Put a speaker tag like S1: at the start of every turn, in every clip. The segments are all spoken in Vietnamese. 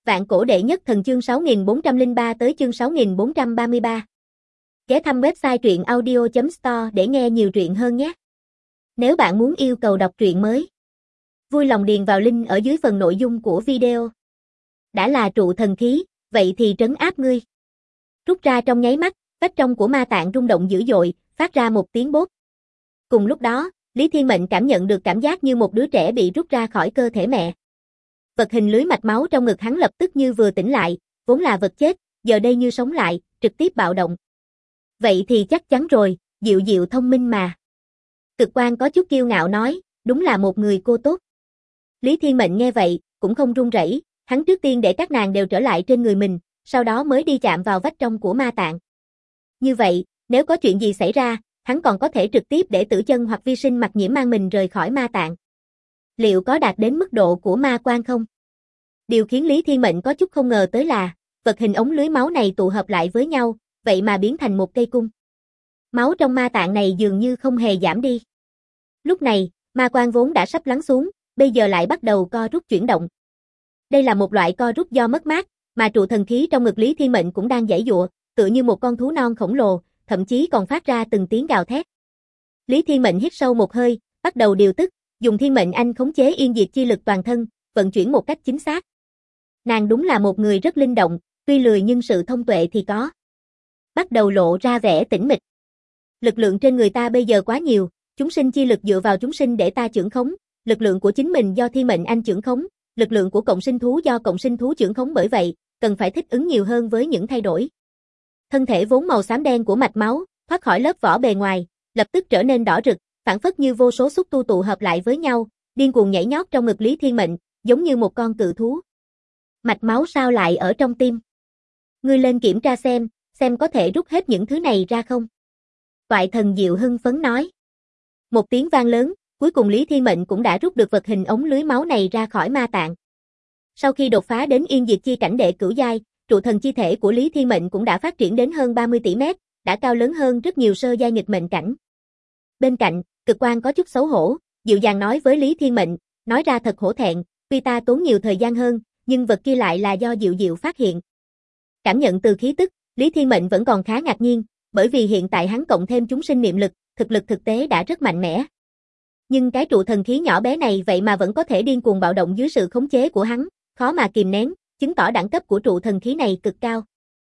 S1: Vạn cổ đệ nhất thần chương 6403 tới chương 6433. Ghé thăm website truyện audio.store để nghe nhiều truyện hơn nhé. Nếu bạn muốn yêu cầu đọc truyện mới, vui lòng điền vào link ở dưới phần nội dung của video. Đã là trụ thần khí, vậy thì trấn áp ngươi. Rút ra trong nháy mắt, vách trong của ma tạng rung động dữ dội, phát ra một tiếng bốp. Cùng lúc đó, Lý Thiên Mệnh cảm nhận được cảm giác như một đứa trẻ bị rút ra khỏi cơ thể mẹ. Vật hình lưới mạch máu trong ngực hắn lập tức như vừa tỉnh lại, vốn là vật chết, giờ đây như sống lại, trực tiếp bạo động. Vậy thì chắc chắn rồi, Diệu Diệu thông minh mà. Cực Quan có chút kiêu ngạo nói, đúng là một người cô tốt. Lý Thiên Mệnh nghe vậy, cũng không run rẩy, hắn trước tiên để các nàng đều trở lại trên người mình, sau đó mới đi chạm vào vách trong của ma tạng. Như vậy, nếu có chuyện gì xảy ra, hắn còn có thể trực tiếp để Tử Chân hoặc Vi Sinh mặc nhiễm mang mình rời khỏi ma tạng. Liệu có đạt đến mức độ của ma quan không? Điều khiến Lý Thiên Mệnh có chút không ngờ tới là, vật hình ống lưới máu này tụ hợp lại với nhau, vậy mà biến thành một cây cung. Máu trong ma tạng này dường như không hề giảm đi. Lúc này, ma quan vốn đã sắp lắng xuống, bây giờ lại bắt đầu co rút chuyển động. Đây là một loại co rút do mất mát, mà trụ thần khí trong ngực Lý Thiên Mệnh cũng đang giãy giụa, tựa như một con thú non khổng lồ, thậm chí còn phát ra từng tiếng gào thét. Lý Thiên Mệnh hít sâu một hơi, bắt đầu điều tức, dùng Thiên Mệnh Anh khống chế yên diệt chi lực toàn thân, vận chuyển một cách chính xác. Nàng đúng là một người rất linh động, tuy lười nhưng sự thông tuệ thì có. Bắt đầu lộ ra vẻ tĩnh mịch. Lực lượng trên người ta bây giờ quá nhiều, chúng sinh chi lực dựa vào chúng sinh để ta chưởng khống, lực lượng của chính mình do Thiên Mệnh Anh chưởng khống, lực lượng của cộng sinh thú do cộng sinh thú chưởng khống, bởi vậy, cần phải thích ứng nhiều hơn với những thay đổi. Thân thể vốn màu xám đen của mạch máu, thoát khỏi lớp vỏ bề ngoài, lập tức trở nên đỏ rực, phảng phất như vô số xúc tu tụ hợp lại với nhau, điên cuồng nhảy nhót trong ngực Lý Thiên Mệnh, giống như một con cự thú. Mạch máu sao lại ở trong tim? Ngươi lên kiểm tra xem có thể rút hết những thứ này ra không? Toại Thần Diệu hưng phấn nói. Một tiếng vang lớn, cuối cùng Lý Thiên Mệnh cũng đã rút được vật hình ống lưới máu này ra khỏi ma tạng. Sau khi đột phá đến yên diệt chi cảnh đệ cửu giai, trụ thần chi thể của Lý Thiên Mệnh cũng đã phát triển đến hơn 30 tỷ mét, đã cao lớn hơn rất nhiều sơ giai nghịch mệnh cảnh. Bên cạnh, Cực Quan có chút xấu hổ, dịu dàng nói với Lý Thiên Mệnh, nói ra thật hổ thẹn, tuy ta tốn nhiều thời gian hơn, nhưng vật kia lại là do Diệu Diệu phát hiện. Cảm nhận từ khí tức, Lý Thiên Mệnh vẫn còn khá ngạc nhiên, bởi vì hiện tại hắn cộng thêm chúng sinh niệm lực, thực lực thực tế đã rất mạnh mẽ. Nhưng cái trụ thần khí nhỏ bé này vậy mà vẫn có thể điên cuồng bạo động dưới sự khống chế của hắn, khó mà kìm nén, chứng tỏ đẳng cấp của trụ thần khí này cực cao.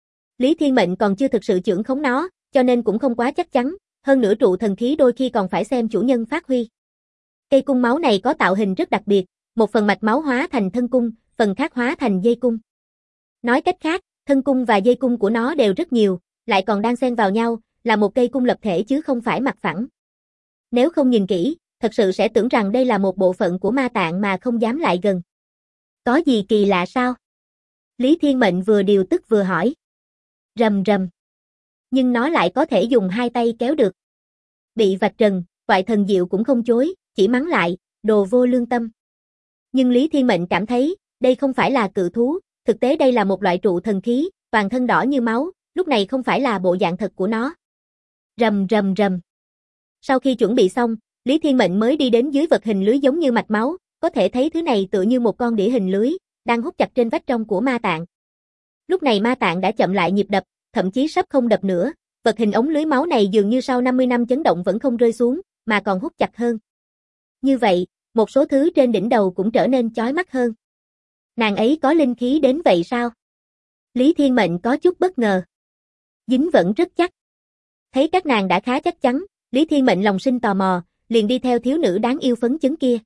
S1: Lý Thiên Mệnh còn chưa thực sự chưởng khống nó, cho nên cũng không quá chắc chắn, hơn nữa trụ thần khí đôi khi còn phải xem chủ nhân phát huy. Cây cung máu này có tạo hình rất đặc biệt, một phần mạch máu hóa thành thân cung, phần khác hóa thành dây cung. Nói cách khác, thân cung và dây cung của nó đều rất nhiều, lại còn đang xen vào nhau, là một cây cung lập thể chứ không phải mặt phẳng. Nếu không nhìn kỹ, thật sự sẽ tưởng rằng đây là một bộ phận của ma tạng mà không dám lại gần. Có gì kỳ lạ sao? Lý Thiên Mệnh vừa điều tức vừa hỏi. Rầm rầm. Nhưng nó lại có thể dùng hai tay kéo được. Bị vạch trần, Toại Thần Diệu cũng không chối, chỉ mắng lại, đồ vô lương tâm. Nhưng Lý Thiên Mệnh cảm thấy, đây không phải là cự thú, thực tế đây là một loại trụ thần khí, toàn thân đỏ như máu, lúc này không phải là bộ dạng thật của nó. Rầm rầm rầm. Sau khi chuẩn bị xong, Lý Thiên Mệnh mới đi đến dưới vật hình lưới giống như mạch máu, có thể thấy thứ này tựa như một con đĩa hình lưới, đang hút chặt trên vách trong của ma tạng. Lúc này ma tạng đã chậm lại nhịp đập, thậm chí sắp không đập nữa, vật hình ống lưới máu này dường như sau 50 năm chấn động vẫn không rơi xuống, mà còn hút chặt hơn. Như vậy, một số thứ trên đỉnh đầu cũng trở nên chói mắt hơn. Nàng ấy có linh khí đến vậy sao? Lý Thiên Mệnh có chút bất ngờ. Dính vẫn rất chắc. Thấy các nàng đã khá chắc chắn, Lý Thiên Mệnh lòng sinh tò mò, liền đi theo thiếu nữ đáng yêu phấn chấn kia.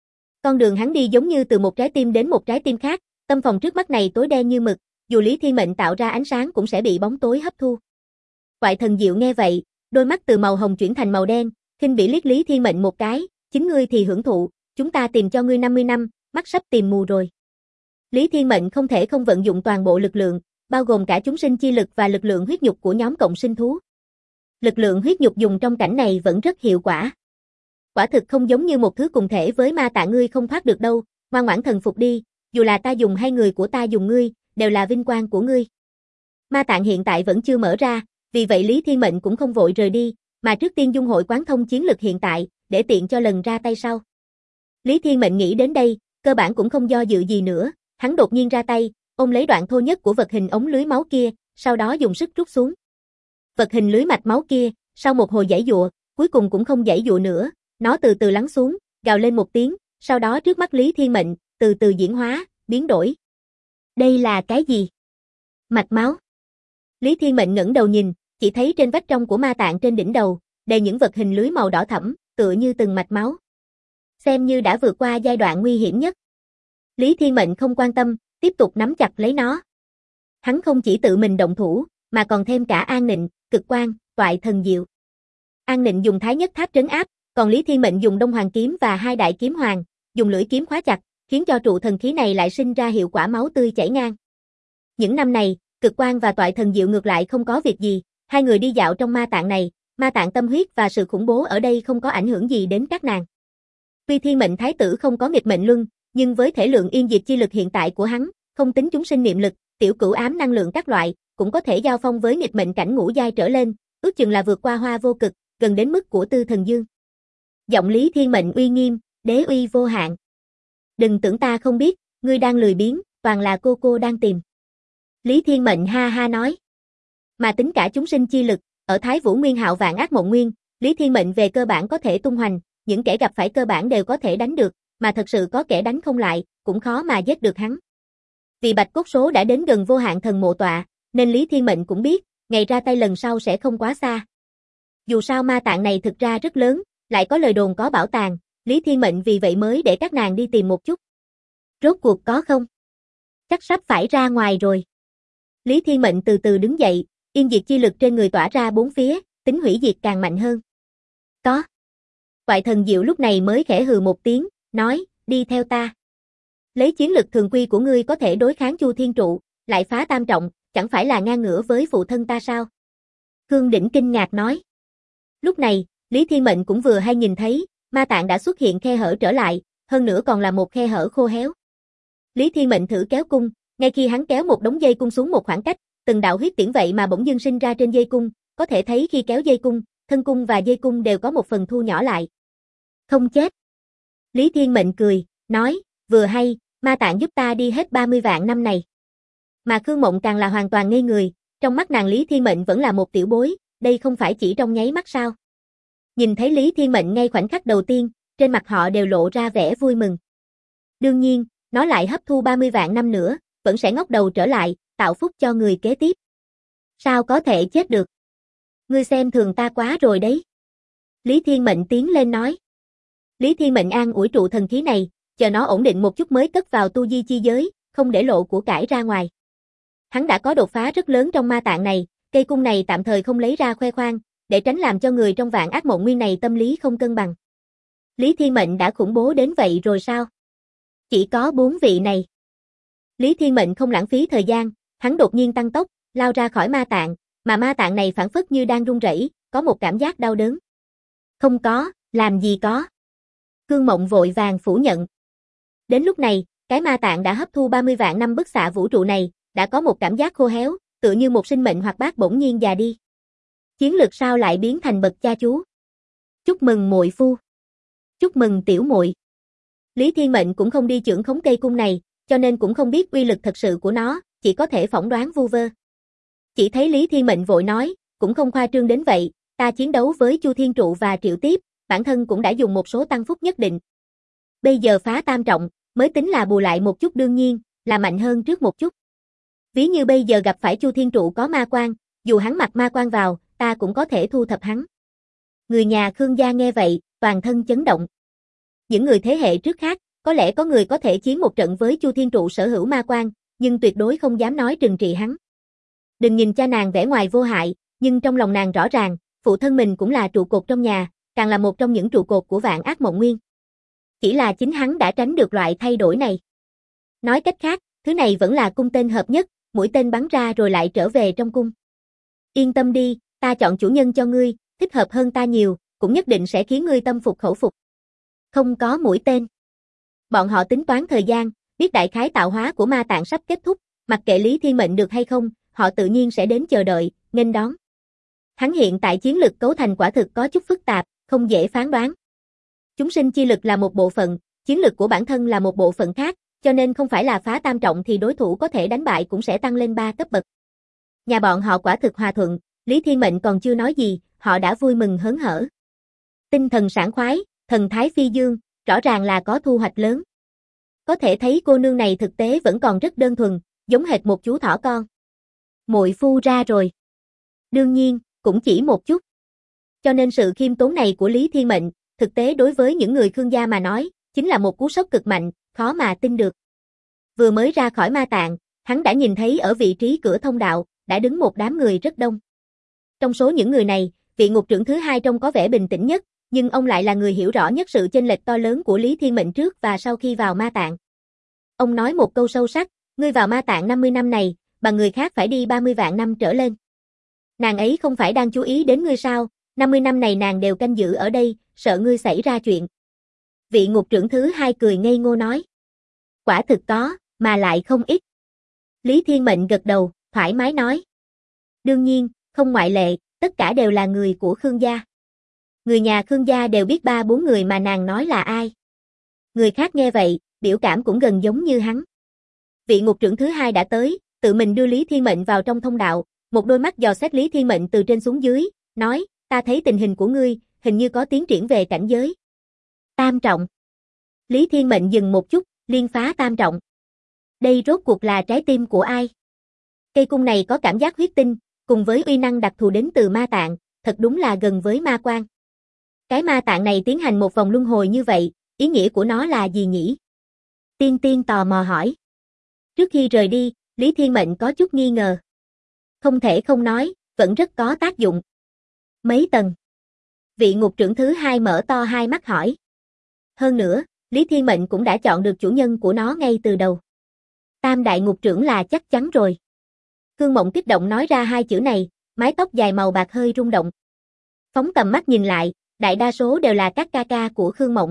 S1: Con đường hắn đi giống như từ một trái tim đến một trái tim khác, tâm phòng trước mắt này tối đen như mực, dù Lý Thiên Mệnh tạo ra ánh sáng cũng sẽ bị bóng tối hấp thu. Toại Thần Diệu nghe vậy, đôi mắt từ màu hồng chuyển thành màu đen, khinh bỉ liếc Lý Thiên Mệnh một cái, chính ngươi thì hưởng thụ, chúng ta tìm cho ngươi 50 năm, mắt sắp tìm mù rồi. Lý Thiên Mệnh không thể không vận dụng toàn bộ lực lượng, bao gồm cả chúng sinh chi lực và lực lượng huyết nhục của nhóm cộng sinh thú. Lực lượng huyết nhục dùng trong cảnh này vẫn rất hiệu quả. Quả thực không giống như một thứ cùng thể với ma tạng, ngươi không thoát được đâu, ngoan ngoãn thần phục đi, dù là ta dùng hay người của ta dùng ngươi, đều là vinh quang của ngươi. Ma tạng hiện tại vẫn chưa mở ra, vì vậy Lý Thiên Mệnh cũng không vội rời đi, mà trước tiên dung hội quán thông chiến lực hiện tại, để tiện cho lần ra tay sau. Lý Thiên Mệnh nghĩ đến đây, cơ bản cũng không do dự gì nữa, hắn đột nhiên ra tay, ôm lấy đoạn thô nhất của vật hình ống lưới máu kia, sau đó dùng sức rút xuống. Vật hình lưới mạch máu kia, sau một hồi giãy giụa, cuối cùng cũng không giãy giụa nữa, nó từ từ lắng xuống, gào lên một tiếng, sau đó trước mắt Lý Thiên Mệnh, từ từ diễn hóa, biến đổi. Đây là cái gì? Mạch máu. Lý Thiên Mệnh ngẩng đầu nhìn, chỉ thấy trên vách trong của ma tạng trên đỉnh đầu, đầy những vật hình lưới màu đỏ thẫm, tựa như từng mạch máu. Xem như đã vượt qua giai đoạn nguy hiểm nhất. Lý Thiên Mệnh không quan tâm, tiếp tục nắm chặt lấy nó. Hắn không chỉ tự mình động thủ, mà còn thêm cả An Nịnh, Cực Quang, Toại Thần Diệu. An Nịnh dùng Thái Nhất Tháp trấn áp, còn Lý Thiên Mệnh dùng Đông Hoàng kiếm và hai đại kiếm hoàng, dùng lưỡi kiếm khóa chặt, khiến cho trụ thần khí này lại sinh ra hiệu quả máu tươi chảy ngang. Những năm này, Cực Quang và Toại Thần Diệu ngược lại không có việc gì, hai người đi dạo trong ma tạng này, ma tạng tâm huyết và sự khủng bố ở đây không có ảnh hưởng gì đến các nàng. Tuy Thiên Mệnh Thái tử không có nghịch mệnh luân, nhưng với thể lượng yên diệt chi lực hiện tại của hắn, không tính chúng sinh niệm lực, tiểu cửu ám năng lượng các loại, cũng có thể giao phong với nghịch mệnh cảnh ngũ giai trở lên, ước chừng là vượt qua Hoa Vô Cực, gần đến mức của Tư Thần Dương. Giọng Lý Thiên Mệnh uy nghiêm, đế uy vô hạn. Đừng tưởng ta không biết, ngươi đang lười biếng, toàn là cô đang tìm. Lý Thiên Mệnh ha ha nói. Mà tính cả chúng sinh chi lực, ở Thái Vũ Nguyên Hạo Vạn Ác Mộng Nguyên, Lý Thiên Mệnh về cơ bản có thể tung hoành, những kẻ gặp phải cơ bản đều có thể đánh được, mà thật sự có kẻ đánh không lại, cũng khó mà giết được hắn. Vì Bạch Cốt Số đã đến gần Vô Hạn Thần Mộ Tọa, nên Lý Thiên Mệnh cũng biết, ngày ra tay lần sau sẽ không quá xa. Dù sao ma tạng này thực ra rất lớn, lại có lời đồn có bảo tàng, Lý Thiên Mệnh vì vậy mới để các nàng đi tìm một chút. Rốt cuộc có không? Chắc sắp phải ra ngoài rồi. Lý Thiên Mệnh từ từ đứng dậy, yên diệt chi lực trên người tỏa ra bốn phía, tính hủy diệt càng mạnh hơn. Có. Toại Thần Diệu lúc này mới khẽ hừ một tiếng, nói, đi theo ta. Lấy chiến lực thường quy của ngươi có thể đối kháng Chu Thiên Trụ, lại phá tam trọng, chẳng phải là ngang ngửa với phụ thân ta sao? Khương Đỉnh kinh ngạc nói. Lúc này, Lý Thiên Mệnh cũng vừa hay nhìn thấy, ma tạng đã xuất hiện khe hở trở lại, hơn nữa còn là một khe hở khô héo. Lý Thiên Mệnh thử kéo cung, ngay khi hắn kéo một đống dây cung xuống một khoảng cách, từng đạo huyết tiễn vậy mà bỗng dưng sinh ra trên dây cung, có thể thấy khi kéo dây cung, thân cung và dây cung đều có một phần thu nhỏ lại. Không chết. Lý Thiên Mệnh cười, nói, vừa hay, ma tạng giúp ta đi hết 30 vạn năm này. Mà Khương Mộng càng là hoàn toàn ngây người, trong mắt nàng Lý Thiên Mệnh vẫn là một tiểu bối, đây không phải chỉ trong nháy mắt sao. Nhìn thấy Lý Thiên Mệnh ngay khoảnh khắc đầu tiên, trên mặt họ đều lộ ra vẻ vui mừng. Đương nhiên, nó lại hấp thu 30 vạn năm nữa, vẫn sẽ ngóc đầu trở lại, tạo phúc cho người kế tiếp. Sao có thể chết được? Ngươi xem thường ta quá rồi đấy. Lý Thiên Mệnh tiến lên nói. Lý Thiên Mệnh an ủi trụ thần khí này, chờ nó ổn định một chút mới cất vào tu di chi giới, không để lộ của cải ra ngoài. Hắn đã có đột phá rất lớn trong ma tạng này, cây cung này tạm thời không lấy ra khoe khoang, để tránh làm cho người trong Vạn Ác Mộng Nguyên này tâm lý không cân bằng. Lý Thiên Mệnh đã khủng bố đến vậy rồi sao? Chỉ có 4 vị này. Lý Thiên Mệnh không lãng phí thời gian, hắn đột nhiên tăng tốc, lao ra khỏi ma tạng, mà ma tạng này phảng phất như đang run rẩy, có một cảm giác đau đớn. Không có, làm gì có. Khương Mộng vội vàng phủ nhận. Đến lúc này, cái ma tạng đã hấp thu 30 vạn năm bức xạ vũ trụ này, đã có một cảm giác khô héo, tựa như một sinh mệnh hoạt bát bỗng nhiên già đi. Chiến lực sao lại biến thành bậc cha chú? Chúc mừng muội phu. Chúc mừng tiểu muội. Lý Thiên Mệnh cũng không đi chưởng khống cây cung này, cho nên cũng không biết uy lực thật sự của nó, chỉ có thể phỏng đoán vu vơ. Chỉ thấy Lý Thiên Mệnh vội nói, cũng không khoa trương đến vậy, ta chiến đấu với Chu Thiên Trụ và Triệu Tiếp, bản thân cũng đã dùng một số tăng phúc nhất định. Bây giờ phá tam trọng, mới tính là bù lại một chút đương nhiên, là mạnh hơn trước một chút. Ví như bây giờ gặp phải Chu Thiên Trụ có ma quan, dù hắn mặc ma quan vào, ta cũng có thể thu thập hắn. Người nhà Khương gia nghe vậy, toàn thân chấn động. Những người thế hệ trước khác, có lẽ có người có thể chiến một trận với Chu Thiên Trụ sở hữu ma quan, nhưng tuyệt đối không dám nói trừng trị hắn. Đừng nhìn cha nàng vẻ ngoài vô hại, nhưng trong lòng nàng rõ ràng, phụ thân mình cũng là trụ cột trong nhà, càng là một trong những trụ cột của Vạn Ác Mộng Nguyên. Chỉ là chính hắn đã tránh được loại thay đổi này. Nói cách khác, thứ này vẫn là cung tên hợp nhất, mũi tên bắn ra rồi lại trở về trong cung. Yên tâm đi, ta chọn chủ nhân cho ngươi, thích hợp hơn ta nhiều, cũng nhất định sẽ khiến ngươi tâm phục khẩu phục. Không có mũi tên. Bọn họ tính toán thời gian, biết đại khái tạo hóa của ma tạng sắp kết thúc, mặc kệ Lý Thiên Mệnh được hay không, họ tự nhiên sẽ đến chờ đợi, nghênh đón. Hắn hiện tại chiến lực cấu thành quả thực có chút phức tạp, không dễ phán đoán. Chúng sinh chi lực là một bộ phận, chiến lực của bản thân là một bộ phận khác, Cho nên không phải là phá tam trọng thì đối thủ có thể đánh bại cũng sẽ tăng lên 3 cấp bậc. Nhà bọn họ quả thực hòa thuận, Lý Thiên Mệnh còn chưa nói gì, họ đã vui mừng hớn hở. Tinh thần sảng khoái, thần thái phi dương, rõ ràng là có thu hoạch lớn. Có thể thấy cô nương này thực tế vẫn còn rất đơn thuần, giống hệt một chú thỏ con. Muội phu ra rồi. Đương nhiên, cũng chỉ một chút. Cho nên sự khiêm tốn này của Lý Thiên Mệnh, thực tế đối với những người Khương gia mà nói, chính là một cú sốc cực mạnh, khó mà tin được. Vừa mới ra khỏi ma tạng, hắn đã nhìn thấy ở vị trí cửa thông đạo, đã đứng một đám người rất đông. Trong số những người này, vị ngục trưởng thứ hai trông có vẻ bình tĩnh nhất, nhưng ông lại là người hiểu rõ nhất sự chênh lệch to lớn của Lý Thiên Mệnh trước và sau khi vào ma tạng. Ông nói một câu sâu sắc, ngươi vào ma tạng 50 năm này, bằng người khác phải đi 30 vạn năm trở lên. Nàng ấy không phải đang chú ý đến ngươi sao, 50 năm này nàng đều canh giữ ở đây, sợ ngươi xảy ra chuyện. Vị ngục trưởng thứ hai cười ngây ngô nói. Quả thực có, mà lại không ít. Lý Thiên Mệnh gật đầu, thoải mái nói. Đương nhiên, không ngoại lệ, tất cả đều là người của Khương gia. Người nhà Khương gia đều biết 3-4 người mà nàng nói là ai. Người khác nghe vậy, biểu cảm cũng gần giống như hắn. Vị ngục trưởng thứ hai đã tới, tự mình đưa Lý Thiên Mệnh vào trong thông đạo, một đôi mắt dò xét Lý Thiên Mệnh từ trên xuống dưới, nói, ta thấy tình hình của ngươi, hình như có tiến triển về cảnh giới. Tam trọng. Lý Thiên Mệnh dừng một chút, liên phá tam trọng. Đây rốt cuộc là trái tim của ai? Cây cung này có cảm giác huyết tinh, cùng với uy năng đặc thù đến từ ma tạng, thật đúng là gần với ma quan. Cái ma tạng này tiến hành một vòng luân hồi như vậy, ý nghĩa của nó là gì nhỉ? Tiên Tiên tò mò hỏi. Trước khi rời đi, Lý Thiên Mệnh có chút nghi ngờ. Không thể không nói, vẫn rất có tác dụng. Mấy tầng? Vị ngục trưởng thứ hai mở to hai mắt hỏi. Hơn nữa, Lý Thiên Mệnh cũng đã chọn được chủ nhân của nó ngay từ đầu. Tam đại ngục trưởng là chắc chắn rồi. Khương Mộng kích động nói ra hai chữ này, mái tóc dài màu bạc hơi rung động. Phóng tầm mắt nhìn lại, đại đa số đều là các ca ca của Khương Mộng.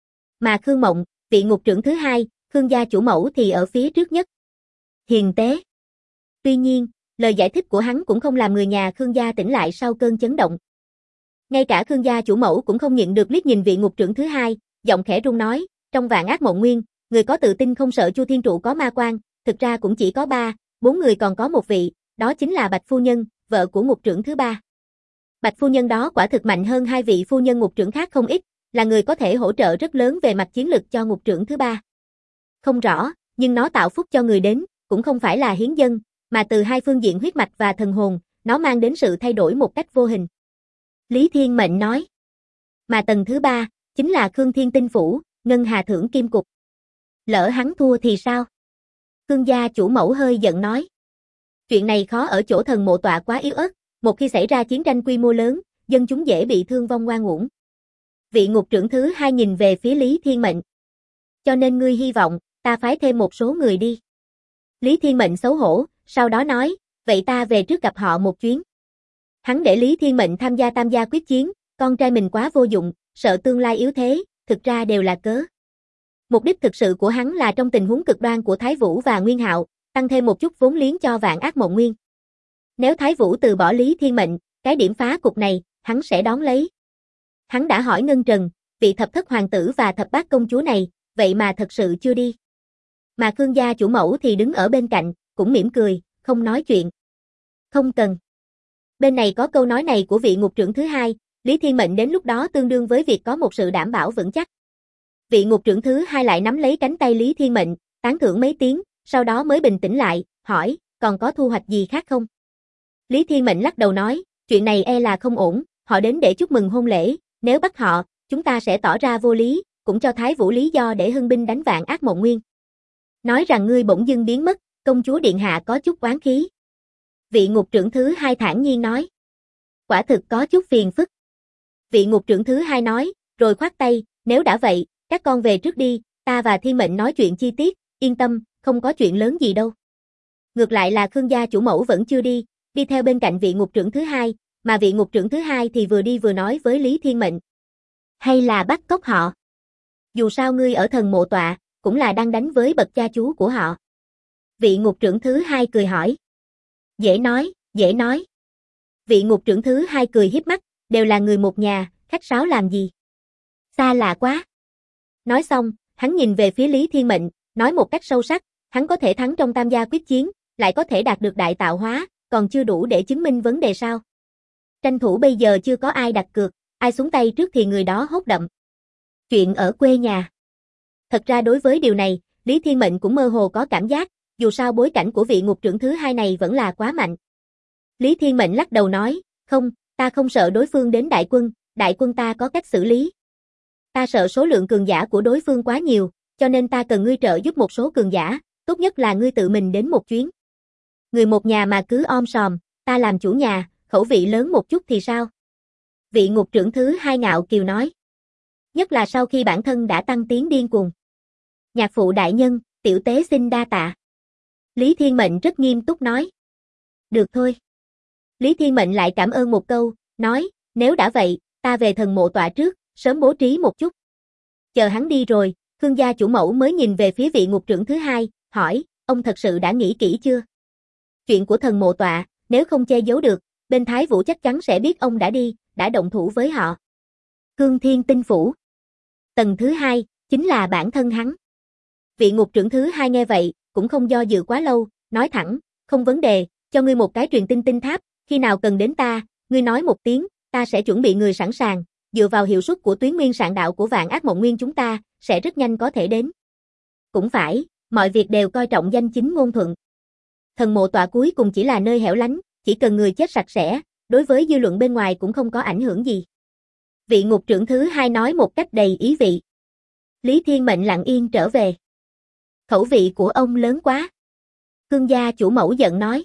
S1: Mà Khương Mộng, vị ngục trưởng thứ hai, Khương gia chủ mẫu thì ở phía trước nhất. Hiền tế. Tuy nhiên, lời giải thích của hắn cũng không làm người nhà Khương gia tỉnh lại sau cơn chấn động. Ngay cả Khương gia chủ mẫu cũng không nhịn được liếc nhìn vị ngục trưởng thứ hai, giọng khẽ run nói, trong Vạn Ác Mộng Nguyên, người có tự tin không sợ Chu Thiên Trụ có ma quan, thực ra cũng chỉ có 3-4 người, còn có một vị, đó chính là Bạch phu nhân, vợ của ngục trưởng thứ ba. Bạch phu nhân đó quả thực mạnh hơn hai vị phu nhân ngục trưởng khác không ít, là người có thể hỗ trợ rất lớn về mặt chiến lực cho ngục trưởng thứ ba. Không rõ, nhưng nó tạo phúc cho người đến, cũng không phải là hiến dân, mà từ hai phương diện huyết mạch và thần hồn, nó mang đến sự thay đổi một cách vô hình. Lý Thiên Mệnh nói. Mà tầng thứ ba, chính là Khương Thiên Tinh Phủ, Ngân Hà Thưởng Kim Cục. Lỡ hắn thua thì sao? Khương gia chủ mẫu hơi giận nói. Chuyện này khó ở chỗ thần mộ tọa quá yếu ớt, một khi xảy ra chiến tranh quy mô lớn, dân chúng dễ bị thương vong oan uổng. Vị ngục trưởng thứ hai nhìn về phía Lý Thiên Mệnh. Cho nên ngươi hy vọng, ta phái thêm một số người đi. Lý Thiên Mệnh xấu hổ, sau đó nói, vậy ta về trước gặp họ một chuyến. Hắn để Lý Thiên Mệnh tham gia tam gia quyết chiến, con trai mình quá vô dụng, sợ tương lai yếu thế, thực ra đều là cớ. Mục đích thực sự của hắn là trong tình huống cực đoan của Thái Vũ và Nguyên Hạo, tăng thêm một chút vốn liếng cho Vạn Ác Mộng Nguyên. Nếu Thái Vũ từ bỏ Lý Thiên Mệnh, cái điểm phá cục này, hắn sẽ đón lấy. Hắn đã hỏi Ngân Trần, vị thập thất hoàng tử và thập bát công chúa này, vậy mà thật sự chưa đi. Mà Khương gia chủ mẫu thì đứng ở bên cạnh, cũng mỉm cười, không nói chuyện. Không cần. Bên này có câu nói này của vị ngục trưởng thứ hai, Lý Thiên Mệnh đến lúc đó tương đương với việc có một sự đảm bảo vững chắc. Vị ngục trưởng thứ hai lại nắm lấy cánh tay Lý Thiên Mệnh, tán thưởng mấy tiếng, sau đó mới bình tĩnh lại, hỏi, còn có thu hoạch gì khác không? Lý Thiên Mệnh lắc đầu nói, chuyện này e là không ổn, họ đến để chúc mừng hôn lễ, nếu bắt họ, chúng ta sẽ tỏ ra vô lý, cũng cho Thái Vũ lý do để hưng binh đánh Vạn Ác Mộng Nguyên. Nói rằng ngươi bỗng dưng biến mất, công chúa điện hạ có chút oán khí. Vị ngục trưởng thứ hai thản nhiên nói. Quả thực có chút phiền phức. Vị ngục trưởng thứ hai nói, rồi khoát tay, nếu đã vậy, các con về trước đi, ta và Thiên Mệnh nói chuyện chi tiết, yên tâm, không có chuyện lớn gì đâu. Ngược lại là Khương gia chủ mẫu vẫn chưa đi, đi theo bên cạnh vị ngục trưởng thứ hai, mà vị ngục trưởng thứ hai thì vừa đi vừa nói với Lý Thiên Mệnh. Hay là bắt cóc họ? Dù sao ngươi ở thần mộ tọa, cũng là đang đánh với bậc cha chú của họ. Vị ngục trưởng thứ hai cười hỏi. Dễ nói, dễ nói. Vị ngục trưởng thứ hai cười hiếp mắt, đều là người một nhà, khách sáo làm gì? Xa lạ quá. Nói xong, hắn nhìn về phía Lý Thiên Mệnh, nói một cách sâu sắc, hắn có thể thắng trong tam gia quyết chiến, lại có thể đạt được đại tạo hóa, còn chưa đủ để chứng minh vấn đề sao? Tranh thủ bây giờ chưa có ai đặt cược, ai xuống tay trước thì người đó hốt đậm. Chuyện ở quê nhà. Thật ra đối với điều này, Lý Thiên Mệnh cũng mơ hồ có cảm giác, dù sao bối cảnh của vị ngục trưởng thứ hai này vẫn là quá mạnh. Lý Thiên Mệnh lắc đầu nói, không, ta không sợ đối phương đến đại quân ta có cách xử lý. Ta sợ số lượng cường giả của đối phương quá nhiều, cho nên ta cần ngươi trợ giúp một số cường giả, tốt nhất là ngươi tự mình đến một chuyến. Người một nhà mà cứ om sòm, ta làm chủ nhà, khẩu vị lớn một chút thì sao? Vị ngục trưởng thứ hai ngạo kiều nói. Nhất là sau khi bản thân đã tăng tiếng điên cuồng. Nhạc phụ đại nhân, tiểu tế xin đa tạ. Lý Thiên Mệnh rất nghiêm túc nói. Được thôi. Lý Thiên Mệnh lại cảm ơn một câu, nói, nếu đã vậy, ta về thần mộ tọa trước, sớm bố trí một chút. Chờ hắn đi rồi, Khương gia chủ mẫu mới nhìn về phía vị ngục trưởng thứ hai, hỏi, ông thật sự đã nghĩ kỹ chưa? Chuyện của thần mộ tọa, nếu không che giấu được, bên Thái Vũ chắc chắn sẽ biết ông đã đi, đã động thủ với họ. Cương Thiên Tinh Phủ. Tầng thứ hai, chính là bản thân hắn. Vị ngục trưởng thứ hai nghe vậy, cũng không do dự quá lâu, nói thẳng, không vấn đề, cho ngươi một cái truyền tin tinh tháp, khi nào cần đến ta, ngươi nói một tiếng, ta sẽ chuẩn bị người sẵn sàng, dựa vào hiệu suất của tuyến nguyên sạn đạo của Vạn Ác Mộng Nguyên chúng ta, sẽ rất nhanh có thể đến. Cũng phải, mọi việc đều coi trọng danh chính ngôn thuận. Thần mộ tọa cuối cùng chỉ là nơi hẻo lánh, chỉ cần người chết sạch sẽ, đối với dư luận bên ngoài cũng không có ảnh hưởng gì. Vị ngục trưởng thứ hai nói một cách đầy ý vị. Lý Thiên Mệnh lặng yên trở về. Khẩu vị của ông lớn quá. Khương gia chủ mẫu giận nói.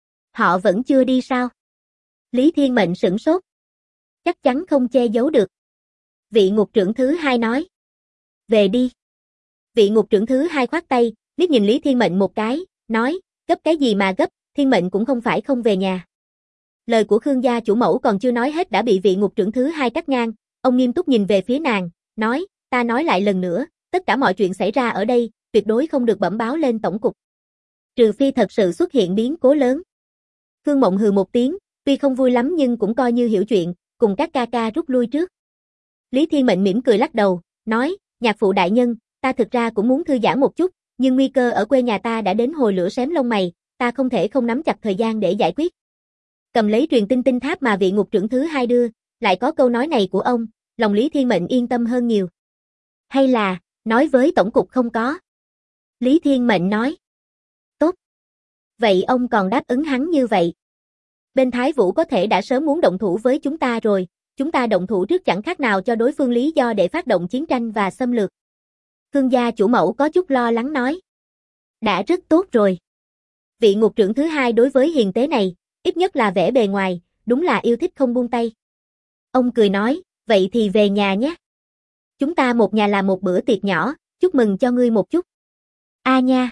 S1: Họ vẫn chưa đi sao? Lý Thiên Mệnh sửng sốt. Chắc chắn không che giấu được. Vị ngục trưởng thứ hai nói. Về đi. Vị ngục trưởng thứ hai khoát tay, liếc nhìn Lý Thiên Mệnh một cái, nói, gấp cái gì mà gấp, Thiên Mệnh cũng không phải không về nhà. Lời của Khương gia chủ mẫu còn chưa nói hết đã bị vị ngục trưởng thứ hai cắt ngang, ông nghiêm túc nhìn về phía nàng, nói, ta nói lại lần nữa, tất cả mọi chuyện xảy ra ở đây, tuyệt đối không được bẩm báo lên tổng cục. Trừ phi thật sự xuất hiện biến cố lớn. Khương Mộng hừ một tiếng, tuy không vui lắm nhưng cũng coi như hiểu chuyện, cùng các ca ca rút lui trước. Lý Thiên Mệnh mỉm cười lắc đầu, nói, nhạc phụ đại nhân, ta thực ra cũng muốn thư giãn một chút, nhưng nguy cơ ở quê nhà ta đã đến hồi lửa xém lông mày, ta không thể không nắm chặt thời gian để giải quyết. Cầm lấy truyền tin tinh tháp mà vị ngục trưởng thứ hai đưa, lại có câu nói này của ông, lòng Lý Thiên Mệnh yên tâm hơn nhiều. Hay là, nói với tổng cục không có. Lý Thiên Mệnh nói. Tốt. Vậy ông còn đáp ứng hắn như vậy. Bên Thái Vũ có thể đã sớm muốn động thủ với chúng ta rồi, chúng ta động thủ trước chẳng khác nào cho đối phương lý do để phát động chiến tranh và xâm lược. Khương gia chủ mẫu có chút lo lắng nói. Đã rất tốt rồi. Vị ngục trưởng thứ hai đối với hiền tế này, ít nhất là vẻ bề ngoài, đúng là yêu thích không buông tay. Ông cười nói, vậy thì về nhà nhé. Chúng ta một nhà làm một bữa tiệc nhỏ, chúc mừng cho ngươi một chút. Nha.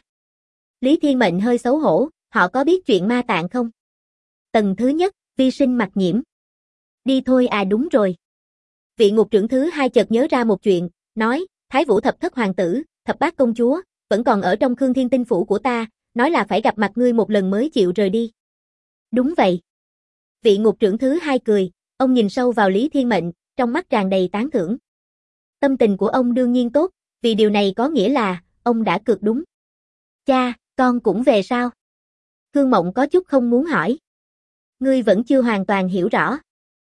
S1: Lý Thiên Mệnh hơi xấu hổ, họ có biết chuyện ma tạng không? Tầng thứ nhất, vi sinh mặc nhiễm. Đi thôi đúng rồi. Vị ngục trưởng thứ hai chợt nhớ ra một chuyện, nói, Thái Vũ thập thất hoàng tử, thập bát công chúa, vẫn còn ở trong Khương Thiên Tinh Phủ của ta, nói là phải gặp mặt ngươi một lần mới chịu rời đi. Đúng vậy. Vị ngục trưởng thứ hai cười, ông nhìn sâu vào Lý Thiên Mệnh, trong mắt tràn đầy tán thưởng. Tâm tình của ông đương nhiên tốt, vì điều này có nghĩa là, ông đã cược đúng. Cha, con cũng về sao? Khương Mộng có chút không muốn hỏi. Ngươi vẫn chưa hoàn toàn hiểu rõ.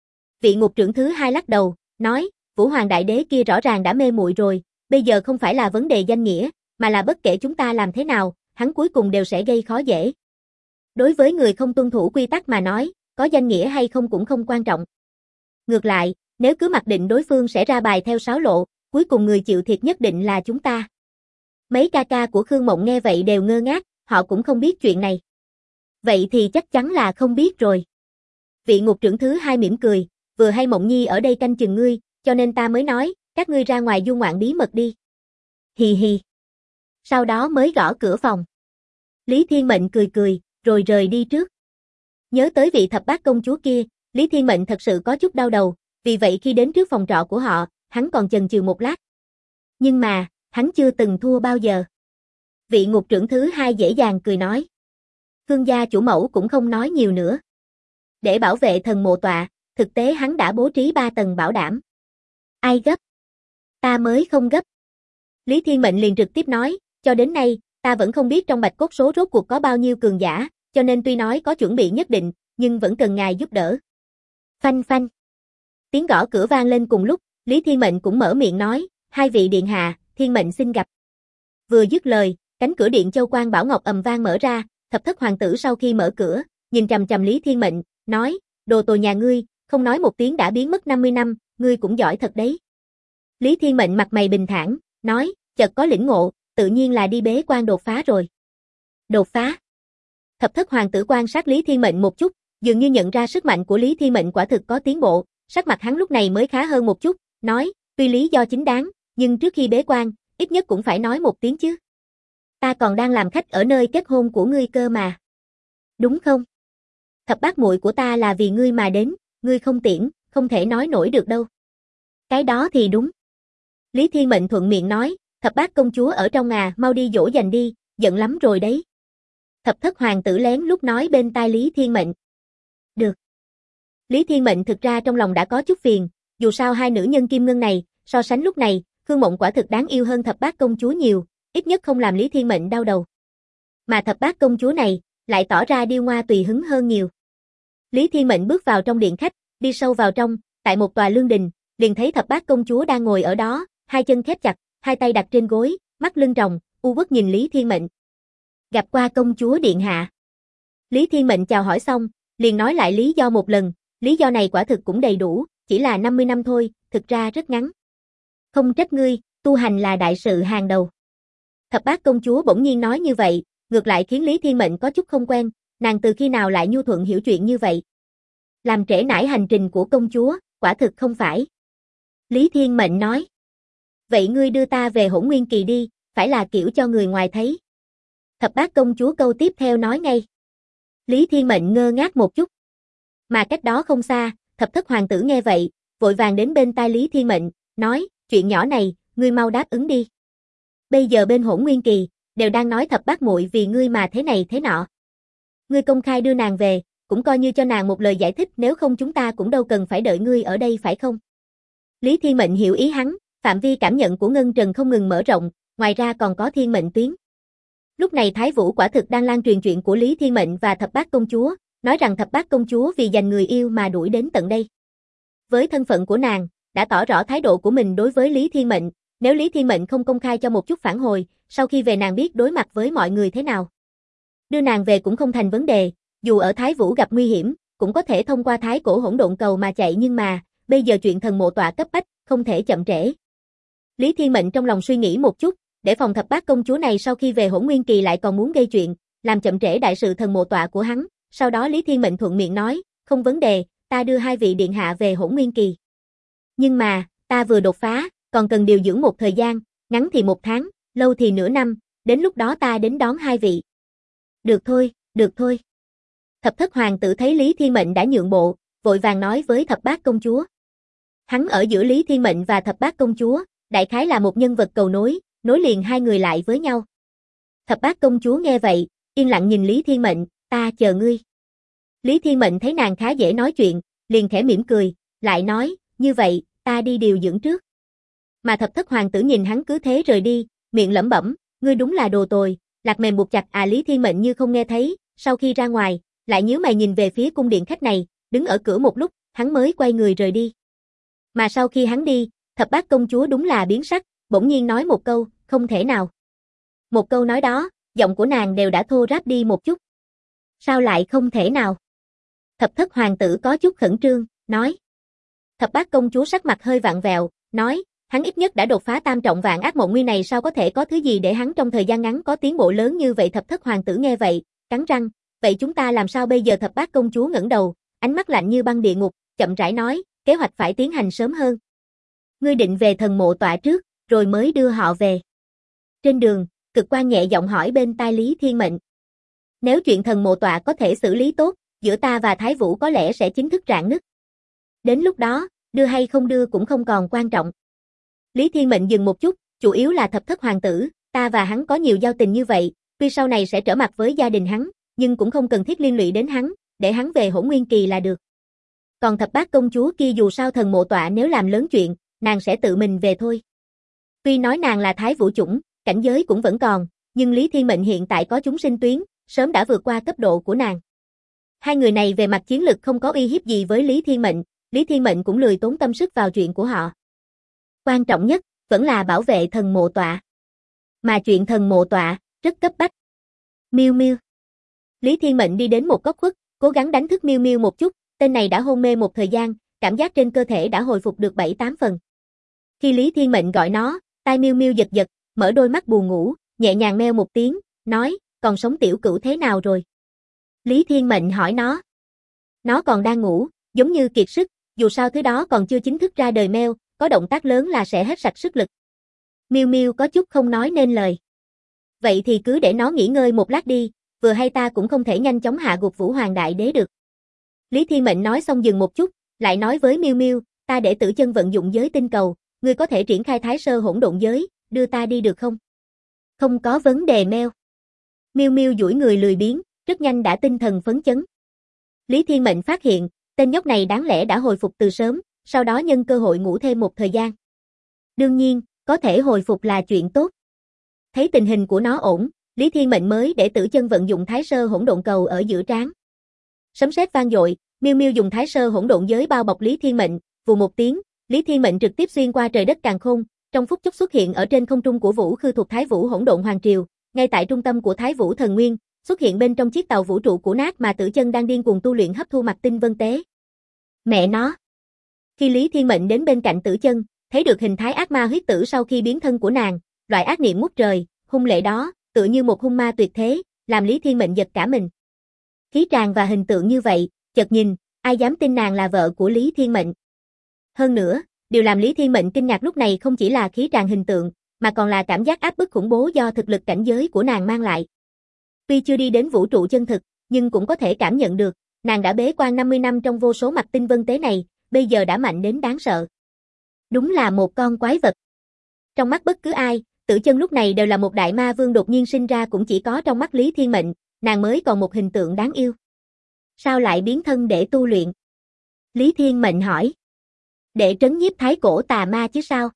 S1: Vị ngục trưởng thứ hai lắc đầu, nói, Vũ Hoàng Đại Đế kia rõ ràng đã mê muội rồi, bây giờ không phải là vấn đề danh nghĩa, mà là bất kể chúng ta làm thế nào, hắn cuối cùng đều sẽ gây khó dễ. Đối với người không tuân thủ quy tắc mà nói, có danh nghĩa hay không cũng không quan trọng. Ngược lại, nếu cứ mặc định đối phương sẽ ra bài theo sáo lộ, cuối cùng người chịu thiệt nhất định là chúng ta. Mấy ca ca của Khương Mộng nghe vậy đều ngơ ngác, họ cũng không biết chuyện này. Vậy thì chắc chắn là không biết rồi. Vị ngục trưởng thứ hai mỉm cười, vừa hay Mộng Nhi ở đây canh chừng ngươi, cho nên ta mới nói, các ngươi ra ngoài du ngoạn bí mật đi. Hì hì. Sau đó mới gõ cửa phòng. Lý Thiên Mệnh cười cười, rồi rời đi trước. Nhớ tới vị thập bát công chúa kia, Lý Thiên Mệnh thật sự có chút đau đầu, vì vậy khi đến trước phòng trọ của họ, hắn còn chần chừ một lát. Nhưng mà, hắn chưa từng thua bao giờ. Vị ngục trưởng thứ hai dễ dàng cười nói. Khương gia chủ mẫu cũng không nói nhiều nữa. Để bảo vệ thần mộ tọa, thực tế hắn đã bố trí 3 tầng bảo đảm. Ai gấp? Ta mới không gấp. Lý Thiên Mệnh liền trực tiếp nói, cho đến nay, ta vẫn không biết trong bạch cốt số rốt cuộc có bao nhiêu cường giả, cho nên tuy nói có chuẩn bị nhất định, nhưng vẫn cần ngài giúp đỡ. Phanh phanh. Tiếng gõ cửa vang lên cùng lúc, Lý Thiên Mệnh cũng mở miệng nói, hai vị điện hạ, Thiên Mệnh xin gặp. Vừa dứt lời, cánh cửa điện châu quan bảo ngọc ầm vang mở ra, thập thất hoàng tử sau khi mở cửa, nhìn chằm chằm Lý Thiên Mệnh, nói, đồ tồi nhà ngươi, không nói một tiếng đã biến mất 50 năm, ngươi cũng giỏi thật đấy. Lý Thiên Mệnh mặt mày bình thản, nói, chợt có lĩnh ngộ, tự nhiên là đi bế quan đột phá rồi. Đột phá. Thập thất hoàng tử quan sát Lý Thiên Mệnh một chút, dường như nhận ra sức mạnh của Lý Thiên Mệnh quả thực có tiến bộ, sắc mặt hắn lúc này mới khá hơn một chút, nói, tuy lý do chính đáng, nhưng trước khi bế quan, ít nhất cũng phải nói một tiếng chứ. Ta còn đang làm khách ở nơi kết hôn của ngươi cơ mà. Đúng không? Thập bát muội của ta là vì ngươi mà đến, ngươi không tiễn, không thể nói nổi được đâu. Cái đó thì đúng. Lý Thiên Mệnh thuận miệng nói, thập bát công chúa ở trong mau đi dỗ dành đi, giận lắm rồi đấy. Thập thất hoàng tử lén lúc nói bên tai Lý Thiên Mệnh. Được. Lý Thiên Mệnh thực ra trong lòng đã có chút phiền, dù sao hai nữ nhân kim ngân này, so sánh lúc này, Khương Mộng quả thực đáng yêu hơn thập bát công chúa nhiều, ít nhất không làm Lý Thiên Mệnh đau đầu. Mà thập bát công chúa này, lại tỏ ra điêu ngoa tùy hứng hơn nhiều. Lý Thiên Mệnh bước vào trong điện khách, đi sâu vào trong, tại một tòa lương đình, liền thấy thập bát công chúa đang ngồi ở đó, hai chân khép chặt, hai tay đặt trên gối, mắt lưng tròng, u uất nhìn Lý Thiên Mệnh. Gặp qua công chúa điện hạ. Lý Thiên Mệnh chào hỏi xong, liền nói lại lý do một lần, lý do này quả thực cũng đầy đủ, chỉ là 50 năm thôi, thực ra rất ngắn. Không trách ngươi, tu hành là đại sự hàng đầu. Thập bát công chúa bỗng nhiên nói như vậy, ngược lại khiến Lý Thiên Mệnh có chút không quen, nàng từ khi nào lại nhu thuận hiểu chuyện như vậy. Làm trễ nải hành trình của công chúa, quả thực không phải. Lý Thiên Mệnh nói. Vậy ngươi đưa ta về Hỗn Nguyên Kỳ đi, phải là kiểu cho người ngoài thấy. Thập bát công chúa câu tiếp theo nói ngay. Lý Thiên Mệnh ngơ ngác một chút. Mà cách đó không xa, thập thất hoàng tử nghe vậy, vội vàng đến bên tai Lý Thiên Mệnh, nói, chuyện nhỏ này, ngươi mau đáp ứng đi. Bây giờ bên Hỗn Nguyên Kỳ, đều đang nói thập bát muội vì ngươi mà thế này thế nọ. Ngươi công khai đưa nàng về, cũng coi như cho nàng một lời giải thích, nếu không chúng ta cũng đâu cần phải đợi ngươi ở đây phải không? Lý Thiên Mệnh hiểu ý hắn, phạm vi cảm nhận của Ngân Trần không ngừng mở rộng, ngoài ra còn có Thiên Mệnh tuyến. Lúc này Thái Vũ quả thực đang lan truyền chuyện của Lý Thiên Mệnh và thập bát công chúa, nói rằng thập bát công chúa vì giành người yêu mà đuổi đến tận đây. Với thân phận của nàng, đã tỏ rõ thái độ của mình đối với Lý Thiên Mệnh, nếu Lý Thiên Mệnh không công khai cho một chút phản hồi, sau khi về nàng biết đối mặt với mọi người thế nào. Đưa nàng về cũng không thành vấn đề, dù ở Thái Vũ gặp nguy hiểm, cũng có thể thông qua Thái Cổ Hỗn Độn Cầu mà chạy, nhưng mà, bây giờ chuyện thần mộ tọa cấp bách, không thể chậm trễ. Lý Thiên Mệnh trong lòng suy nghĩ một chút, để phòng thập bát công chúa này sau khi về Hỗn Nguyên Kỳ lại còn muốn gây chuyện, làm chậm trễ đại sự thần mộ tọa của hắn, sau đó Lý Thiên Mệnh thuận miệng nói, không vấn đề, ta đưa hai vị điện hạ về Hỗn Nguyên Kỳ. Nhưng mà, ta vừa đột phá, còn cần điều dưỡng một thời gian, ngắn thì 1 tháng, lâu thì nửa năm, đến lúc đó ta đến đón hai vị. Được thôi, được thôi. Thập thất hoàng tử thấy Lý Thiên Mệnh đã nhượng bộ, vội vàng nói với thập bát công chúa. Hắn ở giữa Lý Thiên Mệnh và thập bát công chúa, đại khái là một nhân vật cầu nối, nối liền hai người lại với nhau. Thập bát công chúa nghe vậy, yên lặng nhìn Lý Thiên Mệnh, ta chờ ngươi. Lý Thiên Mệnh thấy nàng khá dễ nói chuyện, liền khẽ mỉm cười, lại nói, như vậy, ta đi điều dưỡng trước. Mà thập thất hoàng tử nhìn hắn cứ thế rời đi, miệng lẩm bẩm, ngươi đúng là đồ tồi, lạc mềm buộc chặt à. Lý Thiên Mệnh như không nghe thấy, sau khi ra ngoài, lại nhíu mày nhìn về phía cung điện khách này, đứng ở cửa một lúc, hắn mới quay người rời đi. Mà sau khi hắn đi, thập bát công chúa đúng là biến sắc, bỗng nhiên nói một câu, không thể nào. Một câu nói đó, giọng của nàng đều đã thô ráp đi một chút. Sao lại không thể nào? Thập thất hoàng tử có chút khẩn trương, nói. Thập bát công chúa sắc mặt hơi vặn vẹo, nói, hắn ít nhất đã đột phá tam trọng vạn ác mộng nguyên này, sao có thể có thứ gì để hắn trong thời gian ngắn có tiến bộ lớn như vậy? Thập thất hoàng tử nghe vậy, cắn răng, vậy chúng ta làm sao bây giờ? Thập bát công chúa ngẩng đầu, ánh mắt lạnh như băng địa ngục, chậm rãi nói, kế hoạch phải tiến hành sớm hơn. Ngươi định về thần mộ tọa trước, rồi mới đưa họ về. Trên đường, Cực Quan nhẹ giọng hỏi bên tai Lý Thiên Mệnh. Nếu chuyện thần mộ tọa có thể xử lý tốt, giữa ta và Thái Vũ có lẽ sẽ chính thức rạn nứt. Đến lúc đó, đưa hay không đưa cũng không còn quan trọng. Lý Thiên Mệnh dừng một chút, chủ yếu là thập thất hoàng tử, ta và hắn có nhiều giao tình như vậy, tuy sau này sẽ trở mặt với gia đình hắn, nhưng cũng không cần thiết liên lụy đến hắn, để hắn về Hỗn Nguyên Kỳ là được. Còn thập bát công chúa kia dù sao thần mộ tọa nếu làm lớn chuyện, nàng sẽ tự mình về thôi. Tuy nói nàng là Thái Vũ chủng, cảnh giới cũng vẫn còn, nhưng Lý Thiên Mệnh hiện tại có chúng sinh tuyến, sớm đã vượt qua cấp độ của nàng. Hai người này về mặt chiến lực không có uy hiếp gì với Lý Thiên Mệnh cũng lười tốn tâm sức vào chuyện của họ. Quan trọng nhất, vẫn là bảo vệ thần mộ tọa. Mà chuyện thần mộ tọa, rất cấp bách. Miu Miu. Lý Thiên Mệnh đi đến một góc khuất, cố gắng đánh thức Miu Miu một chút, tên này đã hôn mê một thời gian, cảm giác trên cơ thể đã hồi phục được 7-8 phần. Khi Lý Thiên Mệnh gọi nó, tai Miu Miu giật giật, mở đôi mắt buồn ngủ, nhẹ nhàng meo một tiếng, nói, còn sống tiểu cửu thế nào rồi? Lý Thiên Mệnh hỏi nó. Nó còn đang ngủ, giống như kiệt sức, dù sao thứ đó còn chưa chính thức ra đời meo, có động tác lớn là sẽ hết sạch sức lực. Miu Miu có chút không nói nên lời. Vậy thì cứ để nó nghỉ ngơi một lát đi, vừa hay ta cũng không thể nhanh chóng hạ gục Vũ Hoàng Đại Đế được. Lý Thiên Mệnh nói xong dừng một chút, lại nói với Miu Miu, ta để Tử Chân vận dụng giới tinh cầu, ngươi có thể triển khai Thái Sơ Hỗn Độn giới, đưa ta đi được không? Không có vấn đề meo. Miu Miu duỗi người lười biếng, rất nhanh đã tinh thần phấn chấn. Lý Thiên Mệnh phát hiện, tên nhóc này đáng lẽ đã hồi phục từ sớm, sau đó nhân cơ hội ngủ thêm một thời gian. Đương nhiên, có thể hồi phục là chuyện tốt. Thấy tình hình của nó ổn, Lý Thiên Mệnh mới để Tử Chân vận dụng Thái Sơ Hỗn Độn cầu ở giữa trán. Sấm sét vang dội, Miu Miu dùng Thái Sơ Hỗn Độn giới bao bọc Lý Thiên Mệnh, vù một tiếng, Lý Thiên Mệnh trực tiếp xuyên qua trời đất càn khôn, trong phút chốc xuất hiện ở trên không trung của Vũ Khư thuộc Thái Vũ Hỗn Độn Hoàng Triều, ngay tại trung tâm của Thái Vũ Thần Nguyên, xuất hiện bên trong chiếc tàu vũ trụ cũ nát mà Tử Chân đang điên cuồng tu luyện hấp thu Mạch Tinh Vân Tế. Mẹ nó. Khi Lý Thiên Mệnh đến bên cạnh Tử Chân, thấy được hình thái ác ma huyết tử sau khi biến thân của nàng, loại ác niệm ngút trời, hung lệ đó, tựa như một hung ma tuyệt thế, làm Lý Thiên Mệnh giật cả mình. Khí tràng và hình tượng như vậy, chợt nhìn, ai dám tin nàng là vợ của Lý Thiên Mệnh. Hơn nữa, điều làm Lý Thiên Mệnh kinh ngạc lúc này không chỉ là khí tràng hình tượng, mà còn là cảm giác áp bức khủng bố do thực lực cảnh giới của nàng mang lại. Tuy chưa đi đến vũ trụ chân thực, nhưng cũng có thể cảm nhận được, nàng đã bế quan 50 năm trong vô số Mạch Tinh Vân Tế này, bây giờ đã mạnh đến đáng sợ. Đúng là một con quái vật. Trong mắt bất cứ ai, Tử Chân lúc này đều là một đại ma vương đột nhiên sinh ra, cũng chỉ có trong mắt Lý Thiên Mệnh, nàng mới còn một hình tượng đáng yêu. Sao lại biến thân để tu luyện? Lý Thiên Mệnh hỏi. Để trấn nhiếp thái cổ tà ma chứ sao?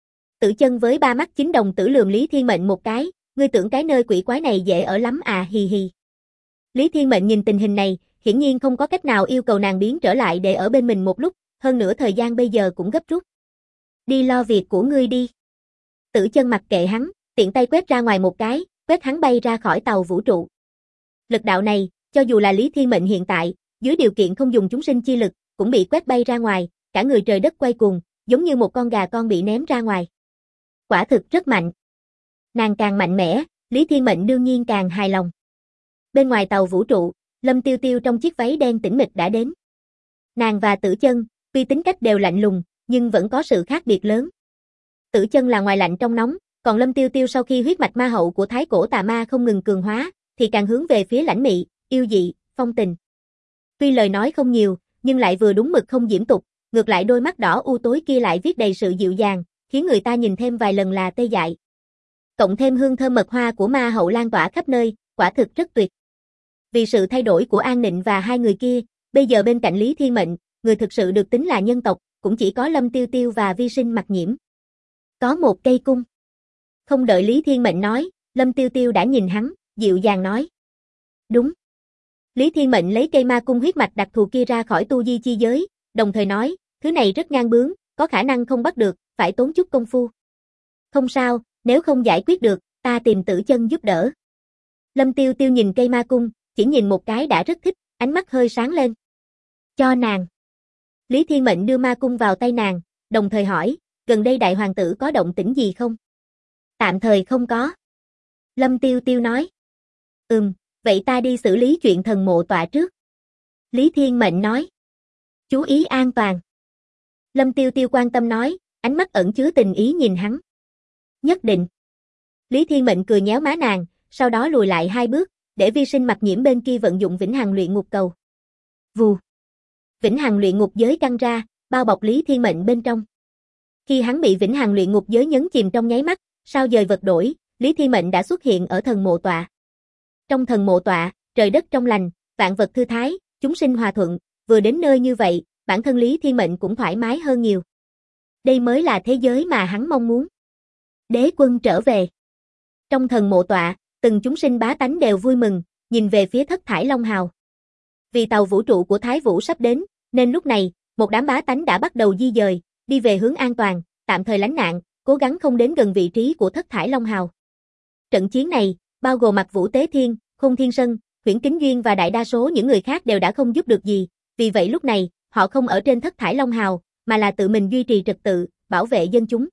S1: Tử Chân với ba mắt chính đồng tử lườm Lý Thiên Mệnh một cái, ngươi tưởng cái nơi quỷ quái này dễ ở lắm à, hì hì. Lý Thiên Mệnh nhìn tình hình này, hiển nhiên không có cách nào yêu cầu nàng biến trở lại để ở bên mình một lúc, hơn nữa thời gian bây giờ cũng gấp rút. Đi lo việc của ngươi đi. Tử Chân mặc kệ hắn, tiện tay quét ra ngoài một cái, quét hắn bay ra khỏi tàu vũ trụ. Lực đạo này, cho dù là Lý Thiên Mệnh hiện tại, dưới điều kiện không dùng chúng sinh chi lực, cũng bị quét bay ra ngoài, cả người trời đất quay cuồng, giống như một con gà con bị ném ra ngoài. Quả thực rất mạnh. Nàng càng mạnh mẽ, Lý Thiên Mệnh đương nhiên càng hài lòng. Bên ngoài tàu vũ trụ, Lâm Tiêu Tiêu trong chiếc váy đen tĩnh mịch đã đến. Nàng và Tử Chân, tuy tính cách đều lạnh lùng, nhưng vẫn có sự khác biệt lớn. Tử Chân là ngoài lạnh trong nóng, còn Lâm Tiêu Tiêu sau khi huyết mạch ma hậu của thái cổ tà ma không ngừng cường hóa, thì càng hướng về phía lãnh mị, yêu dị, phong tình. Tuy lời nói không nhiều, nhưng lại vừa đúng mực không diễm tục, ngược lại đôi mắt đỏ u tối kia lại viết đầy sự dịu dàng, khiến người ta nhìn thêm vài lần là tê dại. Cộng thêm hương thơm mật hoa của ma hậu lan tỏa khắp nơi, quả thực rất tuyệt. Vì sự thay đổi của An Nịnh và hai người kia, bây giờ bên cạnh Lý Thiên Mệnh, người thực sự được tính là nhân tộc, cũng chỉ có Lâm Tiêu Tiêu và Vi Sinh Mặc Nhiễm. Có một cây cung. Không đợi Lý Thiên Mệnh nói, Lâm Tiêu Tiêu đã nhìn hắn, dịu dàng nói. Đúng. Lý Thiên Mệnh lấy cây ma cung huyết mạch đặc thù kia ra khỏi tu di chi giới, đồng thời nói, thứ này rất ngang bướng, có khả năng không bắt được, phải tốn chút công phu. Không sao, nếu không giải quyết được, ta tìm Tử Chân giúp đỡ. Lâm Tiêu Tiêu nhìn cây ma cung, chỉ nhìn một cái đã rất thích, ánh mắt hơi sáng lên. Cho nàng. Lý Thiên Mệnh đưa ma cung vào tay nàng, đồng thời hỏi, gần đây đại hoàng tử có động tĩnh gì không? Tạm thời không có. Lâm Tiêu Tiêu nói. Vậy ta đi xử lý chuyện thần mộ tọa trước. Lý Thiên Mệnh nói. Chú ý an toàn. Lâm Tiêu Tiêu quan tâm nói, ánh mắt ẩn chứa tình ý nhìn hắn. Nhất định. Lý Thiên Mệnh cười nhéo má nàng, sau đó lùi lại 2 bước, để Vi Sinh Mặc Nhiễm bên kia vận dụng Vĩnh Hằng Luyện Ngục cầu. Vù. Vĩnh Hằng Luyện Ngục giới căng ra, bao bọc Lý Thiên Mệnh bên trong. Khi hắn bị Vĩnh Hằng Luyện Ngục giới nhấn chìm trong nháy mắt, sao dời vật đổi, Lý Thiên Mệnh đã xuất hiện ở thần mộ tọa. Trong thần mộ tọa, trời đất trong lành, vạn vật thư thái, chúng sinh hòa thuận, vừa đến nơi như vậy, bản thân Lý Thiên Mệnh cũng thoải mái hơn nhiều. Đây mới là thế giới mà hắn mong muốn. Đế quân trở về. Trong thần mộ tọa, Từng chúng sinh bá tánh đều vui mừng, nhìn về phía thất thải Long Hào. Vì tàu vũ trụ của Thái Vũ sắp đến, nên lúc này, một đám bá tánh đã bắt đầu di dời, đi về hướng an toàn, tạm thời lánh nạn, cố gắng không đến gần vị trí của thất thải Long Hào. Trận chiến này, bao gồm Mặc Vũ Tế Thiên, Khôn Thiên Sân, Huyễn Kính Duyên và đại đa số những người khác đều đã không giúp được gì, vì vậy lúc này, họ không ở trên thất thải Long Hào, mà là tự mình duy trì trật tự, bảo vệ dân chúng.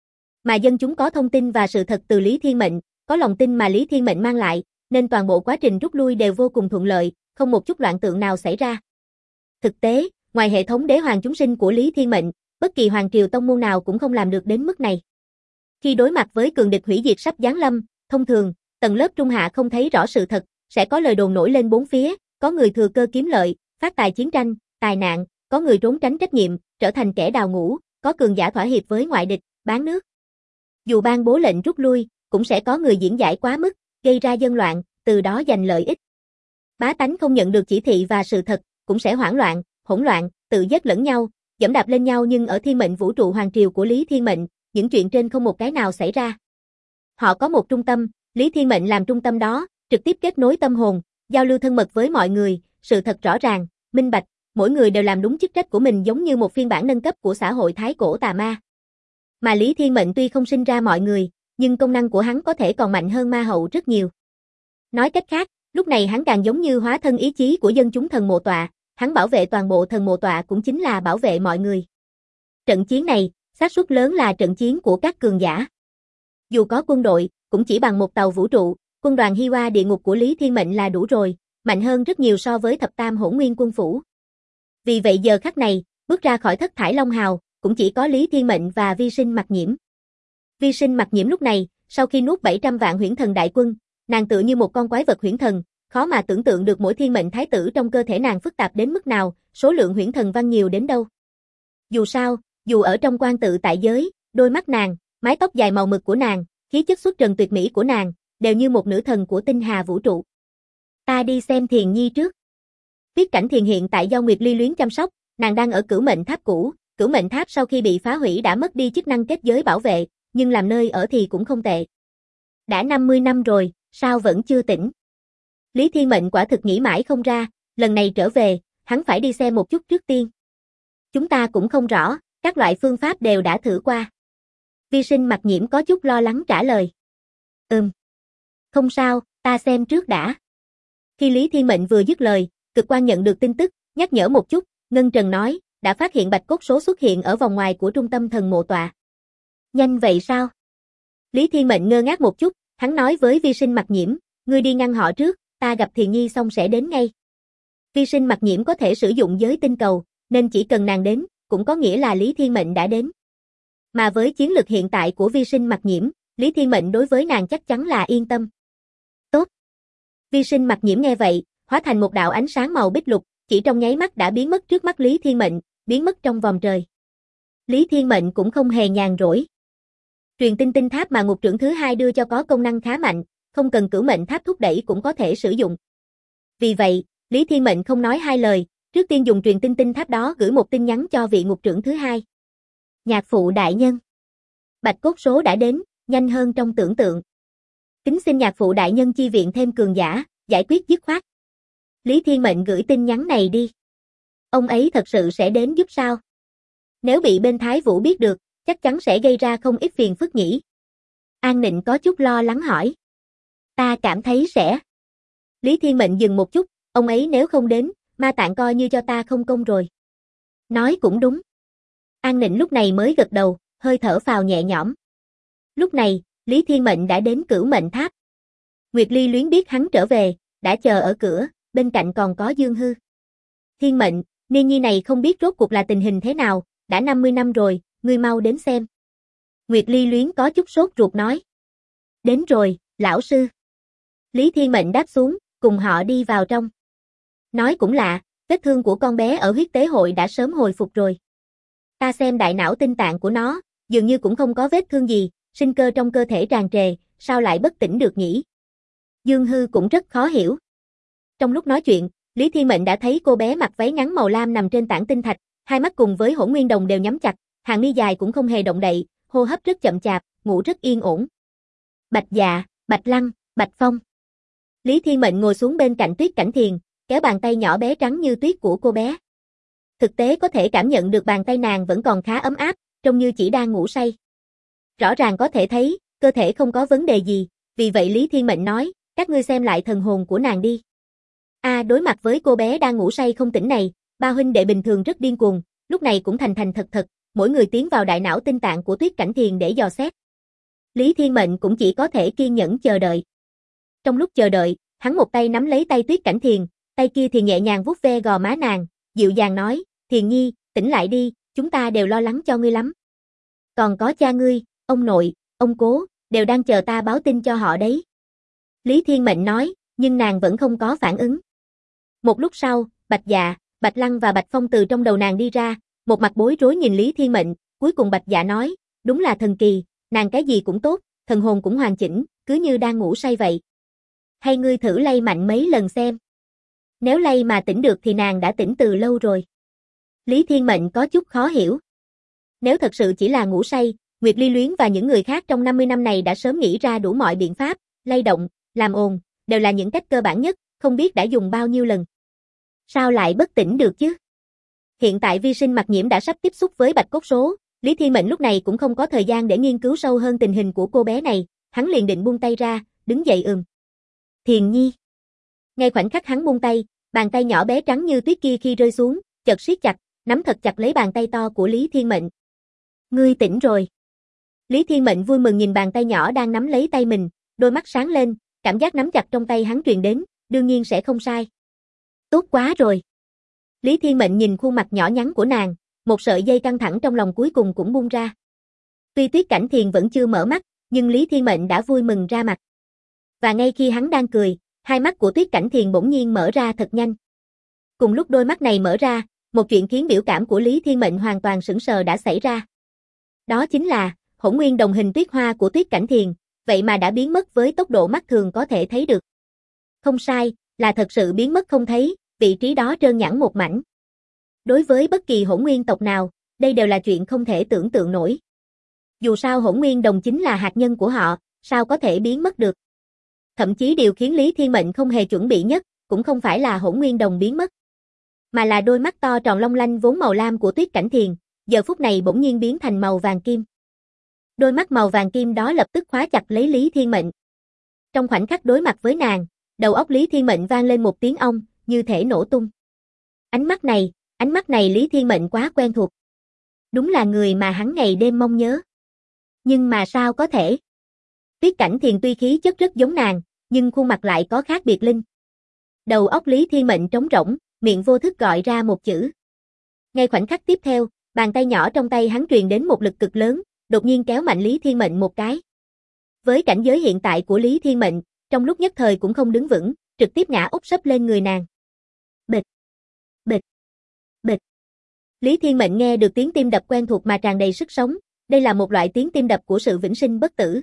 S1: Mà dân chúng có thông tin và sự thật từ Lý Thiên Mệnh, có lòng tin mà Lý Thiên Mệnh mang lại, nên toàn bộ quá trình rút lui đều vô cùng thuận lợi, không một chút loạn tượng nào xảy ra. Thực tế, ngoài hệ thống đế hoàng chúng sinh của Lý Thiên Mệnh, bất kỳ hoàng triều tông môn nào cũng không làm được đến mức này. Khi đối mặt với cường địch hủy diệt sắp giáng lâm, thông thường, tầng lớp trung hạ không thấy rõ sự thật, sẽ có lời đồn nổi lên bốn phía, có người thừa cơ kiếm lợi, phát tài chiến tranh, tài nạn, có người trốn tránh trách nhiệm, trở thành kẻ đào ngũ, có cường giả thỏa hiệp với ngoại địch, bán nước. Dù ban bố lệnh rút lui, cũng sẽ có người diễn giải quá mức, gây ra dân loạn, từ đó giành lợi ích. Bá tánh không nhận được chỉ thị và sự thật, cũng sẽ hoảng loạn, hỗn loạn, tự giết lẫn nhau, giẫm đạp lên nhau, nhưng ở Thiên Mệnh vũ trụ hoàng triều của Lý Thiên Mệnh, những chuyện trên không một cái nào xảy ra. Họ có một trung tâm, Lý Thiên Mệnh làm trung tâm đó, trực tiếp kết nối tâm hồn, giao lưu thân mật với mọi người, sự thật rõ ràng, minh bạch, mỗi người đều làm đúng chức trách của mình, giống như một phiên bản nâng cấp của xã hội thái cổ tà ma. Mà Lý Thiên Mệnh tuy không sinh ra mọi người, nhưng công năng của hắn có thể còn mạnh hơn ma hậu rất nhiều. Nói cách khác, lúc này hắn càng giống như hóa thân ý chí của dân chúng thần mộ tọa, hắn bảo vệ toàn bộ thần mộ tọa cũng chính là bảo vệ mọi người. Trận chiến này, xác suất lớn là trận chiến của các cường giả. Dù có quân đội, cũng chỉ bằng một tàu vũ trụ, quân đoàn Hi Hoa địa ngục của Lý Thiên Mệnh là đủ rồi, mạnh hơn rất nhiều so với thập tam hỗn nguyên quân phủ. Vì vậy giờ khắc này, bước ra khỏi thất thải Long Hào, cũng chỉ có Lý Thiên Mệnh và Vi Sinh Mặc Nhiễm. Vi Sinh Mặc Nhiễm lúc này, sau khi nuốt 700 vạn huyễn thần đại quân, nàng tựa như một con quái vật huyễn thần, khó mà tưởng tượng được mỗi thiên mệnh thái tử trong cơ thể nàng phức tạp đến mức nào, số lượng huyễn thần văn nhiều đến đâu. Dù sao, dù ở trong quan tự tại giới, đôi mắt nàng, mái tóc dài màu mực của nàng, khí chất xuất trần tuyệt mỹ của nàng, đều như một nữ thần của tinh hà vũ trụ. Ta đi xem Thiền Nhi trước. Viết cảnh Thiền hiện tại do Nguyệt Ly Luyến chăm sóc, nàng đang ở Cửu Mệnh Tháp cũ, Cửu Mệnh Tháp sau khi bị phá hủy đã mất đi chức năng kết giới bảo vệ, nhưng làm nơi ở thì cũng không tệ. Đã 50 năm rồi, sao vẫn chưa tỉnh? Lý Thiên Mệnh quả thực nghĩ mãi không ra, lần này trở về, hắn phải đi xem một chút trước tiên. Chúng ta cũng không rõ, các loại phương pháp đều đã thử qua. Vi Sinh Mặc Nhiễm có chút lo lắng trả lời. Không sao, ta xem trước đã. Khi Lý Thiên Mệnh vừa dứt lời, Cực Quan nhận được tin tức, nhắc nhở một chút, Ngân Trần nói, đã phát hiện bạch cốt số xuất hiện ở vòng ngoài của trung tâm thần mộ tọa. Nhanh vậy sao? Lý Thiên Mệnh ngơ ngác một chút, hắn nói với Vi Sinh Mặc Nhiễm, ngươi đi ngăn họ trước, ta gặp Thiền Nhi xong sẽ đến ngay. Vi Sinh Mặc Nhiễm có thể sử dụng giới tinh cầu, nên chỉ cần nàng đến, cũng có nghĩa là Lý Thiên Mệnh đã đến. Mà với chiến lực hiện tại của Vi Sinh Mặc Nhiễm, Lý Thiên Mệnh đối với nàng chắc chắn là yên tâm. Tốt. Vi Sinh Mặc Nhiễm nghe vậy, hóa thành một đạo ánh sáng màu bích lục, chỉ trong nháy mắt đã biến mất trước mắt Lý Thiên Mệnh, biến mất trong vòng trời. Lý Thiên Mệnh cũng không hề nhàn rỗi. Truyền tinh tinh tháp mà ngục trưởng thứ hai đưa cho có công năng khá mạnh, không cần Cửu Mệnh Tháp thúc đẩy cũng có thể sử dụng. Vì vậy, Lý Thiên Mệnh không nói hai lời, trước tiên dùng truyền tinh tinh tháp đó gửi một tin nhắn cho vị ngục trưởng thứ hai. Nhạc phụ đại nhân. Bạch cốt số đã đến, nhanh hơn trong tưởng tượng. Kính xin nhạc phụ đại nhân chi viện thêm cường giả, giải quyết dứt khoát. Lý Thiên Mệnh gửi tin nhắn này đi. Ông ấy thật sự sẽ đến giúp sao? Nếu bị bên Thái Vũ biết được, chắc chắn sẽ gây ra không ít phiền phức nhỉ. An Nịnh có chút lo lắng hỏi. Ta cảm thấy sẽ. Lý Thiên Mệnh dừng một chút, ông ấy nếu không đến, ma tạng coi như cho ta không công rồi. Nói cũng đúng. An Nịnh lúc này mới gật đầu, hơi thở phào nhẹ nhõm. Lúc này, Lý Thiên Mệnh đã đến Cửu Mệnh Tháp. Nguyệt Ly Luyến biết hắn trở về, đã chờ ở cửa, bên cạnh còn có Dương Hư. Thiên Mệnh, Niên Nhi này không biết rốt cuộc là tình hình thế nào, đã 50 năm rồi, ngươi mau đến xem. Nguyệt Ly Luyến có chút sốt ruột nói. Đến rồi, lão sư. Lý Thiên Mệnh đáp xuống, cùng họ đi vào trong. Nói cũng lạ, vết thương của con bé ở huyết tế hội đã sớm hồi phục rồi. Ta xem đại não tinh tạng của nó, dường như cũng không có vết thương gì, sinh cơ trong cơ thể tràn trề, sao lại bất tỉnh được nhỉ? Dương Hư cũng rất khó hiểu. Trong lúc nói chuyện, Lý Thiên Mệnh đã thấy cô bé mặc váy ngắn màu lam nằm trên tảng tinh thạch, hai mắt cùng với hỗn nguyên đồng đều nhắm chặt, hàng mi dài cũng không hề động đậy, hô hấp rất chậm chạp, ngủ rất yên ổn. Bạch Dạ, Bạch Lăng, Bạch Phong. Lý Thiên Mệnh ngồi xuống bên cạnh Tuyết Cảnh Thiền, kéo bàn tay nhỏ bé trắng như tuyết của cô bé. Thực tế có thể cảm nhận được bàn tay nàng vẫn còn khá ấm áp, trông như chỉ đang ngủ say. Rõ ràng có thể thấy, cơ thể không có vấn đề gì, vì vậy Lý Thiên Mệnh nói, các ngươi xem lại thần hồn của nàng đi. Đối mặt với cô bé đang ngủ say không tỉnh này, ba huynh đệ bình thường rất điên cuồng, lúc này cũng thành thành thật thật, mỗi người tiến vào đại não tinh tạng của Tuyết Cảnh Thiền để dò xét. Lý Thiên Mệnh cũng chỉ có thể kiên nhẫn chờ đợi. Trong lúc chờ đợi, hắn một tay nắm lấy tay Tuyết Cảnh Thiền, tay kia thì nhẹ nhàng vuốt ve gò má nàng, dịu dàng nói, Thiền Nhi, tỉnh lại đi, chúng ta đều lo lắng cho ngươi lắm. Còn có cha ngươi, ông nội, ông cố, đều đang chờ ta báo tin cho họ đấy. Lý Thiên Mệnh nói, nhưng nàng vẫn không có phản ứng. Một lúc sau, Bạch Dạ, Bạch Lăng và Bạch Phong từ trong đầu nàng đi ra, một mặt bối rối nhìn Lý Thiên Mệnh, cuối cùng Bạch Dạ nói, đúng là thần kỳ, nàng cái gì cũng tốt, thần hồn cũng hoàn chỉnh, cứ như đang ngủ say vậy. Hay ngươi thử lay mạnh mấy lần xem. Nếu lay mà tỉnh được thì nàng đã tỉnh từ lâu rồi. Lý Thiên Mệnh có chút khó hiểu. Nếu thật sự chỉ là ngủ say, Nguyệt Ly Luyến và những người khác trong 50 năm này đã sớm nghĩ ra đủ mọi biện pháp, lay động, làm ồn, đều là những cách cơ bản nhất, không biết đã dùng bao nhiêu lần. Sao lại bất tỉnh được chứ? Hiện tại vi sinh Mặc Nhiễm đã sắp tiếp xúc với Bạch Cốt Số, Lý Thiên Mệnh lúc này cũng không có thời gian để nghiên cứu sâu hơn tình hình của cô bé này, hắn liền định buông tay ra, đứng dậy Thiền Nhi. Ngay khoảnh khắc hắn buông tay, bàn tay nhỏ bé trắng như tuyết kia khi rơi xuống, chợt siết chặt, nắm thật chặt lấy bàn tay to của Lý Thiên Mệnh. Ngươi tỉnh rồi. Lý Thiên Mệnh vui mừng nhìn bàn tay nhỏ đang nắm lấy tay mình, đôi mắt sáng lên, cảm giác nắm chặt trong tay hắn truyền đến, đương nhiên sẽ không sai. Tốt quá rồi. Lý Thiên Mệnh nhìn khuôn mặt nhỏ nhắn của nàng, một sợi dây căng thẳng trong lòng cuối cùng cũng buông ra. Tuy Tuyết Cảnh Thiền vẫn chưa mở mắt, nhưng Lý Thiên Mệnh đã vui mừng ra mặt. Và ngay khi hắn đang cười, hai mắt của Tuyết Cảnh Thiền bỗng nhiên mở ra thật nhanh. Cùng lúc đôi mắt này mở ra, một chuyện khiến biểu cảm của Lý Thiên Mệnh hoàn toàn sững sờ đã xảy ra. Đó chính là, hỗn nguyên đồng hình tuyết hoa của Tuyết Cảnh Thiền, vậy mà đã biến mất với tốc độ mắt thường có thể thấy được. Không sai, là thật sự biến mất không thấy, vị trí đó trơn nhẵn một mảnh. Đối với bất kỳ hỗn nguyên tộc nào, đây đều là chuyện không thể tưởng tượng nổi. Dù sao hỗn nguyên đồng chính là hạt nhân của họ, sao có thể biến mất được. Thậm chí điều khiến Lý Thiên Mệnh không hề chuẩn bị nhất, cũng không phải là hỗn nguyên đồng biến mất, mà là đôi mắt to tròn long lanh vốn màu lam của Tuyết Cảnh Thiền, giờ phút này bỗng nhiên biến thành màu vàng kim. Đôi mắt màu vàng kim đó lập tức khóa chặt lấy Lý Thiên Mệnh. Trong khoảnh khắc đối mặt với nàng, đầu óc Lý Thiên Mệnh vang lên một tiếng ong, như thể nổ tung. Ánh mắt này Lý Thiên Mệnh quá quen thuộc. Đúng là người mà hắn ngày đêm mong nhớ. Nhưng mà sao có thể? Tuyết Cảnh Thiền tuy khí chất rất giống nàng, nhưng khuôn mặt lại có khác biệt linh. Đầu óc Lý Thiên Mệnh trống rỗng, miệng vô thức gọi ra một chữ. Ngay khoảnh khắc tiếp theo, bàn tay nhỏ trong tay hắn truyền đến một lực cực lớn, đột nhiên kéo mạnh Lý Thiên Mệnh một cái. Với cảnh giới hiện tại của Lý Thiên Mệnh, trong lúc nhất thời cũng không đứng vững, trực tiếp ngã úp sấp lên người nàng. Bịch, bịch, bịch. Lý Thiên Mệnh nghe được tiếng tim đập quen thuộc mà tràn đầy sức sống, đây là một loại tiếng tim đập của sự vĩnh sinh bất tử.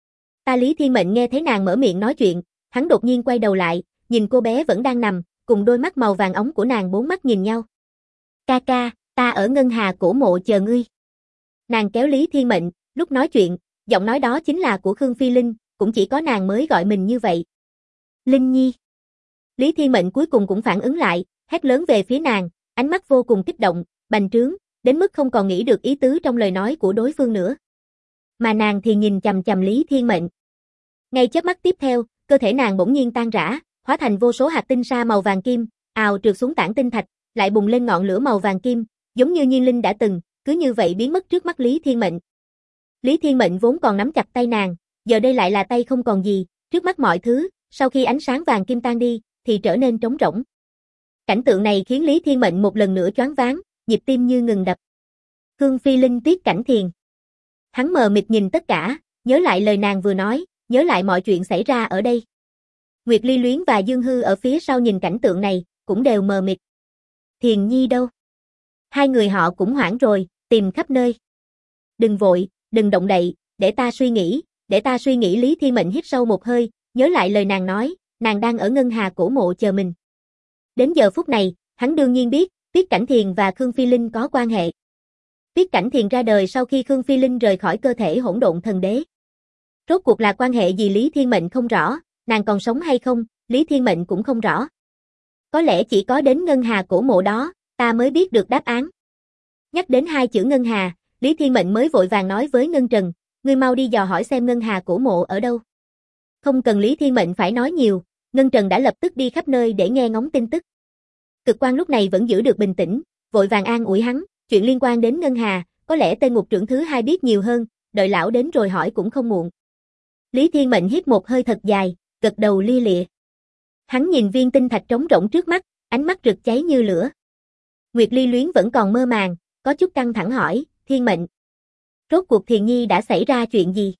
S1: Lý Thiên Mệnh nghe thấy nàng mở miệng nói chuyện, hắn đột nhiên quay đầu lại, nhìn cô bé vẫn đang nằm, cùng đôi mắt màu vàng óng của nàng bốn mắt nhìn nhau. Ca ca, ta ở ngân hà cổ mộ chờ ngươi. Nàng kéo Lý Thiên Mệnh, lúc nói chuyện, giọng nói đó chính là của Khương Phi Linh, cũng chỉ có nàng mới gọi mình như vậy. Linh Nhi. Lý Thiên Mệnh cuối cùng cũng phản ứng lại, hét lớn về phía nàng, ánh mắt vô cùng kích động, bành trướng, đến mức không còn nghĩ được ý tứ trong lời nói của đối phương nữa. Mà nàng thì nhìn chằm chằm Lý Thiên Mệnh. Ngay chớp mắt tiếp theo, cơ thể nàng bỗng nhiên tan rã, hóa thành vô số hạt tinh sa màu vàng kim, ào trượt xuống tảng tinh thạch, lại bùng lên ngọn lửa màu vàng kim, giống như Nhiên Linh đã từng, cứ như vậy biến mất trước mắt Lý Thiên Mệnh. Lý Thiên Mệnh vốn còn nắm chặt tay nàng, giờ đây lại là tay không còn gì, trước mắt mọi thứ, sau khi ánh sáng vàng kim tan đi, thì trở nên trống rỗng. Cảnh tượng này khiến Lý Thiên Mệnh một lần nữa choáng váng, nhịp tim như ngừng đập. Khương Phi Linh, Tuyết Cảnh Thiền. Hắn mờ mịt nhìn tất cả, nhớ lại lời nàng vừa nói, nhớ lại mọi chuyện xảy ra ở đây. Nguyệt Ly Luyến và Dương Hư ở phía sau nhìn cảnh tượng này, cũng đều mờ mịt. Thiền Nhi đâu? Hai người họ cũng hoảng rồi, tìm khắp nơi. Đừng vội, đừng động đậy, để ta suy nghĩ Lý Thiên Mệnh hít sâu một hơi, nhớ lại lời nàng nói, nàng đang ở ngân hà cổ mộ chờ mình. Đến giờ phút này, hắn đương nhiên biết, Tuyết Cảnh Thiền và Khương Phi Linh có quan hệ. Tuyết Cảnh Thiền ra đời sau khi Khương Phi Linh rời khỏi cơ thể hỗn độn thần đế. Rốt cuộc là quan hệ gì Lý Thiên Mệnh không rõ, nàng còn sống hay không, Lý Thiên Mệnh cũng không rõ. Có lẽ chỉ có đến ngân hà cổ mộ đó, ta mới biết được đáp án. Nhắc đến hai chữ ngân hà, Lý Thiên Mệnh mới vội vàng nói với Ngân Trần, ngươi mau đi dò hỏi xem ngân hà cổ mộ ở đâu. Không cần Lý Thiên Mệnh phải nói nhiều, Ngân Trần đã lập tức đi khắp nơi để nghe ngóng tin tức. Cực Quang lúc này vẫn giữ được bình tĩnh, vội vàng an ủi hắn, chuyện liên quan đến ngân hà, có lẽ tên ngục trưởng thứ hai biết nhiều hơn, đợi lão đến rồi hỏi cũng không muộn. Lý Thiên Mệnh hít một hơi thật dài, gật đầu lia lịa. Hắn nhìn viên tinh thạch trống rỗng trước mắt, ánh mắt rực cháy như lửa. Nguyệt Ly Luyến vẫn còn mơ màng, có chút căng thẳng hỏi, Thiên Mệnh, rốt cuộc Thiền Nhi đã xảy ra chuyện gì?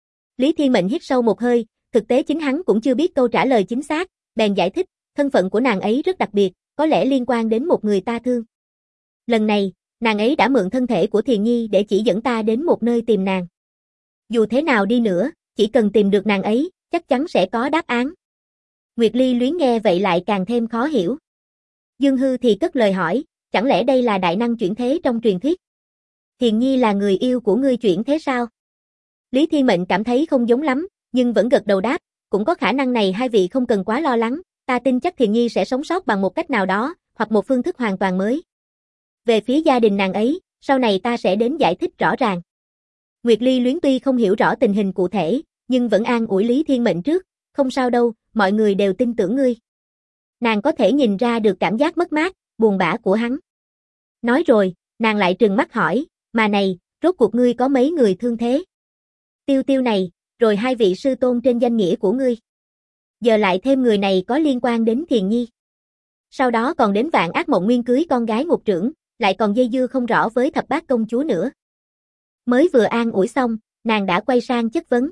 S1: Lý Thiên Mệnh hít sâu một hơi, thực tế chính hắn cũng chưa biết câu trả lời chính xác, bèn giải thích, thân phận của nàng ấy rất đặc biệt, có lẽ liên quan đến một người ta thương. Lần này, nàng ấy đã mượn thân thể của Thiền Nhi để chỉ dẫn ta đến một nơi tìm nàng. Dù thế nào đi nữa, chỉ cần tìm được nàng ấy, chắc chắn sẽ có đáp án. Nguyệt Ly Luyến nghe vậy lại càng thêm khó hiểu. Dương Hư thì cất lời hỏi, chẳng lẽ đây là đại năng chuyển thế trong truyền thuyết? Thiền Nhi là người yêu của ngươi chuyển thế sao? Lý Thiên Mệnh cảm thấy không giống lắm, nhưng vẫn gật đầu đáp, cũng có khả năng này, hai vị không cần quá lo lắng, ta tin chắc Thiền Nhi sẽ sống sót bằng một cách nào đó, hoặc một phương thức hoàn toàn mới. Về phía gia đình nàng ấy, sau này ta sẽ đến giải thích rõ ràng. Nguyệt Ly Luyến tuy không hiểu rõ tình hình cụ thể, nhưng vẫn an ủi Lý Thiên Mệnh trước, không sao đâu, mọi người đều tin tưởng ngươi. Nàng có thể nhìn ra được cảm giác mất mát, buồn bã của hắn. Nói rồi, nàng lại trừng mắt hỏi, mà này, rốt cuộc ngươi có mấy người thương thế? Tiêu Tiêu này, rồi hai vị sư tôn trên danh nghĩa của ngươi. Giờ lại thêm người này có liên quan đến Thiền Nhi. Sau đó còn đến Vạn Ác Mộng Nguyên cưới con gái ngục trưởng, lại còn dây dưa không rõ với Thập Bát công chúa nữa. Mới vừa an ủi xong, nàng đã quay sang chất vấn.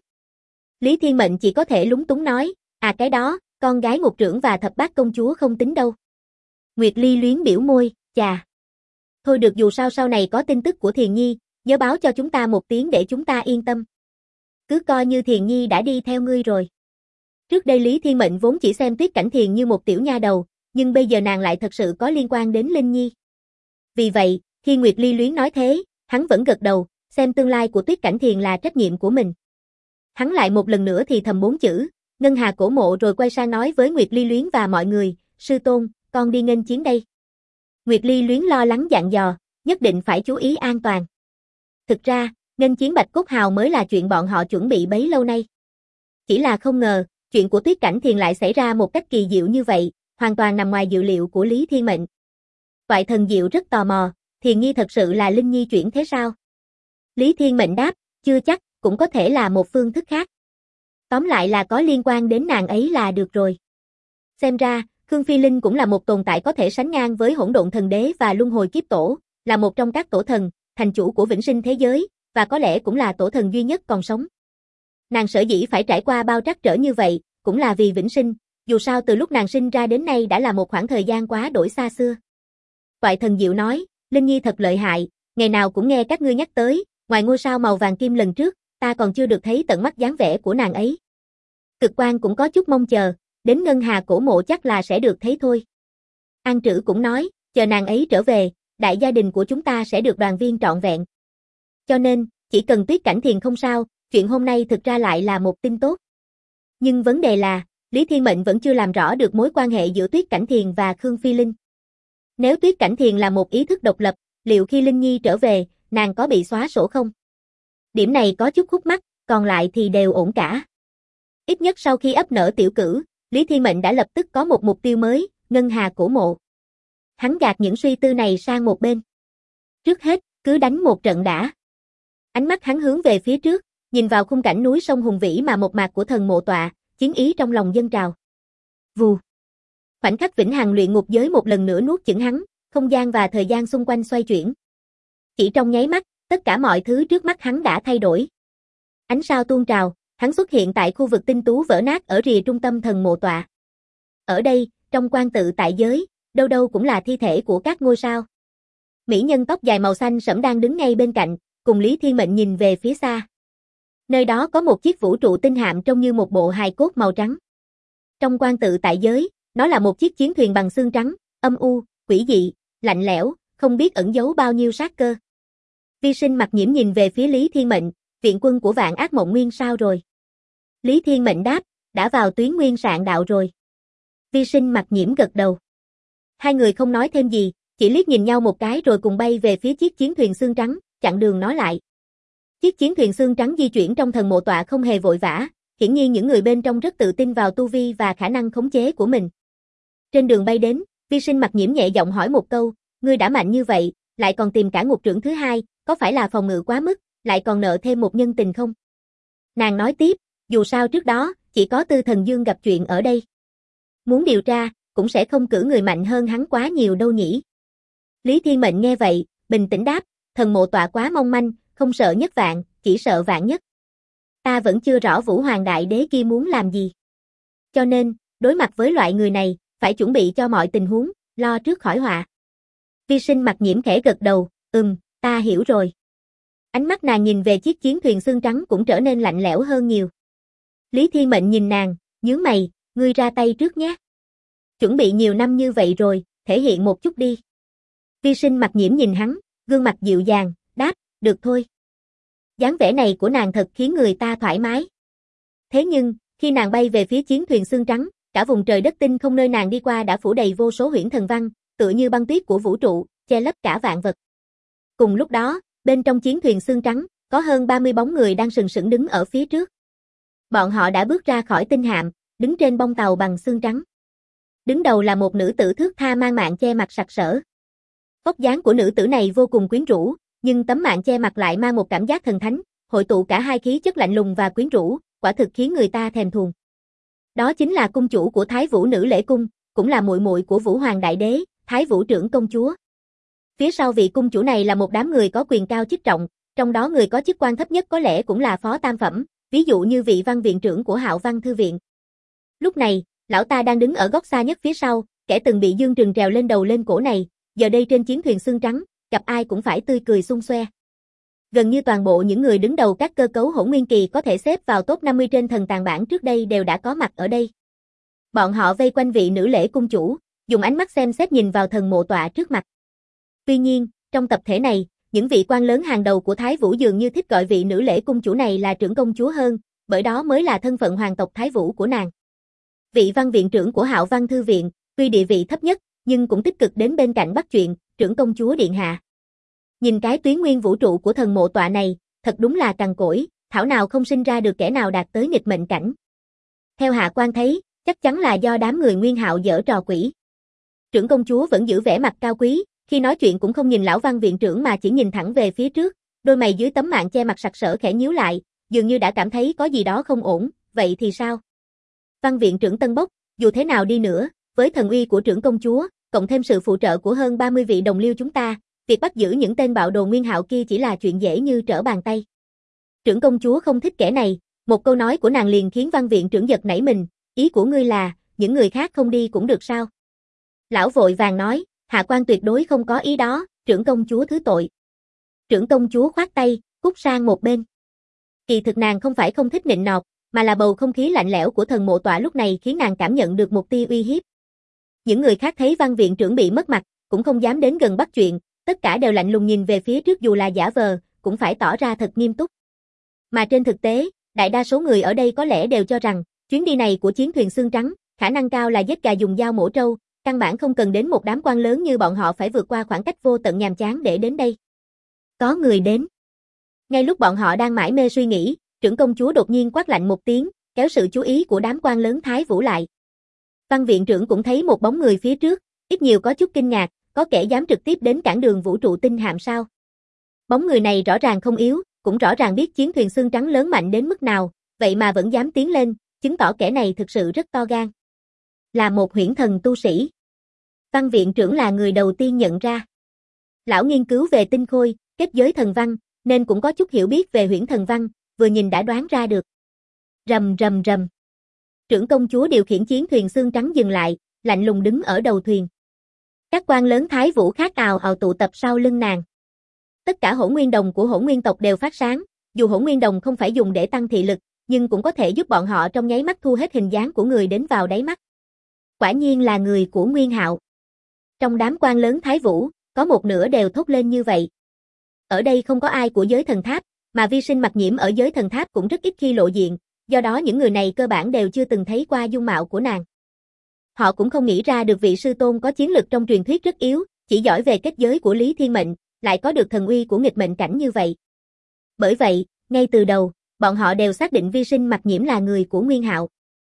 S1: Lý Thiên Mệnh chỉ có thể lúng túng nói, cái đó, con gái ngục trưởng và Thập Bát công chúa không tính đâu. Nguyệt Ly Luyến biểu môi, chà. Thôi được, dù sao sau này có tin tức của Thiền Nhi, nhớ báo cho chúng ta một tiếng để chúng ta yên tâm. Cứ coi như Thiền Nhi đã đi theo ngươi rồi. Trước đây Lý Thiên Mệnh vốn chỉ xem Tuyết Cảnh Thiền như một tiểu nha đầu, nhưng bây giờ nàng lại thật sự có liên quan đến Linh Nhi. Vì vậy, khi Nguyệt Ly Luyến nói thế, hắn vẫn gật đầu, xem tương lai của Tuyết Cảnh Thiền là trách nhiệm của mình. Hắn lại một lần nữa thì thầm 4 chữ, ngân hà cổ mộ, rồi quay sang nói với Nguyệt Ly Luyến và mọi người, sư tôn, con đi nghênh chiến đây. Nguyệt Ly Luyến lo lắng dặn dò, nhất định phải chú ý an toàn. Thực ra, nghênh chiến Bạch Cốt Hào mới là chuyện bọn họ chuẩn bị bấy lâu nay. Chỉ là không ngờ, chuyện của Tuyết Cảnh Thiền lại xảy ra một cách kỳ diệu như vậy, hoàn toàn nằm ngoài dự liệu của Lý Thiên Mệnh. Toại Thần Diệu rất tò mò, Thiền Nhi thật sự là Linh Nhi chuyển thế sao? Lý Thiên Mệnh đáp, chưa chắc, cũng có thể là một phương thức khác. Tóm lại là có liên quan đến nàng ấy là được rồi. Xem ra, Khương Phi Linh cũng là một tồn tại có thể sánh ngang với Hỗn Độn Thần Đế và Luân Hồi Kiếp Tổ, là một trong các tổ thần, thành chủ của vĩnh sinh thế giới, và có lẽ cũng là tổ thần duy nhất còn sống. Nàng sở dĩ phải trải qua bao trắc trở như vậy, cũng là vì vĩnh sinh, dù sao từ lúc nàng sinh ra đến nay đã là một khoảng thời gian quá đổi xa xưa. Toại Thần Diệu nói, Linh Nhi thật lợi hại, ngày nào cũng nghe các ngươi nhắc tới, ngoài ngôi sao màu vàng kim lần trước, ta còn chưa được thấy tận mắt dáng vẻ của nàng ấy. Cực Quang cũng có chút mong chờ, đến ngân hà cổ mộ chắc là sẽ được thấy thôi. An Trữ cũng nói, chờ nàng ấy trở về, đại gia đình của chúng ta sẽ được đoàn viên trọn vẹn. Cho nên, chỉ cần Tuyết Cảnh Thiền không sao, chuyện hôm nay thực ra lại là một tin tốt. Nhưng vấn đề là, Lý Thiên Mệnh vẫn chưa làm rõ được mối quan hệ giữa Tuyết Cảnh Thiền và Khương Phi Linh. Nếu Tuyết Cảnh Thiền là một ý thức độc lập, liệu khi Linh Nhi trở về, nàng có bị xóa sổ không? Điểm này có chút khúc mắc, còn lại thì đều ổn cả. Ít nhất sau khi ấp nở tiểu cửu, Lý Thiên Mệnh đã lập tức có một mục tiêu mới, ngân hà cổ mộ. Hắn gạt những suy tư này sang một bên. Trước hết, cứ đánh một trận đã. Ánh mắt hắn hướng về phía trước, nhìn vào khung cảnh núi sông hùng vĩ mà một mạc của thần mộ tọa, chiến ý trong lòng dâng trào. Vù. Khoảnh khắc vĩnh hằng luyện ngục giới một lần nữa nuốt chửng hắn, không gian và thời gian xung quanh xoay chuyển. Chỉ trong nháy mắt, tất cả mọi thứ trước mắt hắn đã thay đổi. Ánh sao tuôn trào, hắn xuất hiện tại khu vực tinh tú vỡ nát ở rìa trung tâm thần mộ tọa. Ở đây, trong quan tự tại giới, đâu đâu cũng là thi thể của các ngôi sao. Mỹ nhân tóc dài màu xanh sẫm đang đứng ngay bên cạnh, cùng Lý Thiên Mệnh nhìn về phía xa. Nơi đó có một chiếc vũ trụ tinh hạm trông như một bộ hài cốt màu trắng. Trong quan tự tại giới, nó là một chiếc chiến thuyền bằng xương trắng, âm u, quỷ dị, lạnh lẽo, không biết ẩn giấu bao nhiêu sát cơ. Vi Sinh mặt nhiễm nhìn về phía Lý Thiên Mệnh, viện quân của Vạn Ác Mộng Nguyên sao rồi? Lý Thiên Mệnh đáp, đã vào tuyến nguyên sạn đạo rồi. Vi Sinh Mặc Nhiễm gật đầu. Hai người không nói thêm gì, chỉ liếc nhìn nhau một cái rồi cùng bay về phía chiếc chiến thuyền xương trắng, chặn đường nó lại. Chiếc chiến thuyền xương trắng di chuyển trong thần mộ tọa không hề vội vã, hiển nhiên những người bên trong rất tự tin vào tu vi và khả năng khống chế của mình. Trên đường bay đến, Vi Sinh Mặc Nhiễm nhẹ giọng hỏi một câu, ngươi đã mạnh như vậy, lại còn tìm cả ngục trưởng thứ hai, có phải là phòng ngự quá mức, lại còn nợ thêm một nhân tình không? Nàng nói tiếp, dù sao trước đó, chỉ có Tư Thần Dương gặp chuyện ở đây. Muốn điều tra, cũng sẽ không cử người mạnh hơn hắn quá nhiều đâu nhỉ. Lý Thiên Mệnh nghe vậy, bình tĩnh đáp, thần mộ tọa quá mong manh, không sợ nhất vạn, chỉ sợ vạn nhất. Ta vẫn chưa rõ Vũ Hoàng Đại Đế kia muốn làm gì. Cho nên, đối mặt với loại người này, phải chuẩn bị cho mọi tình huống, lo trước khỏi họa. Vi Sinh Mặc Nhiễm khẽ gật đầu, ta hiểu rồi. Ánh mắt nàng nhìn về chiếc chiến thuyền xương trắng cũng trở nên lạnh lẽo hơn nhiều. Lý Thiên Mệnh nhìn nàng, nhướng mày, ngươi ra tay trước nhé. Chuẩn bị nhiều năm như vậy rồi, thể hiện một chút đi. Vi Sinh Mặc Nhiễm nhìn hắn, gương mặt dịu dàng, đáp, được thôi. Dáng vẻ này của nàng thật khiến người ta thoải mái. Thế nhưng, khi nàng bay về phía chiến thuyền xương trắng, cả vùng trời đất tinh không nơi nàng đi qua đã phủ đầy vô số huyễn thần văn, tựa như băng tuyết của vũ trụ, che lấp cả vạn vật. Cùng lúc đó, bên trong chiến thuyền xương trắng, có hơn 30 bóng người đang sừng sững đứng ở phía trước. Bọn họ đã bước ra khỏi tinh hạm, đứng trên bông tàu bằng xương trắng. Đứng đầu là một nữ tử thước tha mang mạn che mặt sặc sỡ. Vóc dáng của nữ tử này vô cùng quyến rũ, nhưng tấm mạn che mặt lại mang một cảm giác thần thánh, hội tụ cả hai khí chất lạnh lùng và quyến rũ, quả thực khiến người ta thèm thuồng. Đó chính là cung chủ của Thái Vũ Nữ Lễ Cung, cũng là muội muội của Vũ Hoàng Đại Đế, Thái Vũ Trưởng Công Chúa. Phía sau vị cung chủ này là một đám người có quyền cao chức trọng, trong đó người có chức quan thấp nhất có lẽ cũng là phó tam phẩm, ví dụ như vị văn viện trưởng của Hạo Văn Thư Viện. Lúc này, lão ta đang đứng ở góc xa nhất phía sau, kẻ từng bị Dương Trừng trèo lên đầu lên cổ này, giờ đây trên chiến thuyền xương trắng, gặp ai cũng phải tươi cười xung xoe. Gần như toàn bộ những người đứng đầu các cơ cấu Hỗn Nguyên Kỳ có thể xếp vào top 50 trên thần tàng bảng trước đây đều đã có mặt ở đây. Bọn họ vây quanh vị nữ lễ cung chủ, dùng ánh mắt xem xét nhìn vào thần mộ tọa trước mặt. Tuy nhiên, trong tập thể này, những vị quan lớn hàng đầu của Thái Vũ dường như thích gọi vị nữ lễ cung chủ này là trưởng công chúa hơn, bởi đó mới là thân phận hoàng tộc Thái Vũ của nàng. Vị văn viện trưởng của Hạo Văn Thư Viện, tuy địa vị thấp nhất, nhưng cũng tích cực đến bên cạnh bắt chuyện, trưởng công chúa điện hạ. Nhìn cái tuyến nguyên vũ trụ của thần mộ tọa này, thật đúng là cằn cỗi, thảo nào không sinh ra được kẻ nào đạt tới nghịch mệnh cảnh. Theo hạ quan thấy, chắc chắn là do đám người Nguyên Hạo giở trò quỷ. Trưởng công chúa vẫn giữ vẻ mặt cao quý, khi nói chuyện cũng không nhìn lão văn viện trưởng mà chỉ nhìn thẳng về phía trước, đôi mày dưới tấm mạn che mặt sặc sỡ khẽ nhíu lại, dường như đã cảm thấy có gì đó không ổn, vậy thì sao? Văn viện trưởng Tân Bốc, dù thế nào đi nữa, với thần uy của trưởng công chúa, cộng thêm sự phụ trợ của hơn 30 vị đồng liêu chúng ta, việc bắt giữ những tên bạo đồ Nguyên Hạo kia chỉ là chuyện dễ như trở bàn tay. Trưởng công chúa không thích kẻ này, một câu nói của nàng liền khiến văn viện trưởng giật nảy mình, ý của ngươi là, những người khác không đi cũng được sao? Lão vội vàng nói, hạ quan tuyệt đối không có ý đó, trưởng công chúa thứ tội. Trưởng công chúa khoát tay, cút sang một bên. Kỳ thực nàng không phải không thích nịnh nọt, mà là bầu không khí lạnh lẽo của thần mộ tọa lúc này khiến nàng cảm nhận được một tia uy hiếp. Những người khác thấy văn viện trưởng bị mất mặt, cũng không dám đến gần bắt chuyện, tất cả đều lạnh lùng nhìn về phía trước dù là giả vờ, cũng phải tỏ ra thật nghiêm túc. Mà trên thực tế, đại đa số người ở đây có lẽ đều cho rằng, chuyến đi này của chiến thuyền xương trắng, khả năng cao là giết gà dùng dao mổ trâu, căn bản không cần đến một đám quan lớn như bọn họ phải vượt qua khoảng cách vô tận nhàm chán để đến đây. Có người đến. Ngay lúc bọn họ đang mải mê suy nghĩ, trưởng công chúa đột nhiên quát lạnh một tiếng, kéo sự chú ý của đám quan lớn Thái Vũ lại. Văn viện trưởng cũng thấy một bóng người phía trước, ít nhiều có chút kinh ngạc, có kẻ dám trực tiếp đến cản đường vũ trụ tinh hạm sao? Bóng người này rõ ràng không yếu, cũng rõ ràng biết chiến thuyền xương trắng lớn mạnh đến mức nào, vậy mà vẫn dám tiến lên, chứng tỏ kẻ này thực sự rất to gan. Là một huyễn thần tu sĩ. Văn viện trưởng là người đầu tiên nhận ra. Lão nghiên cứu về tinh khôi, kết giới thần văn, nên cũng có chút hiểu biết về huyễn thần văn, vừa nhìn đã đoán ra được. Rầm rầm rầm. Trưởng công chúa điều khiển chiến thuyền xương trắng dừng lại, lạnh lùng đứng ở đầu thuyền. Các quan lớn Thái Vũ khác ào ào tụ tập sau lưng nàng. Tất cả hỗn nguyên đồng của hỗn nguyên tộc đều phát sáng, dù hỗn nguyên đồng không phải dùng để tăng thị lực, nhưng cũng có thể giúp bọn họ trong nháy mắt thu hết hình dáng của người đến vào đáy mắt. Quả nhiên là người của Nguyên Hạo. Trong đám quan lớn Thái Vũ, có một nửa đều thốt lên như vậy. Ở đây không có ai của giới thần tháp, mà Vi Sinh Mặc Nhiễm ở giới thần tháp cũng rất ít khi lộ diện, do đó những người này cơ bản đều chưa từng thấy qua dung mạo của nàng. Họ cũng không nghĩ ra được vị sư tôn có chiến lực trong truyền thuyết rất yếu, chỉ giỏi về kết giới của Lý Thiên Mệnh, lại có được thần uy của nghịch mệnh cảnh như vậy. Bởi vậy, ngay từ đầu, bọn họ đều xác định Vi Sinh Mặc Nhiễm là người của Nguyên Hạo.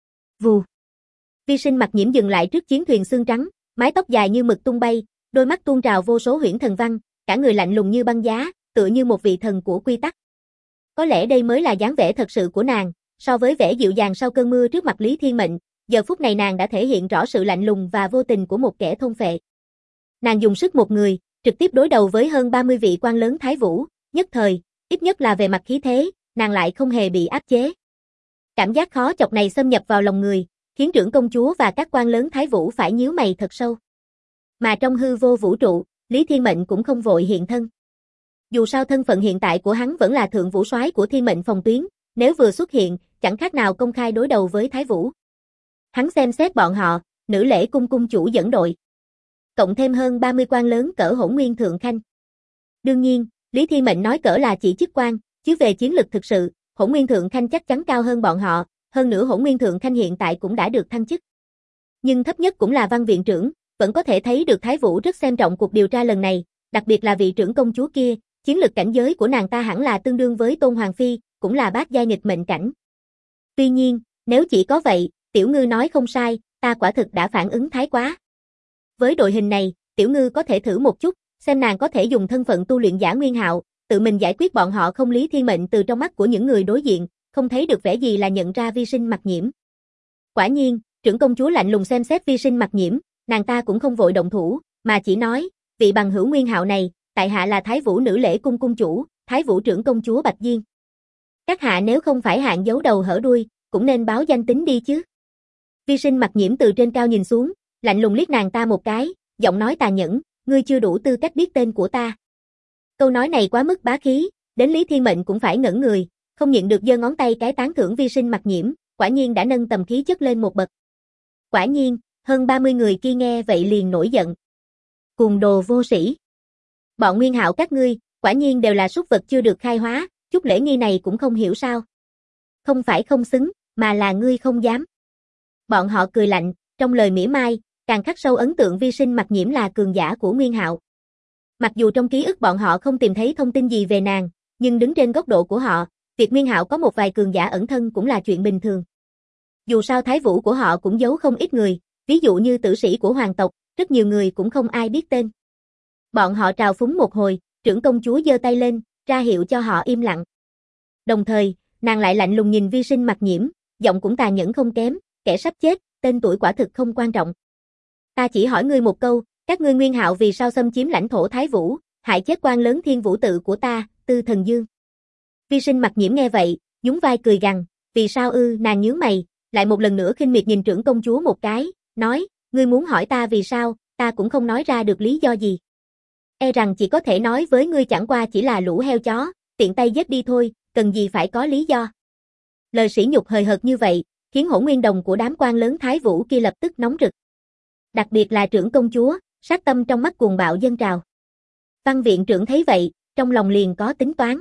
S1: Vù. Vi Sinh Mặc Nhiễm dừng lại trước chiến thuyền xương trắng, mái tóc dài như mực tung bay, đôi mắt tuôn trào vô số huyễn thần văn, cả người lạnh lùng như băng giá, tựa như một vị thần của quy tắc. Có lẽ đây mới là dáng vẻ thật sự của nàng, so với vẻ dịu dàng sau cơn mưa trước mặt Lý Thiên Mệnh, giờ phút này nàng đã thể hiện rõ sự lạnh lùng và vô tình của một kẻ thôn phệ. Nàng dùng sức một người, trực tiếp đối đầu với hơn 30 vị quan lớn Thái Vũ, nhất thời, ít nhất là về mặt khí thế, nàng lại không hề bị áp chế. Cảm giác khó chọc này xâm nhập vào lòng người, khiến trưởng công chúa và các quan lớn Thái Vũ phải nhíu mày thật sâu. Mà trong hư vô vũ trụ, Lý Thiên Mệnh cũng không vội hiện thân. Dù sao thân phận hiện tại của hắn vẫn là thượng vũ soái của Thiên Mệnh phòng tuyến, nếu vừa xuất hiện, chẳng khác nào công khai đối đầu với Thái Vũ. Hắn xem xét bọn họ, Nữ Lễ Cung cung chủ dẫn đội, cộng thêm hơn 30 quan lớn cỡ Hỗn Nguyên Thượng Khanh. Đương nhiên, Lý Thiên Mệnh nói cỡ là chỉ chức quan, chứ về chiến lực thực sự, Hỗn Nguyên Thượng Khanh chắc chắn cao hơn bọn họ, hơn nữa Hỗn Nguyên Thượng Khanh hiện tại cũng đã được thăng chức. Nhưng thấp nhất cũng là văn viện trưởng, vẫn có thể thấy được Thái Vũ rất xem trọng cuộc điều tra lần này, đặc biệt là vị trưởng công chúa kia, chiến lực cảnh giới của nàng ta hẳn là tương đương với Tôn Hoàng Phi, cũng là bát giai nghịch mệnh cảnh. Tuy nhiên, nếu chỉ có vậy, Tiểu Ngư nói không sai, ta quả thực đã phản ứng thái quá. Với đội hình này, Tiểu Ngư có thể thử một chút, xem nàng có thể dùng thân phận tu luyện giả Nguyên Hạo, tự mình giải quyết bọn họ không. Lý Thiên Mệnh từ trong mắt của những người đối diện, không thấy được vẻ gì là nhận ra Vi Sinh Mặc Nhiễm. Quả nhiên, trưởng công chúa lạnh lùng xem xét Vi Sinh Mặc Nhiễm, nàng ta cũng không vội động thủ, mà chỉ nói, vị bằng hữu Nguyên Hạo này, tại hạ là Thái Vũ Nữ Lễ Cung cung chủ, Thái Vũ trưởng công chúa Bạch Diên. Các hạ nếu không phải hạng giấu đầu hở đuôi, cũng nên báo danh tính đi chứ. Vi Sinh Mặc Nhiễm từ trên cao nhìn xuống, lạnh lùng liếc nàng ta một cái, giọng nói tàn nhẫn, ngươi chưa đủ tư cách biết tên của ta. Câu nói này quá mức bá khí, đến Lý Thiên Mệnh cũng phải ngẩn người, không nhịn được giơ ngón tay cái tán thưởng Vi Sinh Mặc Nhiễm, quả nhiên đã nâng tầm khí chất lên một bậc. Quả nhiên, hơn 30 người kia nghe vậy liền nổi giận. Cuồng đồ vô sĩ. Bọn Nguyên Hạo các ngươi, quả nhiên đều là súc vật chưa được khai hóa, chút lễ nghi này cũng không hiểu sao. Không phải không xứng, mà là ngươi không dám. Bọn họ cười lạnh, trong lời mỉa mai, càng khắc sâu ấn tượng Vi Sinh Mặc Nhiễm là cường giả của Nguyên Hạo. Mặc dù trong ký ức bọn họ không tìm thấy thông tin gì về nàng, nhưng đứng trên góc độ của họ, việc Nguyên Hạo có một vài cường giả ẩn thân cũng là chuyện bình thường. Dù sao Thái Vũ của họ cũng giấu không ít người, ví dụ như tử sĩ của hoàng tộc, rất nhiều người cũng không ai biết tên. Bọn họ trào phúng một hồi, trưởng công chúa giơ tay lên, ra hiệu cho họ im lặng. Đồng thời, nàng lại lạnh lùng nhìn Vi Sinh Mặc Nhiễm, giọng cũng tàn nhẫn không kém, kẻ sắp chết, tên tuổi quả thực không quan trọng. Ta chỉ hỏi ngươi một câu, các ngươi Nguyên Hạo vì sao xâm chiếm lãnh thổ Thái Vũ, hại chết quan lớn Thiên Vũ tự của ta, Tư Thần Dương. Vi Sinh Mặc Nhiễm nghe vậy, nhún vai cười gằn, vì sao ư? Nàng nhướng mày, lại một lần nữa khinh miệt nhìn trưởng công chúa một cái, nói, ngươi muốn hỏi ta vì sao, ta cũng không nói ra được lý do gì. E rằng chỉ có thể nói với ngươi chẳng qua chỉ là lũ heo chó, tiện tay giết đi thôi, cần gì phải có lý do. Lời sỉ nhục hời hợt như vậy, khiến Hỗn Nguyên Đồng của đám quan lớn Thái Vũ kia lập tức nóng rực. Đặc biệt là trưởng công chúa, sát tâm trong mắt cuồng bạo dâng trào. Văn viện trưởng thấy vậy, trong lòng liền có tính toán.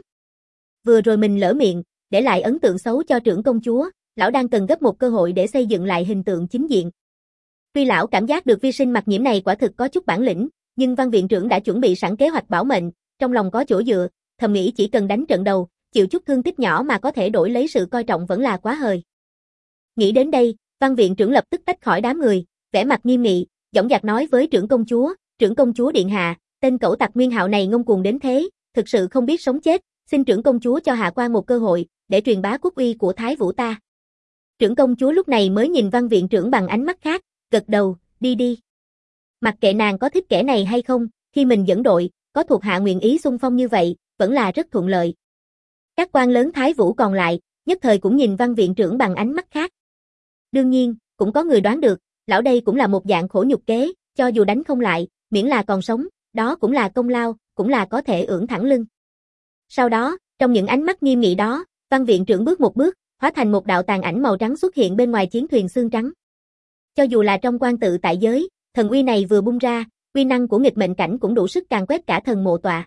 S1: Vừa rồi mình lỡ miệng, để lại ấn tượng xấu cho trưởng công chúa, lão đang cần gấp một cơ hội để xây dựng lại hình tượng chính diện. Tuy lão cảm giác được Vi Sinh Mặc Nhiễm này quả thực có chút bản lĩnh, nhưng văn viện trưởng đã chuẩn bị sẵn kế hoạch bảo mệnh, trong lòng có chỗ dựa, thầm nghĩ chỉ cần đánh trận đầu, chịu chút thương tích nhỏ mà có thể đổi lấy sự coi trọng vẫn là quá hời. Nghĩ đến đây, văn viện trưởng lập tức tách khỏi đám người, vẻ mặt nghiêm nghị, dõng dạc nói với trưởng công chúa điện hạ, tên cẩu tặc Nguyên Hạo này ngông cuồng đến thế, thực sự không biết sống chết, xin trưởng công chúa cho hạ quan một cơ hội, để truyền bá quốc uy của Thái Vũ ta. Trưởng công chúa lúc này mới nhìn văn viện trưởng bằng ánh mắt khác, gật đầu, đi đi. Mặc kệ nàng có thích kẻ này hay không, khi mình dẫn đội, có thuộc hạ nguyện ý xung phong như vậy, vẫn là rất thuận lợi. Các quan lớn Thái Vũ còn lại, nhất thời cũng nhìn văn viện trưởng bằng ánh mắt khác. Đương nhiên, cũng có người đoán được, lão đây cũng là một dạng khổ nhục kế, cho dù đánh không lại, miễn là còn sống, đó cũng là công lao, cũng là có thể ưỡn thẳng lưng. Sau đó, trong những ánh mắt nghiêm nghị đó, văn viện trưởng bước một bước, hóa thành một đạo tàn ảnh màu trắng xuất hiện bên ngoài chiến thuyền xương trắng. Cho dù là trong quan tự tại giới, thần uy này vừa bung ra, uy năng của nghịch mệnh cảnh cũng đủ sức càn quét cả thần mộ tọa.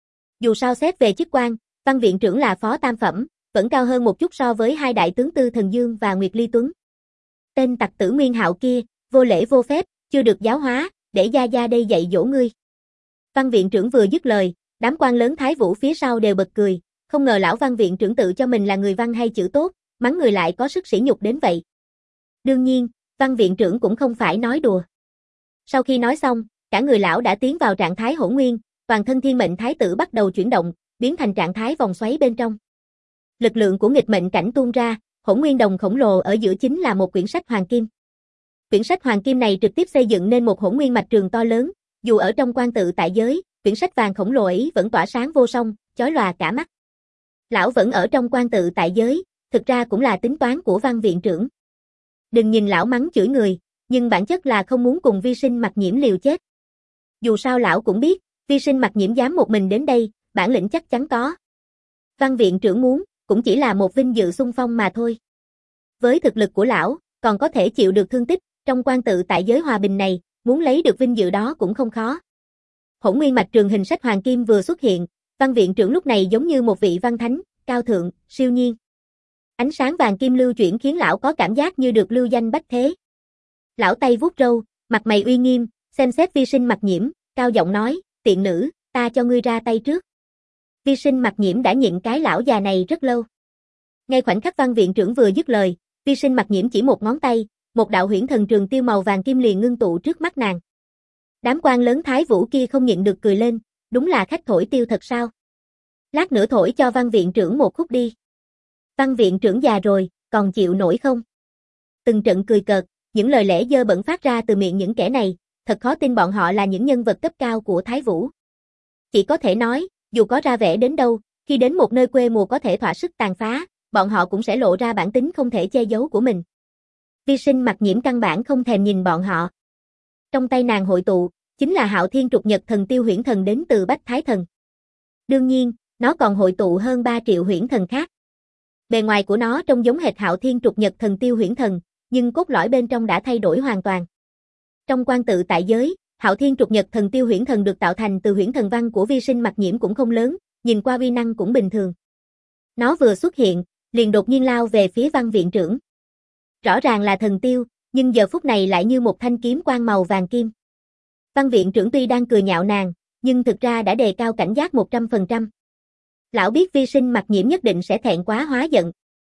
S1: Dù sao xét về chức quan, văn viện trưởng là phó tam phẩm, vẫn cao hơn một chút so với hai đại tướng Tư Thần Dương và Nguyệt Ly Tuấn. Tên tặc tử Nguyên Hạo kia, vô lễ vô phép, chưa được giáo hóa, để gia gia đây dạy dỗ ngươi. Văn viện trưởng vừa dứt lời, đám quan lớn Thái Vũ phía sau đều bật cười, không ngờ lão văn viện trưởng tự cho mình là người văn hay chữ tốt, mắng người lại có sức sỉ nhục đến vậy. Đương nhiên, văn viện trưởng cũng không phải nói đùa. Sau khi nói xong, cả người lão đã tiến vào trạng thái hỗn nguyên, toàn thân thiên mệnh thái tử bắt đầu chuyển động, biến thành trạng thái vòng xoáy bên trong. Lực lượng của nghịch mệnh cảnh tuôn ra, hỗn nguyên đồng khổng lồ ở giữa chính là một quyển sách hoàng kim. Quyển sách hoàng kim này trực tiếp xây dựng nên một hỗn nguyên mạch trường to lớn, dù ở trong quan tự tại giới, quyển sách vàng khổng lồ ấy vẫn tỏa sáng vô song, chói lòa cả mắt. Lão vẫn ở trong quan tự tại giới, thực ra cũng là tính toán của văn viện trưởng. Đừng nhìn lão mắng chửi người, nhưng bản chất là không muốn cùng vi sinh mặc nhiễm liều chết. Dù sao lão cũng biết, vi sinh mặc nhiễm dám một mình đến đây, bản lĩnh chắc chắn có. Văn viện trưởng muốn, cũng chỉ là một vinh dự xung phong mà thôi. Với thực lực của lão, còn có thể chịu được thương tích, trong quan tự tại giới hòa bình này, muốn lấy được vinh dự đó cũng không khó. Hỗn nguyên mạch trường hình sách hoàng kim vừa xuất hiện, văn viện trưởng lúc này giống như một vị văn thánh, cao thượng, siêu nhiên. Ánh sáng vàng kim lưu chuyển khiến lão có cảm giác như được lưu danh bách thế. Lão tay vuốt râu, mặt mày uy nghiêm, xem xét vi sinh mặc nhiễm, cao giọng nói, tiện nữ, ta cho ngươi ra tay trước. Vi sinh mặc nhiễm đã nhịn cái lão già này rất lâu. Ngay khoảnh khắc văn viện trưởng vừa dứt lời, vi sinh mặc nhiễm chỉ một ngón tay, một đạo huyễn thần trường tiêu màu vàng kim liền ngưng tụ trước mắt nàng. Đám quan lớn Thái Vũ kia không nhịn được cười lên, đúng là khách thổi tiêu thật sao? Lát nữa thổi cho văn viện trưởng một khúc đi. Văn viện trưởng già rồi, còn chịu nổi không? Từng trận cười cợt, những lời lẽ dơ bẩn phát ra từ miệng những kẻ này, thật khó tin bọn họ là những nhân vật cấp cao của Thái Vũ. Chỉ có thể nói, dù có ra vẻ đến đâu, khi đến một nơi quê mùa có thể thỏa sức tàn phá, bọn họ cũng sẽ lộ ra bản tính không thể che giấu của mình. Vi sinh mặc nhiễm căn bản không thèm nhìn bọn họ. Trong tay nàng hội tụ, chính là Hạo Thiên Trục Nhật Thần Tiêu huyễn thần đến từ Bách Thái Thần. Đương nhiên, nó còn hội tụ hơn 3 triệu huyễn thần khác. Bề ngoài của nó trông giống hệt Hạo Thiên Trục Nhật Thần Tiêu huyễn thần, nhưng cốt lõi bên trong đã thay đổi hoàn toàn. Trong quan tự tại giới, Hạo Thiên Trục Nhật Thần Tiêu huyễn thần được tạo thành từ huyễn thần văn của vi sinh mặc nhiễm cũng không lớn, nhìn qua uy năng cũng bình thường. Nó vừa xuất hiện, liền đột nhiên lao về phía văn viện trưởng. Rõ ràng là thần tiêu, nhưng giờ phút này lại như một thanh kiếm quang màu vàng kim. Văn viện trưởng tuy đang cười nhạo nàng, nhưng thực ra đã đề cao cảnh giác 100%. Lão biết vi sinh mặc nhiễm nhất định sẽ thẹn quá hóa giận.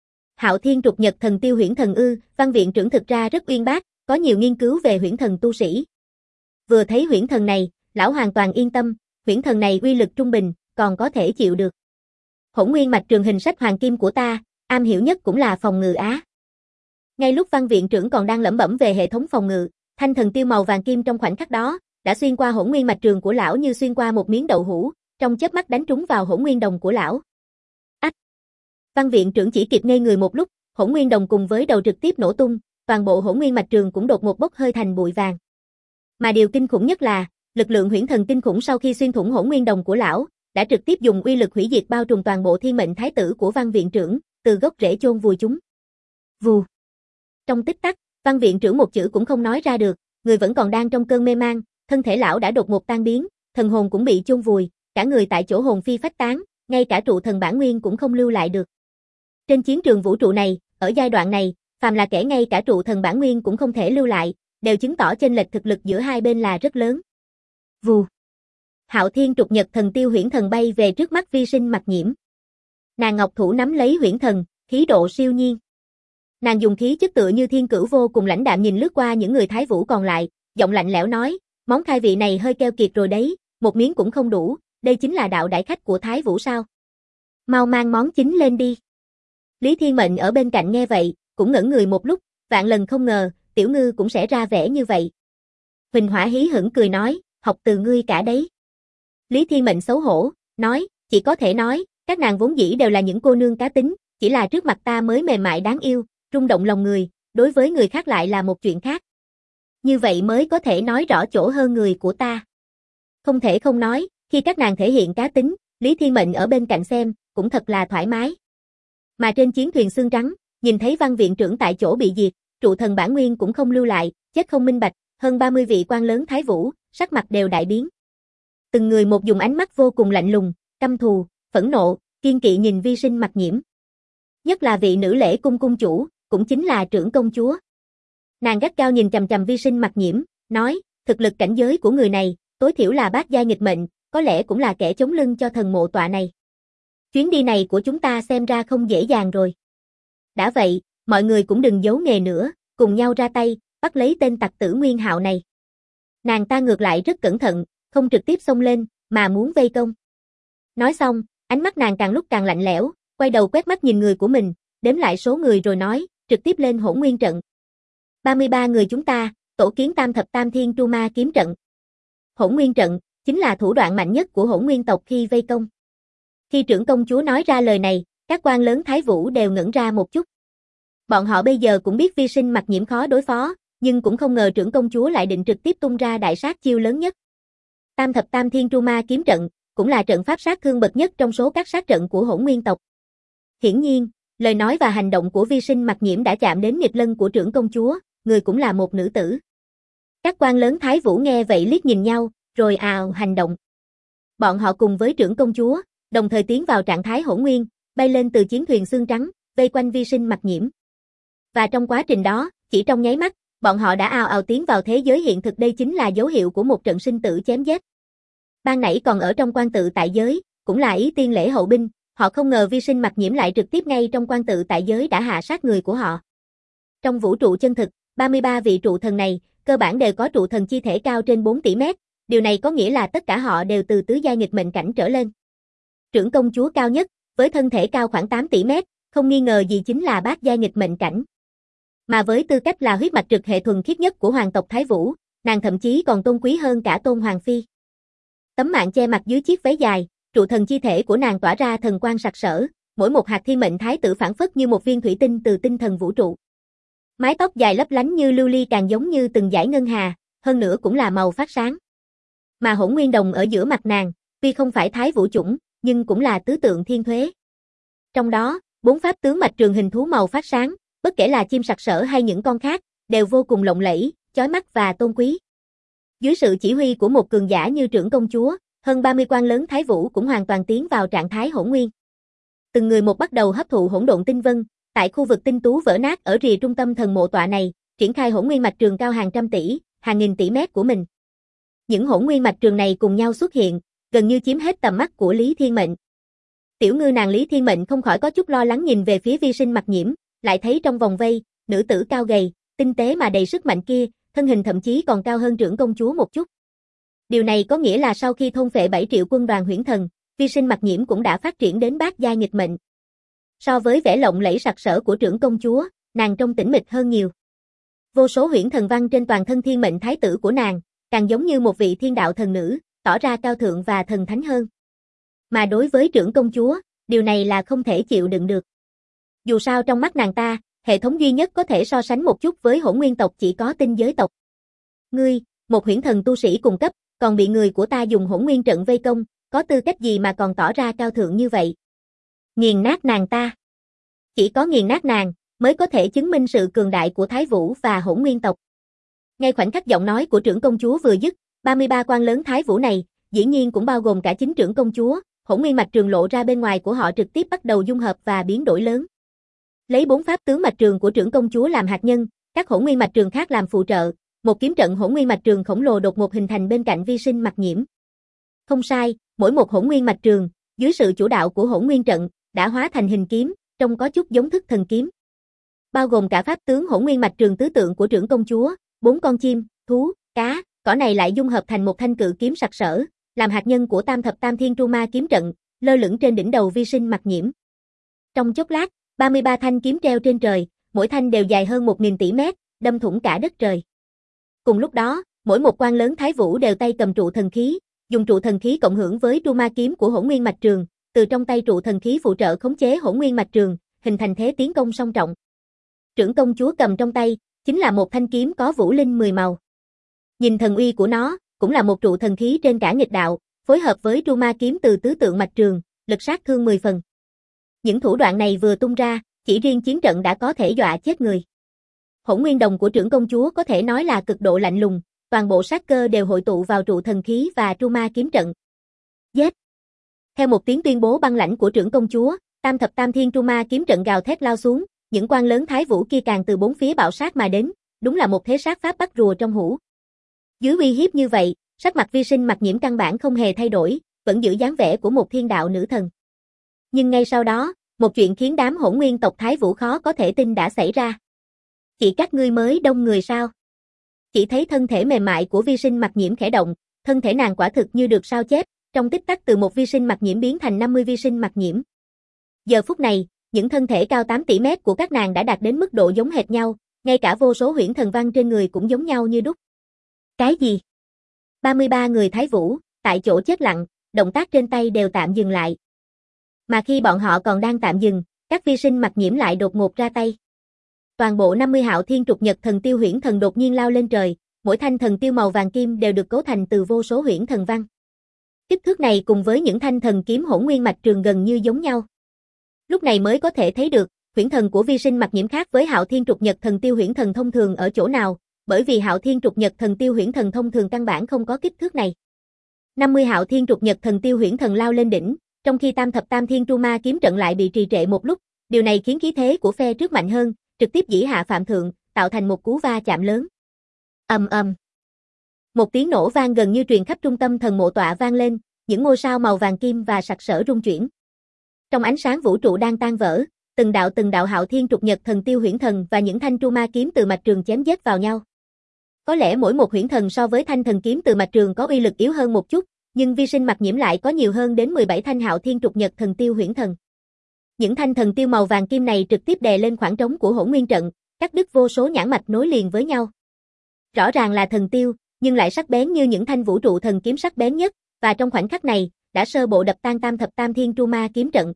S1: Hạo Thiên Trục Nhật Thần Tiêu huyễn thần ư? Văn viện trưởng thực ra rất uyên bác, có nhiều nghiên cứu về huyễn thần tu sĩ. Vừa thấy huyễn thần này, lão hoàn toàn yên tâm, huyễn thần này uy lực trung bình, còn có thể chịu được. Hỗn nguyên mạch trường hình sách hoàng kim của ta, am hiểu nhất cũng là phòng ngự á. Ngay lúc văn viện trưởng còn đang lẩm bẩm về hệ thống phòng ngự, thanh thần tiêu màu vàng kim trong khoảnh khắc đó, đã xuyên qua hỗn nguyên mạch trường của lão như xuyên qua một miếng đậu hũ, trong chớp mắt đánh trúng vào hỗn nguyên đồng của lão. Ách! Văn viện trưởng chỉ kịp ngây người một lúc, hỗn nguyên đồng cùng với đầu trực tiếp nổ tung, toàn bộ hỗn nguyên mạch trường cũng đột ngột bốc hơi thành bụi vàng. Mà điều kinh khủng nhất là, lực lượng huyễn thần kinh khủng sau khi xuyên thủng hỗn nguyên đồng của lão, đã trực tiếp dùng uy lực hủy diệt bao trùm toàn bộ thiên mệnh thái tử của văn viện trưởng, từ gốc rễ chôn vùi chúng. Vù. Trong tích tắc, văn viện trưởng một chữ cũng không nói ra được, người vẫn còn đang trong cơn mê man, thân thể lão đã đột ngột tan biến, thần hồn cũng bị chôn vùi, cả người tại chỗ hồn phi phách tán, ngay cả trụ thần bản nguyên cũng không lưu lại được. Trên chiến trường vũ trụ này, ở giai đoạn này, phàm là kẻ ngay cả trụ thần bản nguyên cũng không thể lưu lại, đều chứng tỏ chênh lệch thực lực giữa hai bên là rất lớn. Vù. Hạo Thiên Trục Nhật Thần Tiêu huyễn thần bay về trước mắt vi sinh mặc nhiễm. Nàng ngọc thủ nắm lấy huyễn thần, khí độ siêu nhiên. Nàng dùng khí chất tựa như thiên cửu vô cùng lãnh đạm nhìn lướt qua những người Thái Vũ còn lại, giọng lạnh lẽo nói, món khai vị này hơi keo kiệt rồi đấy, một miếng cũng không đủ, đây chính là đạo đại khách của Thái Vũ sao? Mau mang món chính lên đi. Lý Thiên Mệnh ở bên cạnh nghe vậy, cũng ngẩn người một lúc, vạn lần không ngờ, tiểu ngư cũng sẽ ra vẻ như vậy. Huỳnh Hỏa hí hửng cười nói, học từ ngươi cả đấy. Lý Thiên Mệnh xấu hổ, nói, chỉ có thể nói, các nàng vốn dĩ đều là những cô nương cá tính, chỉ là trước mặt ta mới mềm mại đáng yêu, rung động lòng người, đối với người khác lại là một chuyện khác. Như vậy mới có thể nói rõ chỗ hơn người của ta. Không thể không nói, khi các nàng thể hiện cá tính, Lý Thiên Mệnh ở bên cạnh xem, cũng thật là thoải mái. Mà trên chiến thuyền xương trắng, nhìn thấy văn viện trưởng tại chỗ bị diệt, trụ thần bản nguyên cũng không lưu lại, chết không minh bạch, hơn 30 vị quan lớn Thái Vũ, sắc mặt đều đại biến. Từng người một dùng ánh mắt vô cùng lạnh lùng, căm thù, phẫn nộ, kiên kỵ nhìn vi sinh mặc nhiễm. Nhất là vị nữ lễ cung cung chủ, cũng chính là trưởng công chúa. Nàng gắt gao nhìn chằm chằm Vi Sinh Mặc Nhiễm, nói, thực lực cảnh giới của người này, tối thiểu là bát giai nghịch mệnh, có lẽ cũng là kẻ chống lưng cho thần mộ tọa này. Chuyến đi này của chúng ta xem ra không dễ dàng rồi. Đã vậy, mọi người cũng đừng giấu nghề nữa, cùng nhau ra tay, bắt lấy tên tặc tử Nguyên Hạo này. Nàng ta ngược lại rất cẩn thận, không trực tiếp xông lên, mà muốn vây công. Nói xong, ánh mắt nàng càng lúc càng lạnh lẽo, quay đầu quét mắt nhìn người của mình, đếm lại số người rồi nói, trực tiếp lên Hỗn Nguyên trận. 33 người chúng ta, tổ kiến Tam Thập Tam Thiên Tru Ma kiếm trận. Hỗn Nguyên trận chính là thủ đoạn mạnh nhất của Hỗn Nguyên tộc khi vây công. Khi trưởng công chúa nói ra lời này, các quan lớn Thái Vũ đều ngẩn ra một chút. Bọn họ bây giờ cũng biết Vi Sinh Mặc Nhiễm khó đối phó, nhưng cũng không ngờ trưởng công chúa lại định trực tiếp tung ra đại sát chiêu lớn nhất. Tam Thập Tam Thiên Tru Ma kiếm trận cũng là trận pháp sát thương bậc nhất trong số các sát trận của Hỗn Nguyên tộc. Hiển nhiên, lời nói và hành động của Vi Sinh Mặc Nhiễm đã chạm đến nghịch lân của trưởng công chúa, người cũng là một nữ tử. Các quan lớn Thái Vũ nghe vậy liếc nhìn nhau, rồi ào hành động. Bọn họ cùng với trưởng công chúa, đồng thời tiến vào trạng thái hỗn nguyên, bay lên từ chiến thuyền xương trắng, vây quanh Vi Sinh Mặc Nhiễm. Và trong quá trình đó, chỉ trong nháy mắt, bọn họ đã ào ào tiến vào thế giới hiện thực, đây chính là dấu hiệu của một trận sinh tử chém giết. Ban nãy còn ở trong quan tự tại giới, cũng là ý tiên lễ hậu binh, họ không ngờ Vi Sinh Mặc Nhiễm lại trực tiếp ngay trong quan tự tại giới đã hạ sát người của họ. Trong vũ trụ chân thực, 33 vị trụ thần này, cơ bản đều có trụ thần chi thể cao trên 4 tỷ mét, điều này có nghĩa là tất cả họ đều từ tứ giai nghịch mệnh cảnh trở lên. Trưởng công chúa cao nhất, với thân thể cao khoảng 8 tỷ mét, không nghi ngờ gì chính là bát giai nghịch mệnh cảnh. Mà với tư cách là huyết mạch trực hệ thuần khiết nhất của hoàng tộc Thái Vũ, nàng thậm chí còn tôn quý hơn cả Tôn Hoàng Phi. Tấm mạng che mặt dưới chiếc váy dài, trụ thần chi thể của nàng tỏa ra thần quang sặc sỡ, mỗi một hạt thiên mệnh thái tử phảng phất như một viên thủy tinh từ tinh thần vũ trụ. Mái tóc dài lấp lánh như lưu ly càng giống như từng dải ngân hà, hơn nữa cũng là màu phát sáng. Mà Hỗn Nguyên đồng ở giữa mặt nàng, tuy không phải thái vũ chủng, nhưng cũng là tứ tượng thiên thuế. Trong đó, 4 pháp tướng mạch trường hình thú màu phát sáng, bất kể là chim sặc sỡ hay những con khác, đều vô cùng lộng lẫy, chói mắt và tôn quý. Dưới sự chỉ huy của một cường giả như trưởng công chúa, hơn 30 quan lớn Thái Vũ cũng hoàn toàn tiến vào trạng thái hỗn nguyên. Từng người một bắt đầu hấp thụ hỗn độn tinh vân, tại khu vực tinh tú vỡ nát ở rìa trung tâm thần mộ tọa này, triển khai hỗn nguyên mạch trường cao hàng trăm tỷ, hàng nghìn tỷ mét của mình. Những hỗn nguyên mạch trường này cùng nhau xuất hiện, gần như chiếm hết tầm mắt của Lý Thiên Mệnh. Tiểu ngư nàng Lý Thiên Mệnh không khỏi có chút lo lắng nhìn về phía Vi Sinh Mặc Nhiễm, lại thấy trong vòng vây, nữ tử cao gầy, tinh tế mà đầy sức mạnh kia, thân hình thậm chí còn cao hơn trưởng công chúa một chút. Điều này có nghĩa là sau khi thôn phệ 7 triệu quân đoàn huyễn thần, Vi Sinh Mặc Nhiễm cũng đã phát triển đến bát giai nghịch mệnh. So với vẻ lộng lẫy sặc sỡ của trưởng công chúa, nàng trông tĩnh mịch hơn nhiều. Vô số huyễn thần văn trên toàn thân thiên mệnh thái tử của nàng, càng giống như một vị thiên đạo thần nữ, tỏ ra cao thượng và thần thánh hơn. Mà đối với trưởng công chúa, điều này là không thể chịu đựng được. Dù sao trong mắt nàng ta, hệ thống duy nhất có thể so sánh một chút với Hỗn Nguyên tộc chỉ có tinh giới tộc. Ngươi, một huyễn thần tu sĩ cùng cấp, còn bị người của ta dùng Hỗn Nguyên trận vây công, có tư cách gì mà còn tỏ ra cao thượng như vậy? Nghiền nát nàng ta. Chỉ có nghiền nát nàng, mới có thể chứng minh sự cường đại của Thái Vũ và Hỗn Nguyên tộc. Ngay khoảnh khắc giọng nói của trưởng công chúa vừa dứt, 33 quan lớn Thái Vũ này, dĩ nhiên cũng bao gồm cả chính trưởng công chúa, hỗn nguyên mạch trường lộ ra bên ngoài của họ trực tiếp bắt đầu dung hợp và biến đổi lớn. Lấy 4 pháp tướng mạch trường của trưởng công chúa làm hạt nhân, các hỗn nguyên mạch trường khác làm phụ trợ, một kiếm trận hỗn nguyên mạch trường khổng lồ đột ngột hình thành bên cạnh Vi Sinh Mặc Nhiễm. Không sai, mỗi một hỗn nguyên mạch trường, dưới sự chủ đạo của hỗn nguyên trận, đã hóa thành hình kiếm, trông có chút giống thức thần kiếm. Bao gồm cả pháp tướng hỗn nguyên mạch trường tứ tượng của trưởng công chúa, 4 con chim, thú, cá, cỏ này lại dung hợp thành một thanh cự kiếm sặc sỡ, làm hạt nhân của Tam Thập Tam Thiên Tru Ma kiếm trận, lơ lửng trên đỉnh đầu Vi Sinh Mặc Nhiễm. Trong chốc lát, 33 thanh kiếm treo trên trời, mỗi thanh đều dài hơn 1000 tỷ mét, đâm thủng cả đất trời. Cùng lúc đó, mỗi một quan lớn Thái Vũ đều tay cầm trụ thần khí, dùng trụ thần khí cộng hưởng với Tru Ma kiếm của hỗn nguyên mạch trường, từ trong tay trụ thần khí phụ trợ khống chế hỗn nguyên mạch trường, hình thành thế tiến công song trọng. Trưởng công chúa cầm trong tay, chính là một thanh kiếm có vũ linh 10 màu. Nhìn thần uy của nó, cũng là một trụ thần khí trên cả nghịch đạo, phối hợp với Tru Ma kiếm từ tứ tượng mạch trường, lực sát thương 10 phần. Những thủ đoạn này vừa tung ra, chỉ riêng chiến trận đã có thể dọa chết người. Hỗn nguyên đồng của trưởng công chúa có thể nói là cực độ lạnh lùng, toàn bộ sát cơ đều hội tụ vào trụ thần khí và Tru Ma kiếm trận. Giết! Theo một tiếng tuyên bố băng lãnh của trưởng công chúa, Tam Thập Tam Thiên Tru Ma kiếm trận gào thét lao xuống, những quan lớn Thái Vũ kia càng từ bốn phía bạo sát mà đến, đúng là một thế sát pháp bắt rùa trong hũ. Dưới uy hiếp như vậy, sắc mặt Vi Sinh Mặc Nhiễm căn bản không hề thay đổi, vẫn giữ dáng vẻ của một thiên đạo nữ thần. Nhưng ngay sau đó, một chuyện khiến đám Hỗn Nguyên tộc Thái Vũ khó có thể tin đã xảy ra. Chỉ các ngươi mới đông người sao? Chỉ thấy thân thể mềm mại của Vi Sinh Mặc Nhiễm khẽ động, thân thể nàng quả thực như được sao chép, trong tích tắc từ một Vi Sinh Mặc Nhiễm biến thành 50 Vi Sinh Mặc Nhiễm. Giờ phút này, những thân thể cao 8 tỷ mét của các nàng đã đạt đến mức độ giống hệt nhau, ngay cả vô số huyễn thần văn trên người cũng giống nhau như đúc. Cái gì? 33 người Thái Vũ, tại chỗ chết lặng, động tác trên tay đều tạm dừng lại. Mà khi bọn họ còn đang tạm dừng, các Vi Sinh Mặc Nhiễm lại đột ngột ra tay. Toàn bộ 50 Hạo Thiên Trục Nhật Thần Tiêu huyễn thần đột nhiên lao lên trời, mỗi thanh thần tiêu màu vàng kim đều được cấu thành từ vô số huyễn thần văn. Kích thước này cùng với những thanh thần kiếm Hỗn Nguyên mạch trường gần như giống nhau. Lúc này mới có thể thấy được, huyễn thần của Vi Sinh Mặc Nhiễm khác với Hạo Thiên Trục Nhật Thần Tiêu huyễn thần thông thường ở chỗ nào, bởi vì Hạo Thiên Trục Nhật Thần Tiêu huyễn thần thông thường căn bản không có kích thước này. 50 Hạo Thiên Trục Nhật Thần Tiêu huyễn thần lao lên đỉnh, trong khi Tam Thập Tam Thiên Tru Ma kiếm trận lại bị trì trệ một lúc, điều này khiến khí thế của phe trước mạnh hơn, trực tiếp dĩ hạ phạm thượng, tạo thành một cú va chạm lớn. Ầm ầm. Một tiếng nổ vang gần như truyền khắp trung tâm thần mộ tọa vang lên, những ngôi sao màu vàng kim và sặc sỡ rung chuyển. Trong ánh sáng vũ trụ đang tan vỡ, từng đạo Hạo Thiên Trục Nhật Thần Tiêu huyễn thần và những thanh tru ma kiếm từ mạch trường chém giết vào nhau. Có lẽ mỗi một huyễn thần so với thanh thần kiếm từ mạch trường có uy lực yếu hơn một chút, nhưng Vi Sinh Mặc Nhiễm lại có nhiều hơn đến 17 thanh Hạo Thiên Trục Nhật Thần Tiêu huyễn thần. Những thanh thần tiêu màu vàng kim này trực tiếp đè lên khoảng trống của Hỗn Nguyên trận, cắt đứt vô số nhãn mạch nối liền với nhau. Rõ ràng là thần tiêu, nhưng lại sắc bén như những thanh vũ trụ thần kiếm sắc bén nhất, và trong khoảnh khắc này, đã sơ bộ đập tan Tam Thập Tam Thiên Tru Ma kiếm trận.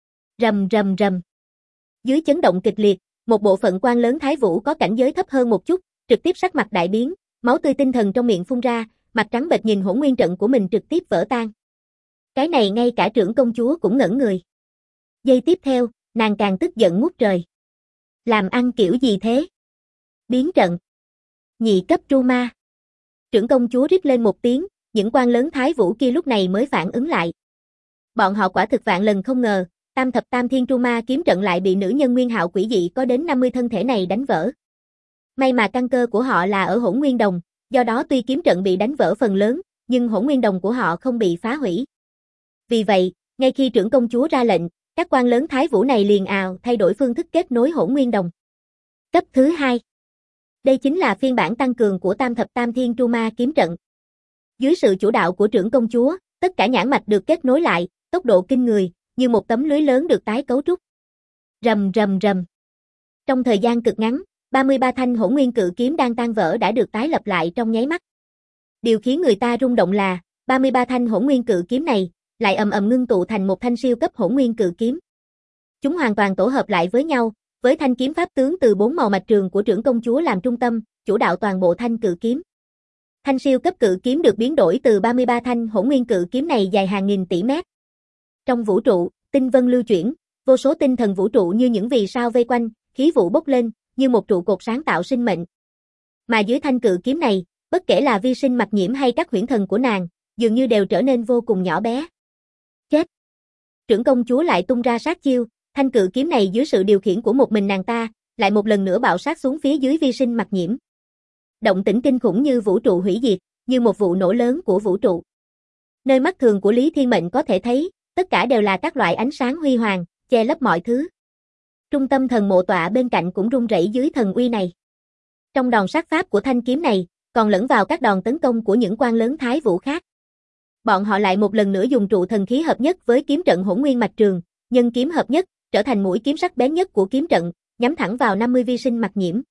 S1: Rầm rầm rầm. Dưới chấn động kịch liệt, một bộ phận quan lớn Thái Vũ có cảnh giới thấp hơn một chút, trực tiếp sắc mặt đại biến, máu tươi tinh thần trong miệng phun ra, mặt trắng bệch nhìn Hỗn Nguyên trận của mình trực tiếp vỡ tan. Cái này ngay cả trưởng công chúa cũng ngẩn người. Giây tiếp theo, nàng càng tức giận ngút trời. Làm ăn kiểu gì thế? Biến trận. Nhị cấp tru ma. Trưởng công chúa rít lên một tiếng, những quan lớn Thái Vũ kia lúc này mới phản ứng lại. Bọn họ quả thực vạn lần không ngờ, Tam Thập Tam Thiên Tru Ma kiếm trận lại bị nữ nhân nguyên hạo quỷ dị có đến 50 thân thể này đánh vỡ. May mà căn cơ của họ là ở Hỗn Nguyên Đồng, do đó tuy kiếm trận bị đánh vỡ phần lớn, nhưng Hỗn Nguyên Đồng của họ không bị phá hủy. Vì vậy, ngay khi trưởng công chúa ra lệnh, các quan lớn Thái Vũ này liền ào thay đổi phương thức kết nối Hỗn Nguyên Đồng. Cấp thứ 2. Đây chính là phiên bản tăng cường của Tam Thập Tam Thiên Tru Ma kiếm trận. Dưới sự chủ đạo của trưởng công chúa, tất cả nhãn mạch được kết nối lại, tốc độ kinh người, như một tấm lưới lớn được tái cấu trúc. Rầm rầm rầm. Trong thời gian cực ngắn, 33 thanh Hỗn Nguyên cự kiếm đang tan vỡ đã được tái lập lại trong nháy mắt. Điều khiến người ta rung động là, 33 thanh Hỗn Nguyên cự kiếm này lại ầm ầm ngưng tụ thành một thanh siêu cấp Hỗn Nguyên cự kiếm. Chúng hoàn toàn tổ hợp lại với nhau, với thanh kiếm pháp tướng từ 4 màu mạch trường của trưởng công chúa làm trung tâm, chủ đạo toàn bộ thanh cự kiếm. Thanh siêu cấp cự kiếm được biến đổi từ 33 thanh Hỗn Nguyên cự kiếm này dài hàng nghìn tỷ mét. Trong vũ trụ, tinh vân lưu chuyển, vô số tinh thần vũ trụ như những vì sao vây quanh, khí vụ bốc lên, như một trụ cột sáng tạo sinh mệnh. Mà dưới thanh cự kiếm này, bất kể là Vi Sinh Mặc Nhiễm hay các huyễn thần của nàng, dường như đều trở nên vô cùng nhỏ bé. Chết! Trưởng công chúa lại tung ra sát chiêu, thanh cự kiếm này dưới sự điều khiển của một mình nàng ta, lại một lần nữa bạo sát xuống phía dưới Vi Sinh Mặc Nhiễm. Động tĩnh kinh khủng như vũ trụ hủy diệt, như một vụ nổ lớn của vũ trụ. Nơi mắt thường của Lý Thiên Mệnh có thể thấy, tất cả đều là các loại ánh sáng huy hoàng, che lấp mọi thứ. Trung tâm thần mộ tọa bên cạnh cũng rung rẩy dưới thần uy này. Trong đòn sát pháp của thanh kiếm này, còn lẫn vào các đòn tấn công của những quan lớn Thái Vũ khác. Bọn họ lại một lần nữa dùng trụ thần khí hợp nhất với kiếm trận Hỗn Nguyên mạch trường, nhân kiếm hợp nhất, trở thành mũi kiếm sắc bén nhất của kiếm trận, nhắm thẳng vào 50 Vi Sinh Mặc Nhiễm.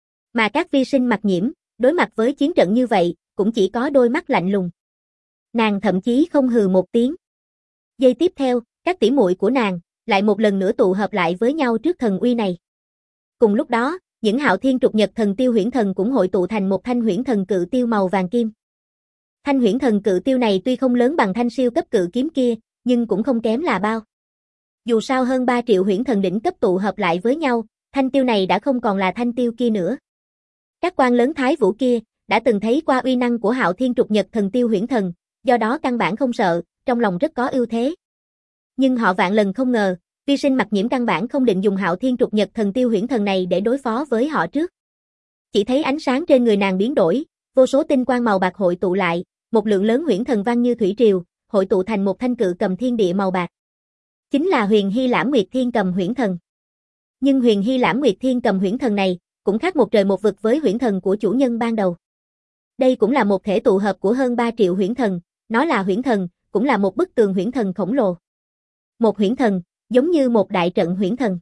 S1: Mà các Vi Sinh Mặc Nhiễm, đối mặt với chiến trận như vậy, cũng chỉ có đôi mắt lạnh lùng. Nàng thậm chí không hừ một tiếng. Giây tiếp theo, các tỷ muội của nàng lại một lần nữa tụ hợp lại với nhau trước thần uy này. Cùng lúc đó, những Hạo Thiên Trục Nhật Thần Tiêu huyễn thần cũng hội tụ thành một thanh huyễn thần cự tiêu màu vàng kim. Thanh huyễn thần cự tiêu này tuy không lớn bằng thanh siêu cấp cự kiếm kia, nhưng cũng không kém là bao. Dù sao hơn 3 triệu huyễn thần đỉnh cấp tụ hợp lại với nhau, thanh tiêu này đã không còn là thanh tiêu kia nữa. Các quan lớn Thái Vũ kia đã từng thấy qua uy năng của Hạo Thiên Trục Nhật Thần Tiêu huyễn thần, do đó căn bản không sợ, trong lòng rất có ưu thế. Nhưng họ vạn lần không ngờ, Vi Sinh Mặc Nhiễm căn bản không định dùng Hạo Thiên Trục Nhật Thần Tiêu huyễn thần này để đối phó với họ trước. chỉ thấy ánh sáng trên người nàng biến đổi, vô số tinh quang màu bạc hội tụ lại, một lượng lớn huyễn thần văn như thủy triều, hội tụ thành một thanh cự cầm thiên địa màu bạc. Chính là Huyền Hy Lãm Nguyệt Thiên Cầm huyễn thần. Nhưng Huyền Hy Lãm Nguyệt Thiên Cầm huyễn thần này, cũng khác một trời một vực với huyễn thần của chủ nhân ban đầu. Đây cũng là một thể tụ hợp của hơn 3 triệu huyễn thần, nó là huyễn thần, cũng là một bức tường huyễn thần khổng lồ. Một huyễn thần, giống như một đại trận huyễn thần.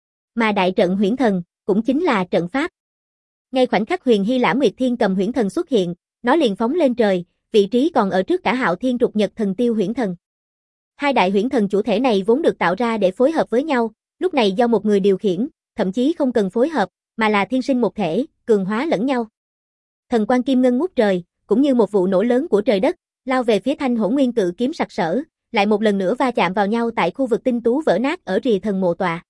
S1: Mà đại trận huyễn thần, cũng chính là trận pháp. Ngay khoảnh khắc Huyền Hy Lãm Nguyệt Thiên Cầm huyễn thần xuất hiện, nó liền phóng lên trời, vị trí còn ở trước cả Hạo Thiên Trục Nhật Thần Tiêu huyễn thần. Hai đại huyễn thần chủ thể này vốn được tạo ra để phối hợp với nhau, lúc này do một người điều khiển, thậm chí không cần phối hợp, mà là thiên sinh một thể, cường hóa lẫn nhau. Thần quang kim ngân ngút trời, cũng như một vụ nổ lớn của trời đất, lao về phía thanh hỗn nguyên cự kiếm sặc sỡ, lại một lần nữa va chạm vào nhau tại khu vực tinh tú vỡ nát ở rìa thần mộ tọa.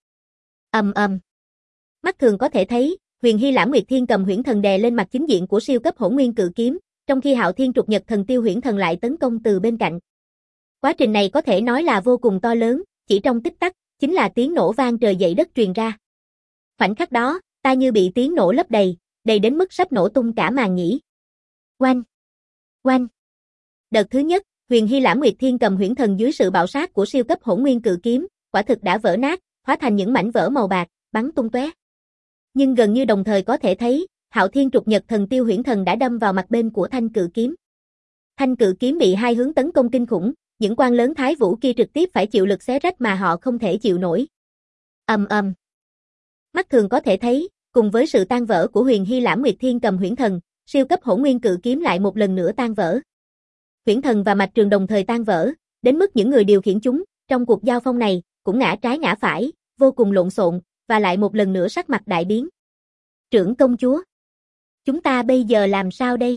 S1: Ầm ầm. Mắt thường có thể thấy, Huyền Hy Lãm Nguyệt Thiên Cầm huyễn thần đè lên mặt chính diện của siêu cấp hỗn nguyên cự kiếm, trong khi Hạo Thiên Trục Nhật Thần Tiêu huyễn thần lại tấn công từ bên cạnh. Quá trình này có thể nói là vô cùng to lớn, chỉ trong tích tắc, chính là tiếng nổ vang trời dậy đất truyền ra. Khoảnh khắc đó, tai như bị tiếng nổ lấp đầy, đầy đến mức sắp nổ tung cả màn nhĩ. Oanh! Oanh! Đợt thứ nhất, Huyền Hy Lãm Nguyệt Thiên Cầm huyễn thần dưới sự bạo sát của siêu cấp hỗn nguyên cự kiếm, quả thực đã vỡ nát, hóa thành những mảnh vỡ màu bạc, bắn tung tóe. Nhưng gần như đồng thời có thể thấy, Hạo Thiên Trục Nhật Thần Tiêu huyễn thần đã đâm vào mặt bên của thanh cự kiếm. Thanh cự kiếm bị hai hướng tấn công kinh khủng, những quan lớn thái vũ kia trực tiếp phải chịu lực xé rách mà họ không thể chịu nổi. Ầm ầm. Mắt thường có thể thấy, cùng với sự tan vỡ của Huyền Hy Lãm Nguyệt Thiên Cầm huyễn thần, siêu cấp hỗn nguyên cự kiếm lại một lần nữa tan vỡ. Huyễn thần và mạch trường đồng thời tan vỡ, đến mức những người điều khiển chúng, trong cuộc giao phong này, cũng ngã trái ngã phải, vô cùng lộn xộn, và lại một lần nữa sắc mặt đại biến. Trưởng công chúa, chúng ta bây giờ làm sao đây?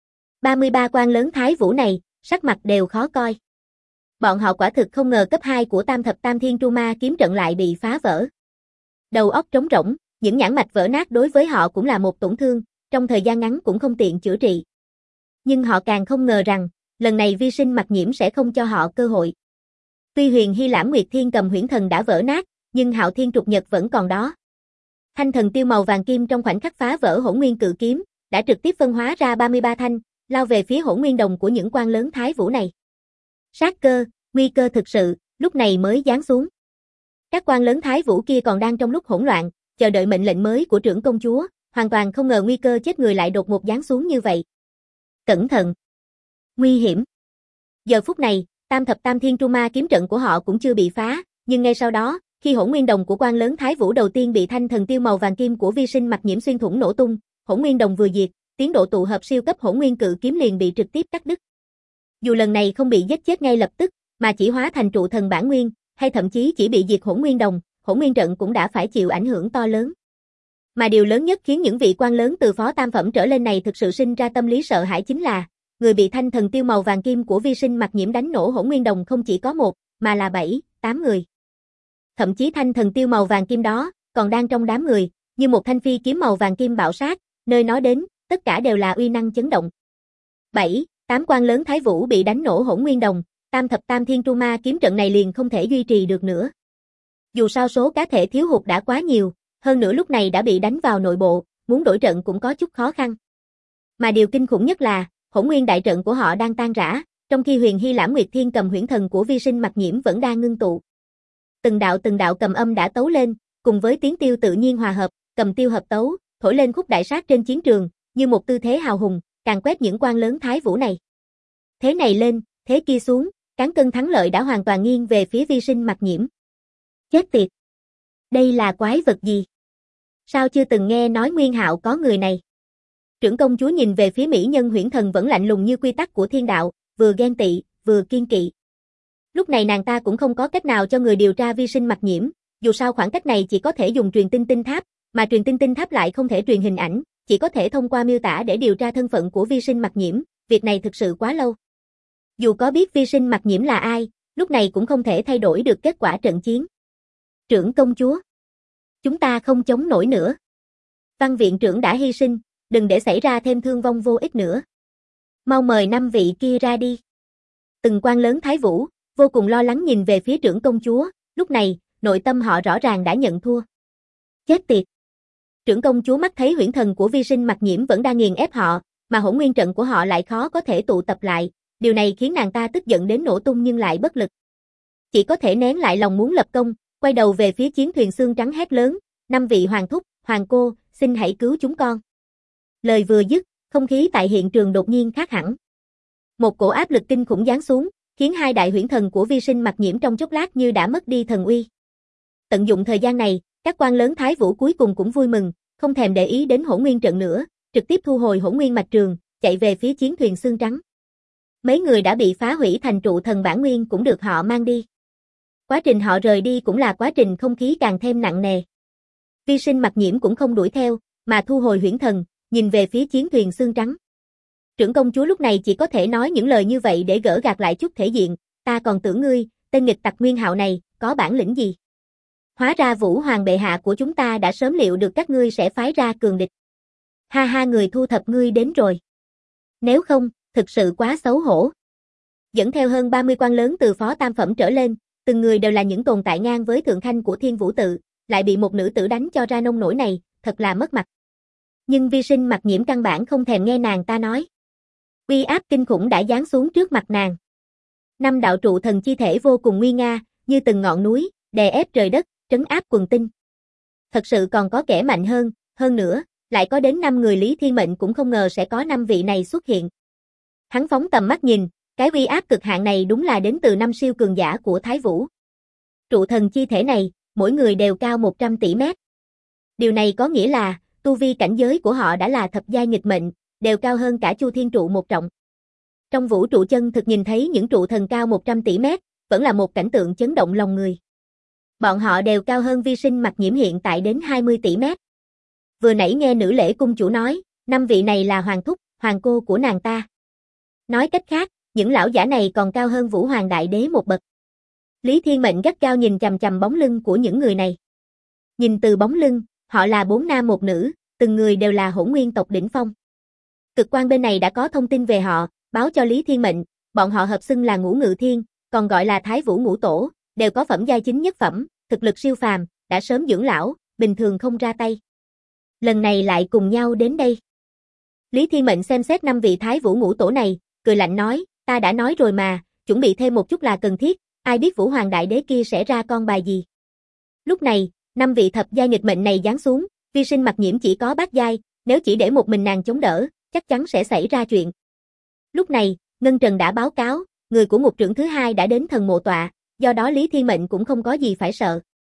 S1: 33 quan lớn thái vũ này, sắc mặt đều khó coi. Bọn họ quả thực không ngờ cấp 2 của Tam Thập Tam Thiên Tru Ma kiếm trận lại bị phá vỡ. Đầu óc trống rỗng, những nhãn mạch vỡ nát đối với họ cũng là một tổn thương, trong thời gian ngắn cũng không tiện chữa trị. Nhưng họ càng không ngờ rằng, lần này vi sinh mặc nhiễm sẽ không cho họ cơ hội. Tuy Huyền Hy Lãm Nguyệt Thiên Cầm huyễn thần đã vỡ nát, nhưng Hạo Thiên Trục Nhật vẫn còn đó. Thanh thần tiêu màu vàng kim trong khoảnh khắc phá vỡ hỗn nguyên cự kiếm, đã trực tiếp phân hóa ra 33 thanh, lao về phía hỗn nguyên đồng của những quan lớn thái vũ này. Sát cơ, nguy cơ thực sự, lúc này mới giáng xuống. Các quan lớn thái vũ kia còn đang trong lúc hỗn loạn, chờ đợi mệnh lệnh mới của trưởng công chúa, hoàn toàn không ngờ nguy cơ chết người lại đột ngột giáng xuống như vậy. Cẩn thận! Nguy hiểm! Giờ phút này, Tam Thập Tam Thiên Tru Ma kiếm trận của họ cũng chưa bị phá, nhưng ngay sau đó, khi hỗn nguyên đồng của quan lớn thái vũ đầu tiên bị thanh thần tiêu màu vàng kim của vi sinh mặc nhiễm xuyên thủng nổ tung, hỗn nguyên đồng vừa diệt, tiến độ tụ hợp siêu cấp hỗn nguyên cự kiếm liền bị trực tiếp cắt đứt. Dù lần này không bị giết chết ngay lập tức, mà chỉ hóa thành trụ thần bản nguyên, hay thậm chí chỉ bị diệt hỗn nguyên đồng, hỗn nguyên trận cũng đã phải chịu ảnh hưởng to lớn. Mà điều lớn nhất khiến những vị quan lớn từ phó tam phẩm trở lên này thực sự sinh ra tâm lý sợ hãi chính là, người bị thanh thần tiêu màu vàng kim của vi sinh mặc nhiễm đánh nổ hỗn nguyên đồng không chỉ có một, mà là 7, 8 người. Thậm chí thanh thần tiêu màu vàng kim đó, còn đang trong đám người, như một thanh phi kiếm màu vàng kim bạo sát, nơi nó đến, tất cả đều là uy năng chấn động. 7, 8 quan lớn thái vũ bị đánh nổ hỗn nguyên đồng, Tam Thập Tam Thiên Tru Ma kiếm trận này liền không thể duy trì được nữa. Dù sao số cá thể thiếu hụt đã quá nhiều, hơn nữa lúc này đã bị đánh vào nội bộ, muốn đổi trận cũng có chút khó khăn. Mà điều kinh khủng nhất là, hỗn nguyên đại trận của họ đang tan rã, trong khi Huyền Hy Lãm Nguyệt Thiên Cầm huyễn thần của vi sinh mặc nhiễm vẫn đang ngưng tụ. Từng đạo cầm âm đã tấu lên, cùng với tiếng tiêu tự nhiên hòa hợp, cầm tiêu hợp tấu, thổi lên khúc đại sát trên chiến trường, như một tư thế hào hùng, càng quét những quan lớn thái vũ này. Thế này lên, thế kia xuống, cán cân thắng lợi đã hoàn toàn nghiêng về phía vi sinh mặc nhiễm. Chết tiệt! Đây là quái vật gì? Sao chưa từng nghe nói Nguyên Hạo có người này? Trưởng công chúa nhìn về phía mỹ nhân huyễn thần vẫn lạnh lùng như quy tắc của thiên đạo, vừa ghen tị, vừa kiên kỵ. Lúc này nàng ta cũng không có cách nào cho người điều tra vi sinh mặc nhiễm, dù sao khoảng cách này chỉ có thể dùng truyền tinh tinh tháp, mà truyền tinh tinh tháp lại không thể truyền hình ảnh, chỉ có thể thông qua miêu tả để điều tra thân phận của vi sinh mặc nhiễm, việc này thực sự quá lâu. Dù có biết vi sinh mặc nhiễm là ai, lúc này cũng không thể thay đổi được kết quả trận chiến. Trưởng công chúa, chúng ta không chống nổi nữa. Văn viện trưởng đã hy sinh, đừng để xảy ra thêm thương vong vô ích nữa. Mau mời 5 vị kia ra đi. Từng quan lớn thái vũ, vô cùng lo lắng nhìn về phía trưởng công chúa, lúc này, nội tâm họ rõ ràng đã nhận thua. Chết tiệt! Trưởng công chúa mắt thấy huyễn thần của vi sinh Mặc Nhiễm vẫn đang nghiền ép họ, mà hỗn nguyên trận của họ lại khó có thể tụ tập lại, điều này khiến nàng ta tức giận đến nổ tung nhưng lại bất lực. Chỉ có thể nén lại lòng muốn lập công, quay đầu về phía chiến thuyền xương trắng hét lớn, 5 vị hoàng thúc, hoàng cô, xin hãy cứu chúng con. Lời vừa dứt, không khí tại hiện trường đột nhiên khác hẳn. Một cổ áp lực kinh khủng giáng xuống, khiến hai đại huyễn thần của vi sinh Mặc Nhiễm trong chốc lát như đã mất đi thần uy. Tận dụng thời gian này, các quan lớn Thái Vũ cuối cùng cũng vui mừng, không thèm để ý đến hỗn nguyên trận nữa, trực tiếp thu hồi hỗn nguyên mạch trường, chạy về phía chiến thuyền xương trắng. Mấy người đã bị phá hủy thành trụ thần bản nguyên cũng được họ mang đi. Quá trình họ rời đi cũng là quá trình không khí càng thêm nặng nề. Vi sinh Mặc Nhiễm cũng không đuổi theo, mà thu hồi huyễn thần, nhìn về phía chiến thuyền xương trắng. Trưởng công chúa lúc này chỉ có thể nói những lời như vậy để gỡ gạc lại chút thể diện, ta còn tưởng ngươi, tên nghịch tặc Nguyên Hạo này, có bản lĩnh gì? Hóa ra Vũ Hoàng bệ hạ của chúng ta đã sớm liệu được các ngươi sẽ phái ra cường địch. Ha ha, người thu thập ngươi đến rồi. Nếu không, thực sự quá xấu hổ. Dẫn theo hơn 30 quan lớn từ phó tam phẩm trở lên, từng người đều là những tồn tại ngang với thượng khanh của Thiên Vũ tự, lại bị một nữ tử đánh cho ra nông nổi này, thật là mất mặt. Nhưng vi sinh Mặc Nhiễm căn bản không thèm nghe nàng ta nói. Uy áp kinh khủng đã giáng xuống trước mặt nàng. 5 đạo trụ thần chi thể vô cùng nguy nga, như từng ngọn núi, đè ép trời đất, trấn áp quần tinh. Thật sự còn có kẻ mạnh hơn nữa, lại có đến 5 người Lý Thiên Mệnh cũng không ngờ sẽ có 5 vị này xuất hiện. Hắn phóng tầm mắt nhìn, cái uy áp cực hạn này đúng là đến từ 5 siêu cường giả của Thái Vũ. Trụ thần chi thể này, mỗi người đều cao 100 tỷ mét. Điều này có nghĩa là, tu vi cảnh giới của họ đã là thập giai nghịch mệnh, đều cao hơn cả Chu Thiên trụ một trọng. Trong vũ trụ chân thực nhìn thấy những trụ thần cao 100 tỷ mét, vẫn là một cảnh tượng chấn động lòng người. Bọn họ đều cao hơn vi sinh Mặc Nhiễm hiện tại đến 20 tỷ mét. Vừa nãy nghe nữ lễ cung chủ nói, 5 vị này là hoàng thúc, hoàng cô của nàng ta. Nói cách khác, những lão giả này còn cao hơn Vũ Hoàng Đại Đế một bậc. Lý Thiên Mệnh gắt gao nhìn chằm chằm bóng lưng của những người này. Nhìn từ bóng lưng, họ là 4 nam một nữ, từng người đều là hỗn nguyên tộc đỉnh phong. Cực quan bên này đã có thông tin về họ, báo cho Lý Thiên Mệnh, bọn họ hợp xưng là Ngũ Ngự Thiên, còn gọi là Thái Vũ Ngũ Tổ, đều có phẩm giai chính nhất phẩm, thực lực siêu phàm, đã sớm dưỡng lão, bình thường không ra tay. Lần này lại cùng nhau đến đây. Lý Thiên Mệnh xem xét 5 vị Thái Vũ Ngũ Tổ này, cười lạnh nói, ta đã nói rồi mà, chuẩn bị thêm một chút là cần thiết, ai biết Vũ Hoàng Đại Đế kia sẽ ra con bài gì. Lúc này, 5 vị thập giai nghịch mệnh này giáng xuống, vi sinh Mặc Nhiễm chỉ có bát giai, nếu chỉ để một mình nàng chống đỡ, chắc chắn sẽ xảy ra chuyện. Lúc này, Ngân Trần đã báo cáo, người của ngục trưởng thứ 2 đã đến thần mộ tọa, do đó Lý Thiên Mệnh cũng không có gì phải sợ.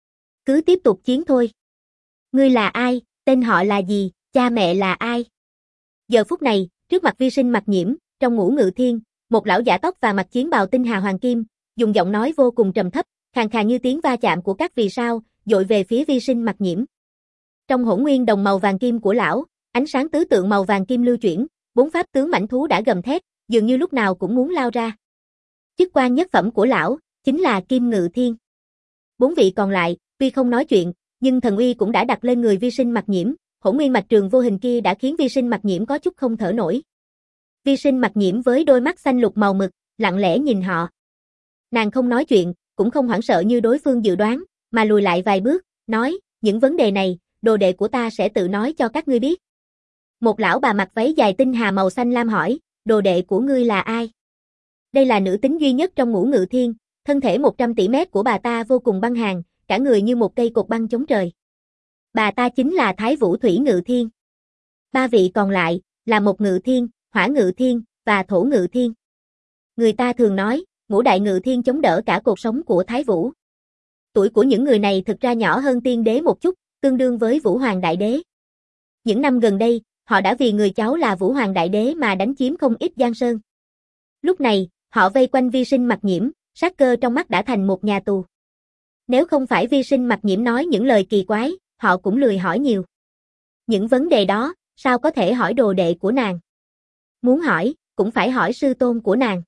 S1: Cứ tiếp tục chiến thôi. Ngươi là ai, tên họ là gì, cha mẹ là ai? Giờ phút này, trước mặt vi sinh Mặc Nhiễm, trong Ngũ Ngự Thiên, một lão giả tóc và mặc chiến bào tinh hà hoàng kim, dùng giọng nói vô cùng trầm thấp, khàn khàn như tiếng va chạm của các vì sao, dội về phía vi sinh Mặc Nhiễm. Trong hỗn nguyên đồng màu vàng kim của lão, ánh sáng tứ tượng màu vàng kim lưu chuyển, 4 pháp tướng mãnh thú đã gầm thét, dường như lúc nào cũng muốn lao ra. Chức quan nhất phẩm của lão chính là Kim Ngự Thiên. 4 vị còn lại, tuy không nói chuyện, nhưng thần uy cũng đã đặt lên người vi sinh Mặc Nhiễm, hỗn nguyên mạch trường vô hình kia đã khiến vi sinh Mặc Nhiễm có chút không thở nổi. Vi sinh Mặc Nhiễm với đôi mắt xanh lục màu mực, lặng lẽ nhìn họ. Nàng không nói chuyện, cũng không hoảng sợ như đối phương dự đoán, mà lùi lại vài bước, nói, những vấn đề này, đồ đệ của ta sẽ tự nói cho các ngươi biết. Một lão bà mặc váy dài tinh hà màu xanh lam hỏi, đồ đệ của ngươi là ai? Đây là nữ tính duy nhất trong Ngũ Ngự Thiên, thân thể 100 tỷ mét của bà ta vô cùng băng hàn, cả người như một cây cột băng chống trời. Bà ta chính là Thái Vũ Thủy Ngự Thiên. 3 vị còn lại, là Mộc Ngự Thiên, Hỏa Ngự Thiên, và Thổ Ngự Thiên. Người ta thường nói, Ngũ Đại Ngự Thiên chống đỡ cả cuộc sống của Thái Vũ. Tuổi của những người này thực ra nhỏ hơn tiên đế một chút, tương đương với Vũ Hoàng Đại Đế. Những năm gần đây, họ đã vì người cháu là Vũ Hoàng Đại Đế mà đánh chiếm không ít Giang Sơn. Lúc này, họ vây quanh vi sinh Mặc Nhiễm, sát cơ trong mắt đã thành một nhà tù. Nếu không phải vi sinh Mặc Nhiễm nói những lời kỳ quái, họ cũng lười hỏi nhiều. Những vấn đề đó, sao có thể hỏi đồ đệ của nàng? Muốn hỏi, cũng phải hỏi sư tôn của nàng.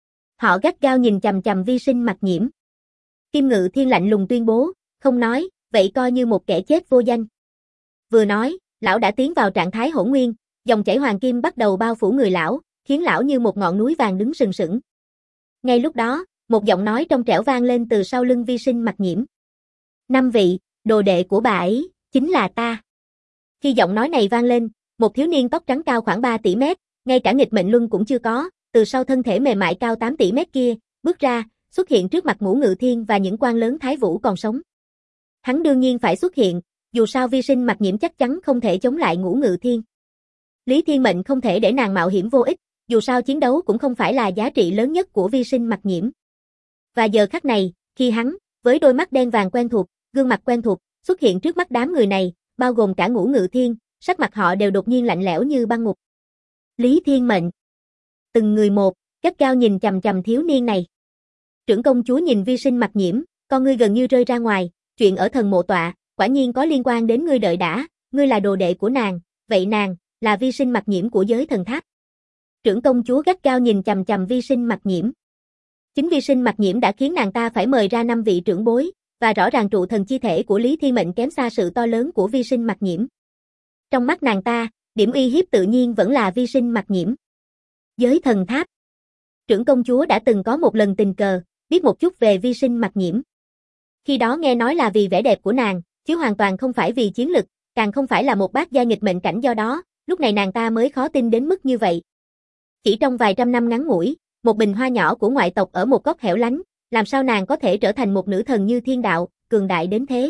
S1: Họ gắt gao nhìn chằm chằm vi sinh Mặc Nhiễm. Kim Ngự Thiên lạnh lùng tuyên bố, không nói, vậy coi như một kẻ chết vô danh. Vừa nói, lão đã tiến vào trạng thái hỗn nguyên, dòng chảy hoàng kim bắt đầu bao phủ người lão, khiến lão như một ngọn núi vàng đứng sừng sững. Ngay lúc đó, một giọng nói trong trẻo vang lên từ sau lưng vi sinh Mặc Nhiễm. 5 vị, đồ đệ của bà ấy, chính là ta. Khi giọng nói này vang lên, một thiếu niên tóc trắng cao khoảng 3 tỷ mét, ngay cả nghịch mệnh luân cũng chưa có, từ sau thân thể mềm mại cao 8 tỷ mét kia, bước ra, xuất hiện trước mặt Ngũ Ngự Thiên và những quan lớn Thái Vũ còn sống. Hắn đương nhiên phải xuất hiện, dù sao Vi Sinh Mặc Nhiễm chắc chắn không thể chống lại Ngũ Ngự Thiên. Lý Thiên Mệnh không thể để nàng mạo hiểm vô ích, dù sao chiến đấu cũng không phải là giá trị lớn nhất của Vi Sinh Mặc Nhiễm. Và giờ khắc này, khi hắn, với đôi mắt đen vàng quen thuộc, gương mặt quen thuộc, xuất hiện trước mắt đám người này, bao gồm cả Ngũ Ngự Thiên, sắc mặt họ đều đột nhiên lạnh lẽo như băng ngục. Lý Thiên Mệnh. Từng người một, gắt gao nhìn chằm chằm thiếu niên này. Trưởng công chúa nhìn Vi Sinh Mặc Nhiễm, con ngươi gần như rơi ra ngoài, chuyện ở thần mộ tọa, quả nhiên có liên quan đến ngươi. Đợi đã, ngươi là đồ đệ của nàng, vậy nàng là Vi Sinh Mặc Nhiễm của giới thần tháp. Trưởng công chúa gắt gao nhìn chằm chằm Vi Sinh Mặc Nhiễm. Chính Vi Sinh Mặc Nhiễm đã khiến nàng ta phải mời ra 5 vị trưởng bối, và rõ ràng trụ thần chi thể của Lý Thiên Mệnh kém xa sự to lớn của Vi Sinh Mặc Nhiễm. Trong mắt nàng ta, điểm uy hiếp tự nhiên vẫn là Vi Sinh Mặc Nhiễm. Giới thần tháp. Trưởng công chúa đã từng có một lần tình cờ, biết một chút về Vi Sinh Mặc Nhiễm. Khi đó nghe nói là vì vẻ đẹp của nàng, chứ hoàn toàn không phải vì chiến lực, càng không phải là một bác gia nghịch mệnh cảnh, do đó, lúc này nàng ta mới khó tin đến mức như vậy. Chỉ trong vài trăm năm ngắn ngủi, một bình hoa nhỏ của ngoại tộc ở một góc hẻo lánh, làm sao nàng có thể trở thành một nữ thần như thiên đạo, cường đại đến thế.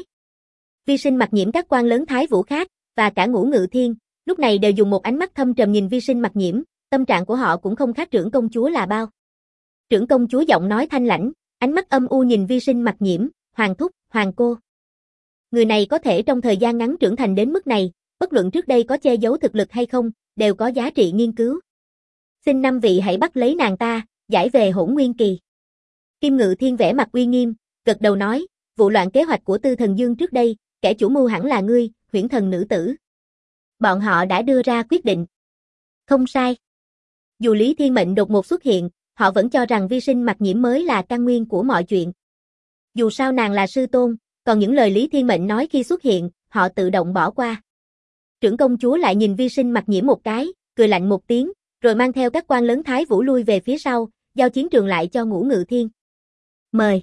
S1: Vi Sinh Mặc Nhiễm, các quan lớn Thái Vũ khác, và cả Ngũ Ngự Thiên, lúc này đều dùng một ánh mắt thâm trầm nhìn Vi Sinh Mặc Nhiễm, tâm trạng của họ cũng không khác trưởng công chúa là bao. Trưởng công chúa giọng nói thanh lãnh, ánh mắt âm u nhìn Vi Sinh Mặc Nhiễm, hoàng thúc, hoàng cô. Người này có thể trong thời gian ngắn trưởng thành đến mức này, bất luận trước đây có che giấu thực lực hay không, đều có giá trị nghiên cứu. Xin 5 vị hãy bắt lấy nàng ta, giải về Hỗn Nguyên Kỳ. Kim Ngự Thiên vẻ mặt uy nghiêm, gật đầu nói, vụ loạn kế hoạch của Tư Thần Dương trước đây, kẻ chủ mưu hẳn là ngươi, Huyễn Thần nữ tử. Bọn họ đã đưa ra quyết định. Không sai. Dù Lý Thiên Mệnh đột ngột xuất hiện, họ vẫn cho rằng Vi Sinh Mặc Nhiễm mới là căn nguyên của mọi chuyện. Dù sao nàng là sư tôn, còn những lời Lý Thiên Mệnh nói khi xuất hiện, họ tự động bỏ qua. Trưởng công chúa lại nhìn Vi Sinh Mặc Nhiễm một cái, cười lạnh một tiếng, rồi mang theo các quan lớn Thái Vũ lui về phía sau, giao chiến trường lại cho Ngũ Ngự Thiên. Mời.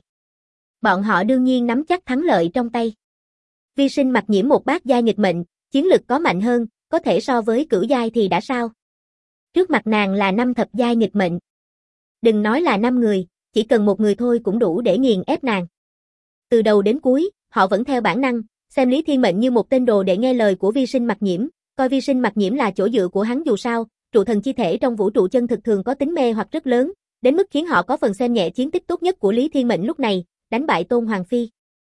S1: Bọn họ đương nhiên nắm chắc thắng lợi trong tay. Vi Sinh Mặc Nhiễm một bác giai nghịch mệnh, chiến lực có mạnh hơn, có thể so với cửu giai thì đã sao? Trước mặt nàng là 5 thập giai nghịch mệnh. Đừng nói là 5 người, chỉ cần một người thôi cũng đủ để nghiền ép nàng. Từ đầu đến cuối, họ vẫn theo bản năng, xem Lý Thiên Mệnh như một tên đồ để nghe lời của Vi Sinh Mặc Nhiễm, coi Vi Sinh Mặc Nhiễm là chỗ dựa của hắn. Dù sao, trụ thần chi thể trong vũ trụ chân thực thường có tính mê hoặc rất lớn, đến mức khiến họ có phần xem nhẹ chiến tích tốt nhất của Lý Thiên Mệnh lúc này, đánh bại Tôn Hoàng Phi.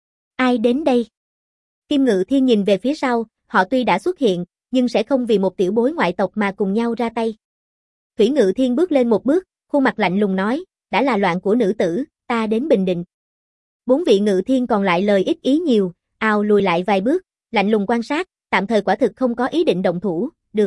S1: Ai đến đây? Kim Ngự Thiên nhìn về phía sau, họ tuy đã xuất hiện, nhưng sẽ không vì một tiểu bối ngoại tộc mà cùng nhau ra tay. Thủy Ngự Thiên bước lên một bước, khuôn mặt lạnh lùng nói, đã là loạn của nữ tử, ta đến bình định. 4 vị Ngự Thiên còn lại lời ít ý nhiều, ào lùi lại vài bước, lạnh lùng quan sát, tạm thời quả thực không có ý định động thủ, được.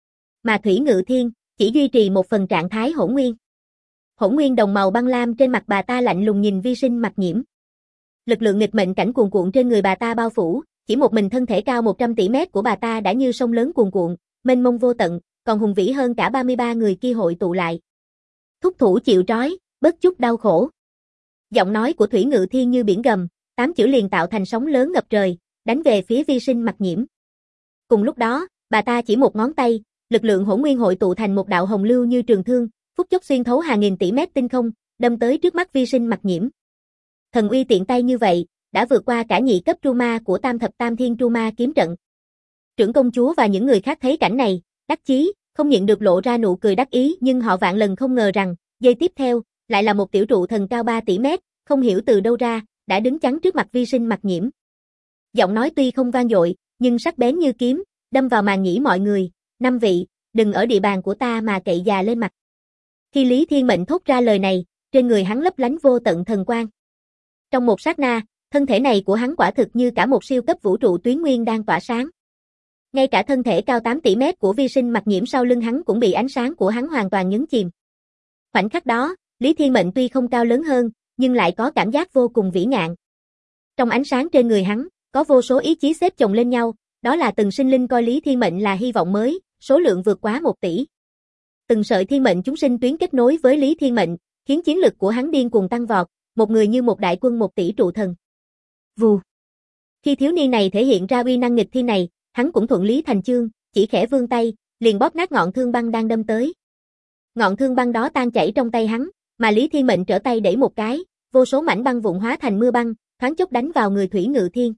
S1: Mà Thủy Ngự Thiên chỉ duy trì một phần trạng thái hỗn nguyên. Hỗn nguyên đồng màu băng lam trên mặt bà ta lạnh lùng nhìn Vi Sinh Mặc Nhiễm. Lực lượng nghịch mệnh cảnh cuồn cuộn trên người bà ta bao phủ, chỉ một mình thân thể cao 100 tỷ mét của bà ta đã như sông lớn cuồn cuộn, mênh mông vô tận, còn hùng vĩ hơn cả 33 người kia hội tụ lại. Thúc thủ chịu trói, bớt chút đau khổ. Giọng nói của Thủy Ngự Thiên như biển gầm, 8 chữ liền tạo thành sóng lớn ngập trời, đánh về phía Vi Sinh Mặc Nhiễm. Cùng lúc đó, bà ta chỉ một ngón tay, lực lượng hỗn nguyên hội tụ thành một đạo hồng lưu như trường thương, phút chốc xuyên thấu hàng nghìn tỷ mét tinh không, đâm tới trước mắt Vi Sinh Mặc Nhiễm. Thần uy tiện tay như vậy, đã vượt qua cả nhị cấp tru ma của Tam Thập Tam Thiên Tru Ma kiếm trận. Trưởng công chúa và những người khác thấy cảnh này, đắc chí, không nhịn được lộ ra nụ cười đắc ý, nhưng họ vạn lần không ngờ rằng, giây tiếp theo, lại là một tiểu trụ thần cao 3 tỷ mét, không hiểu từ đâu ra, đã đứng chắn trước mặt Vi Sinh Mặc Nhiễm. Giọng nói tuy không vang dội, nhưng sắc bén như kiếm, đâm vào màng nhĩ mọi người, 5 vị, đừng ở địa bàn của ta mà cậy già lên mặt. Khi Lý Thiên Mệnh thốt ra lời này, trên người hắn lấp lánh vô tận thần quang. Trong một sát na, thân thể này của hắn quả thực như cả một siêu cấp vũ trụ tuyến nguyên đang tỏa sáng. Ngay cả thân thể cao 8 tỷ mét của Vi Sinh Mặc Nhiễm sau lưng hắn cũng bị ánh sáng của hắn hoàn toàn nhấn chìm. Khoảnh khắc đó, Lý Thiên Mệnh tuy không cao lớn hơn, nhưng lại có cảm giác vô cùng vĩ ngạn. Trong ánh sáng trên người hắn, có vô số ý chí xếp chồng lên nhau, đó là từng sinh linh coi Lý Thiên Mệnh là hy vọng mới, số lượng vượt quá 1 tỷ. Từng sợi thiên mệnh chúng sinh tuyến kết nối với Lý Thiên Mệnh, khiến chiến lực của hắn điên cuồng tăng vọt, một người như một đại quân 1 tỷ trụ thần. Vù. Khi thiếu niên này thể hiện ra uy năng nghịch thiên này, hắn cũng thuận lý thành chương, chỉ khẽ vươn tay, liền bóp nát ngọn thương băng đang đâm tới. Ngọn thương băng đó tan chảy trong tay hắn, mà Lý Thiên Mệnh trở tay đẩy một cái, vô số mảnh băng vụn hóa thành mưa băng, thoáng chốc đánh vào người Thủy Ngự Thiên.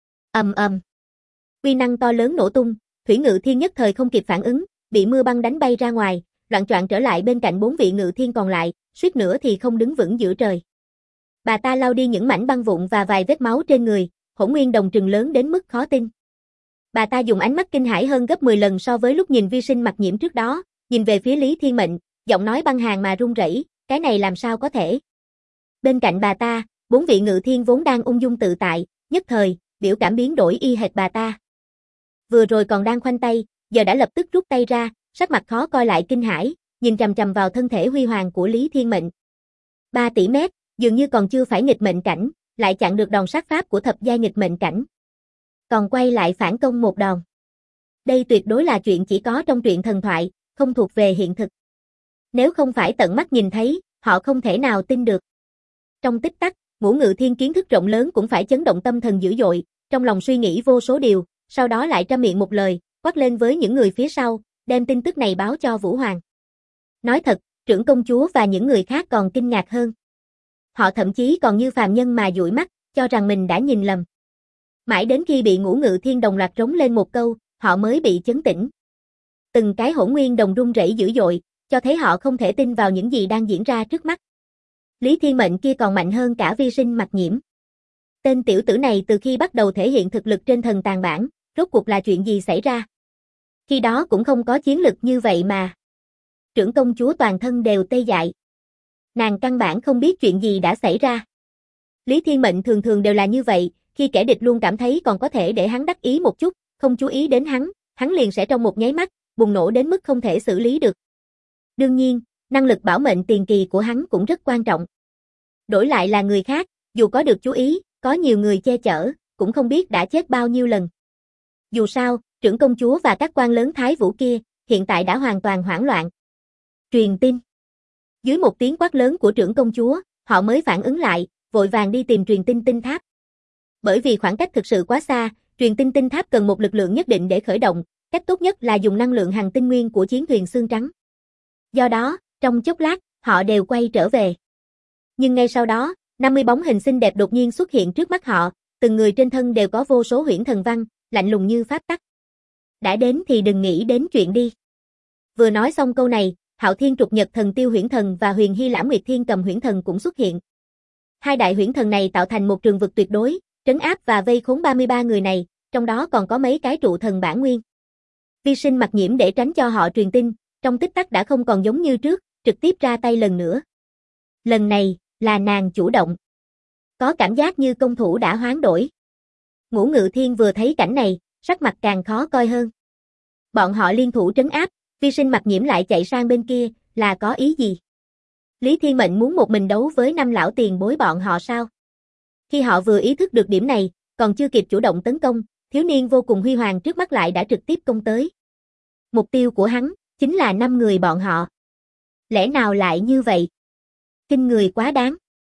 S1: Ầm ầm. Uy năng to lớn nổ tung, Thủy Ngự Thiên nhất thời không kịp phản ứng, bị mưa băng đánh bay ra ngoài, loạng choạng trở lại bên cạnh 4 vị Ngự Thiên còn lại, suýt nữa thì không đứng vững giữa trời. Bà ta lau đi những mảnh băng vụn và vài vết máu trên người, Hỗn Nguyên Đồng trừng lớn đến mức khó tin. Bà ta dùng ánh mắt kinh hãi hơn gấp 10 lần so với lúc nhìn Vi Sinh Mặc Nhiễm trước đó, nhìn về phía Lý Thiên Mệnh, giọng nói băng hàn mà run rẩy, cái này làm sao có thể? Bên cạnh bà ta, 4 vị Ngự Thiên vốn đang ung dung tự tại, nhất thời, biểu cảm biến đổi y hệt bà ta. Vừa rồi còn đang khoanh tay, giờ đã lập tức rút tay ra, sắc mặt khó coi lại kinh hãi, nhìn chằm chằm vào thân thể huy hoàng của Lý Thiên Mệnh. 3 tỷ mét, dường như còn chưa phải nghịch mệnh cảnh, lại chặn được đòn sát pháp của thập giai nghịch mệnh cảnh. Còn quay lại phản công một đòn. Đây tuyệt đối là chuyện chỉ có trong truyện thần thoại, không thuộc về hiện thực. Nếu không phải tận mắt nhìn thấy, họ không thể nào tin được. Trong tích tắc, Ngũ Ngự Thiên kiến thức rộng lớn cũng phải chấn động tâm thần dữ dội, trong lòng suy nghĩ vô số điều, sau đó lại trăm miệng một lời, quát lên với những người phía sau, đem tin tức này báo cho Vũ Hoàng. Nói thật, trưởng công chúa và những người khác còn kinh ngạc hơn. Họ thậm chí còn như phàm nhân mà dụi mắt, cho rằng mình đã nhìn lầm. Mãi đến khi bị Ngũ Ngự Thiên đồng loạt rống lên một câu, họ mới bị chấn tĩnh. Từng cái Hỗn Nguyên Đồng rung rẩy dữ dội, cho thấy họ không thể tin vào những gì đang diễn ra trước mắt. Lý Thiên Mệnh kia còn mạnh hơn cả Vi Sinh Mặc Nhiễm. Tên tiểu tử này từ khi bắt đầu thể hiện thực lực trên thần tàng bảng, rốt cuộc là chuyện gì xảy ra? Khi đó cũng không có chiến lực như vậy mà. Trưởng công chúa toàn thân đều tê dại. Nàng căn bản không biết chuyện gì đã xảy ra. Lý Thiên Mệnh thường thường đều là như vậy, khi kẻ địch luôn cảm thấy còn có thể để hắn đắc ý một chút, không chú ý đến hắn liền sẽ trong một nháy mắt, bùng nổ đến mức không thể xử lý được. Đương nhiên, năng lực bảo mệnh tiền kỳ của hắn cũng rất quan trọng. Đổi lại là người khác, dù có được chú ý, có nhiều người che chở, cũng không biết đã chết bao nhiêu lần. Dù sao, trưởng công chúa và các quan lớn Thái Vũ kia, hiện tại đã hoàn toàn hoảng loạn. Truyền tin. Dưới một tiếng quát lớn của trưởng công chúa, họ mới phản ứng lại, vội vàng đi tìm truyền tin tinh tháp. Bởi vì khoảng cách thực sự quá xa, truyền tin tinh tháp cần một lực lượng nhất định để khởi động, cách tốt nhất là dùng năng lượng hằng tinh nguyên của chiến thuyền xương trắng. Do đó, trong chốc lát, họ đều quay trở về. Nhưng ngay sau đó, 50 bóng hình xinh đẹp đột nhiên xuất hiện trước mắt họ, từng người trên thân đều có vô số huyễn thần văn, lạnh lùng như pháp tắc. Đã đến thì đừng nghĩ đến chuyện đi. Vừa nói xong câu này, Hạo Thiên Trục Nhật Thần Tiêu Huyễn Thần và Huyền Hy Lãm Nguyệt Thiên Cầm Huyễn Thần cũng xuất hiện. Hai đại huyễn thần này tạo thành một trường vực tuyệt đối, trấn áp và vây khốn 33 người này, trong đó còn có mấy cái trụ thần bản nguyên. Vi Sinh Mặc Nhiễm để tránh cho họ truyền tin, trong tích tắc đã không còn giống như trước, trực tiếp ra tay lần nữa. Lần này, là nàng chủ động. Có cảm giác như công thủ đã hoán đổi. Ngũ Ngự Thiên vừa thấy cảnh này, sắc mặt càng khó coi hơn. Bọn họ liên thủ trấn áp, Vi Sinh Mặc Nhiễm lại chạy sang bên kia, là có ý gì? Lý Thiên Mệnh muốn một mình đấu với 5 lão tiền bối bọn họ sao? Khi họ vừa ý thức được điểm này, còn chưa kịp chủ động tấn công, thiếu niên vô cùng huy hoàng trước mắt lại đã trực tiếp công tới. Mục tiêu của hắn, chính là 5 người bọn họ. Lẽ nào lại như vậy? Kinh người quá đáng.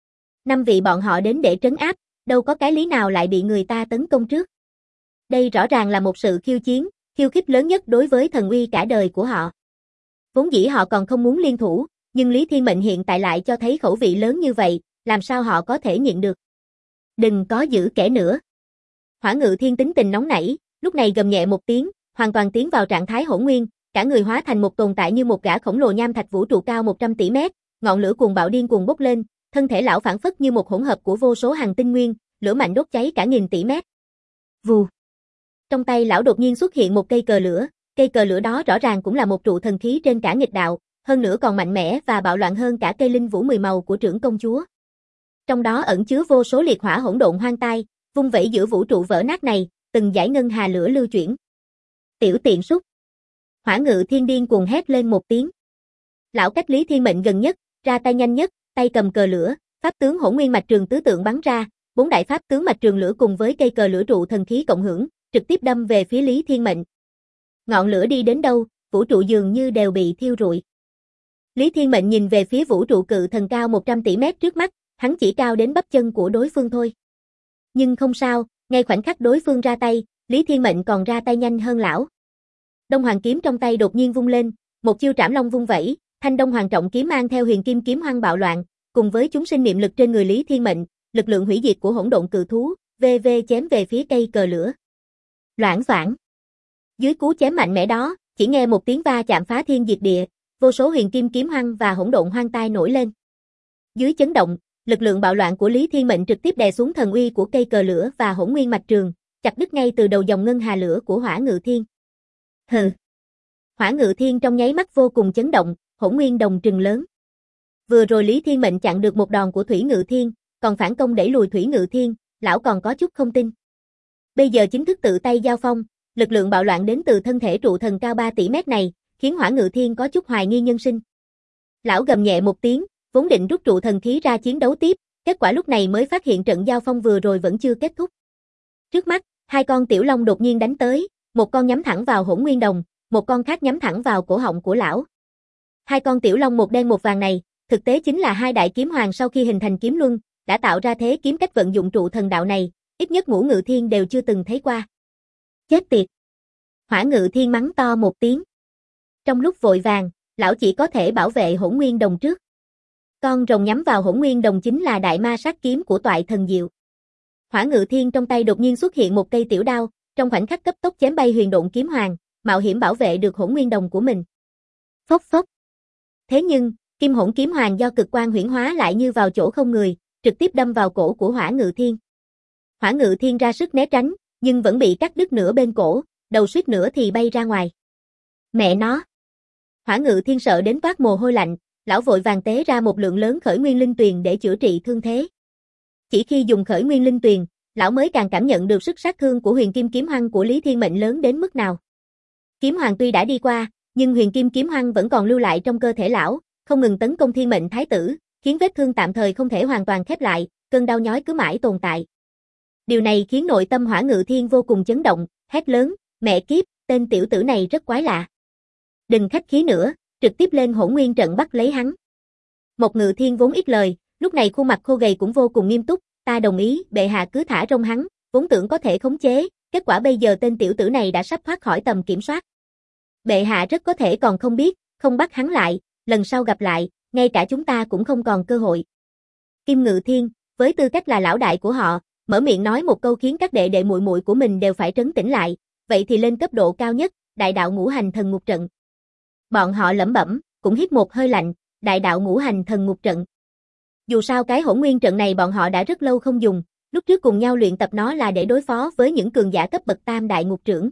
S1: 5 vị bọn họ đến để trấn áp, đâu có cái lý nào lại bị người ta tấn công trước. Đây rõ ràng là một sự khiêu chiến, khiêu khích lớn nhất đối với thần uy cả đời của họ. Vốn dĩ họ còn không muốn liên thủ, nhưng Lý Thiên Mệnh hiện tại lại cho thấy khẩu vị lớn như vậy, làm sao họ có thể nhịn được. Đừng có giữ kẻ nữa. Hỏa Ngự Thiên tính tình nóng nảy, lúc này gầm nhẹ một tiếng, hoàn toàn tiến vào trạng thái hỗn nguyên, cả người hóa thành một tồn tại như một gã khổng lồ nham thạch vũ trụ cao 100 tỷ mét, ngọn lửa cuồng bạo điên cuồng bốc lên, thân thể lão phảng phất như một hỗn hợp của vô số hành tinh nguyên, lửa mạnh đốt cháy cả nghìn tỷ mét. Vù. Trong tay lão đột nhiên xuất hiện một cây cờ lửa đó rõ ràng cũng là một trụ thần khí trên cả nghịch đạo, hơn nữa còn mạnh mẽ và bạo loạn hơn cả cây linh vũ 10 màu của trưởng công chúa. Trong đó ẩn chứa vô số liệt hỏa hỗn độn hoang tai, vung vẩy giữa vũ trụ vỡ nát này, từng dải ngân hà lửa lưu chuyển. Tiểu tiện súc. Hỏa Ngự Thiên điên cuồng hét lên một tiếng. Lão cách Lý Thiên Mệnh gần nhất, ra tay nhanh nhất, tay cầm cờ lửa, pháp tướng Hỗn Nguyên Mạch Trường tứ tượng bắn ra, 4 đại pháp tướng mạch trường lửa cùng với cây cờ lửa trụ thần khí cộng hưởng, trực tiếp đâm về phía Lý Thiên Mệnh. Ngọn lửa đi đến đâu, vũ trụ dường như đều bị thiêu rụi. Lý Thiên Mệnh nhìn về phía vũ trụ cự thần cao 100 tỷ mét trước mắt, hắn chỉ cao đến bắp chân của đối phương thôi. Nhưng không sao, ngay khoảnh khắc đối phương ra tay, Lý Thiên Mệnh còn ra tay nhanh hơn lão. Đông Hoàng kiếm trong tay đột nhiên vung lên, một chiêu trảm long vung vẩy, thanh Đông Hoàng trọng kiếm mang theo huyền kim kiếm hoang bạo loạn, cùng với chúng sinh niệm lực trên người Lý Thiên Mệnh, lực lượng hủy diệt của hỗn độn cự thú, VV chém về phía cây cờ lửa. Loảng xoảng. Dưới cú chém mạnh mẽ đó, chỉ nghe một tiếng va chạm phá thiên diệt địa, vô số huyền kim kiếm hoang và hỗn độn hoang tai nổi lên. Dưới chấn động, lực lượng bạo loạn của Lý Thiên Mệnh trực tiếp đè xuống thần uy của cây cờ lửa và hỗn nguyên mạch trường, chặt đứt ngay từ đầu dòng ngân hà lửa của Hỏa Ngự Thiên. Hừ. Hỏa Ngự Thiên trong nháy mắt vô cùng chấn động, hỗn nguyên đồng trừng lớn. Vừa rồi Lý Thiên Mệnh chặn được một đòn của Thủy Ngự Thiên, còn phản công đẩy lùi Thủy Ngự Thiên, lão còn có chút không tin. Bây giờ chính thức tự tay giao phong, lực lượng bạo loạn đến từ thân thể trụ thần cao 3 tỷ mét này, khiến Hỏa Ngự Thiên có chút hoài nghi nhân sinh. Lão gầm nhẹ một tiếng, vốn định rút trụ thần khí ra chiến đấu tiếp, kết quả lúc này mới phát hiện trận giao phong vừa rồi vẫn chưa kết thúc. Trước mắt, hai con tiểu long đột nhiên đánh tới, một con nhắm thẳng vào Hỗn Nguyên Đồng, một con khác nhắm thẳng vào cổ họng của lão. Hai con tiểu long một đen một vàng này, thực tế chính là hai đại kiếm hoàng sau khi hình thành kiếm luân, đã tạo ra thế kiếm cách vận dụng trụ thần đạo này, ít nhất Ngũ Ngự Thiên đều chưa từng thấy qua. Chết tiệt! Hỏa Ngự Thiên mắng to một tiếng. Trong lúc vội vàng, lão chỉ có thể bảo vệ Hỗn Nguyên Đồng trước. Con rồng nhắm vào Hỗn Nguyên Đồng chính là đại ma sát kiếm của Toại Thần Diệu. Hỏa Ngự Thiên trong tay đột nhiên xuất hiện một cây tiểu đao, trong khoảnh khắc cấp tốc chém bay huyền độn kiếm hoàng, mạo hiểm bảo vệ được Hỗn Nguyên Đồng của mình. Phốc phốc. Thế nhưng, Kim Hỗn kiếm hoàng do cực quang huyễn hóa lại như vào chỗ không người, trực tiếp đâm vào cổ của Hỏa Ngự Thiên. Hỏa Ngự Thiên ra sức né tránh, nhưng vẫn bị cắt đứt nửa bên cổ, đầu suýt nữa thì bay ra ngoài. Mẹ nó! Hỏa Ngự Thiên sợ đến toát mồ hôi lạnh, lão vội vàng tế ra một lượng lớn khởi nguyên linh tuyền để chữa trị thương thế. Chỉ khi dùng khởi nguyên linh tuyền, lão mới càng cảm nhận được sức sát thương của huyền kim kiếm hoang của Lý Thiên Mệnh lớn đến mức nào. Kiếm hoàng tuy đã đi qua, nhưng huyền kim kiếm hoang vẫn còn lưu lại trong cơ thể lão, không ngừng tấn công Thiên Mệnh Thái tử, khiến vết thương tạm thời không thể hoàn toàn khép lại, cơn đau nhói cứ mãi tồn tại. Điều này khiến nội tâm Hỏa Ngự Thiên vô cùng chấn động, hét lớn, mẹ kiếp, tên tiểu tử này rất quái lạ. Đừng khách khí nữa, trực tiếp lên Hỗn Nguyên trận bắt lấy hắn. Một Ngự Thiên vốn ít lời, lúc này khuôn mặt khô gầy cũng vô cùng nghiêm túc, ta đồng ý, bệ hạ cứ thả rông hắn, vốn tưởng có thể khống chế, kết quả bây giờ tên tiểu tử này đã sắp thoát khỏi tầm kiểm soát. Bệ hạ rất có thể còn không biết, không bắt hắn lại, lần sau gặp lại, ngay cả chúng ta cũng không còn cơ hội. Kim Ngự Thiên, với tư cách là lão đại của họ, mở miệng nói một câu khiến các đệ đệ muội muội của mình đều phải trấn tĩnh lại, vậy thì lên cấp độ cao nhất, đại đạo ngũ hành thần ngục trận. Bọn họ lẩm bẩm, cũng hít một hơi lạnh, đại đạo ngũ hành thần ngục trận. Dù sao cái Hỗn Nguyên trận này bọn họ đã rất lâu không dùng, lúc trước cùng nhau luyện tập nó là để đối phó với những cường giả cấp bậc tam đại ngục trưởng.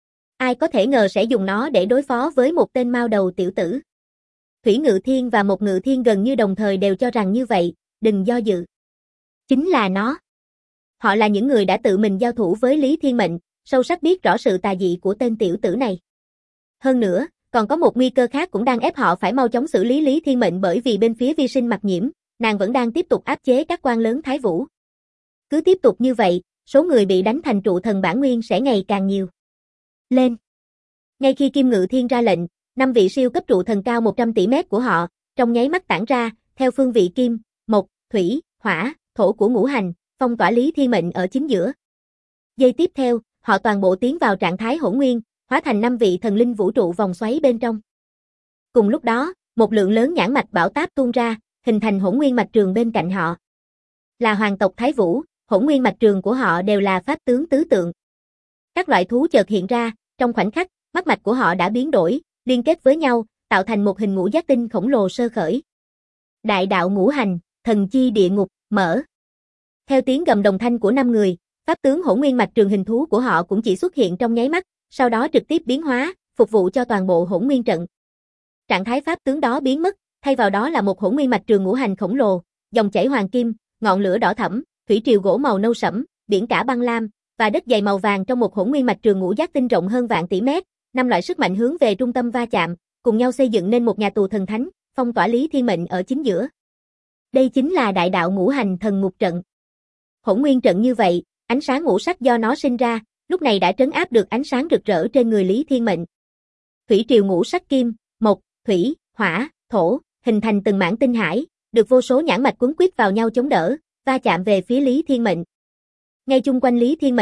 S1: Ai có thể ngờ sẽ dùng nó để đối phó với một tên mao đầu tiểu tử. Thủy Ngự Thiên và một Ngự Thiên gần như đồng thời đều cho rằng như vậy, đừng do dự. Chính là nó. Họ là những người đã tự mình giao thủ với Lý Thiên Mệnh, sâu sắc biết rõ sự tà dị của tên tiểu tử này. Hơn nữa, còn có một nguy cơ khác cũng đang ép họ phải mau chóng xử lý Lý Thiên Mệnh bởi vì bên phía Vi Sinh Mặc Nhiễm, nàng vẫn đang tiếp tục áp chế các quan lớn Thái Vũ. Cứ tiếp tục như vậy, số người bị đánh thành trụ thần bản nguyên sẽ ngày càng nhiều. Lên! Ngay khi Kim Ngự Thiên ra lệnh, 5 vị siêu cấp trụ thần cao 100 tỷ mét của họ, trong nháy mắt tản ra, theo phương vị kim, mộc, thủy, hỏa, thổ của ngũ hành, phong tỏa Lý Thiên Mệnh ở chính giữa. Giây tiếp theo, họ toàn bộ tiến vào trạng thái hỗn nguyên, hóa thành 5 vị thần linh vũ trụ vòng xoáy bên trong. Cùng lúc đó, một lượng lớn nhãn mạch bão táp tuôn ra, hình thành hỗn nguyên mạch trường bên cạnh họ. Là hoàng tộc Thái Vũ, hỗn nguyên mạch trường của họ đều là pháp tướng tứ tượng. Các loại thú chợt hiện ra, trong khoảnh khắc, mắt mạch của họ đã biến đổi, liên kết với nhau, tạo thành một hình ngũ giác tinh khổng lồ sơ khởi. Đại đạo ngũ hành, thần chi địa ngục, mở. Theo tiếng gầm đồng thanh của 5 người, pháp tướng hỗn nguyên mạch trường hình thú của họ cũng chỉ xuất hiện trong nháy mắt, sau đó trực tiếp biến hóa, phục vụ cho toàn bộ hỗn nguyên trận. Trạng thái pháp tướng đó biến mất, thay vào đó là một hỗn nguyên mạch trường ngũ hành khổng lồ, dòng chảy hoàng kim, ngọn lửa đỏ thẫm, thủy triều gỗ màu nâu sẫm, biển cả băng lam và đất dày màu vàng trong một hỗn nguyên mạch trường ngũ giác tinh rộng hơn vạn tỷ mét, 5 loại sức mạnh hướng về trung tâm va chạm, cùng nhau xây dựng nên một nhà tù thần thánh, phong tỏa Lý Thiên Mệnh ở chính giữa. Đây chính là đại đạo ngũ hành thần ngục trận. Hỗn nguyên trận như vậy, ánh sáng ngũ sắc do nó sinh ra, lúc này đã trấn áp được ánh sáng rực rỡ trên người Lý Thiên Mệnh. Thủy triều ngũ sắc kim, mộc, thủy, hỏa, thổ, hình thành từng mảng tinh hải, được vô số nhãn mạch quấn quýt vào nhau chống đỡ, va chạm về phía Lý Thiên Mệnh. Ngay chung quanh Lý Thiên Mệnh,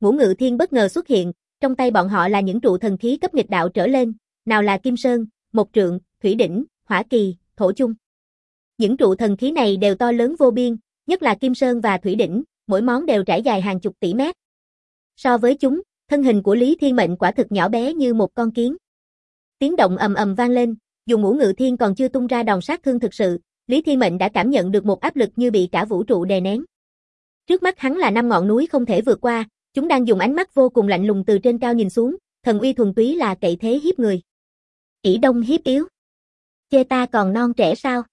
S1: Ngũ Ngự Thiên bất ngờ xuất hiện, trong tay bọn họ là những trụ thần khí cấp nghịch đạo trở lên, nào là Kim Sơn, Mộc Trượng, Thủy Đỉnh, Hỏa Kỳ, Thổ Chung. Những trụ thần khí này đều to lớn vô biên, nhất là Kim Sơn và Thủy Đỉnh, mỗi món đều trải dài hàng chục tỷ mét. So với chúng, thân hình của Lý Thiên Mệnh quả thực nhỏ bé như một con kiến. Tiếng động ầm ầm vang lên, dù Ngũ Ngự Thiên còn chưa tung ra đòn sát thương thực sự, Lý Thiên Mệnh đã cảm nhận được một áp lực như bị cả vũ trụ đè nén. Trước mắt hắn là 5 ngọn núi không thể vượt qua, chúng đang dùng ánh mắt vô cùng lạnh lùng từ trên cao nhìn xuống, thần uy thuần túy là cậy thế hiếp người. Ỷ Đông hiếp yếu. Chê ta còn non trẻ sao?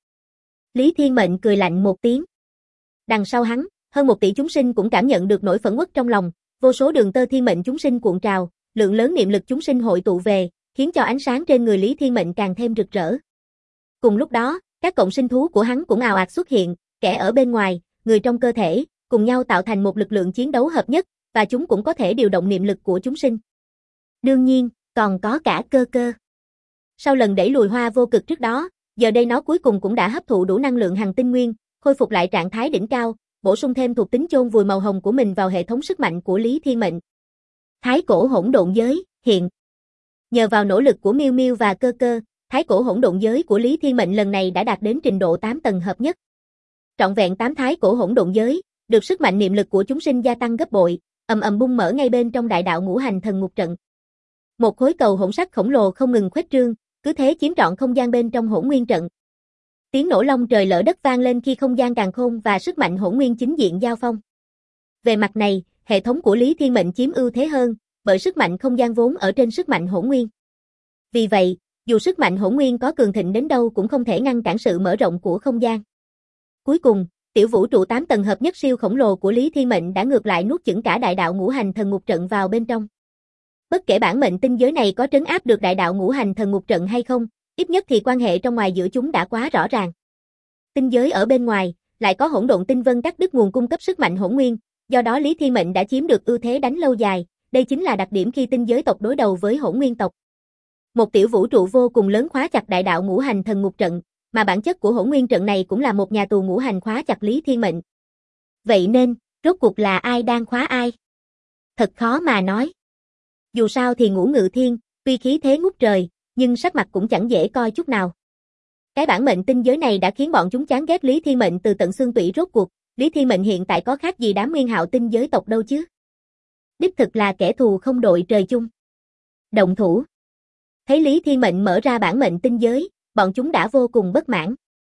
S1: Lý Thiên Mệnh cười lạnh một tiếng. Đằng sau hắn, hơn 1 tỷ chúng sinh cũng cảm nhận được nỗi phẫn uất trong lòng, vô số đường tơ thiên mệnh chúng sinh cuộn trào, lượng lớn niệm lực chúng sinh hội tụ về, khiến cho ánh sáng trên người Lý Thiên Mệnh càng thêm rực rỡ. Cùng lúc đó, các cộng sinh thú của hắn cũng ào ạt xuất hiện, kẻ ở bên ngoài, người trong cơ thể, cùng nhau tạo thành một lực lượng chiến đấu hợp nhất, và chúng cũng có thể điều động niệm lực của chúng sinh. Đương nhiên, còn có cả Cơ Cơ. Sau lần đẩy lùi Hoa Vô Cực trước đó, giờ đây nó cuối cùng cũng đã hấp thụ đủ năng lượng hằng tinh nguyên, khôi phục lại trạng thái đỉnh cao, bổ sung thêm thuộc tính chôn vùi màu hồng của mình vào hệ thống sức mạnh của Lý Thiên Mệnh. Thái cổ hỗn độn giới, hiện. Nhờ vào nỗ lực của Miêu Miêu và Cơ Cơ, thái cổ hỗn độn giới của Lý Thiên Mệnh lần này đã đạt đến trình độ 8 tầng hợp nhất. Trọn vẹn 8 thái cổ hỗn độn giới, được sức mạnh niệm lực của chúng sinh gia tăng gấp bội, ầm ầm bung mở ngay bên trong đại đạo ngũ hành thần ngục trận. Một khối cầu hỗn sắc khổng lồ không ngừng khuếch trương, cứ thế chiếm trọn không gian bên trong hỗn nguyên trận. Tiếng nổ long trời lở đất vang lên khi không gian càn khôn và sức mạnh hỗn nguyên chính diện giao phong. Về mặt này, hệ thống của Lý Thiên Mệnh chiếm ưu thế hơn, bởi sức mạnh không gian vốn ở trên sức mạnh hỗn nguyên. Vì vậy, dù sức mạnh hỗn nguyên có cường thịnh đến đâu cũng không thể ngăn cản sự mở rộng của không gian. Cuối cùng, tiểu vũ trụ 8 tầng hợp nhất siêu khổng lồ của Lý Thiên Mệnh đã ngược lại nuốt chửng cả đại đạo ngũ hành thần ngục trận vào bên trong. Bất kể bản mệnh tinh giới này có trấn áp được đại đạo ngũ hành thần ngục trận hay không, ít nhất thì quan hệ trong ngoài giữa chúng đã quá rõ ràng. Tinh giới ở bên ngoài, lại có hỗn độn tinh vân cắt đứt nguồn cung cấp sức mạnh hỗn nguyên, do đó Lý Thiên Mệnh đã chiếm được ưu thế đánh lâu dài, đây chính là đặc điểm khi tinh giới tộc đối đầu với hỗn nguyên tộc. Một tiểu vũ trụ vô cùng lớn khóa chặt đại đạo ngũ hành thần ngục trận, mà bản chất của hỗn nguyên trận này cũng là một nhà tù ngũ hành khóa chặt Lý Thiên Mệnh. Vậy nên, rốt cuộc là ai đang khóa ai? Thật khó mà nói. Dù sao thì Ngũ Ngự Thiên, tuy khí thế ngút trời, nhưng sắc mặt cũng chẳng dễ coi chút nào. Cái bản mệnh tinh giới này đã khiến bọn chúng chán ghét Lý Thiên Mệnh từ tận xương tủy rốt cuộc, Lý Thiên Mệnh hiện tại có khác gì đám Nguyên Hạo tinh giới tộc đâu chứ. Đích thực là kẻ thù không đội trời chung. Động thủ. Thấy Lý Thiên Mệnh mở ra bản mệnh tinh giới, bọn chúng đã vô cùng bất mãn.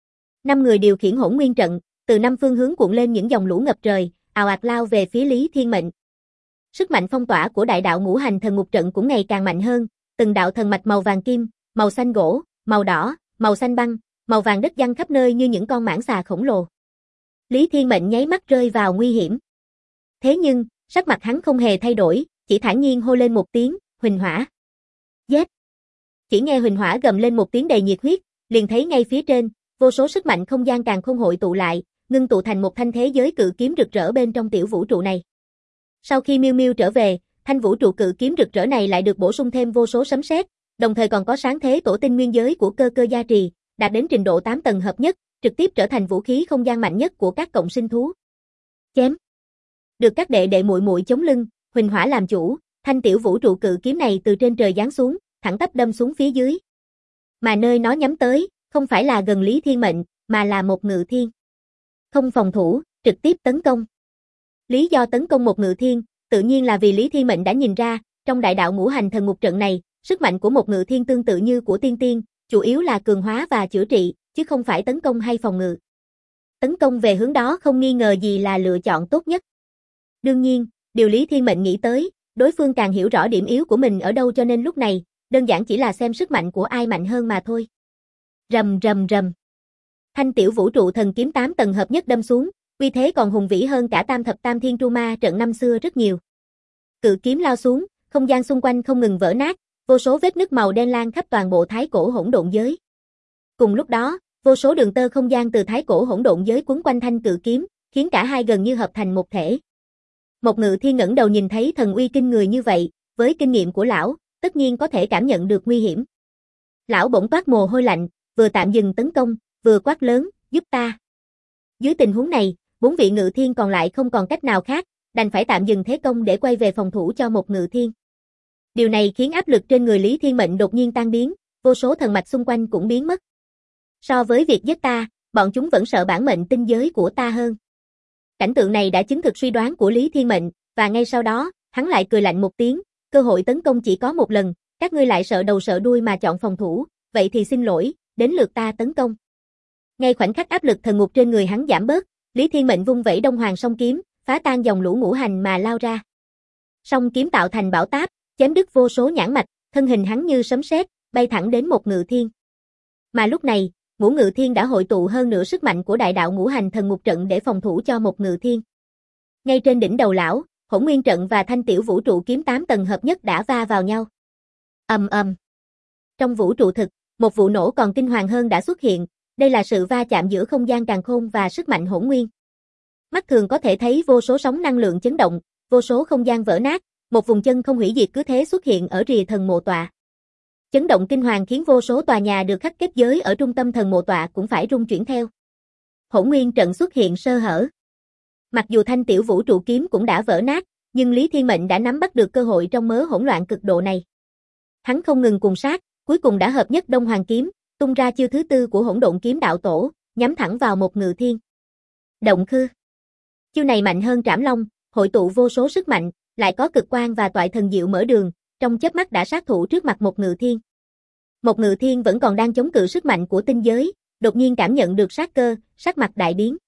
S1: 5 người điều khiển hỗn nguyên trận, từ 5 phương hướng cuộn lên những dòng lũ ngập trời, ào ạt lao về phía Lý Thiên Mệnh. Sức mạnh phong tỏa của đại đạo ngũ hành thần ngục trận cũng ngày càng mạnh hơn, từng đạo thần mạch màu vàng kim, màu xanh gỗ, màu đỏ, màu xanh băng, màu vàng đất giăng khắp nơi như những con mãng xà khổng lồ. Lý Thiên Mệnh nháy mắt rơi vào nguy hiểm. Thế nhưng, sắc mặt hắn không hề thay đổi, chỉ thản nhiên hô lên một tiếng, Huỳnh Hỏa. Giết! Chỉ nghe Huỳnh Hỏa gầm lên một tiếng đầy nhiệt huyết, liền thấy ngay phía trên, vô số sức mạnh không gian càn khôn hội tụ lại, ngưng tụ thành một thanh thế giới cự kiếm rực rỡ bên trong tiểu vũ trụ này. Sau khi Miêu Miêu trở về, thanh vũ trụ cự kiếm rực rỡ này lại được bổ sung thêm vô số sấm sét, đồng thời còn có sáng thế tổ tinh nguyên giới của Cơ Cơ gia trì, đạt đến trình độ 8 tầng hợp nhất, trực tiếp trở thành vũ khí không gian mạnh nhất của các cộng sinh thú. Chém. Được các đệ đệ muội muội chống lưng, Huỳnh Hỏa làm chủ, thanh tiểu vũ trụ cự kiếm này từ trên trời giáng xuống, thẳng tắp đâm xuống phía dưới. Mà nơi nó nhắm tới, không phải là gần Lý Thiên Mệnh, mà là một Ngự Thiên. Không phòng thủ, trực tiếp tấn công. Lý do tấn công một Ngự Thiên, tự nhiên là vì Lý Thiên Mệnh đã nhìn ra, trong đại đạo ngũ hành thần ngục trận này, sức mạnh của một Ngự Thiên tương tự như của tiên tiên, chủ yếu là cường hóa và chữa trị, chứ không phải tấn công hay phòng ngự. Tấn công về hướng đó không nghi ngờ gì là lựa chọn tốt nhất. Đương nhiên, điều Lý Thiên Mệnh nghĩ tới, đối phương càng hiểu rõ điểm yếu của mình ở đâu cho nên lúc này, đơn giản chỉ là xem sức mạnh của ai mạnh hơn mà thôi. Rầm rầm rầm. Thanh tiểu vũ trụ thần kiếm 8 tầng hợp nhất đâm xuống, uy thế còn hùng vĩ hơn cả tam thập tam thiên tru ma trận năm xưa rất nhiều. Cự kiếm lao xuống, không gian xung quanh không ngừng vỡ nát, vô số vết nứt màu đen lan khắp toàn bộ thái cổ hỗn độn giới. Cùng lúc đó, vô số đường tơ không gian từ thái cổ hỗn độn giới quấn quanh thanh cự kiếm, khiến cả hai gần như hợp thành một thể. Một Ngự Thiên ngẩng đầu nhìn thấy thần uy kinh người như vậy, với kinh nghiệm của lão, tất nhiên có thể cảm nhận được nguy hiểm. Lão bỗng toát mồ hôi lạnh, vừa tạm dừng tấn công, vừa quát lớn, giúp ta. Dưới tình huống này, 4 vị Ngự Thiên còn lại không còn cách nào khác, đành phải tạm dừng thế công để quay về phòng thủ cho một ngự thiên. Điều này khiến áp lực trên người Lý Thiên Mệnh đột nhiên tan biến, vô số thần mạch xung quanh cũng biến mất. So với việc giết ta, bọn chúng vẫn sợ bản mệnh tinh giới của ta hơn. Cảnh tượng này đã chứng thực suy đoán của Lý Thiên Mệnh, và ngay sau đó, hắn lại cười lạnh một tiếng, cơ hội tấn công chỉ có một lần, các ngươi lại sợ đầu sợ đuôi mà chọn phòng thủ, vậy thì xin lỗi, đến lượt ta tấn công. Ngay khoảnh khắc áp lực thần ngục trên người hắn giảm bớt, Lý Thiên Mệnh vung vẩy Đông Hoàng song kiếm, phá tan dòng lũ ngũ hành mà lao ra. Song kiếm tạo thành bão táp, chém đứt vô số nhãn mạch, thân hình hắn như sấm sét, bay thẳng đến một ngự thiên. Mà lúc này, ngũ ngự thiên đã hội tụ hơn nửa sức mạnh của đại đạo ngũ hành thần ngục trận để phòng thủ cho một ngự thiên. Ngay trên đỉnh đầu lão, Hỗn Nguyên trận và Thanh Tiểu Vũ trụ kiếm 8 tầng hợp nhất đã va vào nhau. Ầm ầm. Trong vũ trụ thực, một vụ nổ còn kinh hoàng hơn đã xuất hiện, đây là sự va chạm giữa không gian càn khôn và sức mạnh hỗn nguyên. Mắt thường có thể thấy vô số sóng năng lượng chấn động, vô số không gian vỡ nát, một vùng chân không hủy diệt cứ thế xuất hiện ở rìa thần mộ tọa. Chấn động kinh hoàng khiến vô số tòa nhà được khắc kết giới ở trung tâm thần mộ tọa cũng phải rung chuyển theo. Hỗn Nguyên trận xuất hiện sơ hở. Mặc dù Thanh Tiểu Vũ trụ kiếm cũng đã vỡ nát, nhưng Lý Thiên Mệnh đã nắm bắt được cơ hội trong mớ hỗn loạn cực độ này. Hắn không ngừng cùng sát, cuối cùng đã hợp nhất Đông Hoàng kiếm, tung ra chiêu thứ tư của Hỗn Độn kiếm đạo tổ, nhắm thẳng vào một ngự thiên. Động khư. Chiêu này mạnh hơn Trảm Long, hội tụ vô số sức mạnh, lại có cực quang và toại thần diệu mở đường, trong chớp mắt đã sát thủ trước mặt một ngự thiên. Một ngự thiên vẫn còn đang chống cự sức mạnh của tinh giới, đột nhiên cảm nhận được sát cơ, sắc mặt đại biến.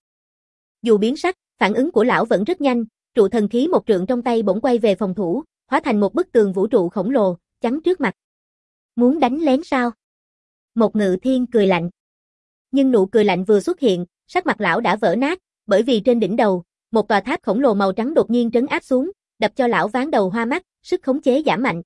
S1: Dù biến sắc, phản ứng của lão vẫn rất nhanh, trụ thần khí một trượng trong tay bỗng quay về phòng thủ, hóa thành một bức tường vũ trụ khổng lồ, chắn trước mặt. Muốn đánh lén sao? Một ngự thiên cười lạnh. Nhưng nụ cười lạnh vừa xuất hiện, sắc mặt lão đã vỡ nát, bởi vì trên đỉnh đầu, một tòa tháp khổng lồ màu trắng đột nhiên trấn áp xuống, đập cho lão ván đầu hoa mắt, sức khống chế giảm mạnh.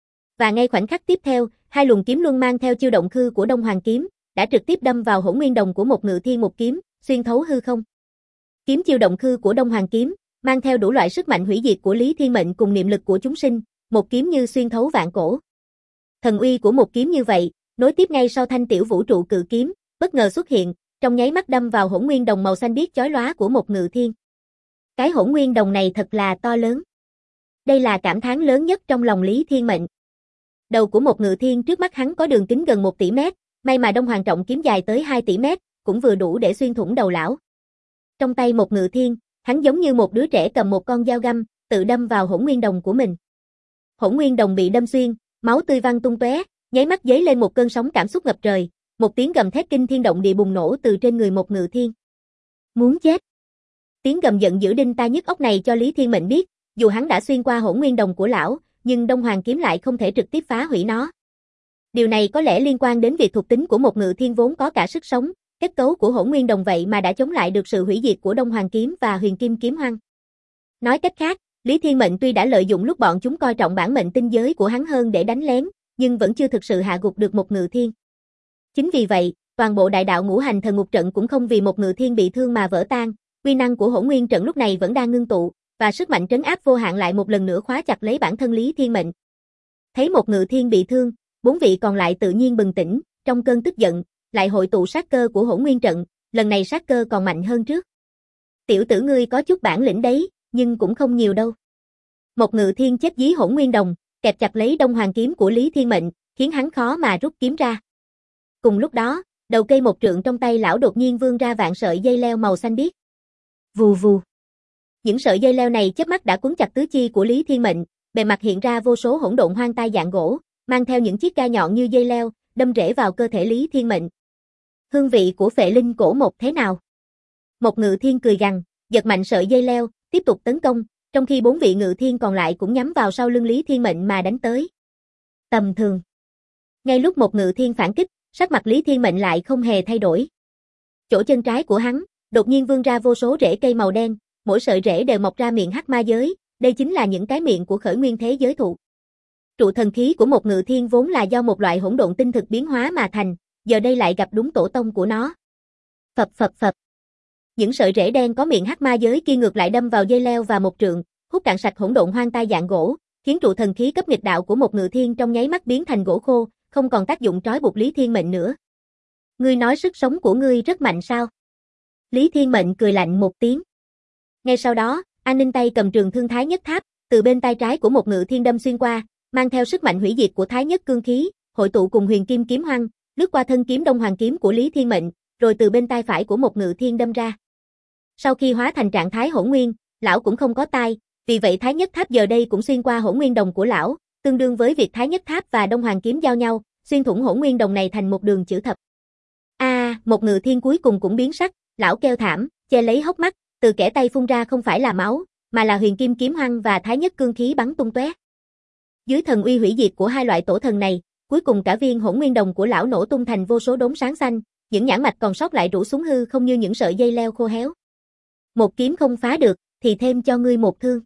S1: Và ngay khoảnh khắc tiếp theo, hai luồng kiếm luân mang theo chiêu động khư của Đông Hoàng kiếm, đã trực tiếp đâm vào Hỗn Nguyên đồng của một ngự thiên một kiếm, xuyên thấu hư không. Kiếm chiêu động khư của Đông Hoàng kiếm, mang theo đủ loại sức mạnh hủy diệt của Lý Thiên Mệnh cùng niệm lực của chúng sinh, một kiếm như xuyên thấu vạn cổ. Thần uy của một kiếm như vậy, nối tiếp ngay sau Thanh Tiểu Vũ trụ cự kiếm, bất ngờ xuất hiện, trong nháy mắt đâm vào Hỗn Nguyên đồng màu xanh biếc chói lóa của một ngự thiên. Cái Hỗn Nguyên đồng này thật là to lớn. Đây là cảm thán lớn nhất trong lòng Lý Thiên Mệnh. Đầu của một ngự thiên trước mắt hắn có đường kính gần 1 tỷ mét, may mà Đông Hoàng trọng kiếm dài tới 2 tỷ mét, cũng vừa đủ để xuyên thủng đầu lão. Trong tay một ngự thiên, hắn giống như một đứa trẻ cầm một con dao găm, tự đâm vào Hỗn Nguyên đồng của mình. Hỗn Nguyên đồng bị đâm xuyên, máu tươi văng tung tóe, nháy mắt dấy lên một cơn sóng cảm xúc ngập trời, một tiếng gầm thét kinh thiên động địa bùng nổ từ trên người một ngự thiên. Muốn chết. Tiếng gầm giận dữ đinh tai nhức óc này cho Lý Thiên Mệnh biết, dù hắn đã xuyên qua Hỗn Nguyên đồng của lão, nhưng Đông Hoàng kiếm lại không thể trực tiếp phá hủy nó. Điều này có lẽ liên quan đến việc thuộc tính của một ngự thiên vốn có cả sức sống, kết cấu của Hỗn Nguyên đồng vậy mà đã chống lại được sự hủy diệt của Đông Hoàng kiếm và Huyền Kim kiếm hoang. Nói cách khác, Lý Thiên Mệnh tuy đã lợi dụng lúc bọn chúng coi trọng bản mệnh tinh giới của hắn hơn để đánh lén, nhưng vẫn chưa thực sự hạ gục được một ngự thiên. Chính vì vậy, toàn bộ đại đạo ngũ hành thần ngục trận cũng không vì một ngự thiên bị thương mà vỡ tan, uy năng của Hỗn Nguyên trận lúc này vẫn đang ngưng tụ, và sức mạnh trấn áp vô hạn lại một lần nữa khóa chặt lấy bản thân Lý Thiên Mệnh. Thấy một ngự thiên bị thương, 4 vị còn lại tự nhiên bừng tỉnh, trong cơn tức giận, lại hội tụ sát cơ của Hỗn Nguyên trận, lần này sát cơ còn mạnh hơn trước. Tiểu tử ngươi có chút bản lĩnh đấy, nhưng cũng không nhiều đâu. Một ngự thiên chết dí Hỗn Nguyên đồng, kẹp chặt lấy Đông Hoàng kiếm của Lý Thiên Mệnh, khiến hắn khó mà rút kiếm ra. Cùng lúc đó, đầu cây một trượng trong tay lão đột nhiên vươn ra vạn sợi dây leo màu xanh biếc. Vù vù. Những sợi dây leo này chớp mắt đã cuốn chặt tứ chi của Lý Thiên Mệnh, bề mặt hiện ra vô số hỗn độn hoang tai dạng gỗ, mang theo những chiếc gai nhọn như dây leo, đâm rễ vào cơ thể Lý Thiên Mệnh. Hương vị của phệ linh cổ một thế nào? Một ngự thiên cười gằn, giật mạnh sợi dây leo, tiếp tục tấn công, trong khi 4 vị ngự thiên còn lại cũng nhắm vào sau lưng Lý Thiên Mệnh mà đánh tới. Tầm thường. Ngay lúc một ngự thiên phản kích, sắc mặt Lý Thiên Mệnh lại không hề thay đổi. Chỗ chân trái của hắn, đột nhiên vươn ra vô số rễ cây màu đen, mỗi sợi rễ đều mọc ra miệng hắc ma giới, đây chính là những cái miệng của khởi nguyên thế giới thụ. Trụ thần khí của một ngự thiên vốn là do một loại hỗn độn tinh thực biến hóa mà thành, giờ đây lại gặp đúng tổ tông của nó. Phập phập phập. Những sợi rễ đen có miệng hắc ma giới kia ngược lại đâm vào dây leo và một trượng, hút cạn sạch hỗn độn hoang tai dạng gỗ, khiến trụ thần khí cấp nghịch đạo của một ngự thiên trong nháy mắt biến thành gỗ khô, không còn tác dụng trói buộc Lý Thiên Mệnh nữa. Ngươi nói sức sống của ngươi rất mạnh sao? Lý Thiên Mệnh cười lạnh một tiếng. Ngay sau đó, An Ninh tay cầm trường thương Thái Nhất Tháp, từ bên tay trái của một ngự thiên đâm xuyên qua, mang theo sức mạnh hủy diệt của Thái Nhất cương khí, hội tụ cùng huyền kim kiếm hoang, lướt qua thân kiếm Đông Hoàng kiếm của Lý Thiên Mệnh, rồi từ bên tay phải của một ngự thiên đâm ra. Sau khi hóa thành trạng thái hỗn nguyên, lão cũng không có tai, vì vậy Thái Nhất Tháp giờ đây cũng xuyên qua hỗn nguyên đồng của lão, tương đương với việc Thái Nhất Tháp và Đông Hoàng kiếm giao nhau, xuyên thủng hỗn nguyên đồng này thành một đường chữ thập. Một ngự thiên cuối cùng cũng biến sắc, lão kêu thảm, che lấy hốc mắt, từ kẽ tay phun ra không phải là máu, mà là huyền kim kiếm hoang và Thái Nhất cương khí bắn tung tóe. Dưới thần uy hủy diệt của hai loại tổ thần này, cuối cùng cả viên hỗn nguyên đồng của lão nổ tung thành vô số đốm sáng xanh, những nhãn mạch còn sót lại rủ xuống hư không như những sợi dây leo khô héo. Một kiếm không phá được, thì thêm cho ngươi một thương.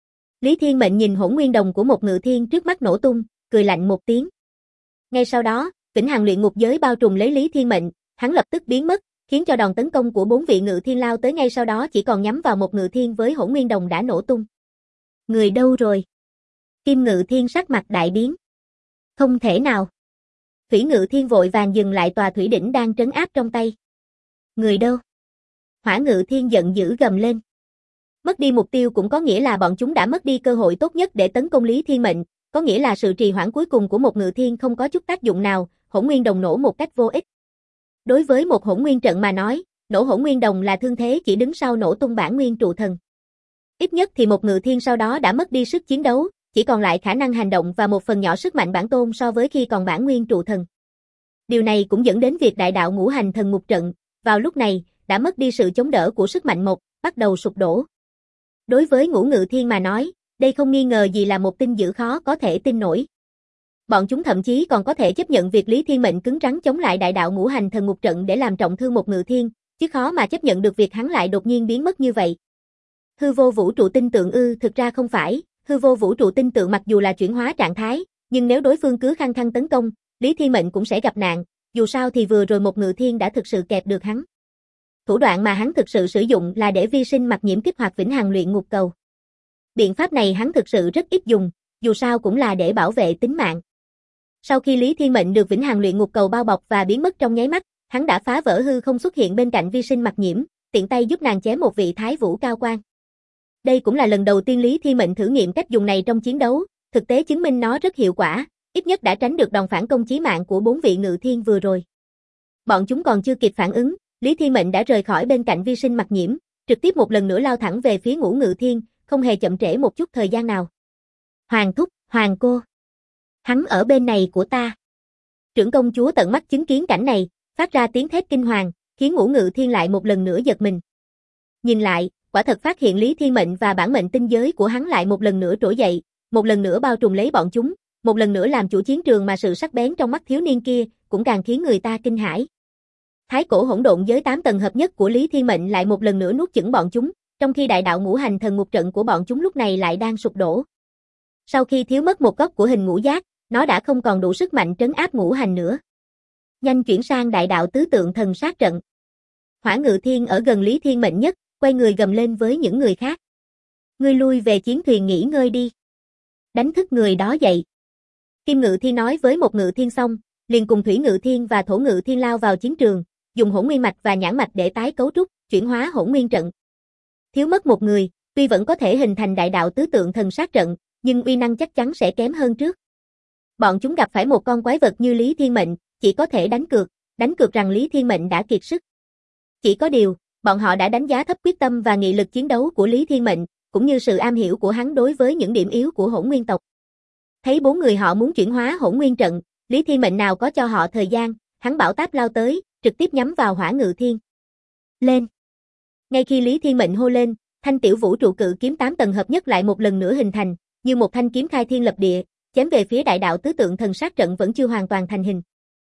S1: Lý Thiên Mệnh nhìn hỗn nguyên đồng của một ngự thiên trước mắt nổ tung, cười lạnh một tiếng. Ngay sau đó, vĩnh hằng luyện ngục giới bao trùm lấy Lý Thiên Mệnh, hắn lập tức biến mất, khiến cho đòn tấn công của 4 vị ngự thiên lao tới ngay sau đó chỉ còn nhắm vào một ngự thiên với hỗn nguyên đồng đã nổ tung. Người đâu rồi? Kim ngự thiên sắc mặt đại biến. Không thể nào. Thủy ngự thiên vội vàng dừng lại tòa thủy đỉnh đang trấn áp trong tay. Người đâu? Hỏa ngự thiên giận dữ gầm lên. Mất đi mục tiêu cũng có nghĩa là bọn chúng đã mất đi cơ hội tốt nhất để tấn công Lý Thiên Mệnh, có nghĩa là sự trì hoãn cuối cùng của một ngự thiên không có chút tác dụng nào, hỗn nguyên đồng nổ một cách vô ích. Đối với một hỗn nguyên trận mà nói, nổ hỗn nguyên đồng là thương thế chỉ đứng sau nổ tung bản nguyên trụ thần. Ít nhất thì một ngự thiên sau đó đã mất đi sức chiến đấu, chỉ còn lại khả năng hành động và một phần nhỏ sức mạnh bản tôn so với khi còn bản nguyên trụ thần. Điều này cũng dẫn đến việc đại đạo ngũ hành thần ngục trận, vào lúc này, đã mất đi sự chống đỡ của sức mạnh một, bắt đầu sụp đổ. Đối với ngũ ngự thiên mà nói, đây không nghi ngờ gì là một tin dữ khó có thể tin nổi. Bọn chúng thậm chí còn có thể chấp nhận việc Lý Thiên Mệnh cứng rắn chống lại đại đạo ngũ hành thần ngục trận để làm trọng thương một ngự thiên, chứ khó mà chấp nhận được việc hắn lại đột nhiên biến mất như vậy. Hư vô vũ trụ tinh tượng thực ra không phải, hư vô vũ trụ tinh tượng mặc dù là chuyển hóa trạng thái, nhưng nếu đối phương cứ khăng khăng tấn công, Lý Thiên Mệnh cũng sẽ gặp nạn, dù sao thì vừa rồi một ngự thiên đã thực sự kẹp được hắn. Thủ đoạn mà hắn thực sự sử dụng là để vi sinh mặc nhiễm kích hoạt vĩnh hằng luyện ngục cầu. Biện pháp này hắn thực sự rất ít dùng, dù sao cũng là để bảo vệ tính mạng. Sau khi Lý Thiên Mệnh được vĩnh hằng luyện ngục cầu bao bọc và biến mất trong nháy mắt, hắn đã phá vỡ hư không xuất hiện bên cạnh vi sinh mặc nhiễm, tiện tay giúp nàng chém một vị thái vũ cao quan. Đây cũng là lần đầu tiên Lý Thiên Mệnh thử nghiệm cách dùng này trong chiến đấu, thực tế chứng minh nó rất hiệu quả, ít nhất đã tránh được đòn phản công chí mạng của 4 vị ngự thiên vừa rồi. Bọn chúng còn chưa kịp phản ứng, Lý Thiên Mệnh đã rời khỏi bên cạnh vi sinh mặc nhiễm, trực tiếp một lần nữa lao thẳng về phía ngũ ngự thiên, không hề chậm trễ một chút thời gian nào. Hoàng thúc, hoàng cô. Hắn ở bên này của ta. Trưởng công chúa tận mắt chứng kiến cảnh này, phát ra tiếng thét kinh hoàng, khiến ngũ ngự thiên lại một lần nữa giật mình. Nhìn lại, quả thật phát hiện Lý Thiên Mệnh và bản mệnh tinh giới của hắn lại một lần nữa trỗi dậy, một lần nữa bao trùm lấy bọn chúng, một lần nữa làm chủ chiến trường mà sự sắc bén trong mắt thiếu niên kia cũng càng khiến người ta kinh hãi. Thái cổ hỗn độn giới 8 tầng hợp nhất của Lý Thiên Mệnh lại một lần nữa nuốt chửng bọn chúng, trong khi đại đạo ngũ hành thần ngục trận của bọn chúng lúc này lại đang sụp đổ. Sau khi thiếu mất một góc của hình ngũ giác, nó đã không còn đủ sức mạnh trấn áp ngũ hành nữa. Nhanh chuyển sang đại đạo tứ tượng thần sát trận. Hỏa ngự thiên ở gần Lý Thiên Mệnh nhất, quay người gầm lên với những người khác. Ngươi lui về chiến thuyền nghỉ ngơi đi. Đánh thức người đó dậy. Kim ngự thiên nói với một ngự thiên xong, liền cùng thủy ngự thiên và thổ ngự thiên lao vào chiến trường, dùng hỗn nguyên mạch và nhãn mạch để tái cấu trúc, chuyển hóa hỗn nguyên trận. Thiếu mất một người, tuy vẫn có thể hình thành đại đạo tứ tượng thần sát trận, nhưng uy năng chắc chắn sẽ kém hơn trước. Bọn chúng gặp phải một con quái vật như Lý Thiên Mệnh, chỉ có thể đánh cược rằng Lý Thiên Mệnh đã kiệt sức. Chỉ có điều, bọn họ đã đánh giá thấp quyết tâm và nghị lực chiến đấu của Lý Thiên Mệnh, cũng như sự am hiểu của hắn đối với những điểm yếu của hỗn nguyên tộc. Thấy 4 người họ muốn chuyển hóa hỗn nguyên trận, Lý Thiên Mệnh nào có cho họ thời gian, hắn bảo táp lao tới, trực tiếp nhắm vào hỏa ngự thiên. Lên! Ngay khi Lý Thiên Mệnh hô lên, thanh tiểu vũ trụ cự kiếm 8 tầng hợp nhất lại một lần nữa hình thành, như một thanh kiếm khai thiên lập địa, chém về phía đại đạo tứ tượng thần sát trận vẫn chưa hoàn toàn thành hình.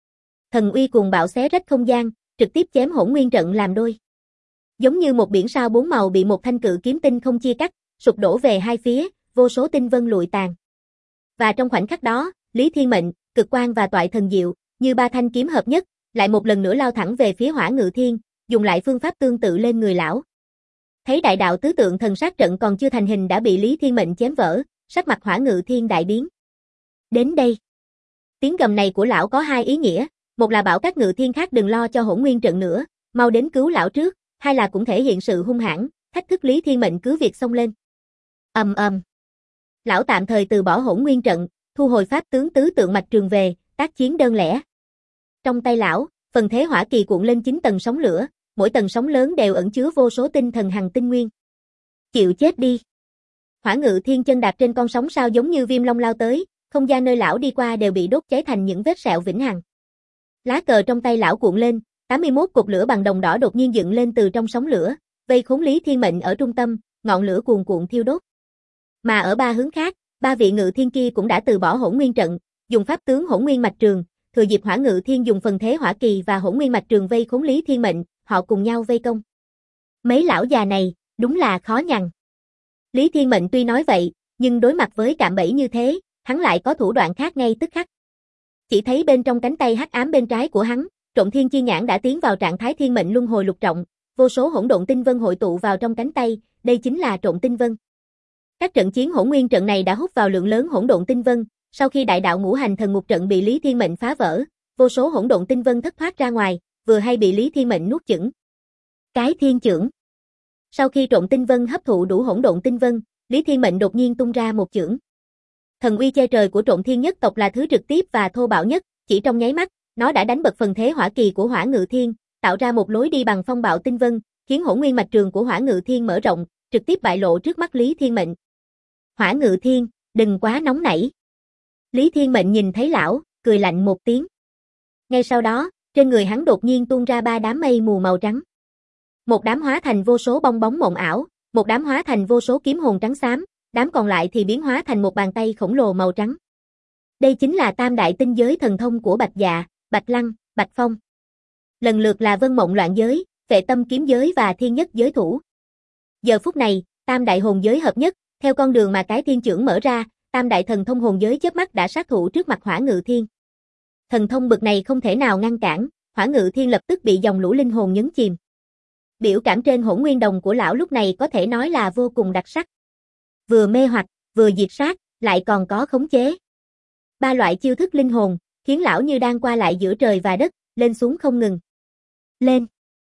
S1: Thần uy cuồng bạo xé rách không gian, trực tiếp chém hỗn nguyên trận làm đôi. Giống như một biển sao 4 màu bị một thanh cự kiếm tinh không chia cắt, sụp đổ về hai phía, vô số tinh vân lụi tàn. Và trong khoảnh khắc đó, Lý Thiên Mệnh, Cực Quang và Toại Thần Diệu, như ba thanh kiếm hợp nhất, lại một lần nữa lao thẳng về phía hỏa ngự thiên, dùng lại phương pháp tương tự lên người lão. Thấy đại đạo tứ tượng thần sát trận còn chưa thành hình đã bị Lý Thiên Mệnh chém vỡ, sắc mặt hỏa ngự thiên đại biến. Đến đây. Tiếng gầm này của lão có hai ý nghĩa, một là bảo các ngự thiên khác đừng lo cho hỗn nguyên trận nữa, mau đến cứu lão trước, hai là cũng thể hiện sự hung hãn, thách thức Lý Thiên Mệnh cứ việc xông lên. Lão tạm thời từ bỏ Hỗn Nguyên trận, thu hồi pháp tướng tứ tượng mạch trường về, tác chiến đơn lẻ. Trong tay lão, phần thế hỏa kỳ cuộn lên 9 tầng sóng lửa, mỗi tầng sóng lớn đều ẩn chứa vô số tinh thần hằng tinh nguyên. Chịu chết đi. Hỏa Ngự Thiên chân đạp trên con sóng sao giống như viêm long lao tới, không gian nơi lão đi qua đều bị đốt cháy thành những vết sẹo vĩnh hằng. Lá cờ trong tay lão cuộn lên, 81 cột lửa bằng đồng đỏ đột nhiên dựng lên từ trong sóng lửa, vây khốn Lý Thiên Mệnh ở trung tâm, ngọn lửa cuồn cuộn thiêu đốt. Mà ở ba hướng khác, ba vị Ngự Thiên kia cũng đã từ bỏ Hỗn Nguyên trận, dùng pháp tướng Hỗn Nguyên mạch trường, thừa dịp Hỏa Ngự Thiên dùng phần thế hỏa kỳ và Hỗn Nguyên mạch trường vây khốn Lý Thiên Mệnh, họ cùng nhau vây công. Mấy lão già này, đúng là khó nhằn. Lý Thiên Mệnh tuy nói vậy, nhưng đối mặt với cạm bẫy như thế, hắn lại có thủ đoạn khác ngay tức khắc. Chỉ thấy bên trong cánh tay hắc ám bên trái của hắn, Trộn Thiên Chi Nhãn đã tiến vào trạng thái Thiên Mệnh Luân Hồi lục trọng, vô số hỗn độn tinh vân hội tụ vào trong cánh tay, đây chính là Trộn Tinh Vân. Các trận chiến Hỗn Nguyên trận này đã hút vào lượng lớn hỗn độn tinh vân, sau khi đại đạo ngũ hành thần ngục trận bị Lý Thiên Mệnh phá vỡ, vô số hỗn độn tinh vân thất thoát ra ngoài, vừa hay bị Lý Thiên Mệnh nuốt chửng. Cái Thiên Chưởng. Sau khi Trộn Tinh Vân hấp thụ đủ hỗn độn tinh vân, Lý Thiên Mệnh đột nhiên tung ra một chưởng. Thần uy che trời của Trộn Thiên nhất tộc là thứ trực tiếp và thô bạo nhất, chỉ trong nháy mắt, nó đã đánh bật phần thế hỏa kỳ của Hỏa Ngự Thiên, tạo ra một lối đi bằng phong bạo tinh vân, khiến Hỗn Nguyên mạch trường của Hỏa Ngự Thiên mở rộng, trực tiếp bại lộ trước mắt Lý Thiên Mệnh. Hỏa Ngự Thiên, đừng quá nóng nảy. Lý Thiên Mệnh nhìn thấy lão, cười lạnh một tiếng. Ngay sau đó, trên người hắn đột nhiên tuôn ra 3 đám mây mù màu trắng. Một đám hóa thành vô số bong bóng mộng ảo, một đám hóa thành vô số kiếm hồn trắng xám, đám còn lại thì biến hóa thành một bàn tay khổng lồ màu trắng. Đây chính là tam đại tinh giới thần thông của Bạch Dạ, Bạch Lăng, Bạch Phong. Lần lượt là Vân Mộng Loạn Giới, Vệ Tâm Kiếm Giới và Thiên Nhất Giới Thủ. Giờ phút này, tam đại hồn giới hợp nhất, theo con đường mà cái thiên chưởng mở ra, tam đại thần thông hồn giới chớp mắt đã sát thủ trước mặt Hỏa Ngự Thiên. Thần thông bực này không thể nào ngăn cản, Hỏa Ngự Thiên lập tức bị dòng lũ linh hồn nhấn chìm. Biểu cảm trên Hỗn Nguyên đồng của lão lúc này có thể nói là vô cùng đặc sắc. Vừa mê hoặc, vừa diệt sát, lại còn có khống chế. Ba loại chiêu thức linh hồn, khiến lão như đang qua lại giữa trời và đất, lên xuống không ngừng. Lên!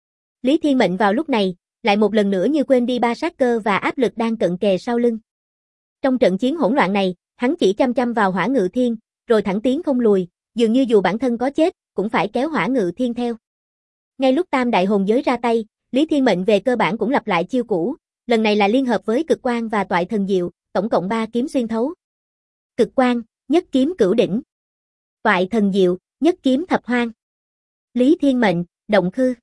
S1: Lý Thiên Mệnh vào lúc này, lại một lần nữa như quên đi ba sát cơ và áp lực đang cận kề sau lưng. Trong trận chiến hỗn loạn này, hắn chỉ chăm chăm vào Hỏa Ngự Thiên, rồi thẳng tiến không lùi, dường như dù bản thân có chết, cũng phải kéo Hỏa Ngự Thiên theo. Ngay lúc tam đại hồn giới ra tay, Lý Thiên Mệnh về cơ bản cũng lặp lại chiêu cũ, lần này là liên hợp với Cực Quang và Toại Thần Diệu, tổng cộng 3 kiếm xuyên thấu. Cực Quang, nhất kiếm cửu đỉnh. Toại Thần Diệu, nhất kiếm thập hoang. Lý Thiên Mệnh, động khư.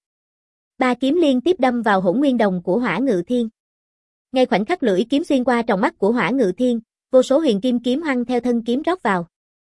S1: 3 kiếm liên tiếp đâm vào Hỗn Nguyên đồng của Hỏa Ngự Thiên. Ngay khoảnh khắc lưỡi kiếm xuyên qua tròng mắt của Hỏa Ngự Thiên, vô số huyền kim kiếm hoăng theo thân kiếm rót vào.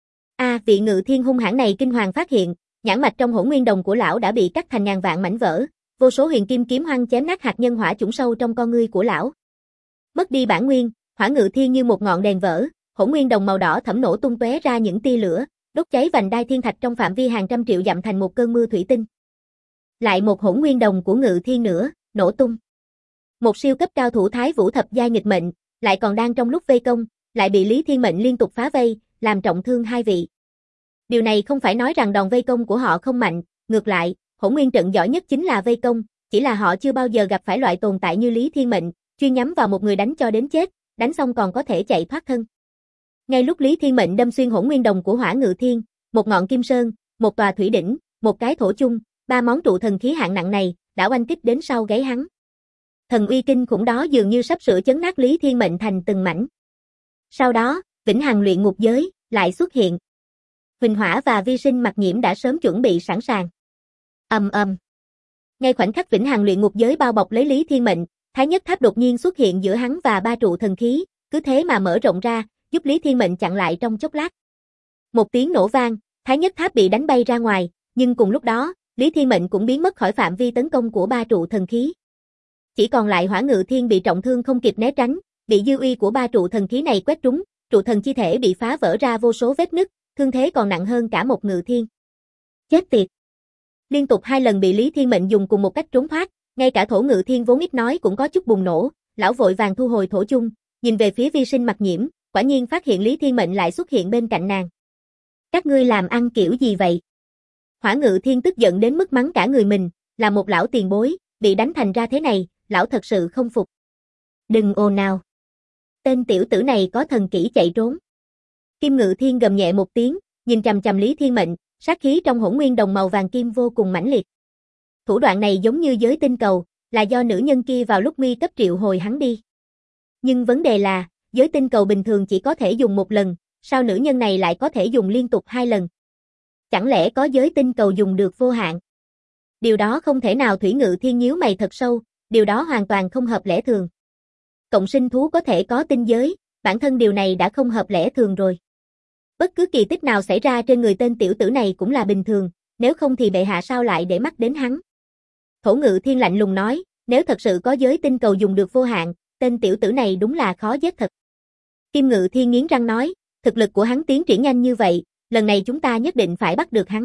S1: Vị Ngự Thiên hung hãn này kinh hoàng phát hiện, nhãn mạch trong Hỗn Nguyên đồng của lão đã bị cắt thành ngàn vạn mảnh vỡ, vô số huyền kim kiếm hoăng chém nát hạt nhân hỏa chủng sâu trong con ngươi của lão. Mất đi bản nguyên, Hỏa Ngự Thiên như một ngọn đèn vỡ, Hỗn Nguyên đồng màu đỏ thẫm nổ tung tóe ra những tia lửa, đốt cháy vành đai thiên thạch trong phạm vi hàng trăm triệu dặm thành một cơn mưa thủy tinh. Lại một Hỗn Nguyên đồng của Ngự Thiên nữa, nổ tung. Một siêu cấp cao thủ Thái Vũ thập giai nghịch mệnh, lại còn đang trong lúc vây công, lại bị Lý Thiên Mệnh liên tục phá vây, làm trọng thương 2 vị. Điều này không phải nói rằng đòn vây công của họ không mạnh, ngược lại, Hỗn Nguyên trận giỏi nhất chính là vây công, chỉ là họ chưa bao giờ gặp phải loại tồn tại như Lý Thiên Mệnh, chuyên nhắm vào một người đánh cho đến chết, đánh xong còn có thể chạy thoát thân. Ngay lúc Lý Thiên Mệnh đâm xuyên Hỗn Nguyên đồng của Hỏa Ngự Thiên, một ngọn kim sơn, một tòa thủy đỉnh, một cái thổ chung, 3 món trụ thần khí hạng nặng này đã oanh kích đến sau gáy hắn. Thần uy kinh khủng đó dường như sắp sửa chấn nát Lý Thiên Mệnh thành từng mảnh. Sau đó, Vĩnh Hằng luyện ngục giới lại xuất hiện. Huỳnh Hỏa và Vi Sinh Mặc Nhiễm đã sớm chuẩn bị sẵn sàng. Ngay khoảnh khắc Vĩnh Hằng luyện ngục giới bao bọc lấy Lý Thiên Mệnh, Thái Nhất Tháp đột nhiên xuất hiện giữa hắn và 3 trụ thần khí, cứ thế mà mở rộng ra, giúp Lý Thiên Mệnh chặn lại trong chốc lát. Một tiếng nổ vang, Thái Nhất Tháp bị đánh bay ra ngoài, nhưng cùng lúc đó, Lý Thiên Mệnh cũng biến mất khỏi phạm vi tấn công của 3 trụ thần khí. Chỉ còn lại Hỏa Ngự Thiên bị trọng thương không kịp né tránh, bị dư uy của 3 trụ thần khí này quét trúng, trụ thần chi thể bị phá vỡ ra vô số vết nứt, thương thế còn nặng hơn cả một Ngự Thiên. Chết tiệt! Liên tục 2 lần bị Lý Thiên Mệnh dùng cùng một cách trốn thoát, ngay cả Thổ Ngự Thiên vốn ít nói cũng có chút bùng nổ, lão vội vàng thu hồi thổ chung, nhìn về phía Vi Sinh Mặc Nhiễm, quả nhiên phát hiện Lý Thiên Mệnh lại xuất hiện bên cạnh nàng. Các ngươi làm ăn kiểu gì vậy? Hỏa Ngự Thiên tức giận đến mức mắng cả người mình, là một lão tiền bối, bị đánh thành ra thế này, lão thật sự không phục. Đừng ồn nào. Tên tiểu tử này có thần kỹ chạy trốn. Kim Ngự Thiên gầm nhẹ một tiếng, nhìn chằm chằm Lý Thiên Mệnh, sát khí trong hỗn nguyên đồng màu vàng kim vô cùng mãnh liệt. Thủ đoạn này giống như giới tinh cầu, là do nữ nhân kia vào lúc nguy cấp triệu hồi hắn đi. Nhưng vấn đề là, giới tinh cầu bình thường chỉ có thể dùng một lần, sao nữ nhân này lại có thể dùng liên tục 2 lần? Chẳng lẽ có giới tinh cầu dùng được vô hạn? Điều đó không thể nào. Thủy Ngự Thiên nhíu mày thật sâu, điều đó hoàn toàn không hợp lẽ thường. Cộng sinh thú có thể có tinh giới, bản thân điều này đã không hợp lẽ thường rồi. Bất cứ kỳ tích nào xảy ra trên người tên tiểu tử này cũng là bình thường, nếu không thì bệ hạ sao lại để mắt đến hắn. Thổ Ngự Thiên lạnh lùng nói, nếu thật sự có giới tinh cầu dùng được vô hạn, tên tiểu tử này đúng là khó giết thật. Kim Ngự Thiên nghiến răng nói, thực lực của hắn tiến triển nhanh như vậy, lần này chúng ta nhất định phải bắt được hắn.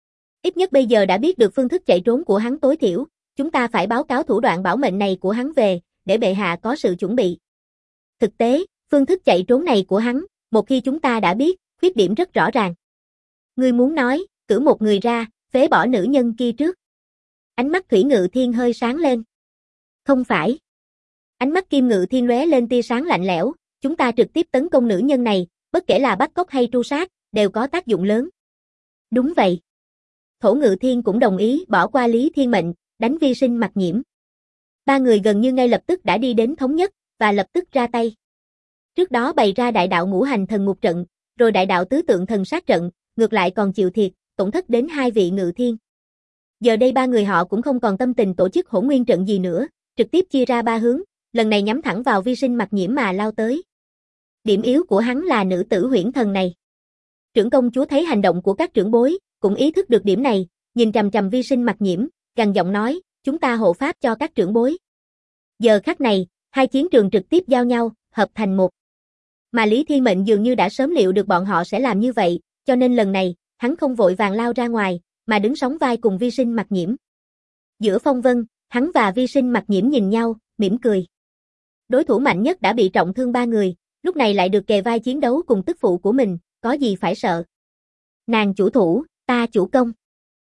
S1: Ít nhất bây giờ đã biết được phương thức chạy trốn của hắn tối thiểu, chúng ta phải báo cáo thủ đoạn bảo mệnh này của hắn về, để bệ hạ có sự chuẩn bị. Thực tế, phương thức chạy trốn này của hắn, một khi chúng ta đã biết, khuyết điểm rất rõ ràng. Ngươi muốn nói, cử một người ra, phế bỏ nữ nhân kia trước. Ánh mắt Thủy Ngự Thiên hơi sáng lên. Không phải. Ánh mắt Kim Ngự Thiên lóe lên tia sáng lạnh lẽo, chúng ta trực tiếp tấn công nữ nhân này, bất kể là bắt cóc hay tru sát, đều có tác dụng lớn. Đúng vậy. Thổ Ngự Thiên cũng đồng ý bỏ qua Lý Thiên Mệnh, đánh Vi Sinh Mặc Nhiễm. Ba người gần như ngay lập tức đã đi đến thống nhất, và lập tức ra tay. Trước đó bày ra đại đạo ngũ hành thần ngục trận, rồi đại đạo tứ tượng thần sát trận, ngược lại còn chịu thiệt, tổn thất đến 2 vị ngự thiên. Giờ đây ba người họ cũng không còn tâm tình tổ chức hỗn nguyên trận gì nữa, trực tiếp chia ra 3 hướng, lần này nhắm thẳng vào Vi Sinh Mặc Nhiễm mà lao tới. Điểm yếu của hắn là nữ tử huyễn thần này. Trưởng công chúa thấy hành động của các trưởng bối, cũng ý thức được điểm này, nhìn chằm chằm Vi Sinh Mặc Nhiễm, gằn giọng nói, chúng ta hộ pháp cho các trưởng bối. Giờ khắc này, hai chiến trường trực tiếp giao nhau, hợp thành một. Mà Lý Thiên Mệnh dường như đã sớm liệu được bọn họ sẽ làm như vậy, cho nên lần này, hắn không vội vàng lao ra ngoài, mà đứng sóng vai cùng Vi Sinh Mặc Nhiễm. Giữa phong vân, hắn và Vi Sinh Mặc Nhiễm nhìn nhau, mỉm cười. Đối thủ mạnh nhất đã bị trọng thương 3 người, lúc này lại được kề vai chiến đấu cùng tức phụ của mình, có gì phải sợ. Nàng chủ thủ, ta chủ công.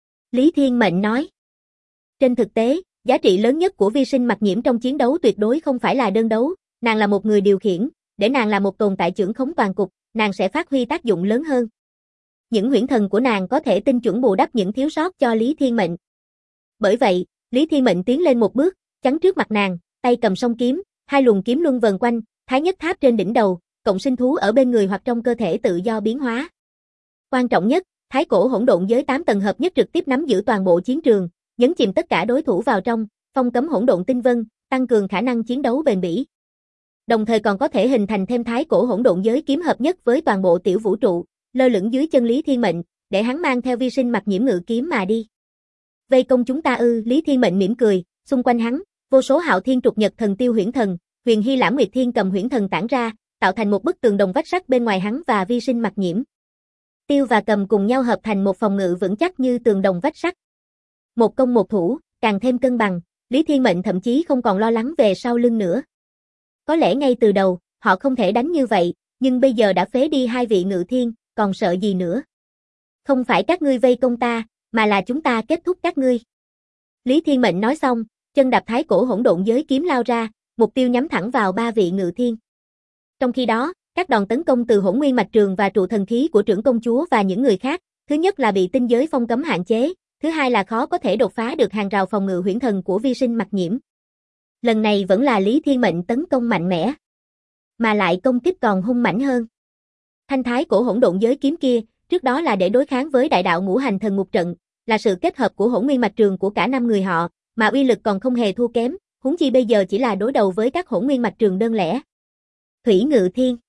S1: Lý Thiên Mệnh nói. Trên thực tế, giá trị lớn nhất của Vi Sinh Mặc Nhiễm trong chiến đấu tuyệt đối không phải là đơn đấu, nàng là một người điều khiển, để nàng là một tồn tại trưởng khống toàn cục, nàng sẽ phát huy tác dụng lớn hơn. Những huyễn thần của nàng có thể tinh chuẩn bù đắp những thiếu sót cho Lý Thiên Mệnh. Bởi vậy, Lý Thiên Mệnh tiến lên một bước, chắn trước mặt nàng, tay cầm song kiếm, 2 luồng kiếm luân vần quanh, thái nhất tháp trên đỉnh đầu, cộng sinh thú ở bên người hoặc trong cơ thể tự do biến hóa. Quan trọng nhất, thái cổ hỗn độn giới 8 tầng hợp nhất trực tiếp nắm giữ toàn bộ chiến trường, nhấn chìm tất cả đối thủ vào trong, phong cấm hỗn độn tinh vân, tăng cường khả năng chiến đấu bền bỉ. Đồng thời còn có thể hình thành thêm thái cổ hỗn độn giới kiếm hợp nhất với toàn bộ tiểu vũ trụ, lơ lửng dưới chân Lý Thiên Mệnh, để hắn mang theo Vi Sinh Mặc Nhiễm ngự kiếm mà đi. Vây công chúng ta ư? Lý Thiên Mệnh mỉm cười, xung quanh hắn, vô số hạo thiên trục nhật thần tiêu huyễn thần, huyền hy lãm nguyệt thiên cầm huyễn thần tản ra, tạo thành một bức tường đồng vách sắt bên ngoài hắn và Vi Sinh Mặc Nhiễm. Tiêu và cầm cùng nhau hợp thành một phòng ngự vững chắc như tường đồng vách sắt. Một công một thủ, càng thêm cân bằng, Lý Thiên Mệnh thậm chí không còn lo lắng về sau lưng nữa. Có lẽ ngay từ đầu, họ không thể đánh như vậy, nhưng bây giờ đã phế đi 2 vị ngự thiên, còn sợ gì nữa. Không phải các ngươi vây công ta, mà là chúng ta kết thúc các ngươi. Lý Thiên Mệnh nói xong, chân đạp thái cổ hỗn độn giới kiếm lao ra, mục tiêu nhắm thẳng vào 3 vị ngự thiên. Trong khi đó, các đòn tấn công từ hỗn nguyên mạch trường và trụ thần khí của trưởng công chúa và những người khác, thứ nhất là bị tinh giới phong cấm hạn chế, thứ hai là khó có thể đột phá được hàng rào phòng ngự huyễn thần của Vi Sinh Mặc Nhiễm. Lần này vẫn là Lý Thiên Mệnh tấn công mạnh mẽ, mà lại công kích còn hung mãnh hơn. Thanh thái cổ hỗn độn giới kiếm kia, trước đó là để đối kháng với đại đạo ngũ hành thần ngục trận, là sự kết hợp của hỗn nguyên mạch trường của cả 5 người họ, mà uy lực còn không hề thua kém, huống chi bây giờ chỉ là đối đầu với các hỗn nguyên mạch trường đơn lẻ. Thủy Ngự Thiên.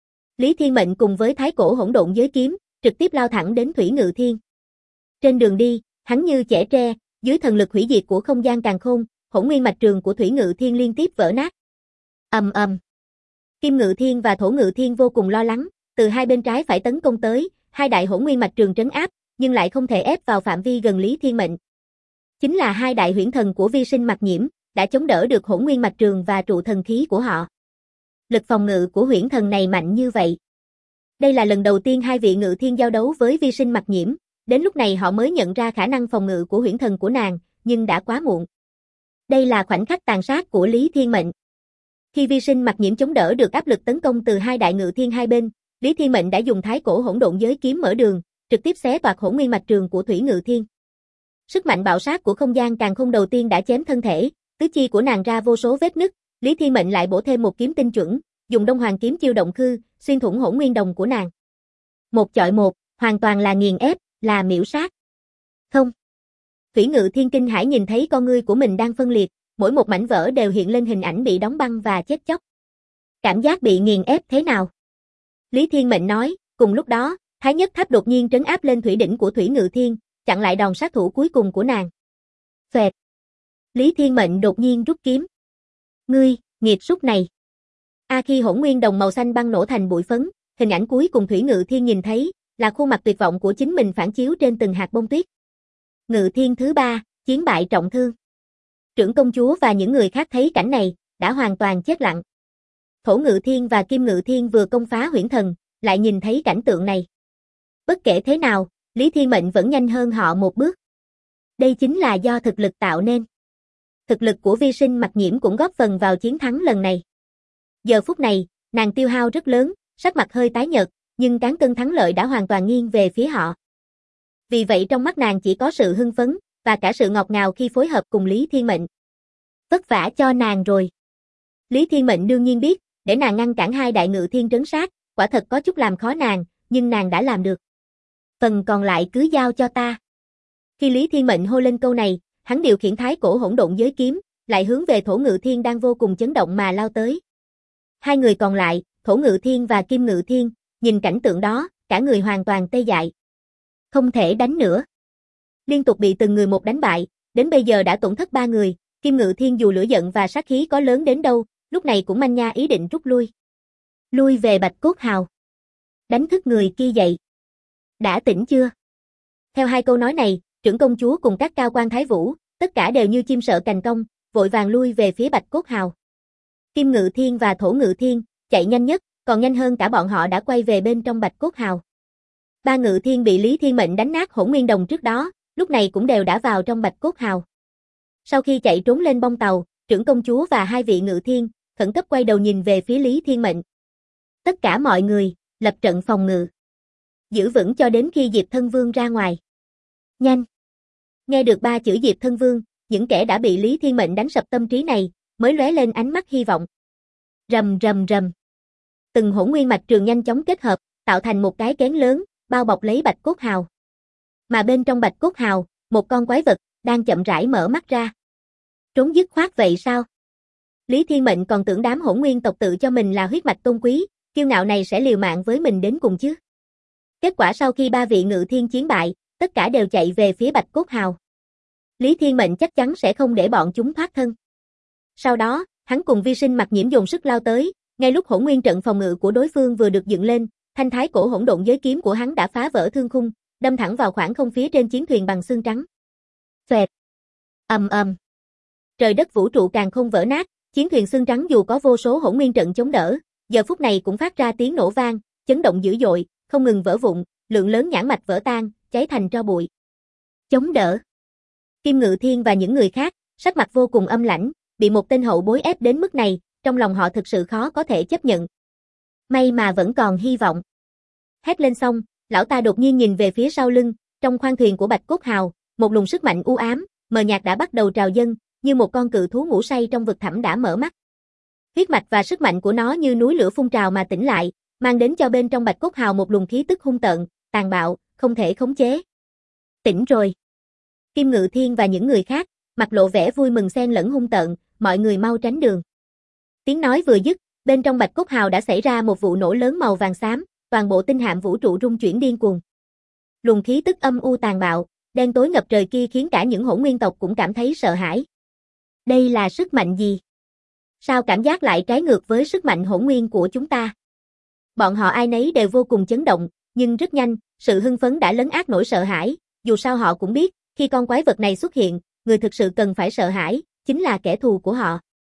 S1: Lý Thiên Mệnh cùng với thái cổ hỗn độn giới kiếm, trực tiếp lao thẳng đến Thủy Ngự Thiên. Trên đường đi, hắn như chẻ tre, dưới thần lực hủy diệt của không gian càn khôn, hỗn nguyên mạch trường của Thủy Ngự Thiên liên tiếp vỡ nát. Ầm ầm. Kim Ngự Thiên và Thổ Ngự Thiên vô cùng lo lắng, từ hai bên trái phải tấn công tới, hai đại hỗn nguyên mạch trường trấn áp, nhưng lại không thể ép vào phạm vi gần Lý Thiên Mệnh. Chính là hai đại huyễn thần của Vi Sinh Mặc Nhiễm, đã chống đỡ được hỗn nguyên mạch trường và trụ thần khí của họ. Lực phòng ngự của huyễn thần này mạnh như vậy. Đây là lần đầu tiên 2 vị ngự thiên giao đấu với Vi Sinh Mặc Nhiễm, đến lúc này họ mới nhận ra khả năng phòng ngự của huyễn thần của nàng, nhưng đã quá muộn. Đây là khoảnh khắc tàn sát của Lý Thiên Mệnh. Khi vi sinh mặc nhiễm chống đỡ được áp lực tấn công từ hai đại ngự thiên hai bên, Lý Thiên Mệnh đã dùng thái cổ hỗn độn giới kiếm mở đường, trực tiếp xé toạc hỗn nguyên mạch trường của Thủy Ngự Thiên. Sức mạnh bạo sát của không gian càn khôn đầu tiên đã chém thân thể, tứ chi của nàng ra vô số vết nứt, Lý Thiên Mệnh lại bổ thêm một kiếm tinh chuẩn, dùng Đông Hoàng kiếm chiêu động khư, xuyên thủng hỗn nguyên đồng của nàng. Một chọi một, hoàn toàn là nghiền ép, là miểu sát. Không. Thủy Ngự Thiên kinh hãi nhìn thấy con ngươi của mình đang phân liệt, mỗi một mảnh vỡ đều hiện lên hình ảnh bị đóng băng và chết chóc. Cảm giác bị nghiền ép thế nào? Lý Thiên Mệnh nói, cùng lúc đó, Thái Nhất Tháp đột nhiên trấn áp lên thủy đỉnh của Thủy Ngự Thiên, chặn lại đòn sát thủ cuối cùng của nàng. Phệt. Lý Thiên Mệnh đột nhiên rút kiếm. Ngươi, nghiệt súc này. Khi hỗn nguyên đồng màu xanh băng nổ thành bụi phấn, hình ảnh cuối cùng Thủy Ngự Thiên nhìn thấy, là khuôn mặt tuyệt vọng của chính mình phản chiếu trên từng hạt bông tuyết. Ngự Thiên thứ 3, chiến bại trọng thương. Trưởng công chúa và những người khác thấy cảnh này, đã hoàn toàn chết lặng. Thổ Ngự Thiên và Kim Ngự Thiên vừa công phá huyễn thần, lại nhìn thấy cảnh tượng này. Bất kể thế nào, Lý Thiên Mệnh vẫn nhanh hơn họ một bước. Đây chính là do thực lực tạo nên. Thực lực của vi sinh mặc nhiễm cũng góp phần vào chiến thắng lần này. Giờ phút này, nàng tiêu hao rất lớn, sắc mặt hơi tái nhợt, nhưng cán cân thắng lợi đã hoàn toàn nghiêng về phía họ. Vì vậy trong mắt nàng chỉ có sự hưng phấn, và cả sự ngọt ngào khi phối hợp cùng Lý Thiên Mệnh. Vất vả cho nàng rồi. Lý Thiên Mệnh đương nhiên biết, để nàng ngăn cản hai đại ngự thiên trấn sát, quả thật có chút làm khó nàng, nhưng nàng đã làm được. Phần còn lại cứ giao cho ta. Khi Lý Thiên Mệnh hô lên câu này, hắn điều khiển thái cổ hỗn độn giới kiếm, lại hướng về Thổ Ngự Thiên đang vô cùng chấn động mà lao tới. Hai người còn lại, Thổ Ngự Thiên và Kim Ngự Thiên, nhìn cảnh tượng đó, cả người hoàn toàn tê dại. Không thể đánh nữa. Liên tục bị từng người một đánh bại, đến bây giờ đã tổn thất 3 người, Kim Ngự Thiên dù lửa giận và sát khí có lớn đến đâu, lúc này cũng manh nha ý định rút lui. Lui về Bạch Cốt Hào. Đánh thức người kia dậy. Đã tỉnh chưa? Theo hai câu nói này, trưởng công chúa cùng các cao quan Thái Vũ, tất cả đều như chim sợ cành cong, vội vàng lui về phía Bạch Cốt Hào. Kim Ngự Thiên và Thổ Ngự Thiên, chạy nhanh nhất, còn nhanh hơn cả bọn họ đã quay về bên trong Bạch Cốt Hào. 3 Ngự Thiên bị Lý Thiên Mệnh đánh nát hỗn nguyên đồng trước đó, lúc này cũng đều đã vào trong Bạch Cốt Hào. Sau khi chạy trốn lên bông tàu, trưởng công chúa và 2 vị Ngự Thiên, khẩn cấp quay đầu nhìn về phía Lý Thiên Mệnh. Tất cả mọi người, lập trận phòng ngự. Giữ vững cho đến khi Diệp Thân Vương ra ngoài. Nhanh! Nghe được 3 chữ Diệp Thân Vương, những kẻ đã bị Lý Thiên Mệnh đánh sập tâm trí này, mới lóe lên ánh mắt hy vọng. Rầm rầm rầm. Từng hỗn nguyên mạch trường nhanh chóng kết hợp, tạo thành một cái kén lớn, bao bọc lấy Bạch Cốt Hào. Mà bên trong Bạch Cốt Hào, một con quái vật, đang chậm rãi mở mắt ra. Trốn dứt khoát vậy sao? Lý Thiên Mệnh còn tưởng đám hỗn nguyên tộc tự cho mình là huyết mạch tôn quý, kiêu ngạo này sẽ liều mạng với mình đến cùng chứ. Kết quả sau khi 3 vị Ngự Thiên chiến bại, tất cả đều chạy về phía Bạch Cốt Hào. Lý Thiên Mệnh chắc chắn sẽ không để bọn chúng thoát thân. Sau đó, hắn cùng vi sinh mặc nhiễm dồn sức lao tới, ngay lúc hỗn nguyên trận phòng ngự của đối phương vừa được dựng lên, thanh thái cổ hỗn độn giới kiếm của hắn đã phá vỡ thương khung, đâm thẳng vào khoảng không phía trên chiến thuyền bằng xương trắng. Phệt. Ầm ầm. Trời đất vũ trụ càng không vỡ nát, chiến thuyền xương trắng dù có vô số hỗn nguyên trận chống đỡ, giờ phút này cũng phát ra tiếng nổ vang, chấn động dữ dội, không ngừng vỡ vụn, lượng lớn nhãn mạch vỡ tan, cháy thành tro bụi. Chống đỡ. Kim Ngự Thiên và những người khác, sắc mặt vô cùng âm lãnh, bị một tên hậu bối ép đến mức này, trong lòng họ thực sự khó có thể chấp nhận. May mà vẫn còn hy vọng. Hét lên xong, lão ta đột nhiên nhìn về phía sau lưng, trong khoang thuyền của Bạch Cốt Hào, một luồng sức mạnh u ám, mờ nhạt đã bắt đầu trào dâng, như một con cự thú ngủ say trong vực thẳm đã mở mắt. Huyết mạch và sức mạnh của nó như núi lửa phun trào mà tỉnh lại, mang đến cho bên trong Bạch Cốt Hào một luồng khí tức hung tợn, tàn bạo, không thể khống chế. Tỉnh rồi. Kim Ngự Thiên và những người khác, mặt lộ vẻ vui mừng xen lẫn hung tợn, mọi người mau tránh đường. Tiếng nói vừa dứt, bên trong Bạch Cốt Hào đã xảy ra một vụ nổ lớn màu vàng xám, toàn bộ tinh hạm vũ trụ rung chuyển điên cuồng. Luồng khí tức âm u tàn bạo, đen tối ngập trời kia khiến cả những hỗn nguyên tộc cũng cảm thấy sợ hãi. Đây là sức mạnh gì? Sao cảm giác lại trái ngược với sức mạnh hỗn nguyên của chúng ta? Bọn họ ai nấy đều vô cùng chấn động, nhưng rất nhanh, sự hưng phấn đã lấn át nỗi sợ hãi, dù sao họ cũng biết, khi con quái vật này xuất hiện, người thực sự cần phải sợ hãi, chính là kẻ thù của họ.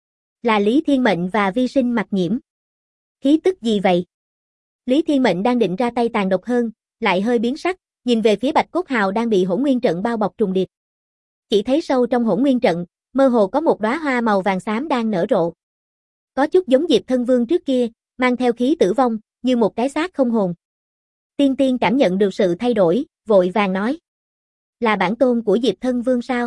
S1: Là Lý Thiên Mệnh và vi sinh mặc nhiễm. Khí tức gì vậy? Lý Thiên Mệnh đang định ra tay tàn độc hơn, lại hơi biến sắc, nhìn về phía Bạch Cốt Hào đang bị hỗn nguyên trận bao bọc trùng điệp. Chỉ thấy sâu trong hỗn nguyên trận, mơ hồ có một đóa hoa màu vàng xám đang nở rộ. Có chút giống Diệp Thân Vương trước kia, mang theo khí tử vong, như một cái xác không hồn. Tiên Tiên cảm nhận được sự thay đổi, vội vàng nói. Là bản tôn của Diệp Thân Vương sao?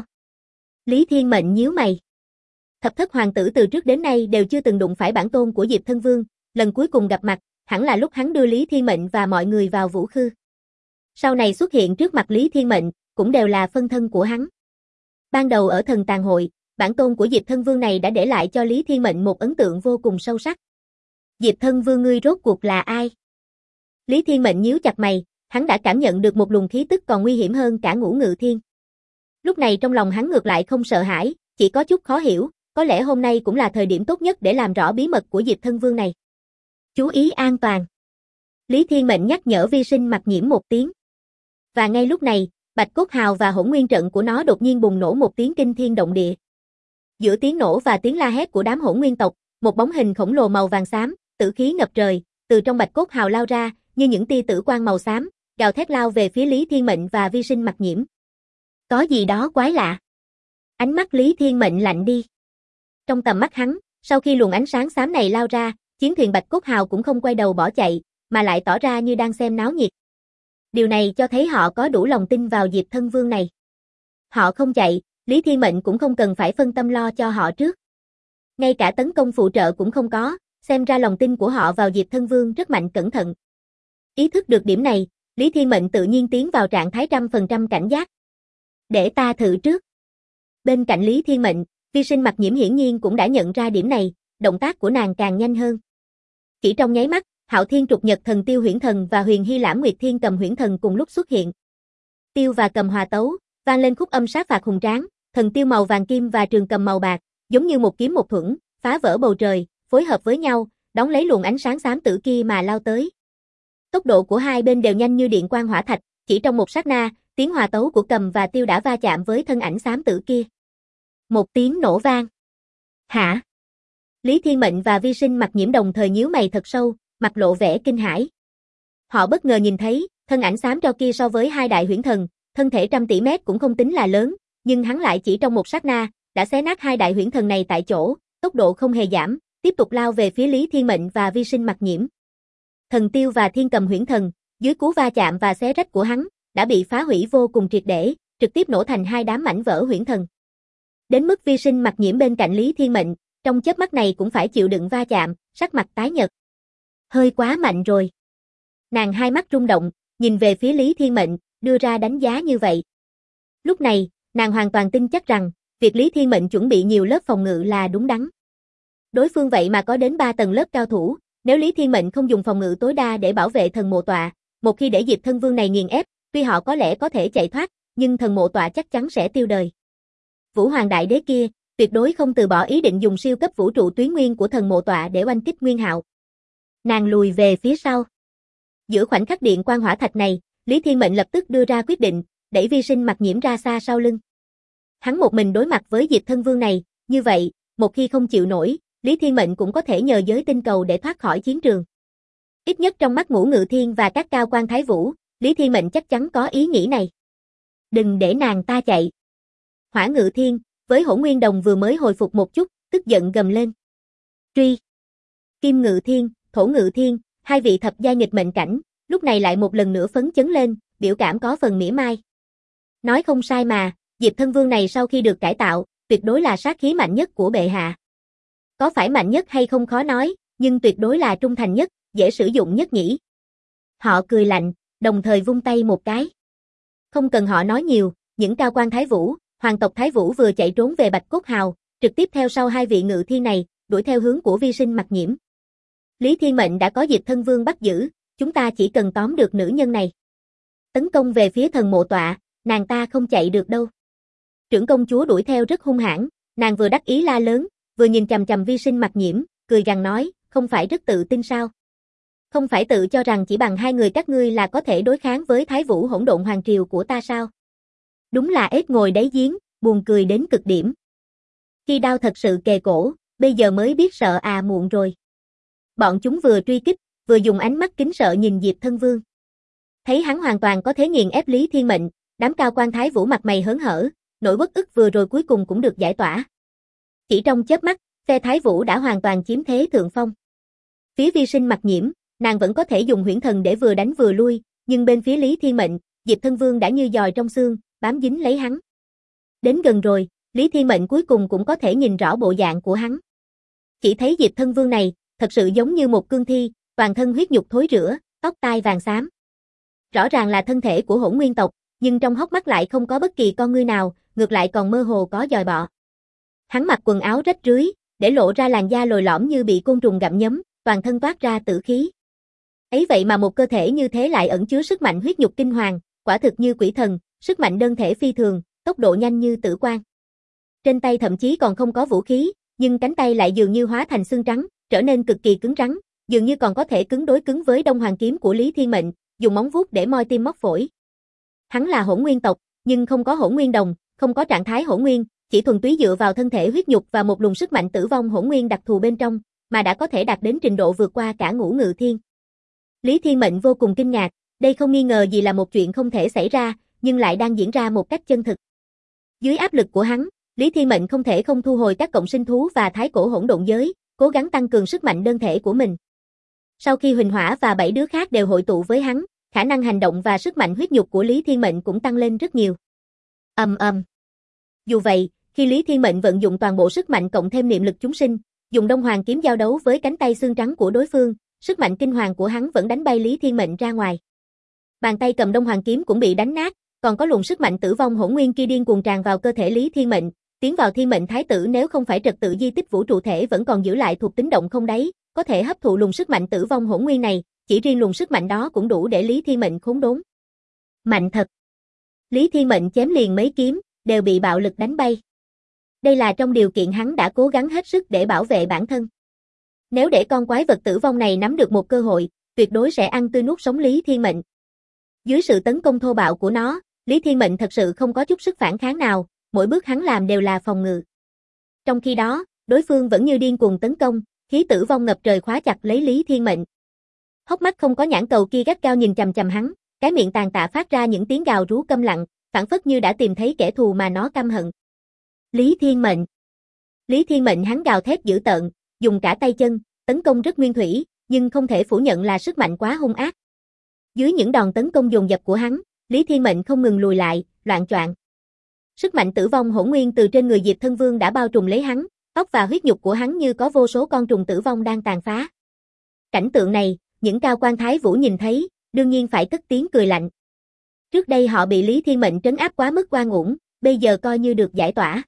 S1: Lý Thiên Mệnh nhíu mày. Thập thất hoàng tử từ trước đến nay đều chưa từng đụng phải bản tôn của Diệp Thân Vương, lần cuối cùng gặp mặt, hẳn là lúc hắn đưa Lý Thiên Mệnh và mọi người vào Vũ Khư. Sau này xuất hiện trước mặt Lý Thiên Mệnh, cũng đều là phân thân của hắn. Ban đầu ở thần tàn hội, bản tôn của Diệp Thân Vương này đã để lại cho Lý Thiên Mệnh một ấn tượng vô cùng sâu sắc. Diệp Thân Vương ngươi rốt cuộc là ai? Lý Thiên Mệnh nhíu chặt mày, hắn đã cảm nhận được một luồng khí tức còn nguy hiểm hơn cả Ngũ Ngự Thiên. Lúc này trong lòng hắn ngược lại không sợ hãi, chỉ có chút khó hiểu, có lẽ hôm nay cũng là thời điểm tốt nhất để làm rõ bí mật của Diệp Thân Vương này. Chú ý an toàn. Lý Thiên Mệnh nhắc nhở Vi Sinh Mặc Nhiễm một tiếng. Và ngay lúc này, Bạch Cốt Hào và hỗn nguyên trận của nó đột nhiên bùng nổ một tiếng kinh thiên động địa. Giữa tiếng nổ và tiếng la hét của đám hỗn nguyên tộc, một bóng hình khổng lồ màu vàng xám, tử khí ngập trời, từ trong Bạch Cốt Hào lao ra, như những tia tử quang màu xám, gào thét lao về phía Lý Thiên Mệnh và Vi Sinh Mặc Nhiễm. Có gì đó quái lạ. Ánh mắt Lý Thiên Mệnh lạnh đi. Trong tầm mắt hắn, sau khi luồng ánh sáng xám này lao ra, chiến thuyền Bạch Cốt Hào cũng không quay đầu bỏ chạy, mà lại tỏ ra như đang xem náo nhiệt. Điều này cho thấy họ có đủ lòng tin vào Diệp Thân Vương này. Họ không chạy, Lý Thiên Mệnh cũng không cần phải phân tâm lo cho họ trước. Ngay cả tấn công phụ trợ cũng không có, xem ra lòng tin của họ vào Diệp Thân Vương rất mạnh cẩn thận. Ý thức được điểm này, Lý Thiên Mệnh tự nhiên tiến vào trạng thái 100% cảnh giác. Để ta thử trước. Bên cạnh Lý Thiên Mệnh, Vi Sinh Mặc Nhiễm hiển nhiên cũng đã nhận ra điểm này, động tác của nàng càng nhanh hơn. Chỉ trong nháy mắt, Hạo Thiên Trục Nhật Thần Tiêu Huyễn Thần và Huyền Hy Lãm Nguyệt Thiên Cầm Huyễn Thần cùng lúc xuất hiện. Tiêu và cầm hòa tấu, vang lên khúc âm sát phạt hùng tráng, thần tiêu màu vàng kim và trường cầm màu bạc, giống như một kiếm một thuẫn, phá vỡ bầu trời, phối hợp với nhau, đón lấy luồng ánh sáng xám tử kia mà lao tới. Tốc độ của hai bên đều nhanh như điện quang hỏa thạch, chỉ trong một sát na, tiếng hòa tấu của cầm và tiêu đã va chạm với thân ảnh xám tử kia. Một tiếng nổ vang. Hả? Lý Thiên Mệnh và Vi Sinh Mặc Nhiễm đồng thời nhíu mày thật sâu, mặt lộ vẻ kinh hãi. Họ bất ngờ nhìn thấy, thân ảnh xám tro kia so với hai đại huyễn thần, thân thể trăm tỷ mét cũng không tính là lớn, nhưng hắn lại chỉ trong một sát na, đã xé nát hai đại huyễn thần này tại chỗ, tốc độ không hề giảm, tiếp tục lao về phía Lý Thiên Mệnh và Vi Sinh Mặc Nhiễm. Thần tiêu và thiên cầm huyễn thần, dưới cú va chạm và xé rách của hắn, đã bị phá hủy vô cùng triệt để, trực tiếp nổ thành hai đám mảnh vỡ huyễn thần. Đến mức Vi Sinh Mặc Nhiễm bên cạnh Lý Thiên Mệnh, trong chớp mắt này cũng phải chịu đựng va chạm, sắc mặt tái nhợt. Hơi quá mạnh rồi. Nàng hai mắt rung động, nhìn về phía Lý Thiên Mệnh, đưa ra đánh giá như vậy. Lúc này, nàng hoàn toàn tin chắc rằng, việc Lý Thiên Mệnh chuẩn bị nhiều lớp phòng ngự là đúng đắn. Đối phương vậy mà có đến 3 tầng lớp cao thủ, nếu Lý Thiên Mệnh không dùng phòng ngự tối đa để bảo vệ thần mộ tọa, một khi để Diệp Thân Vương này nghiền ép, tuy họ có lẽ có thể chạy thoát, nhưng thần mộ tọa chắc chắn sẽ tiêu đời. Vũ Hoàng Đại Đế kia, tuyệt đối không từ bỏ ý định dùng siêu cấp vũ trụ tuyến nguyên của thần mộ tọa để oanh kích Nguyên Hạo. Nàng lùi về phía sau. Giữa khoảnh khắc điện quang hỏa thạch này, Lý Thiên Mệnh lập tức đưa ra quyết định, đẩy Vi Sinh Mặc Nhiễm ra xa sau lưng. Hắn một mình đối mặt với Diệp Thân Vương này, như vậy, một khi không chịu nổi, Lý Thiên Mệnh cũng có thể nhờ giới tinh cầu để thoát khỏi chiến trường. Ít nhất trong mắt Ngũ Ngự Thiên và các cao quan thái vũ, Lý Thiên Mệnh chắc chắn có ý nghĩ này. Đừng để nàng ta chạy. Hỏa Ngự Thiên, với Hỗn Nguyên Đồng vừa mới hồi phục một chút, tức giận gầm lên. Truy. Kim Ngự Thiên, Thổ Ngự Thiên, hai vị thập giai nghịch mệnh cảnh, lúc này lại một lần nữa phấn chấn lên, biểu cảm có phần mỉa mai. Nói không sai mà, Diệp Thân Vương này sau khi được cải tạo, tuyệt đối là sát khí mạnh nhất của bệ hạ. Có phải mạnh nhất hay không khó nói, nhưng tuyệt đối là trung thành nhất, dễ sử dụng nhất nhỉ. Họ cười lạnh, đồng thời vung tay một cái. Không cần họ nói nhiều, những cao quan thái vũ, hoàng tộc thái vũ vừa chạy trốn về Bạch Cốt Hào, trực tiếp theo sau hai vị ngự thiên này, đuổi theo hướng của Vi Sinh Mặc Nhiễm. Lý Thiên Mệnh đã có Diệp Thân Vương bắt giữ, chúng ta chỉ cần tóm được nữ nhân này. Tấn công về phía thần mộ tọa, nàng ta không chạy được đâu. Trưởng công chúa đuổi theo rất hung hãn, nàng vừa đắc ý la lớn, vừa nhìn chằm chằm Vi Sinh Mặc Nhiễm, cười gằn nói, không phải rất tự tin sao? Không phải tự cho rằng chỉ bằng hai người các ngươi là có thể đối kháng với Thái Vũ Hỗn Độn Hoàng Triều của ta sao? Đúng là ếch ngồi đáy giếng, buồn cười đến cực điểm. Khi đao thật sự kề cổ, bây giờ mới biết sợ à muộn rồi. Bọn chúng vừa truy kích, vừa dùng ánh mắt kính sợ nhìn Diệp Thân Vương. Thấy hắn hoàn toàn có thể nghiền ép Lý Thiên Mệnh, đám cao quan thái vũ mặt mày hớn hở, nỗi uất ức vừa rồi cuối cùng cũng được giải tỏa. Chỉ trong chớp mắt, Phe Thái Vũ đã hoàn toàn chiếm thế thượng phong. Phía Vi Sinh Mặc Nhiễm, nàng vẫn có thể dùng huyễn thần để vừa đánh vừa lui, nhưng bên phía Lý Thiên Mệnh, Diệp Thân Vương đã như giòi trong xương, bám dính lấy hắn. Đến gần rồi, Lý Thiên Mệnh cuối cùng cũng có thể nhìn rõ bộ dạng của hắn. Chỉ thấy Diệp Thân Vương này, thật sự giống như một cương thi, toàn thân huyết nhục thối rữa, tóc tai vàng xám. Rõ ràng là thân thể của Hỗn Nguyên tộc, nhưng trong hốc mắt lại không có bất kỳ con ngươi nào, ngược lại còn mơ hồ có giòi bọ. Hắn mặc quần áo rách rưới, để lộ ra làn da lồi lõm như bị côn trùng gặm nhấm, toàn thân toát ra tử khí. Ấy vậy mà một cơ thể như thế lại ẩn chứa sức mạnh huyết nhục kinh hoàng, quả thực như quỷ thần, sức mạnh đơn thể phi thường, tốc độ nhanh như tử quang. Trên tay thậm chí còn không có vũ khí, nhưng cánh tay lại dường như hóa thành xương trắng, trở nên cực kỳ cứng rắn, dường như còn có thể cứng đối cứng với Đông Hoàng kiếm của Lý Thiên Mệnh, dùng móng vuốt để moi tim móc phổi. Hắn là Hỗn Nguyên tộc, nhưng không có Hỗn Nguyên đồng, không có trạng thái Hỗn Nguyên, chỉ thuần túy dựa vào thân thể huyết nhục và một luồng sức mạnh tử vong Hỗn Nguyên đặc thù bên trong, mà đã có thể đạt đến trình độ vượt qua cả Ngũ Ngự Thiên. Lý Thiên Mệnh vô cùng kinh ngạc, đây không nghi ngờ gì là một chuyện không thể xảy ra, nhưng lại đang diễn ra một cách chân thực. Dưới áp lực của hắn, Lý Thiên Mệnh không thể không thu hồi các cộng sinh thú và thái cổ hỗn độn giới, cố gắng tăng cường sức mạnh đơn thể của mình. Sau khi Huỳnh Hỏa và 7 đứa khác đều hội tụ với hắn, khả năng hành động và sức mạnh huyết nhục của Lý Thiên Mệnh cũng tăng lên rất nhiều. Dù vậy, khi Lý Thiên Mệnh vận dụng toàn bộ sức mạnh cộng thêm niệm lực chúng sinh, dùng Đông Hoàng kiếm giao đấu với cánh tay xương trắng của đối phương, sức mạnh kinh hoàng của hắn vẫn đánh bay Lý Thiên Mệnh ra ngoài. Bàn tay cầm Đông Hoàng kiếm cũng bị đánh nát, còn có luồng sức mạnh tử vong hỗn nguyên kia điên cuồng tràn vào cơ thể Lý Thiên Mệnh, tiến vào Thiên Mệnh Thái Tử nếu không phải trật tự di tích vũ trụ thể vẫn còn giữ lại thuộc tính động không đáy, có thể hấp thụ luồng sức mạnh tử vong hỗn nguyên này, chỉ riêng luồng sức mạnh đó cũng đủ để Lý Thiên Mệnh khốn đốn. Mạnh thật. Lý Thiên Mệnh chém liền mấy kiếm, đều bị bạo lực đánh bay. Đây là trong điều kiện hắn đã cố gắng hết sức để bảo vệ bản thân. Nếu để con quái vật tử vong này nắm được một cơ hội, tuyệt đối sẽ ăn tươi nuốt sống Lý Thiên Mệnh. Dưới sự tấn công thô bạo của nó, Lý Thiên Mệnh thật sự không có chút sức phản kháng nào, mỗi bước hắn làm đều là phòng ngự. Trong khi đó, đối phương vẫn như điên cuồng tấn công, khí tử vong ngập trời khóa chặt lấy Lý Thiên Mệnh. Hốc mắt không có nhãn cầu kia gắt cao nhìn chằm chằm hắn, cái miệng tàn tạ phát ra những tiếng gào rú câm lặng, phảng phất như đã tìm thấy kẻ thù mà nó căm hận. Lý Thiên Mệnh. Lý Thiên Mệnh hắn gào thét dữ tợn, dùng cả tay chân, tấn công rất nguyên thủy, nhưng không thể phủ nhận là sức mạnh quá hung ác. Dưới những đòn tấn công dồn dập của hắn, Lý Thiên Mệnh không ngừng lùi lại, loạng choạng. Sức mạnh tử vong hỗn nguyên từ trên người Diệp Thân Vương đã bao trùm lấy hắn, tóc và huyết nhục của hắn như có vô số con trùng tử vong đang tàn phá. Cảnh tượng này, những cao quan thái vũ nhìn thấy, đương nhiên phải cất tiếng cười lạnh. Trước đây họ bị Lý Thiên Mệnh trấn áp quá mức oan uổng, bây giờ coi như được giải tỏa.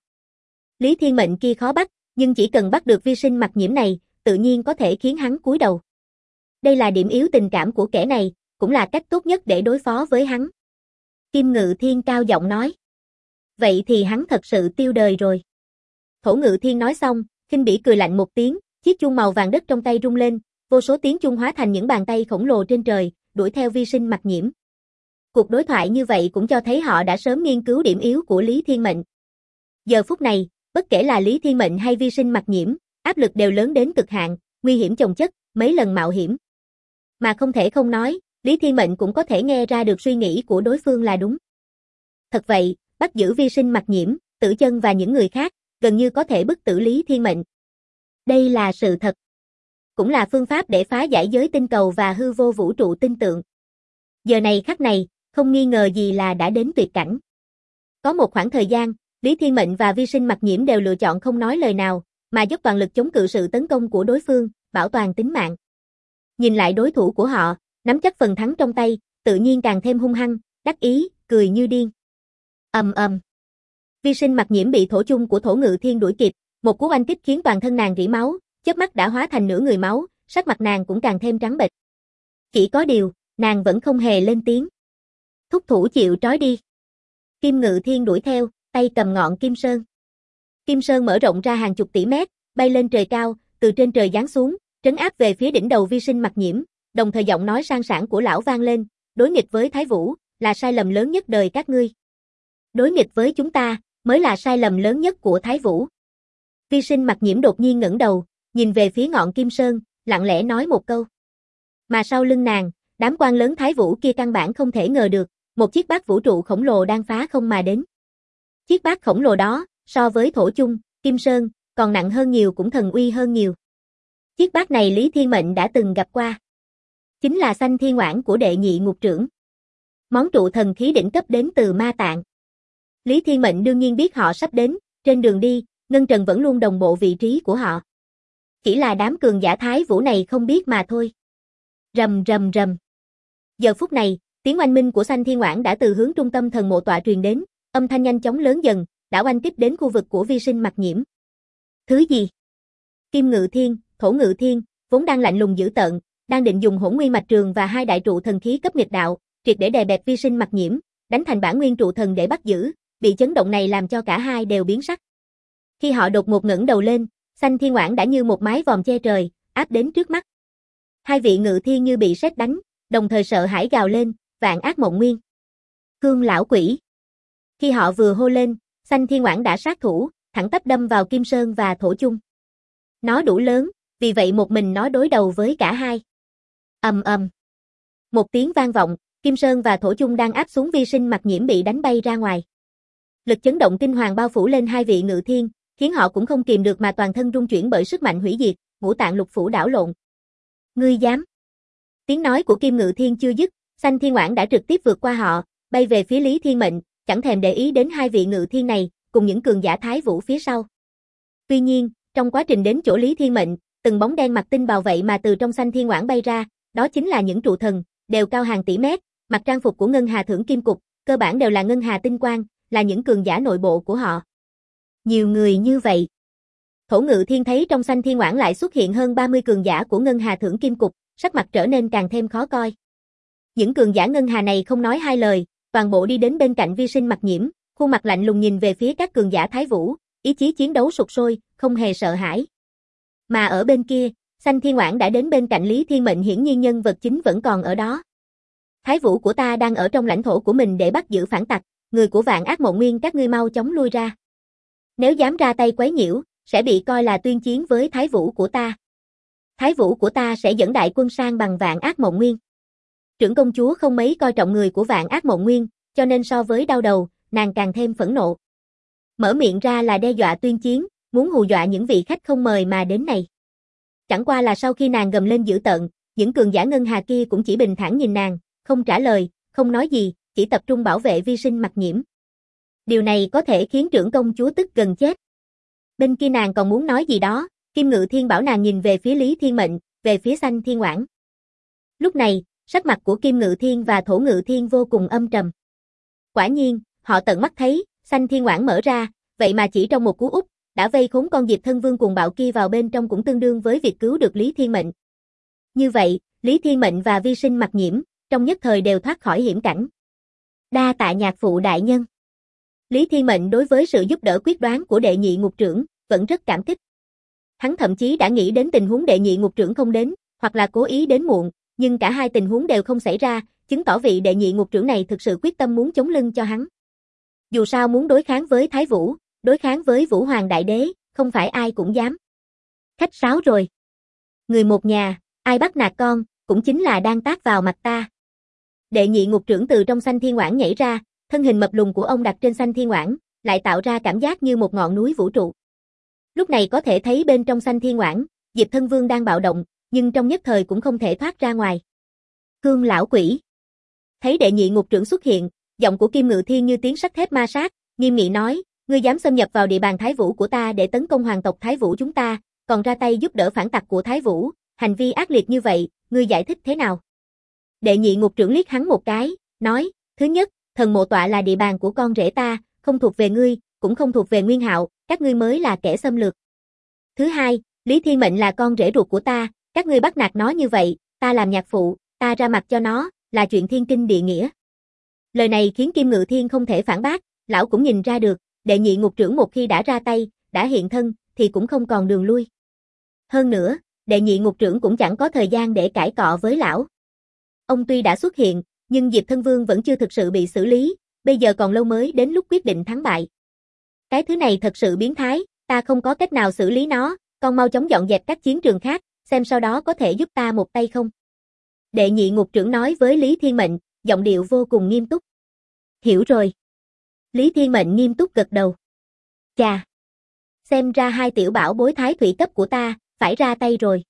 S1: Lý Thiên Mệnh kia khó bắt, nhưng chỉ cần bắt được Vi Sinh Mặc Nhiễm này, tự nhiên có thể khiến hắn cúi đầu. Đây là điểm yếu tình cảm của kẻ này, cũng là cách tốt nhất để đối phó với hắn. Kim Ngự Thiên cao giọng nói. Vậy thì hắn thật sự tiêu đời rồi. Thổ Ngự Thiên nói xong, khinh bỉ cười lạnh một tiếng, chiếc chuông màu vàng đất trong tay rung lên, vô số tiếng chuông hóa thành những bàn tay khổng lồ trên trời, đuổi theo Vi Sinh Mặc Nhiễm. Cuộc đối thoại như vậy cũng cho thấy họ đã sớm nghiên cứu điểm yếu của Lý Thiên Mệnh. Giờ phút này, bất kể là Lý Thiên Mệnh hay Vi Sinh Mặc Nhiễm, áp lực đều lớn đến cực hạn, nguy hiểm chồng chất, mấy lần mạo hiểm. Mà không thể không nói, Lý Thiên Mệnh cũng có thể nghe ra được suy nghĩ của đối phương là đúng. Thật vậy, bắt giữ Vi Sinh Mặc Nhiễm, Tử Chân và những người khác, gần như có thể bức tử Lý Thiên Mệnh. Đây là sự thật. Cũng là phương pháp để phá giải giới tinh cầu và hư vô vũ trụ tinh tượng. Giờ này khắc này, không nghi ngờ gì là đã đến tuyệt cảnh. Có một khoảng thời gian, Lý Thiên Mệnh và Vi Sinh Mặc Nhiễm đều lựa chọn không nói lời nào, mà dốc toàn lực chống cự sự tấn công của đối phương, bảo toàn tính mạng. Nhìn lại đối thủ của họ, nắm chắc phần thắng trong tay, tự nhiên càng thêm hung hăng, đắc ý, cười như điên. Vi Sinh Mặc Nhiễm bị thổ chung của Thổ Ngự Thiên đuổi kịp, một cú oanh kích khiến toàn thân nàng rỉ máu, chớp mắt đã hóa thành nửa người máu, sắc mặt nàng cũng càng thêm trắng bệch. Chỉ có điều, nàng vẫn không hề lên tiếng. Thúc thủ chịu trói đi. Kim Ngự Thiên đuổi theo, tay cầm ngọn Kim Sơn. Kim Sơn mở rộng ra hàng chục tỷ mét, bay lên trời cao, từ trên trời giáng xuống, trấn áp về phía đỉnh đầu Vi Sinh Mặc Nhiễm, đồng thời giọng nói sang sảng của lão vang lên, đối nghịch với Thái Vũ, là sai lầm lớn nhất đời các ngươi. Đối nghịch với chúng ta, mới là sai lầm lớn nhất của Thái Vũ. Vi Sinh Mặc Nhiễm đột nhiên ngẩng đầu, nhìn về phía ngọn Kim Sơn, lặng lẽ nói một câu. Mà sau lưng nàng, đám quan lớn Thái Vũ kia căn bản không thể ngờ được, một chiếc bát vũ trụ khổng lồ đang phá không mà đến. Chiếc bát khổng lồ đó, so với thổ chung, Kim Sơn, còn nặng hơn nhiều cũng thần uy hơn nhiều. Chiếc bát này Lý Thiên Mệnh đã từng gặp qua. Chính là Sanh Thiên Oản của đệ nhị ngục trưởng. Món trụ thần khí đỉnh cấp đến từ Ma Tạng. Lý Thiên Mệnh đương nhiên biết họ sắp đến, trên đường đi, Ngân Trần vẫn luôn đồng bộ vị trí của họ. Chỉ là đám cường giả Thái Vũ này không biết mà thôi. Rầm rầm rầm. Giờ phút này, tiếng oanh minh của Sanh Thiên Oản đã từ hướng trung tâm thần mộ tọa truyền đến, âm thanh nhanh chóng lớn dần, đã oanh kích đến khu vực của Vi Sinh Mặc Nhiễm. Thứ gì? Kim Ngự Thiên, Thổ Ngự Thiên, vốn đang lạnh lùng dữ tợn, đang định dùng Hỗn Nguyên Mạch Trường và hai đại trụ thần khí cấp nghịch đạo, triệt để đè bẹp Vi Sinh Mặc Nhiễm, đánh thành bản nguyên trụ thần để bắt giữ, bị chấn động này làm cho cả hai đều biến sắc. Khi họ đột ngột ngẩng đầu lên, Sanh Thiên Oản đã như một mái vòm che trời, áp đến trước mắt. Hai vị ngự thiên như bị sét đánh, đồng thời sợ hãi gào lên, Vạn Ác Mộng Nguyên. Cương lão quỷ. Khi họ vừa hô lên, Sanh Thiên Oản đã sát thủ, thẳng tắp đâm vào Kim Sơn và Thổ Chung. Nó đủ lớn, vì vậy một mình nó đối đầu với cả hai. Ầm ầm. Một tiếng vang vọng, Kim Sơn và Thổ Chung đang áp xuống Vi Sinh Mặc Nhiễm bị đánh bay ra ngoài. Lực chấn động kinh hoàng bao phủ lên hai vị ngự thiên, khiến họ cũng không kìm được mà toàn thân rung chuyển bởi sức mạnh hủy diệt, ngũ tạng lục phủ đảo lộn. Ngươi dám? Tiếng nói của Kim Ngự Thiên chưa dứt, Sanh Thiên Oản đã trực tiếp vượt qua họ, bay về phía Lý Thiên Mệnh, chẳng thèm để ý đến hai vị ngự thiên này, cùng những cường giả Thái Vũ phía sau. Tuy nhiên, trong quá trình đến chỗ Lý Thiên Mệnh, từng bóng đen mặc tinh bào vậy mà từ trong Sanh Thiên Oản bay ra, đó chính là những trụ thần, đều cao hàng tỷ mét, mặc trang phục của Ngân Hà Thưởng Kim Cục, cơ bản đều là Ngân Hà tinh quang, là những cường giả nội bộ của họ. Nhiều người như vậy. Thổ Ngự Thiên thấy trong Sanh Thiên Oản lại xuất hiện hơn 30 cường giả của Ngân Hà Thưởng Kim Cục, sắc mặt trở nên càng thêm khó coi. Những cường giả Ngân Hà này không nói hai lời, toàn bộ đi đến bên cạnh Vi Sinh Mặc Nhiễm, khuôn mặt lạnh lùng nhìn về phía các cường giả Thái Vũ, ý chí chiến đấu sục sôi, không hề sợ hãi. Mà ở bên kia, Sanh Thiên Oản đã đến bên cạnh Lý Thiên Mệnh, hiển nhiên nhân vật chính vẫn còn ở đó. Thái Vũ của ta đang ở trong lãnh thổ của mình để bắt giữ phản tặc, người của Vạn Ác Mộng Nguyên các ngươi mau chóng lui ra. Nếu dám ra tay quấy nhiễu, sẽ bị coi là tuyên chiến với Thái Vũ của ta. Thái Vũ của ta sẽ dẫn đại quân sang bằng Vạn Ác Mộng Nguyên. Trưởng công chúa không mấy coi trọng người của Vạn Ác Mộng Nguyên, cho nên so với đau đầu, nàng càng thêm phẫn nộ. Mở miệng ra là đe dọa tuyên chiến, muốn hù dọa những vị khách không mời mà đến này. Chẳng qua là sau khi nàng gầm lên dữ tợn, những cường giả Ngân Hà kia cũng chỉ bình thản nhìn nàng, không trả lời, không nói gì, chỉ tập trung bảo vệ Vi Sinh Mặc Nhiễm. Điều này có thể khiến trưởng công chúa tức gần chết. Bên kia nàng còn muốn nói gì đó, Kim Ngự Thiên bảo nàng nhìn về phía Lý Thiên Mệnh, về phía Sanh Thiên Oản. Lúc này, sắc mặt của Kim Ngự Thiên và Thổ Ngự Thiên vô cùng âm trầm. Quả nhiên, họ tận mắt thấy, Sanh Thiên Oản mở ra, vậy mà chỉ trong một cú úp, đã vây khốn con Diệp Thân Vương cuồng bạo kia vào bên trong, cũng tương đương với việc cứu được Lý Thiên Mệnh. Như vậy, Lý Thiên Mệnh và Vi Sinh Mặc Nhiễm, trong nhất thời đều thoát khỏi hiểm cảnh. Đa tạ nhạc phụ đại nhân. Lý Thiên Mệnh đối với sự giúp đỡ quyết đoán của đệ nhị ngục trưởng, vẫn rất cảm kích. Hắn thậm chí đã nghĩ đến tình huống đệ nhị ngục trưởng không đến, hoặc là cố ý đến muộn, nhưng cả hai tình huống đều không xảy ra, chứng tỏ vị đệ nhị ngục trưởng này thực sự quyết tâm muốn chống lưng cho hắn. Dù sao muốn đối kháng với Thái Vũ, đối kháng với Vũ Hoàng Đại Đế, không phải ai cũng dám. Khách sáo rồi. Người một nhà, ai bắt nạt con, cũng chính là đang tát vào mặt ta. Đệ nhị ngục trưởng từ trong Sanh Thiên Oản nhảy ra, thân hình mập lùn của ông đặt trên Sanh Thiên Oản, lại tạo ra cảm giác như một ngọn núi vũ trụ. Lúc này có thể thấy bên trong Sanh Thiên Oản, Diệp Thân Vương đang bạo động, nhưng trong nhất thời cũng không thể thoát ra ngoài. Cương lão quỷ. Thấy đệ nhị ngục trưởng xuất hiện, giọng của Kim Ngự Thiên như tiếng sắt thép ma sát, nghiêm nghị nói, ngươi dám xâm nhập vào địa bàn Thái Vũ của ta để tấn công hoàng tộc Thái Vũ chúng ta, còn ra tay giúp đỡ phản tặc của Thái Vũ, hành vi ác liệt như vậy, ngươi giải thích thế nào? Đệ nhị ngục trưởng liếc hắn một cái, nói, thứ nhất, thần mộ tọa là địa bàn của con rể ta, không thuộc về ngươi, cũng không thuộc về Nguyên Hạo, các ngươi mới là kẻ xâm lược. Thứ hai, Lý Thiên Mệnh là con rể ruột của ta, các ngươi bắt nạt nó như vậy, ta làm nhạc phụ, ta ra mặt cho nó, là chuyện thiên kinh địa nghĩa. Lời này khiến Kim Ngự Thiên không thể phản bác, lão cũng nhìn ra được, đệ nhị ngục trưởng một khi đã ra tay, đã hiện thân, thì cũng không còn đường lui. Hơn nữa, đệ nhị ngục trưởng cũng chẳng có thời gian để cãi cọ với lão. Ông tuy đã xuất hiện, nhưng Diệp Thân Vương vẫn chưa thực sự bị xử lý, bây giờ còn lâu mới đến lúc quyết định thắng bại. Cái thứ này thật sự biến thái, ta không có cách nào xử lý nó, con mau chóng dọn dẹp các chiến trường khác, xem sau đó có thể giúp ta một tay không. Đệ nhị ngục trưởng nói với Lý Thiên Mệnh, giọng điệu vô cùng nghiêm túc. Hiểu rồi. Lý Thiên Mệnh nghiêm túc gật đầu. Chà. Xem ra hai tiểu bảo bối thái thủy cấp của ta, phải ra tay rồi.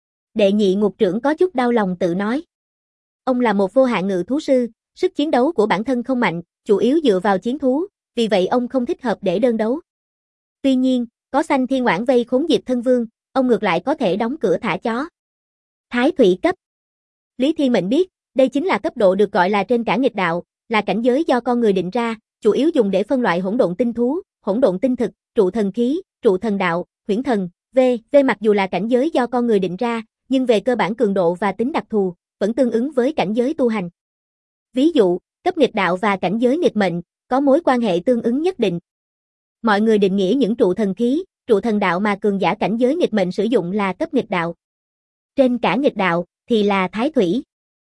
S1: Đệ nhị ngục trưởng có chút đau lòng tự nói. Ông là một vô hạn ngự thú sư, sức chiến đấu của bản thân không mạnh, chủ yếu dựa vào chiến thú, vì vậy ông không thích hợp để đơn đấu. Tuy nhiên, có Sanh Thiên Oản vây khốn Diệp Thân Vương, ông ngược lại có thể đóng cửa thả chó. Thái thủy cấp. Lý Thiên Mệnh biết, đây chính là cấp độ được gọi là trên cả nghịch đạo, là cảnh giới do con người định ra, chủ yếu dùng để phân loại hỗn độn tinh thú, hỗn độn tinh thực, trụ thần khí, trụ thần đạo, huyễn thần, mặc dù là cảnh giới do con người định ra, nhưng về cơ bản cường độ và tính đặc thù, vẫn tương ứng với cảnh giới tu hành. Ví dụ, cấp nghịch đạo và cảnh giới nghịch mệnh, có mối quan hệ tương ứng nhất định. Mọi người định nghĩa những trụ thần khí, trụ thần đạo mà cường giả cảnh giới nghịch mệnh sử dụng là cấp nghịch đạo. Trên cả nghịch đạo, thì là thái thủy.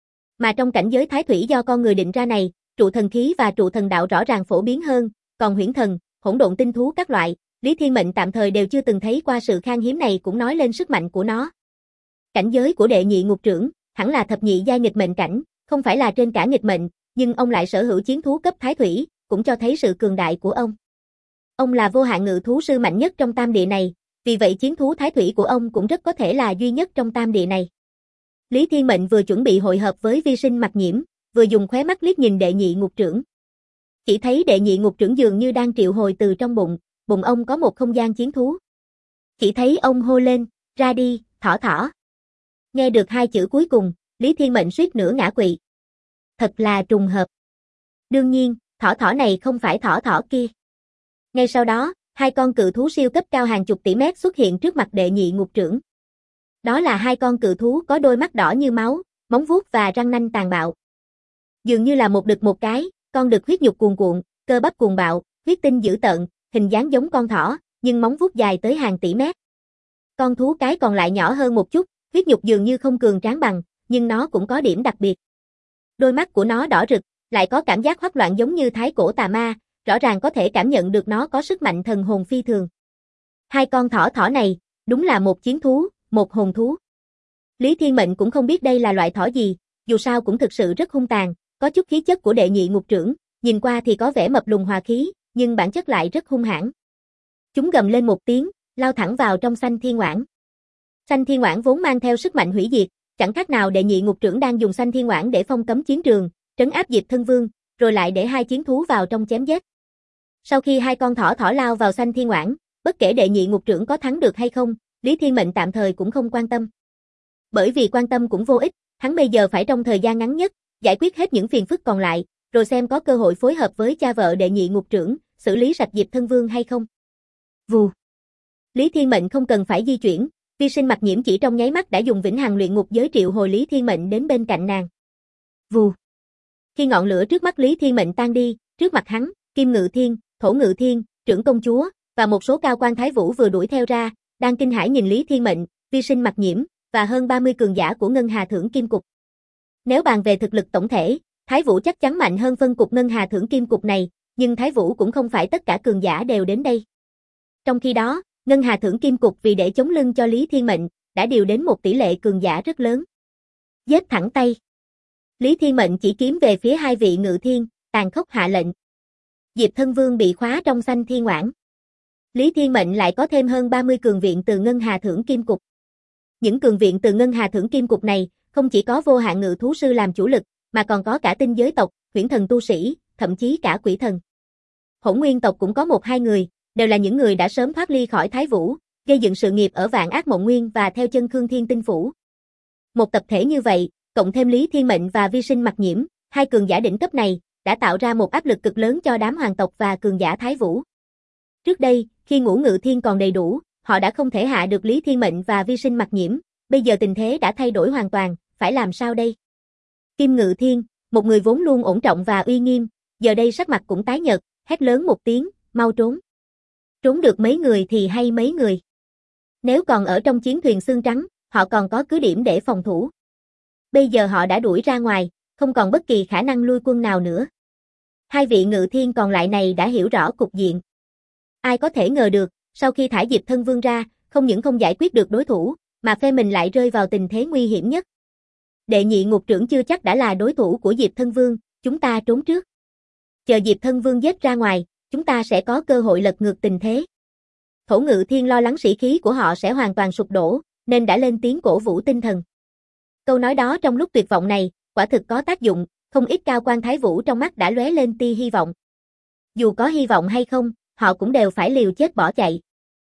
S1: Mà trong cảnh giới thái thủy do con người định ra này, trụ thần khí và trụ thần đạo rõ ràng phổ biến hơn, còn huyễn thần, hỗn độn tinh thú các loại, Lý Thiên Mệnh tạm thời đều chưa từng thấy qua sự khan hiếm này cũng nói lên sức mạnh của nó. Cảnh giới của đệ nhị ngục trưởng, hẳn là thập nhị giai nghịch mệnh cảnh, không phải là trên cả nghịch mệnh, nhưng ông lại sở hữu chiến thú cấp thái thủy, cũng cho thấy sự cường đại của ông. Ông là vô hạn ngự thú sư mạnh nhất trong tam địa này, vì vậy chiến thú thái thủy của ông cũng rất có thể là duy nhất trong tam địa này. Lý Thiên Mệnh vừa chuẩn bị hội hợp với Vi Sinh Mặc Nhiễm, vừa dùng khóe mắt liếc nhìn đệ nhị ngục trưởng. Chỉ thấy đệ nhị ngục trưởng dường như đang triệu hồi từ trong bụng ông có một không gian chiến thú. Chỉ thấy ông hô lên, ra đi, thỏ thỏ. Nghe được hai chữ cuối cùng, Lý Thiên Mệnh suýt nữa ngã quỵ. Thật là trùng hợp. Đương nhiên, thỏ thỏ này không phải thỏ thỏ kia. Ngay sau đó, hai con cự thú siêu cấp cao hàng chục tỷ mét xuất hiện trước mặt đệ nhị ngục trưởng. Đó là hai con cự thú có đôi mắt đỏ như máu, móng vuốt và răng nanh tàn bạo. Dường như là một đực một cái, con đực huyết nhục cuồn cuộn, cơ bắp cuồng bạo, huyết tinh dữ tợn, hình dáng giống con thỏ, nhưng móng vuốt dài tới hàng tỷ mét. Con thú cái còn lại nhỏ hơn một chút, huyết nhục dường như không cường tráng bằng, nhưng nó cũng có điểm đặc biệt. Đôi mắt của nó đỏ rực, lại có cảm giác hoắc loạn giống như thái cổ tà ma, rõ ràng có thể cảm nhận được nó có sức mạnh thần hồn phi thường. Hai con thỏ thỏ này, đúng là một chiến thú, một hồn thú. Lý Thiên Mệnh cũng không biết đây là loại thỏ gì, dù sao cũng thực sự rất hung tàn, có chút khí chất của đệ nhị ngục trưởng, nhìn qua thì có vẻ mập lùn hòa khí, nhưng bản chất lại rất hung hãn. Chúng gầm lên một tiếng, lao thẳng vào trong Sanh Thiên Oản. Sanh Thiên Oản vốn mang theo sức mạnh hủy diệt, chẳng khác nào đệ nhị ngục trưởng đang dùng Sanh Thiên Oản để phong cấm chiến trường, trấn áp Diệp Thân Vương, rồi lại để hai chiến thú vào trong chém giết. Sau khi hai con thỏ thỏ lao vào Sanh Thiên Oản, bất kể đệ nhị ngục trưởng có thắng được hay không, Lý Thiên Mệnh tạm thời cũng không quan tâm. Bởi vì quan tâm cũng vô ích, hắn bây giờ phải trong thời gian ngắn nhất, giải quyết hết những phiền phức còn lại, rồi xem có cơ hội phối hợp với cha vợ đệ nhị ngục trưởng, xử lý sạch Diệp Thân Vương hay không. Vù. Lý Thiên Mệnh không cần phải di chuyển, Vi Sinh Mặc Nhiễm chỉ trong nháy mắt đã dùng vĩnh hằng luyện ngục giới triệu hồi Lý Thiên Mệnh đến bên cạnh nàng. Vù. Khi ngọn lửa trước mắt Lý Thiên Mệnh tan đi, trước mặt hắn, Kim Ngự Thiên, Thổ Ngự Thiên, Trưởng Công Chúa, và một số cao quan thái vũ vừa đuổi theo ra, đang kinh hãi nhìn Lý Thiên Mệnh, Vi Sinh Mặc Nhiễm, và hơn 30 cường giả của Ngân Hà Thưởng Kim Cục. Nếu bàn về thực lực tổng thể, Thái Vũ chắc chắn mạnh hơn phân cục Ngân Hà Thưởng Kim Cục này, nhưng Thái Vũ cũng không phải tất cả cường giả đều đến đây. Trong khi đó, Ngân Hà Thưởng Kim Cục vì để chống lưng cho Lý Thiên Mệnh, đã điều đến một tỷ lệ cường giả rất lớn. Giết thẳng tay. Lý Thiên Mệnh chỉ kiếm về phía hai vị ngự thiên, tàn khốc hạ lệnh. Diệp Thân Vương bị khóa trong Sanh Thiên Oản. Lý Thiên Mệnh lại có thêm hơn 30 cường viện từ Ngân Hà Thưởng Kim Cục. Những cường viện từ Ngân Hà Thưởng Kim Cục này, không chỉ có vô hạn ngự thú sư làm chủ lực, mà còn có cả tinh giới tộc, huyễn thần tu sĩ, thậm chí cả quỷ thần. Hỗn Nguyên tộc cũng có 1-2 người, đều là những người đã sớm thoát ly khỏi Thái Vũ, gây dựng sự nghiệp ở Vạn Ác Mộng Nguyên và theo chân Khương Thiên Tinh Phủ. Một tập thể như vậy, cộng thêm Lý Thiên Mệnh và Vi Sinh Mặc Nhiễm, hai cường giả đỉnh cấp này, đã tạo ra một áp lực cực lớn cho đám hoàng tộc và cường giả Thái Vũ. Trước đây, khi Ngũ Ngự Thiên còn đầy đủ, họ đã không thể hạ được Lý Thiên Mệnh và Vi Sinh Mặc Nhiễm, bây giờ tình thế đã thay đổi hoàn toàn, phải làm sao đây? Kim Ngự Thiên, một người vốn luôn ổn trọng và uy nghiêm, giờ đây sắc mặt cũng tái nhợt, hét lớn một tiếng, mau trốn. Trốn được mấy người thì hay mấy người. Nếu còn ở trong chiến thuyền xương trắng, họ còn có cứ điểm để phòng thủ. Bây giờ họ đã đuổi ra ngoài, không còn bất kỳ khả năng lui quân nào nữa. Hai vị ngự thiên còn lại này đã hiểu rõ cục diện. Ai có thể ngờ được, sau khi thả Diệp Thân Vương ra, không những không giải quyết được đối thủ, mà phe mình lại rơi vào tình thế nguy hiểm nhất. Đệ nhị ngục trưởng chưa chắc đã là đối thủ của Diệp Thân Vương, chúng ta trốn trước. Chờ Diệp Thân Vương giết ra ngoài, chúng ta sẽ có cơ hội lật ngược tình thế. Thổ Ngự Thiên lo lắng sĩ khí của họ sẽ hoàn toàn sụp đổ, nên đã lên tiếng cổ vũ tinh thần. Câu nói đó trong lúc tuyệt vọng này, quả thực có tác dụng, không ít cao quan thái vũ trong mắt đã lóe lên tia hy vọng. Dù có hy vọng hay không, họ cũng đều phải liều chết bỏ chạy.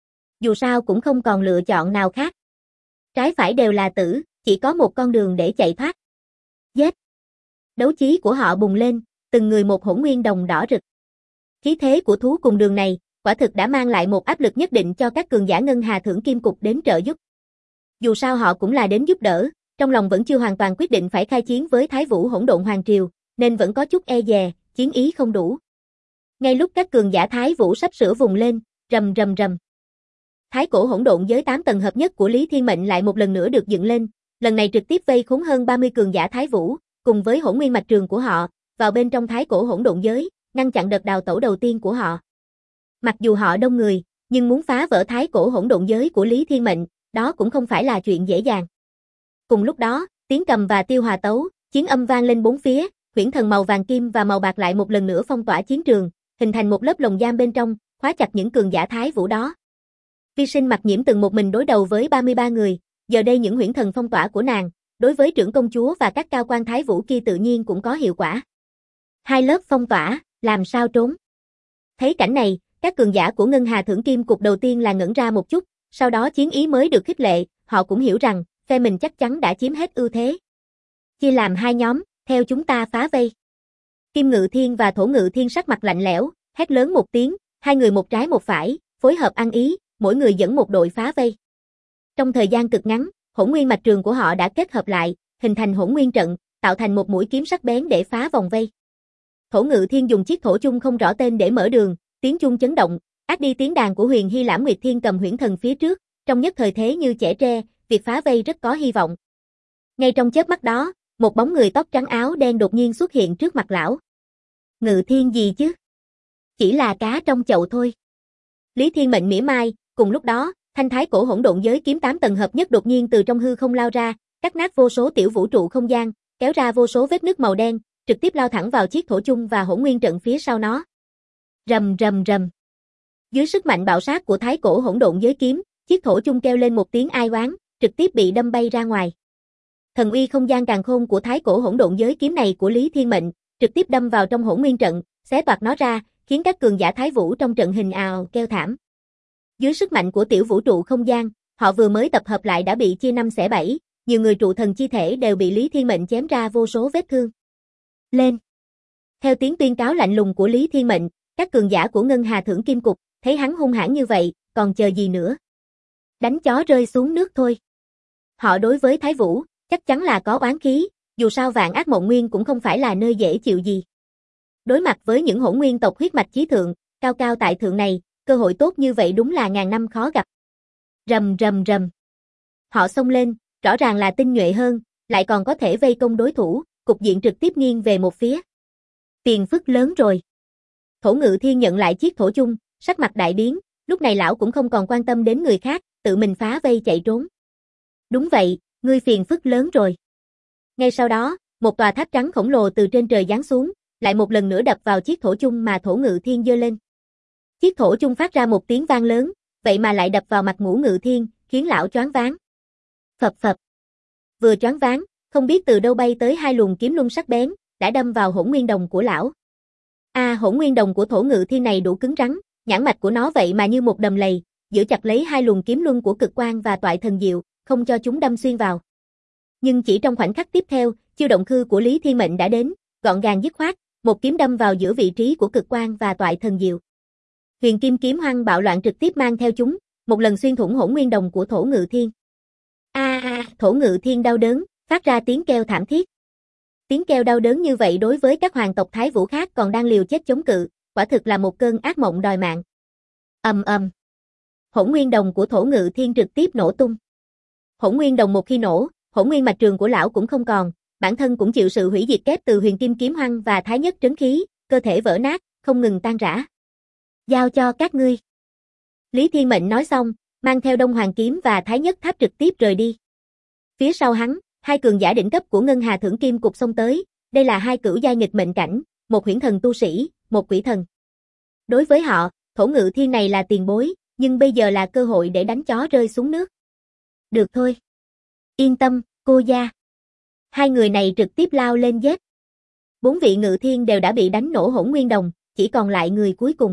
S1: Dù sao cũng không còn lựa chọn nào khác. Trái phải đều là tử, chỉ có một con đường để chạy thoát. Giết! Đấu chí của họ bùng lên, từng người một hỗn nguyên đồng đỏ rực. Khí thế của thú cùng đường này, quả thực đã mang lại một áp lực nhất định cho các cường giả Ngân Hà Thưởng Kim Cục đến trợ giúp. Dù sao họ cũng là đến giúp đỡ, trong lòng vẫn chưa hoàn toàn quyết định phải khai chiến với Thái Vũ Hỗn Độn Hoàng Triều, nên vẫn có chút e dè, chiến ý không đủ. Ngay lúc các cường giả Thái Vũ sắp sửa vùng lên, rầm rầm rầm. Thái cổ hỗn độn giới 8 tầng hợp nhất của Lý Thiên Mệnh lại một lần nữa được dựng lên, lần này trực tiếp vây khốn hơn 30 cường giả Thái Vũ, cùng với hỗn nguyên mạch trường của họ, vào bên trong Thái cổ hỗn độn giới, ngăn chặn đợt đào tẩu đầu tiên của họ. Mặc dù họ đông người, nhưng muốn phá vỡ Thái cổ hỗn độn giới của Lý Thiên Mệnh, đó cũng không phải là chuyện dễ dàng. Cùng lúc đó, tiếng cầm và tiêu hòa tấu, chiến âm vang lên bốn phía, huyễn thần màu vàng kim và màu bạc lại một lần nữa phong tỏa chiến trường, hình thành một lớp lồng giam bên trong, khóa chặt những cường giả Thái Vũ đó. Vi Sinh Mặc Nhiễm từng một mình đối đầu với 33 người, giờ đây những huyễn thần phong tỏa của nàng, đối với trưởng công chúa và các cao quan Thái Vũ kia tự nhiên cũng có hiệu quả. Hai lớp phong tỏa, làm sao trốn? Thấy cảnh này, các cường giả của Ngân Hà Thưởng Kim Cục đầu tiên là ngẩn ra một chút, sau đó chiến ý mới được khích lệ, họ cũng hiểu rằng, phe mình chắc chắn đã chiếm hết ưu thế. Chia làm hai nhóm, theo chúng ta phá vây. Kim Ngự Thiên và Thổ Ngự Thiên sắc mặt lạnh lẽo, hét lớn một tiếng, hai người một trái một phải, phối hợp ăn ý, mỗi người dẫn một đội phá vây. Trong thời gian cực ngắn, hỗn nguyên mạch trường của họ đã kết hợp lại, hình thành hỗn nguyên trận, tạo thành một mũi kiếm sắc bén để phá vòng vây. Thổ Ngự Thiên dùng chiếc thổ chung không rõ tên để mở đường, tiếng chuông chấn động, át đi tiếng đàn của Huyền Hy Lãm Nguyệt Thiên cầm huyễn thần phía trước, trong nhất thời thế như chẻ tre, việc phá vây rất có hy vọng. Ngay trong chớp mắt đó, một bóng người tóc trắng áo đen đột nhiên xuất hiện trước mặt lão. Ngự Thiên gì chứ? Chỉ là cá trong chậu thôi. Lý Thiên Mệnh mỉa mai, cùng lúc đó, thanh thái cổ hỗn độn giới kiếm 8 tầng hợp nhất đột nhiên từ trong hư không lao ra, cắt nát vô số tiểu vũ trụ không gian, kéo ra vô số vết nứt màu đen, trực tiếp lao thẳng vào chiếc thổ chung và hỗn nguyên trận phía sau nó. Rầm rầm rầm. Dưới sức mạnh bạo sát của thái cổ hỗn độn giới kiếm, chiếc thổ chung kêu lên một tiếng ai oán, trực tiếp bị đâm bay ra ngoài. Thần uy không gian càn khôn của thái cổ hỗn độn giới kiếm này của Lý Thiên Mệnh, trực tiếp đâm vào trong hỗn nguyên trận, xé toạc nó ra, khiến các cường giả Thái Vũ trong trận hình ào kêu thảm. Dưới sức mạnh của tiểu vũ trụ không gian, họ vừa mới tập hợp lại đã bị chia năm xẻ bảy, nhiều người trụ thần chi thể đều bị Lý Thiên Mệnh chém ra vô số vết thương. Lên! Theo tiếng tuyên cáo lạnh lùng của Lý Thiên Mệnh, các cường giả của Ngân Hà Thưởng Kim Cục, thấy hắn hung hãn như vậy, còn chờ gì nữa? Đánh chó rơi xuống nước thôi. Họ đối với Thái Vũ, chắc chắn là có oán khí, dù sao Vạn Ác Mộng Nguyên cũng không phải là nơi dễ chịu gì. Đối mặt với những hỗn nguyên tộc huyết mạch chí thượng, cao cao tại thượng này, cơ hội tốt như vậy đúng là ngàn năm khó gặp. Rầm rầm rầm. Họ xông lên, rõ ràng là tinh nhuệ hơn, lại còn có thể vây công đối thủ, cục diện trực tiếp nghiêng về một phía. Tiền phức lớn rồi. Thổ Ngự Thiên nhận lại chiếc thổ chung, sắc mặt đại biến, lúc này lão cũng không còn quan tâm đến người khác, tự mình phá vây chạy trốn. Đúng vậy, ngươi phiền phức lớn rồi. Ngay sau đó, một tòa tháp trắng khổng lồ từ trên trời giáng xuống, lại một lần nữa đập vào chiếc thổ chung mà Thổ Ngự Thiên giơ lên. Chiếc thổ chung phát ra một tiếng vang lớn, vậy mà lại đập vào mặt Ngũ Ngự Thiên, khiến lão choáng váng. Phập phập. Vừa choáng váng, không biết từ đâu bay tới hai luồng kiếm luân sắc bén, đã đâm vào hỗn nguyên đồng của lão. Hỗn nguyên đồng của Thổ Ngự Thiên này đủ cứng rắn, nhãn mạch của nó vậy mà như một đầm lầy, giữ chặt lấy hai luồng kiếm luân của Cực Quang và Toại Thần Diệu, không cho chúng đâm xuyên vào. Nhưng chỉ trong khoảnh khắc tiếp theo, chiêu động khư của Lý Thiên Mệnh đã đến, gọn gàng dứt khoát, một kiếm đâm vào giữa vị trí của Cực Quang và Toại Thần Diệu. Huyền Kim kiếm hoang bạo loạn trực tiếp mang theo chúng, một lần xuyên thủng hỗn nguyên đồng của Thổ Ngự Thiên. Thổ Ngự Thiên đau đớn, phát ra tiếng kêu thảm thiết. Tiếng kêu đau đớn như vậy đối với các hoàng tộc Thái Vũ khác còn đang liều chết chống cự, quả thực là một cơn ác mộng đòi mạng. Ầm ầm. Hỗn nguyên đồng của Thổ Ngự Thiên trực tiếp nổ tung. Hỗn nguyên đồng một khi nổ, hỗn nguyên mạch trường của lão cũng không còn, bản thân cũng chịu sự hủy diệt kép từ Huyền Kim kiếm hoang và Thái Nhất trấn khí, cơ thể vỡ nát, không ngừng tan rã. Giao cho các ngươi. Lý Thiên Mệnh nói xong, mang theo Đông Hoàng kiếm và Thái Nhất tháp trực tiếp rời đi. Phía sau hắn, hai cường giả đỉnh cấp của Ngân Hà Thưởng Kim Cục xông tới, đây là hai cửu giai nghịch mệnh cảnh, một huyễn thần tu sĩ, một quỷ thần. Đối với họ, Thổ Ngự Thiên này là tiền bối, nhưng bây giờ là cơ hội để đánh chó rơi xuống nước. Được thôi. Yên tâm, cô gia. Hai người này trực tiếp lao lên giết. 4 vị ngự thiên đều đã bị đánh nổ hỗn nguyên đồng, chỉ còn lại người cuối cùng.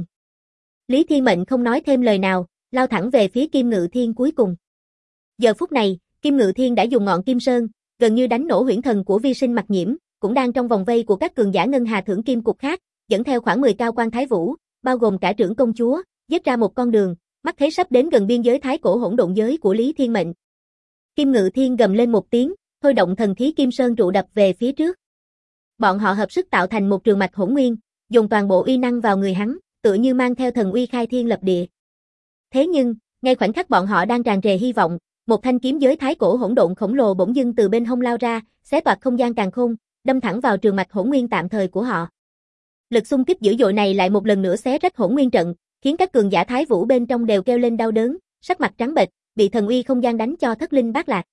S1: Lý Thiên Mệnh không nói thêm lời nào, lao thẳng về phía Kim Ngự Thiên cuối cùng. Giờ phút này, Kim Ngự Thiên đã dùng ngọn kim sơn, gần như đánh nổ huyễn thần của Vi Sinh Mặc Nhiễm, cũng đang trong vòng vây của các cường giả ngân hà thưởng kim cục khác, dẫn theo khoảng 10 cao quan thái vũ, bao gồm cả trưởng công chúa, giết ra một con đường, mắt thấy sắp đến gần biên giới thái cổ hỗn độn giới của Lý Thiên Mệnh. Kim Ngự Thiên gầm lên một tiếng, thôi động thần khí kim sơn trụ đập về phía trước. Bọn họ hợp sức tạo thành một trường mạch hỗn nguyên, dùng toàn bộ uy năng vào người hắn, tựa như mang theo thần uy khai thiên lập địa. Thế nhưng, ngay khoảnh khắc bọn họ đang tràn trề hy vọng, một thanh kiếm giới thái cổ hỗn độn khổng lồ bỗng dưng từ bên hông lao ra, xé toạc không gian càn khôn, đâm thẳng vào trường mạch hỗn nguyên tạm thời của họ. Lực xung kích dữ dội này lại một lần nữa xé rách hỗn nguyên trận, khiến các cường giả thái vũ bên trong đều kêu lên đau đớn, sắc mặt trắng bệch, bị thần uy không gian đánh cho thất linh bát lạc.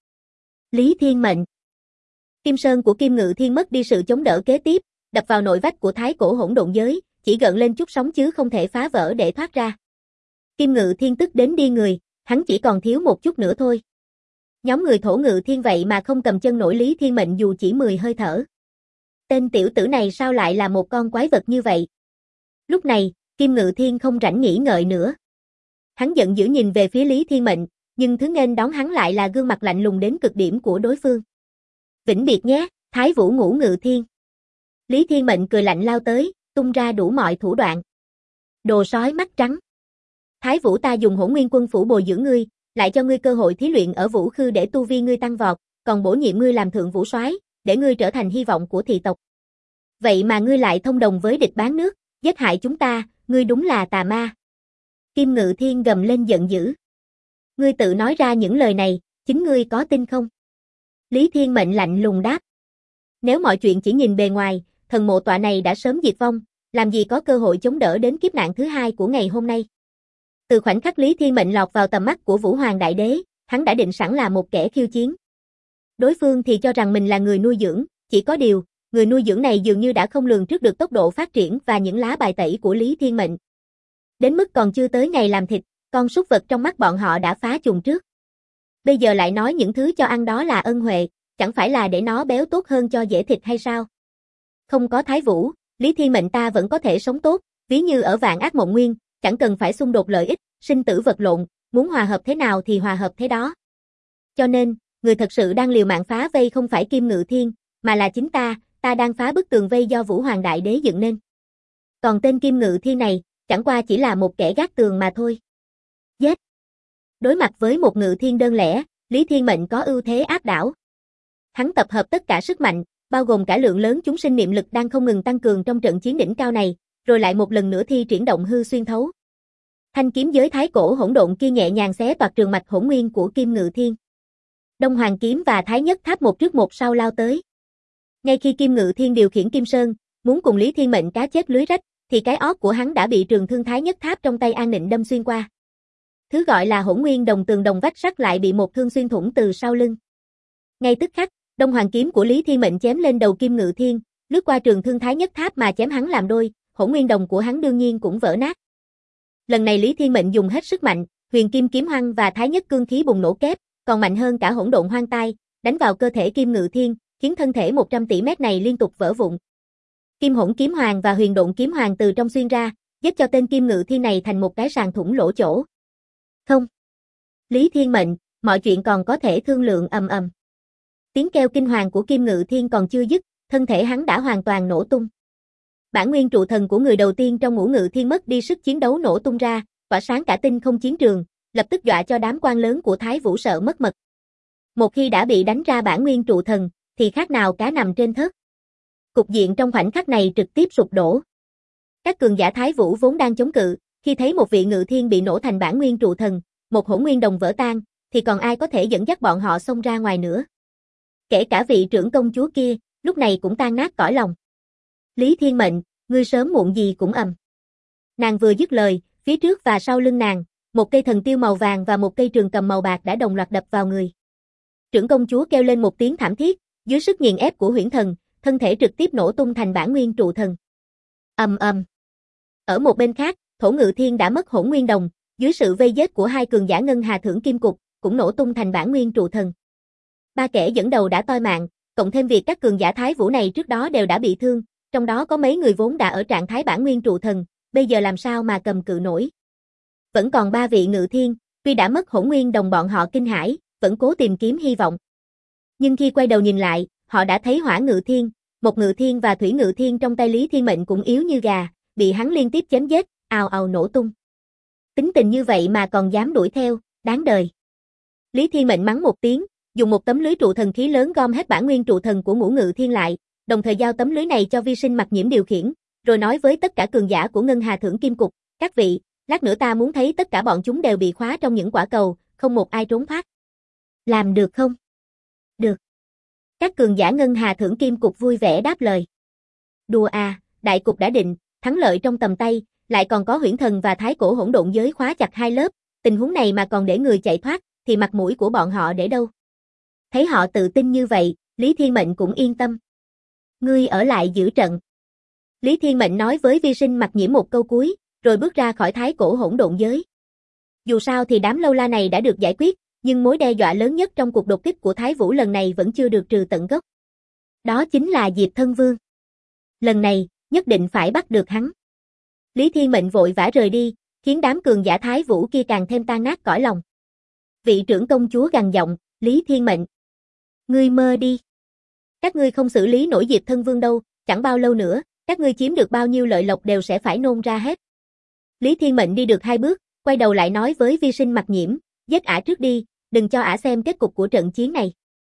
S1: Lý Thiên Mệnh. Kim sơn của Kim Ngự Thiên mất đi sự chống đỡ kế tiếp, đập vào nội vách của thái cổ hỗn độn giới, chỉ gợn lên chút sóng chứ không thể phá vỡ để thoát ra. Kim Ngự Thiên tức đến điên người, hắn chỉ còn thiếu một chút nữa thôi. Nhóm người thổ ngự thiên vậy mà không cầm chân nổi Lý Thiên Mệnh dù chỉ 10 hơi thở. Tên tiểu tử này sao lại là một con quái vật như vậy? Lúc này, Kim Ngự Thiên không rảnh nghĩ ngợi nữa. Hắn giận dữ nhìn về phía Lý Thiên Mệnh, nhưng thứ nghênh đón hắn lại là gương mặt lạnh lùng đến cực điểm của đối phương. Vĩnh biệt nhé, Thái Vũ Ngũ Ngự Thiên. Lý Thiên Mệnh cười lạnh lao tới, tung ra đủ mọi thủ đoạn. Đồ sói mắt trắng. Thái Vũ ta dùng Hỗn Nguyên Quân phủ bồi dưỡng ngươi, lại cho ngươi cơ hội thí luyện ở Vũ Khư để tu vi ngươi tăng vọt, còn bổ nhiệm ngươi làm thượng vũ soái, để ngươi trở thành hy vọng của thị tộc. Vậy mà ngươi lại thông đồng với địch bán nước, giết hại chúng ta, ngươi đúng là tà ma. Kim Ngự Thiên gầm lên giận dữ. Ngươi tự nói ra những lời này, chính ngươi có tin không? Lý Thiên Mệnh lạnh lùng đáp. Nếu mọi chuyện chỉ nhìn bề ngoài, thần mộ tọa này đã sớm diệt vong, làm gì có cơ hội chống đỡ đến kiếp nạn thứ hai của ngày hôm nay. Từ khoảnh khắc Lý Thiên Mệnh lọt vào tầm mắt của Vũ Hoàng Đại Đế, hắn đã định sẵn là một kẻ khiêu chiến. Đối phương thì cho rằng mình là người nuôi dưỡng, chỉ có điều, người nuôi dưỡng này dường như đã không lường trước được tốc độ phát triển và những lá bài tẩy của Lý Thiên Mệnh. Đến mức còn chưa tới ngày làm thịt, con súc vật trong mắt bọn họ đã phá chùng trước. Bây giờ lại nói những thứ cho ăn đó là ân huệ, chẳng phải là để nó béo tốt hơn cho dễ thịt hay sao? Không có Thái Vũ, Lý Thiên Mệnh ta vẫn có thể sống tốt, ví như ở Vạn Ác Mộng Nguyên, chẳng cần phải xung đột lợi ích, sinh tử vật lộn, muốn hòa hợp thế nào thì hòa hợp thế đó. Cho nên, người thật sự đang liều mạng phá vây không phải Kim Ngự Thiên, mà là chính ta đang phá bức tường vây do Vũ Hoàng Đại Đế dựng nên. Còn tên Kim Ngự Thiên này, chẳng qua chỉ là một kẻ gác tường mà thôi. Giết! Đối mặt với một Ngự Thiên đơn lẻ, Lý Thiên Mệnh có ưu thế áp đảo. Hắn tập hợp tất cả sức mạnh, bao gồm cả lượng lớn chúng sinh niệm lực đang không ngừng tăng cường trong trận chiến đỉnh cao này, rồi lại một lần nữa thi triển động hư xuyên thấu. Thanh kiếm giới thái cổ hỗn độn kia nhẹ nhàng xé toạc trường mạch hỗn nguyên của Kim Ngự Thiên. Đông Hoàng kiếm và Thái Nhất Tháp một trước một sau lao tới. Ngay khi Kim Ngự Thiên điều khiển Kim Sơn, muốn cùng Lý Thiên Mệnh cá chết lưới rách, thì cái ót của hắn đã bị trường thương Thái Nhất Tháp trong tay An Nịnh đâm xuyên qua. Thứ gọi là hỗn nguyên đồng tường đồng vách sắt lại bị một thương xuyên thủng từ sau lưng. Ngay tức khắc, Đông Hoàng kiếm của Lý Thiên Mệnh chém lên đầu Kim Ngự Thiên, lướt qua trường thương Thái Nhất Tháp mà chém hắn làm đôi, hỗn nguyên đồng của hắn đương nhiên cũng vỡ nát. Lần này Lý Thiên Mệnh dùng hết sức mạnh, Huyền Kim kiếm hoang và Thái Nhất cương khí bùng nổ kép, còn mạnh hơn cả hỗn độn hoang tai, đánh vào cơ thể Kim Ngự Thiên, khiến thân thể 100 tỷ mét này liên tục vỡ vụn. Kim Hỗn kiếm hoàng và Huyền Độn kiếm hoàng từ trong xuyên ra, giúp cho tên Kim Ngự Thiên này thành một cái sàn thủng lỗ chỗ. Không. Lý Thiên Mệnh, mọi chuyện còn có thể thương lượng ầm ầm. Tiếng kêu kinh hoàng của Kim Ngự Thiên còn chưa dứt, thân thể hắn đã hoàn toàn nổ tung. Bản nguyên trụ thần của người đầu tiên trong Ngũ Ngự Thiên mất đi sức chiến đấu nổ tung ra, tỏa sáng cả tinh không chiến trường, lập tức dọa cho đám quan lớn của Thái Vũ sợ mất mật. Một khi đã bị đánh ra bản nguyên trụ thần, thì khác nào cá nằm trên thớt. Cục diện trong khoảnh khắc này trực tiếp sụp đổ. Các cường giả Thái Vũ vốn đang chống cự, khi thấy một vị Ngự Thiên bị nổ thành bản nguyên trụ thần, một hỗn nguyên đồng vỡ tan, thì còn ai có thể dẫn dắt bọn họ xông ra ngoài nữa. Kể cả vị trưởng công chúa kia, lúc này cũng tan nát cõi lòng. Lý Thiên Mệnh, ngươi sớm muộn gì cũng ầm. Nàng vừa dứt lời, phía trước và sau lưng nàng, một cây thần tiêu màu vàng và một cây trường cầm màu bạc đã đồng loạt đập vào người. Trưởng công chúa kêu lên một tiếng thảm thiết, dưới sức nghiền ép của huyễn thần, thân thể trực tiếp nổ tung thành bản nguyên trụ thần. Ầm ầm. Ở một bên khác, Thổ Ngự Thiên đã mất hỗn nguyên đồng, dưới sự vây giết của hai cường giả ngân hà thưởng kim cục, cũng nổ tung thành bản nguyên trụ thần. Ba kẻ dẫn đầu đã toi mạng, cộng thêm việc các cường giả Thái Vũ này trước đó đều đã bị thương, trong đó có mấy người vốn đã ở trạng thái bản nguyên trụ thần, bây giờ làm sao mà cầm cự nổi. Vẫn còn 3 vị ngự thiên, tuy đã mất hỗn nguyên đồng bọn họ kinh hãi, vẫn cố tìm kiếm hy vọng. Nhưng khi quay đầu nhìn lại, họ đã thấy hỏa ngự thiên, một ngự thiên và thủy ngự thiên trong tay Lý Thiên Mệnh cũng yếu như gà, bị hắn liên tiếp chém giết, ào ào nổ tung. Tính tình như vậy mà còn dám đuổi theo, đáng đời. Lý Thiên Mệnh mắng một tiếng, dùng một tấm lưới trụ thần khí lớn gom hết bản nguyên trụ thần của ngũ ngự thiên lại, đồng thời giao tấm lưới này cho Vi Sinh Mặc Nhiễm điều khiển, rồi nói với tất cả cường giả của Ngân Hà Thưởng Kim Cục, các vị, lát nữa ta muốn thấy tất cả bọn chúng đều bị khóa trong những quả cầu, không một ai trốn thoát. Làm được không? Được. Các cường giả Ngân Hà Thưởng Kim Cục vui vẻ đáp lời. Đùa à, đại cục đã định, thắng lợi trong tầm tay, lại còn có huyễn thần và thái cổ hỗn độn giới khóa chặt hai lớp, tình huống này mà còn để người chạy thoát, thì mặt mũi của bọn họ để đâu? Thấy họ tự tin như vậy, Lý Thiên Mệnh cũng yên tâm. Ngươi ở lại giữ trận. Lý Thiên Mệnh nói với Vi Sinh Mặc Nhiễm một câu cuối, rồi bước ra khỏi thái cổ hỗn độn giới. Dù sao thì đám lâu la này đã được giải quyết, nhưng mối đe dọa lớn nhất trong cuộc đột kích của Thái Vũ lần này vẫn chưa được trừ tận gốc. Đó chính là Diệp Thân Vương. Lần này, nhất định phải bắt được hắn. Lý Thiên Mệnh vội vã rời đi, khiến đám cường giả Thái Vũ kia càng thêm tan nát cõi lòng. Vị trưởng công chúa gằn giọng, Lý Thiên Mệnh. Ngươi mơ đi. Các ngươi không xử lý nổi Diệp Thân Vương đâu, chẳng bao lâu nữa, các ngươi chiếm được bao nhiêu lợi lộc đều sẽ phải nôn ra hết. Lý Thiên Mệnh đi được 2 bước, quay đầu lại nói với Vi Sinh Mặc Nhiễm, giết ả trước đi, đừng cho ả xem kết cục của trận chiến này.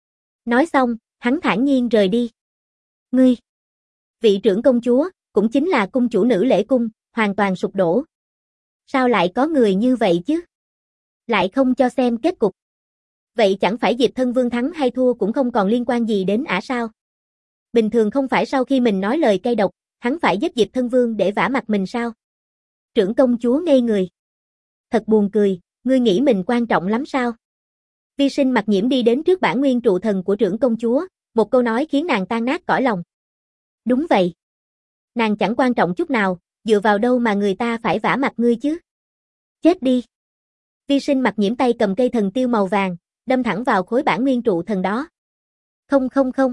S1: Nói xong, hắn thản nhiên rời đi. Ngươi, vị trưởng công chúa, cũng chính là cung chủ nữ Lễ Cung, hoàn toàn sụp đổ. Sao lại có người như vậy chứ? Lại không cho xem kết cục. Vậy chẳng phải Diệp Thân Vương thắng hay thua cũng không còn liên quan gì đến ả sao? Bình thường không phải sau khi mình nói lời cay độc, hắn phải giết Diệp Thân Vương để vả mặt mình sao? Trưởng công chúa ngây người. Thật buồn cười, ngươi nghĩ mình quan trọng lắm sao? Vi Sinh Mặc Nhiễm đi đến trước bản nguyên trụ thần của trưởng công chúa, một câu nói khiến nàng tan nát cõi lòng. Đúng vậy. Nàng chẳng quan trọng chút nào, dựa vào đâu mà người ta phải vả mặt ngươi chứ? Chết đi. Vi Sinh Mặc Nhiễm tay cầm cây thần tiêu màu vàng, đâm thẳng vào khối bản nguyên trụ thần đó. Không không không.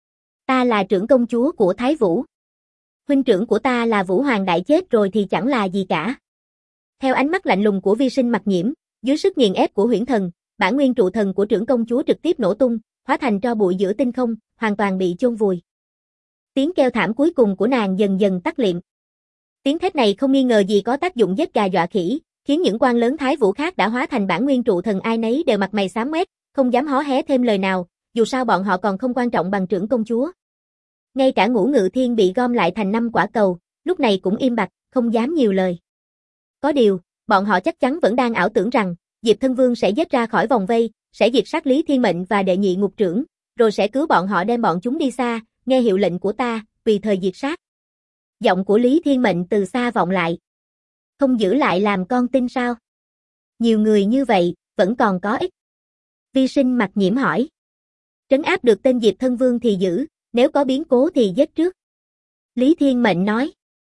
S1: Ta là trưởng công chúa của Thái Vũ. Huynh trưởng của ta là Vũ Hoàng đại chết rồi thì chẳng là gì cả. Theo ánh mắt lạnh lùng của Vi Sinh Mặc Nhiễm, dưới sức nghiền ép của huyễn thần, bản nguyên trụ thần của trưởng công chúa trực tiếp nổ tung, hóa thành tro bụi giữa tinh không, hoàn toàn bị chôn vùi. Tiếng kêu thảm cuối cùng của nàng dần dần tắt liệm. Tiếng thét này không nghi ngờ gì có tác dụng giết gà dọa khỉ, khiến những quan lớn Thái Vũ khác đã hóa thành bản nguyên trụ thần ai nấy đều mặt mày xám ngoét, không dám hó hé thêm lời nào, dù sao bọn họ còn không quan trọng bằng trưởng công chúa. Ngay cả Ngũ Ngự Thiên bị gom lại thành 5 quả cầu, lúc này cũng im bặt, không dám nhiều lời. Có điều, bọn họ chắc chắn vẫn đang ảo tưởng rằng, Diệp Thân Vương sẽ giết ra khỏi vòng vây, sẽ diệt sát Lý Thiên Mệnh và đệ nhị ngục trưởng, rồi sẽ cứu bọn họ đem bọn chúng đi xa, nghe hiệu lệnh của ta, tùy thời diệt sát. Giọng của Lý Thiên Mệnh từ xa vọng lại. Không giữ lại làm con tin sao? Nhiều người như vậy, vẫn còn có ích. Vi Sinh Mặc Nhiễm hỏi. Trấn áp được tên Diệp Thân Vương thì giữ, nếu có biến cố thì giết trước. Lý Thiên Mệnh nói.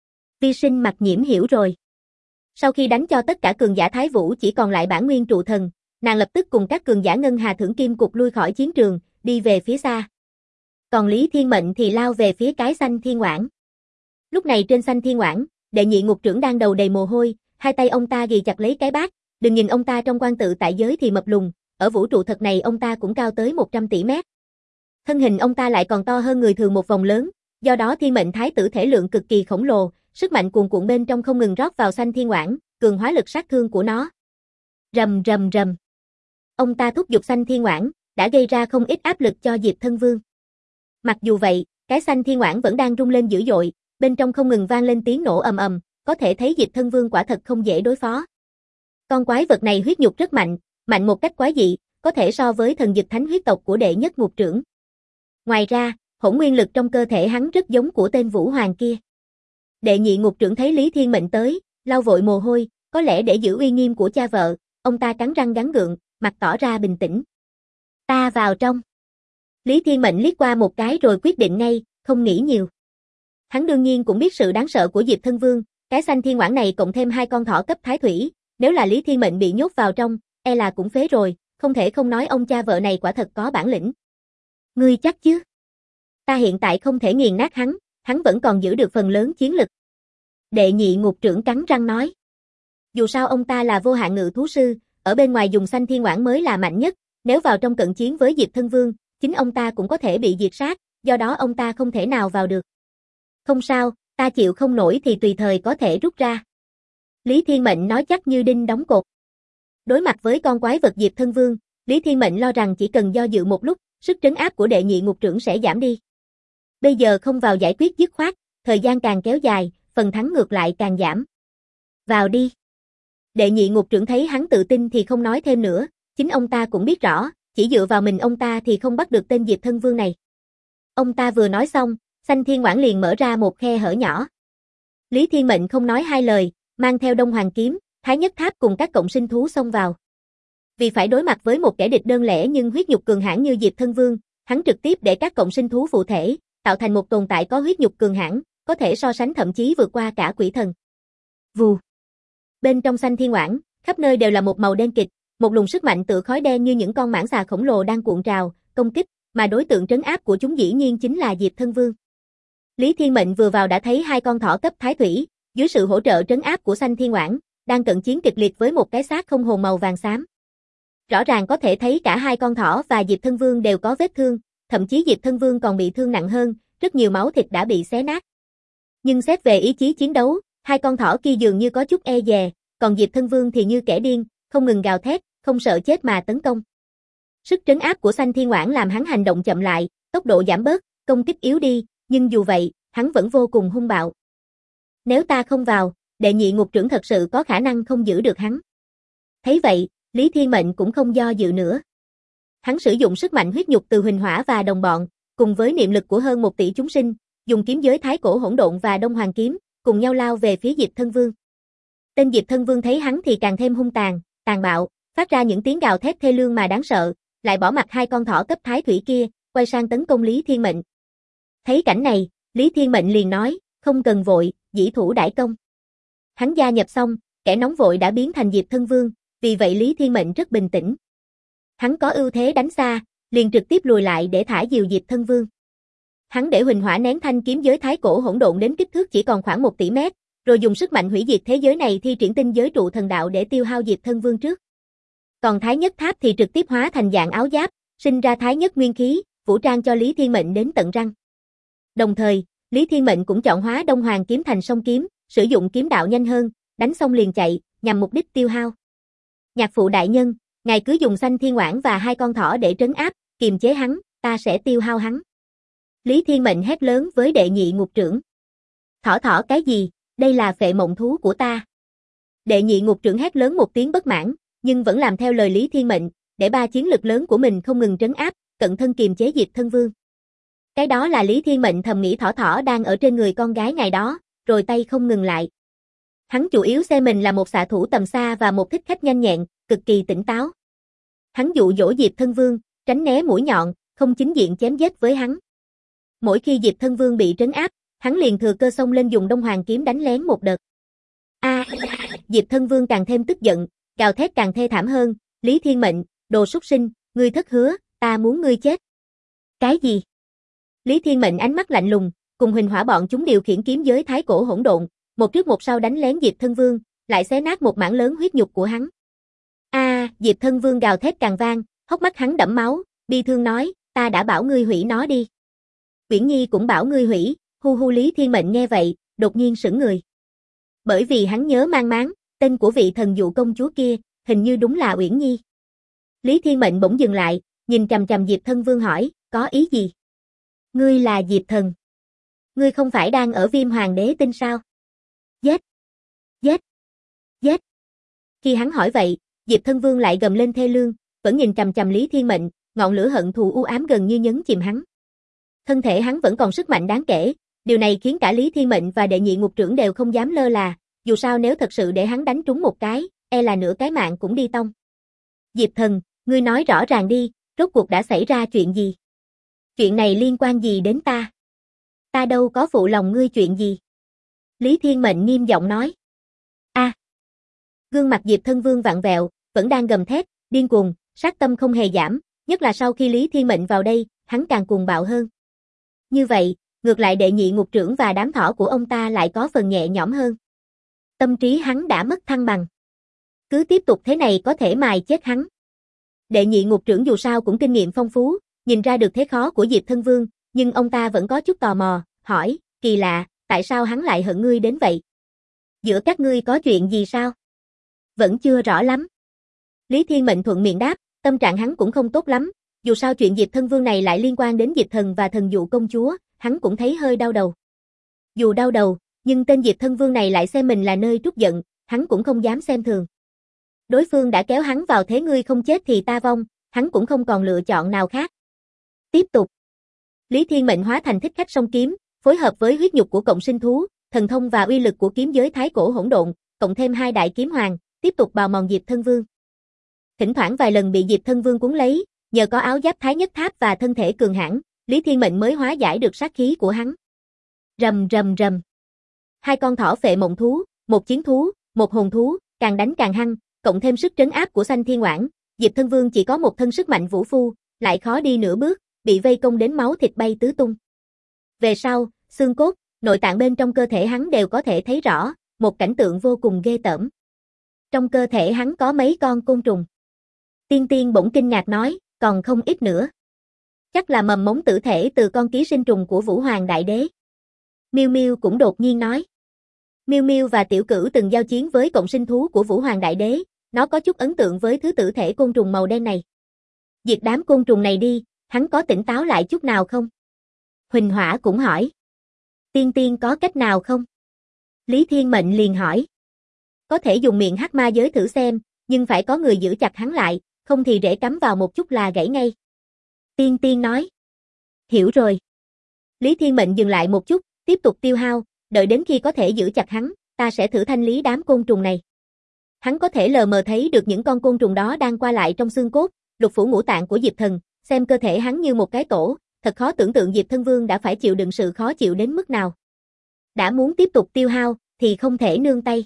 S1: Vi Sinh Mặc Nhiễm hiểu rồi. Sau khi đánh cho tất cả cường giả Thái Vũ chỉ còn lại bản nguyên trụ thần, nàng lập tức cùng các cường giả Ngân Hà Thưởng Kim Cục lui khỏi chiến trường, đi về phía xa. Còn Lý Thiên Mệnh thì lao về phía cái Xanh Thiên Oản. Lúc này trên Xanh Thiên Oản, đệ nhị ngục trưởng đang đầu đầy mồ hôi, hai tay ông ta ghì chặt lấy cái bát, đừng nhìn ông ta trong quan tự tại giới thì mập lùn, ở vũ trụ thật này ông ta cũng cao tới 100 tỷ mét. Thân hình ông ta lại còn to hơn người thường một vòng lớn, do đó Thiên Mệnh Thái tử thể lượng cực kỳ khổng lồ, sức mạnh cuồn cuộn bên trong không ngừng rót vào Xanh Thiên Oản, cường hóa lực sát thương của nó. Rầm rầm rầm. Ông ta thúc giục Xanh Thiên Oản, đã gây ra không ít áp lực cho Diệp Thân Vương. Mặc dù vậy, cái Xanh Thiên Oản vẫn đang rung lên dữ dội, bên trong không ngừng vang lên tiếng nổ ầm ầm, có thể thấy Diệp Thân Vương quả thật không dễ đối phó. Con quái vật này huyết nhục rất mạnh, mạnh một cách quái dị, có thể so với thần dịch thánh huyết tộc của đệ nhất ngục trưởng. Ngoài ra, hỗn nguyên lực trong cơ thể hắn rất giống của tên Vũ Hoàng kia. Đệ nhị ngục trưởng thấy Lý Thiên Mệnh tới, lau vội mồ hôi, có lẽ để giữ uy nghiêm của cha vợ, ông ta cắn răng gắng gượng, mặt tỏ ra bình tĩnh. Ta vào trong. Lý Thiên Mệnh liếc qua một cái rồi quyết định ngay, không nghĩ nhiều. Hắn đương nhiên cũng biết sự đáng sợ của Diệp Thân Vương, cái Xanh Thiên Oản này cộng thêm 2 con thỏ cấp thái thủy, Nếu là Lý Thiên Mệnh bị nhốt vào trong, e là cũng phế rồi, không thể không nói ông cha vợ này quả thật có bản lĩnh. Ngươi chắc chứ? Ta hiện tại không thể nghiền nát hắn vẫn còn giữ được phần lớn chiến lực. Đệ nhị ngục trưởng cắn răng nói. Dù sao ông ta là vô hạn ngự thú sư, ở bên ngoài dùng Sanh Thiên Oản mới là mạnh nhất, nếu vào trong cận chiến với Diệp Thân Vương, chính ông ta cũng có thể bị diệt sát, do đó ông ta không thể nào vào được. Không sao, ta chịu không nổi thì tùy thời có thể rút ra. Lý Thiên Mệnh nói chắc như đinh đóng cột. Đối mặt với con quái vật Diệp Thân Vương, Lý Thiên Mệnh lo rằng chỉ cần do dự một lúc, sức trấn áp của đệ nhị ngục trưởng sẽ giảm đi. Bây giờ không vào giải quyết dứt khoát, thời gian càng kéo dài, phần thắng ngược lại càng giảm. Vào đi. Đệ nhị ngục trưởng thấy hắn tự tin thì không nói thêm nữa, chính ông ta cũng biết rõ, chỉ dựa vào mình ông ta thì không bắt được tên Diệp Thân Vương này. Ông ta vừa nói xong, Sanh Thiên Oản liền mở ra một khe hở nhỏ. Lý Thiên Mệnh không nói hai lời, mang theo Đông Hoàng kiếm, Thái Nhất Tháp cùng các cộng sinh thú xông vào. Vì phải đối mặt với một kẻ địch đơn lẻ nhưng huyết nhục cường hãn như Diệp Thân Vương, hắn trực tiếp để các cộng sinh thú phụ thể, tạo thành một tồn tại có huyết nhục cường hãn, có thể so sánh thậm chí vượt qua cả quỷ thần. Vù. Bên trong Sanh Thiên Oản, khắp nơi đều là một màu đen kịt, một luồng sức mạnh tựa khói đen như những con mãng xà khổng lồ đang cuộn trào, công kích, mà đối tượng trấn áp của chúng dĩ nhiên chính là Diệp Thân Vương. Lý Thiên Mệnh vừa vào đã thấy hai con thỏ cấp thái thủy, dưới sự hỗ trợ trấn áp của Sanh Thiên Oản, đang cận chiến kịch liệt với một cái xác không hồn màu vàng xám. Rõ ràng có thể thấy cả hai con thỏ và Diệp Thân Vương đều có vết thương, thậm chí Diệp Thân Vương còn bị thương nặng hơn, rất nhiều máu thịt đã bị xé nát. Nhưng xét về ý chí chiến đấu, hai con thỏ kia dường như có chút e dè, còn Diệp Thân Vương thì như kẻ điên, không ngừng gào thét, không sợ chết mà tấn công. Sức trấn áp của Sanh Thiên Oản làm hắn hành động chậm lại, tốc độ giảm bớt, công kích yếu đi, nhưng dù vậy, hắn vẫn vô cùng hung bạo. Nếu ta không vào, đệ nhị ngục trưởng thật sự có khả năng không giữ được hắn. Thấy vậy, Lý Thiên Mệnh cũng không do dự nữa. Hắn sử dụng sức mạnh huyết nhục từ Huỳnh Hỏa và đồng bọn, cùng với niệm lực của hơn 1 tỷ chúng sinh, dùng kiếm giới Thái Cổ Hỗn Độn và Đông Hoàng kiếm, cùng nhau lao về phía Diệp Thân Vương. Tên Diệp Thân Vương thấy hắn thì càng thêm hung tàn, tàn bạo, phát ra những tiếng gào thét thê lương mà đáng sợ, lại bỏ mặc hai con thỏ cấp thái thủy kia, quay sang tấn công Lý Thiên Mệnh. Thấy cảnh này, Lý Thiên Mệnh liền nói, không cần vội, dĩ thủ đãi công. Hắn gia nhập xong, kẻ nóng vội đã biến thành Diệp Thân Vương, vì vậy Lý Thiên Mệnh rất bình tĩnh. Hắn có ưu thế đánh xa, liền trực tiếp lùi lại để thả diều Diệp Thân Vương. Hắn để Huỳnh Hỏa nén thanh kiếm giới Thái Cổ Hỗn Độn đến kích thước chỉ còn khoảng 1 tỷ mét, rồi dùng sức mạnh hủy diệt thế giới này thi triển tinh giới trụ thần đạo để tiêu hao Diệp Thân Vương trước. Còn Thái Nhất Tháp thì trực tiếp hóa thành dạng áo giáp, sinh ra Thái Nhất nguyên khí, vũ trang cho Lý Thiên Mệnh đến tận răng. Đồng thời, Lý Thiên Mệnh cũng chọn hóa Đông Hoàng kiếm thành song kiếm, sử dụng kiếm đạo nhanh hơn, đánh xong liền chạy, nhằm mục đích tiêu hao. Nhạc phụ đại nhân, ngài cứ dùng Sanh Thiên Oản và hai con thỏ để trấn áp, kiềm chế hắn, ta sẽ tiêu hao hắn. Lý Thiên Mệnh hét lớn với đệ nhị ngục trưởng. Thỏ cái gì, đây là phệ mộng thú của ta. Đệ nhị ngục trưởng hét lớn một tiếng bất mãn, nhưng vẫn làm theo lời Lý Thiên Mệnh, để 3 chiến lực lớn của mình không ngừng trấn áp, cận thân kiềm chế Diệp Thân Vương. Cái đó là Lý Thiên Mệnh thầm nghĩ thỏ đang ở trên người con gái ngày đó, rồi tay không ngừng lại. Hắn chủ yếu xem mình là một xạ thủ tầm xa và một thích khách nhanh nhẹn, cực kỳ tỉnh táo. Hắn dụ dỗ Diệp Thân Vương, tránh né mũi nhọn, không chính diện chém giết với hắn. Mỗi khi Diệp Thân Vương bị trấn áp, hắn liền thừa cơ xông lên dùng Đông Hoàng kiếm đánh lén một đợt. Diệp Thân Vương càng thêm tức giận, gào thét càng thê thảm hơn, Lý Thiên Mệnh, đồ súc sinh, ngươi thất hứa, ta muốn ngươi chết. Cái gì? Lý Thiên Mệnh ánh mắt lạnh lùng, cùng Huỳnh Hỏa bọn chúng điều khiển kiếm giới Thái Cổ Hỗn Độn, một trước một sau đánh lén Diệp Thân Vương, lại xé nát một mảng lớn huyết nhục của hắn. Diệp Thân Vương gào thét càng vang, hốc mắt hắn đẫm máu, bi thương nói, ta đã bảo ngươi hủy nó đi. Uyển Nhi cũng bảo ngươi hủy, hu Lý Thiên Mệnh nghe vậy, đột nhiên sững người. Bởi vì hắn nhớ mang máng, tên của vị thần dụ công chúa kia, hình như đúng là Uyển Nhi. Lý Thiên Mệnh bỗng dừng lại, nhìn chằm chằm Diệp Thân Vương hỏi, có ý gì? Ngươi là Diệp Thần. Ngươi không phải đang ở Viêm Hoàng Đế Tinh sao? Giết! Giết! Giết! Khi hắn hỏi vậy, Diệp Thân Vương lại gầm lên thê lương, vẫn nhìn chằm chằm Lý Thiên Mệnh, ngọn lửa hận thù u ám gần như nhấn chìm hắn. Thân thể hắn vẫn còn sức mạnh đáng kể, điều này khiến cả Lý Thiên Mệnh và đệ nhị ngục trưởng đều không dám lơ là, dù sao nếu thật sự để hắn đánh trúng một cái, e là nửa cái mạng cũng đi tong. Diệp Thần, ngươi nói rõ ràng đi, rốt cuộc đã xảy ra chuyện gì? Chuyện này liên quan gì đến ta? Ta đâu có phụ lòng ngươi chuyện gì? Lý Thiên Mệnh nghiêm giọng nói. Gương mặt Diệp Thân Vương vặn vẹo, vẫn đang gầm thét, điên cuồng, sát tâm không hề giảm, nhất là sau khi Lý Thiên Mệnh vào đây, hắn càng cuồng bạo hơn. Như vậy, ngược lại đệ nhị ngục trưởng và đám thỏ của ông ta lại có phần nhẹ nhõm hơn. Tâm trí hắn đã mất thăng bằng. Cứ tiếp tục thế này có thể mài chết hắn. Đệ nhị ngục trưởng dù sao cũng kinh nghiệm phong phú, nhìn ra được thế khó của Diệp Thân Vương, nhưng ông ta vẫn có chút tò mò, hỏi, kỳ lạ, tại sao hắn lại hận ngươi đến vậy? Giữa các ngươi có chuyện gì sao? Vẫn chưa rõ lắm. Lý Thiên Mệnh thuận miệng đáp, tâm trạng hắn cũng không tốt lắm, dù sao chuyện Diệp Thân Vương này lại liên quan đến Diệp Thần và Thần Dụ công chúa, hắn cũng thấy hơi đau đầu. Dù đau đầu, nhưng tên Diệp Thân Vương này lại xem mình là nơi trút giận, hắn cũng không dám xem thường. Đối phương đã kéo hắn vào thế ngươi không chết thì ta vong, hắn cũng không còn lựa chọn nào khác. Tiếp tục. Lý Thiên Mệnh hóa thành thích khách song kiếm, phối hợp với huyết nhục của cộng sinh thú, thần thông và uy lực của kiếm giới thái cổ hỗn độn, cộng thêm hai đại kiếm hoàng, tiếp tục bào mòn Diệp Thân Vương. Thỉnh thoảng vài lần bị Diệp Thân Vương cuốn lấy, nhờ có áo giáp thái nhất tháp và thân thể cường hãn, Lý Thiên Mệnh mới hóa giải được sát khí của hắn. Rầm rầm rầm. Hai con thỏ phệ mộng thú, một chiến thú, một hồn thú, càng đánh càng hăng, cộng thêm sức trấn áp của Sanh Thiên Oản, Diệp Thân Vương chỉ có một thân sức mạnh vũ phu, lại khó đi nửa bước, bị vây công đến máu thịt bay tứ tung. Về sau, xương cốt, nội tạng bên trong cơ thể hắn đều có thể thấy rõ, một cảnh tượng vô cùng ghê tởm. Trong cơ thể hắn có mấy con côn trùng. Tiên Tiên bỗng kinh ngạc nói, còn không ít nữa. Chắc là mầm mống tử thể từ con ký sinh trùng của Vũ Hoàng Đại Đế. Miêu Miêu cũng đột nhiên nói. Miêu Miêu và Tiểu Cửu từng giao chiến với cộng sinh thú của Vũ Hoàng Đại Đế, nó có chút ấn tượng với thứ tử thể côn trùng màu đen này. Diệt đám côn trùng này đi, hắn có tỉnh táo lại chút nào không? Huỳnh Hỏa cũng hỏi. Tiên Tiên có cách nào không? Lý Thiên Mệnh liền hỏi. Có thể dùng miệng hắc ma giới thử xem, nhưng phải có người giữ chặt hắn lại, không thì rễ cắm vào một chút là gãy ngay. Tiên Tiên nói. Hiểu rồi. Lý Thiên Mệnh dừng lại một chút, tiếp tục tiêu hao, đợi đến khi có thể giữ chặt hắn, ta sẽ thử thanh lý đám côn trùng này. Hắn có thể lờ mờ thấy được những con côn trùng đó đang qua lại trong xương cốt, lục phủ ngũ tạng của Diệp Thần, xem cơ thể hắn như một cái tổ, thật khó tưởng tượng Diệp Thân Vương đã phải chịu đựng sự khó chịu đến mức nào. Đã muốn tiếp tục tiêu hao, thì không thể nương tay.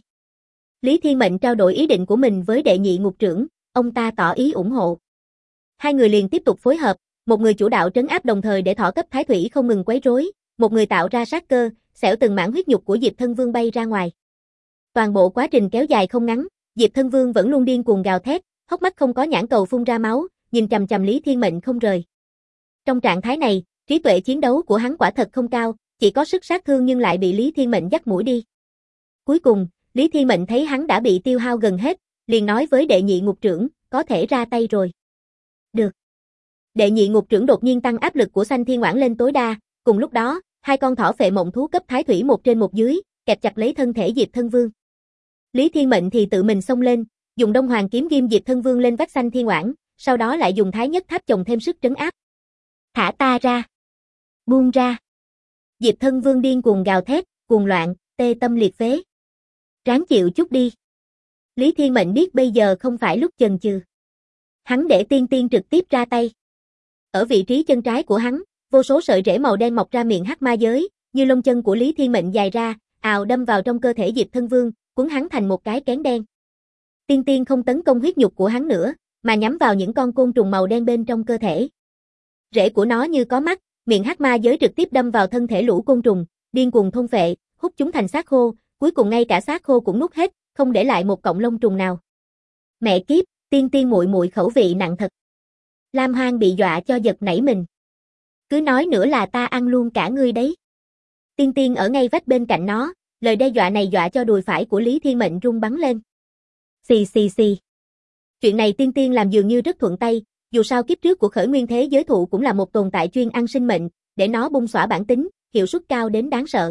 S1: Lý Thiên Mệnh trao đổi ý định của mình với đệ nhị ngục trưởng, ông ta tỏ ý ủng hộ. Hai người liền tiếp tục phối hợp, một người chủ đạo trấn áp đồng thời để thỏ cấp thái thủy không ngừng quấy rối, một người tạo ra sát cơ, xẻo từng mảng huyết nhục của Diệp Thân Vương bay ra ngoài. Toàn bộ quá trình kéo dài không ngắn, Diệp Thân Vương vẫn luôn điên cuồng gào thét, hốc mắt không có nhãn cầu phun ra máu, nhìn chằm chằm Lý Thiên Mệnh không rời. Trong trạng thái này, trí tuệ chiến đấu của hắn quả thật không cao, chỉ có sức sát thương nhưng lại bị Lý Thiên Mệnh dắt mũi đi. Cuối cùng, Lý Thiên Mệnh thấy hắn đã bị tiêu hao gần hết, liền nói với đệ nhị ngục trưởng, có thể ra tay rồi. Được. Đệ nhị ngục trưởng đột nhiên tăng áp lực của Sanh Thiên Oản lên tối đa, cùng lúc đó, hai con thỏ phệ mộng thú cấp thái thủy một trên một dưới, kẹp chặt lấy thân thể Diệp Thân Vương. Lý Thiên Mệnh thì tự mình xông lên, dùng Đông Hoàng kiếm ghim Diệp Thân Vương lên vách Sanh Thiên Oản, sau đó lại dùng Thái Nhất Tháp chồng thêm sức trấn áp. Thả ta ra. Buông ra. Diệp Thân Vương điên cuồng gào thét, cuồng loạn, tê tâm liệt phế. Ráng chịu chút đi. Lý Thiên Mệnh biết bây giờ không phải lúc chần chừ. Hắn để Tiên Tiên trực tiếp ra tay. Ở vị trí chân trái của hắn, vô số sợi rễ màu đen mọc ra miệng hắc ma giới, như lông chân của Lý Thiên Mệnh dài ra, ào đâm vào trong cơ thể Diệp Thân Vương, cuốn hắn thành một cái kén đen. Tiên Tiên không tấn công huyết nhục của hắn nữa, mà nhắm vào những con côn trùng màu đen bên trong cơ thể. Rễ của nó như có mắt, miệng hắc ma giới trực tiếp đâm vào thân thể lũ côn trùng, điên cuồng thôn phệ, hút chúng thành xác khô, cuối cùng ngay cả xác khô cũng nuốt hết, không để lại một cọng lông trùng nào. Mẹ kiếp, Tiên Tiên muội muội khẩu vị nặng thật. Lam Hoang bị dọa cho giật nảy mình. Cứ nói nữa là ta ăn luôn cả ngươi đấy. Tiên Tiên ở ngay vách bên cạnh nó, lời đe dọa này dọa cho đùi phải của Lý Thiên Mệnh rung bắn lên. Xì xì xì. Chuyện này Tiên Tiên làm dường như rất thuận tay, dù sao kiếp trước của khởi nguyên thế giới thụ cũng là một tồn tại chuyên ăn sinh mệnh, để nó bung xõa bản tính, hiệu suất cao đến đáng sợ.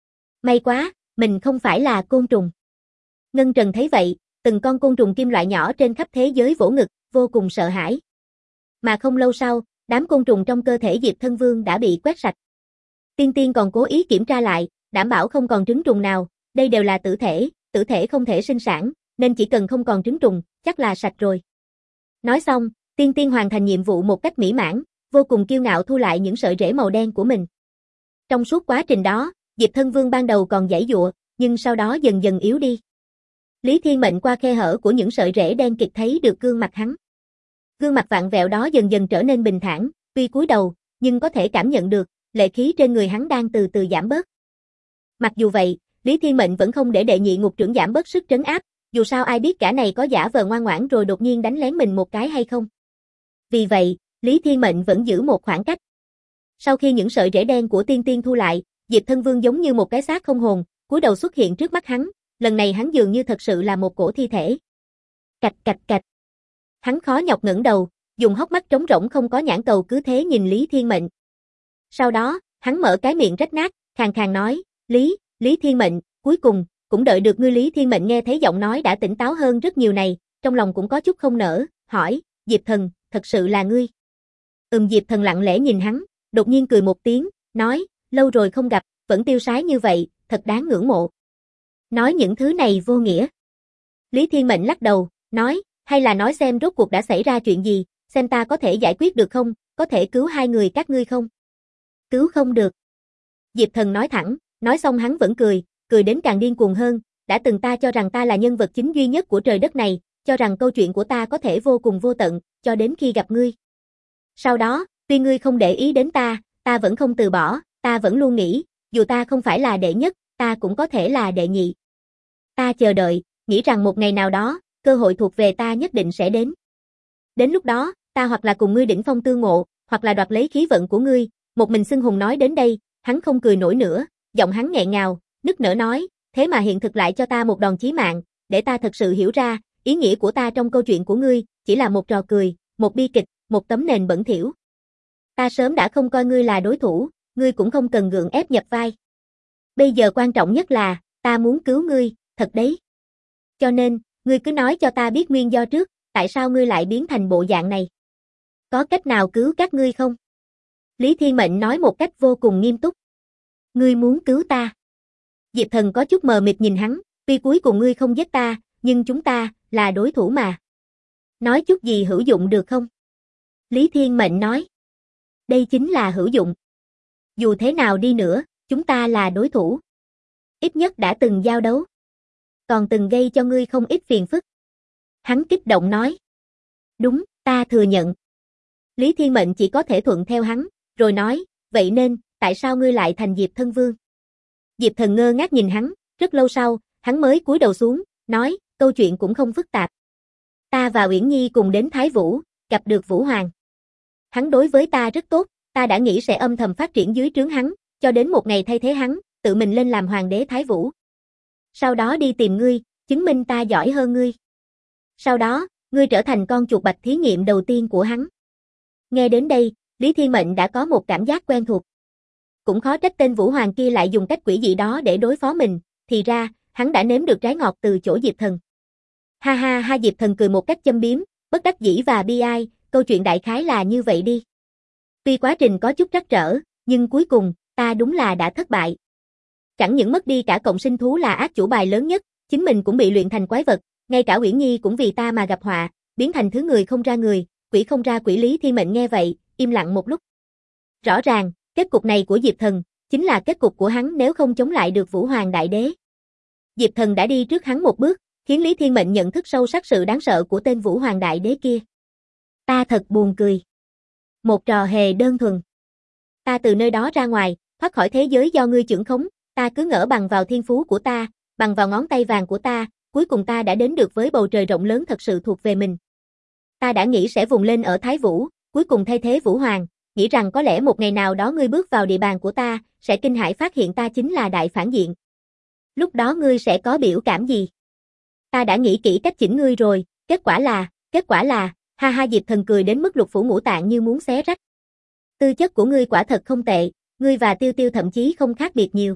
S1: May quá, mình không phải là côn trùng. Ngân Trần thấy vậy, từng con côn trùng kim loại nhỏ trên khắp thế giới vỗ ngực, vô cùng sợ hãi. Mà không lâu sau, đám côn trùng trong cơ thể Diệp Thân Vương đã bị quét sạch. Tiên Tiên còn cố ý kiểm tra lại, đảm bảo không còn trứng trùng nào, đây đều là tử thể không thể sinh sản, nên chỉ cần không còn trứng trùng, chắc là sạch rồi. Nói xong, Tiên Tiên hoàn thành nhiệm vụ một cách mỹ mãn, vô cùng kiêu ngạo thu lại những sợi rễ màu đen của mình. Trong suốt quá trình đó, Diệp Thân Vương ban đầu còn giãy giụa, nhưng sau đó dần dần yếu đi. Lý Thiên Mệnh qua khe hở của những sợi rễ đen kịt thấy được gương mặt hắn. Gương mặt vặn vẹo đó dần dần trở nên bình thản, tuy cúi đầu, nhưng có thể cảm nhận được, lệ khí trên người hắn đang từ từ giảm bớt. Mặc dù vậy, Lý Thiên Mệnh vẫn không để đệ nhị ngục trưởng giảm bớt sức trấn áp, dù sao ai biết gã này có giả vờ ngoan ngoãn rồi đột nhiên đánh lén mình một cái hay không. Vì vậy, Lý Thiên Mệnh vẫn giữ một khoảng cách. Sau khi những sợi rễ đen của Tiên Tiên thu lại, Diệp Thân Vương giống như một cái xác không hồn, cúi đầu xuất hiện trước mắt hắn, lần này hắn dường như thật sự là một cổ thi thể. Cạch cạch cạch. Hắn khó nhọc ngẩng đầu, dùng hốc mắt trống rỗng không có nhãn cầu cứ thế nhìn Lý Thiên Mệnh. Sau đó, hắn mở cái miệng rách nát, khàn khàn nói, Lý Thiên Mệnh, cuối cùng, cũng đợi được ngươi. Lý Thiên Mệnh nghe thấy giọng nói đã tỉnh táo hơn rất nhiều này, trong lòng cũng có chút không nỡ, hỏi, Diệp Thần, thật sự là ngươi? Diệp Thần lặng lẽ nhìn hắn, đột nhiên cười một tiếng, nói, lâu rồi không gặp, vẫn tiêu sái như vậy, thật đáng ngưỡng mộ. Nói những thứ này vô nghĩa. Lý Thiên Mệnh lắc đầu, nói, hay là nói xem rốt cuộc đã xảy ra chuyện gì, xem ta có thể giải quyết được không, có thể cứu hai người các ngươi không? Cứu không được. Diệp Thần nói thẳng, nói xong hắn vẫn cười đến càng điên cuồng hơn, đã từng ta cho rằng ta là nhân vật chính duy nhất của trời đất này, cho rằng câu chuyện của ta có thể vô cùng vô tận, cho đến khi gặp ngươi. Sau đó, tuy ngươi không để ý đến ta vẫn không từ bỏ, ta vẫn luôn nghĩ, dù ta không phải là đệ nhất, ta cũng có thể là đệ nhị. Ta chờ đợi, nghĩ rằng một ngày nào đó, cơ hội thuộc về ta nhất định sẽ đến. Đến lúc đó, ta hoặc là cùng ngươi đỉnh phong tương ngộ, hoặc là đoạt lấy khí vận của ngươi. Một mình xưng hùng nói đến đây, hắn không cười nổi nữa, giọng hắn nghẹn ngào, nức nở nói, thế mà hiện thực lại cho ta một đòn chí mạng, để ta thật sự hiểu ra, ý nghĩa của ta trong câu chuyện của ngươi, chỉ là một trò cười, một bi kịch, một tấm nền bẩn thỉu. Ta sớm đã không coi ngươi là đối thủ, ngươi cũng không cần gượng ép nhập vai. Bây giờ quan trọng nhất là, ta muốn cứu ngươi, thật đấy. Cho nên, ngươi cứ nói cho ta biết nguyên do trước, tại sao ngươi lại biến thành bộ dạng này? Có cách nào cứu các ngươi không? Lý Thiên Mệnh nói một cách vô cùng nghiêm túc. Ngươi muốn cứu ta? Diệp Thần có chút mờ mịt nhìn hắn, tuy cuối cùng ngươi không giết ta, nhưng chúng ta, là đối thủ mà. Nói chút gì hữu dụng được không? Lý Thiên Mệnh nói. Đây chính là hữu dụng. Dù thế nào đi nữa, chúng ta là đối thủ. Ít nhất đã từng giao đấu. Còn từng gây cho ngươi không ít phiền phức. Hắn kích động nói. Đúng, ta thừa nhận. Lý Thiên Mệnh chỉ có thể thuận theo hắn, rồi nói, vậy nên, tại sao ngươi lại thành Diệp Thân Vương? Diệp Thần ngơ ngác nhìn hắn, rất lâu sau, hắn mới cúi đầu xuống, nói, câu chuyện cũng không phức tạp. Ta và Uyển Nhi cùng đến Thái Vũ, gặp được Vũ Hoàng. Hắn đối với ta rất tốt, ta đã nghĩ sẽ âm thầm phát triển dưới trướng hắn, cho đến một ngày thay thế hắn, tự mình lên làm hoàng đế Thái Vũ. Sau đó đi tìm ngươi, chứng minh ta giỏi hơn ngươi. Sau đó, ngươi trở thành con chuột bạch thí nghiệm đầu tiên của hắn. Nghe đến đây, Lý Thiên Mệnh đã có một cảm giác quen thuộc. Cũng khó trách tên Vũ Hoàng kia lại dùng cách quỷ dị đó để đối phó mình, thì ra, hắn đã nếm được trái ngọt từ chỗ Diệp Thần. Ha ha ha, Diệp Thần cười một cách châm biếm, bất đắc dĩ và bi ai, câu chuyện đại khái là như vậy đi. Tuy quá trình có chút trắc trở, nhưng cuối cùng, ta đúng là đã thất bại. Chẳng những mất đi cả cộng sinh thú là ác chủ bài lớn nhất, chính mình cũng bị luyện thành quái vật, ngay cả Uyển Nhi cũng vì ta mà gặp họa, biến thành thứ người không ra người, quỷ không ra quỷ. Lý Thiên Mệnh nghe vậy, im lặng một lúc. Rõ ràng, kết cục này của Diệp Thần, chính là kết cục của hắn nếu không chống lại được Vũ Hoàng Đại Đế. Diệp Thần đã đi trước hắn một bước, khiến Lý Thiên Mệnh nhận thức sâu sắc sự đáng sợ của tên Vũ Hoàng Đại Đế kia. Ta thật buồn cười. Một trò hề đơn thuần. Ta từ nơi đó ra ngoài, thoát khỏi thế giới do ngươi trưởng khống, ta cứ ngỡ bằng vào thiên phú của ta, bằng vào ngón tay vàng của ta, cuối cùng ta đã đến được với bầu trời rộng lớn thật sự thuộc về mình. Ta đã nghĩ sẽ vùng lên ở Thái Vũ, cuối cùng thay thế Vũ Hoàng, nghĩ rằng có lẽ một ngày nào đó ngươi bước vào địa bàn của ta, sẽ kinh hãi phát hiện ta chính là đại phản diện. Lúc đó ngươi sẽ có biểu cảm gì? Ta đã nghĩ kỹ cách chỉnh ngươi rồi, kết quả là, ha ha. Diệp Thần cười đến mức lục phủ ngũ tạng như muốn xé rách. Tư chất của ngươi quả thật không tệ, ngươi và Tiêu Tiêu thậm chí không khác biệt nhiều.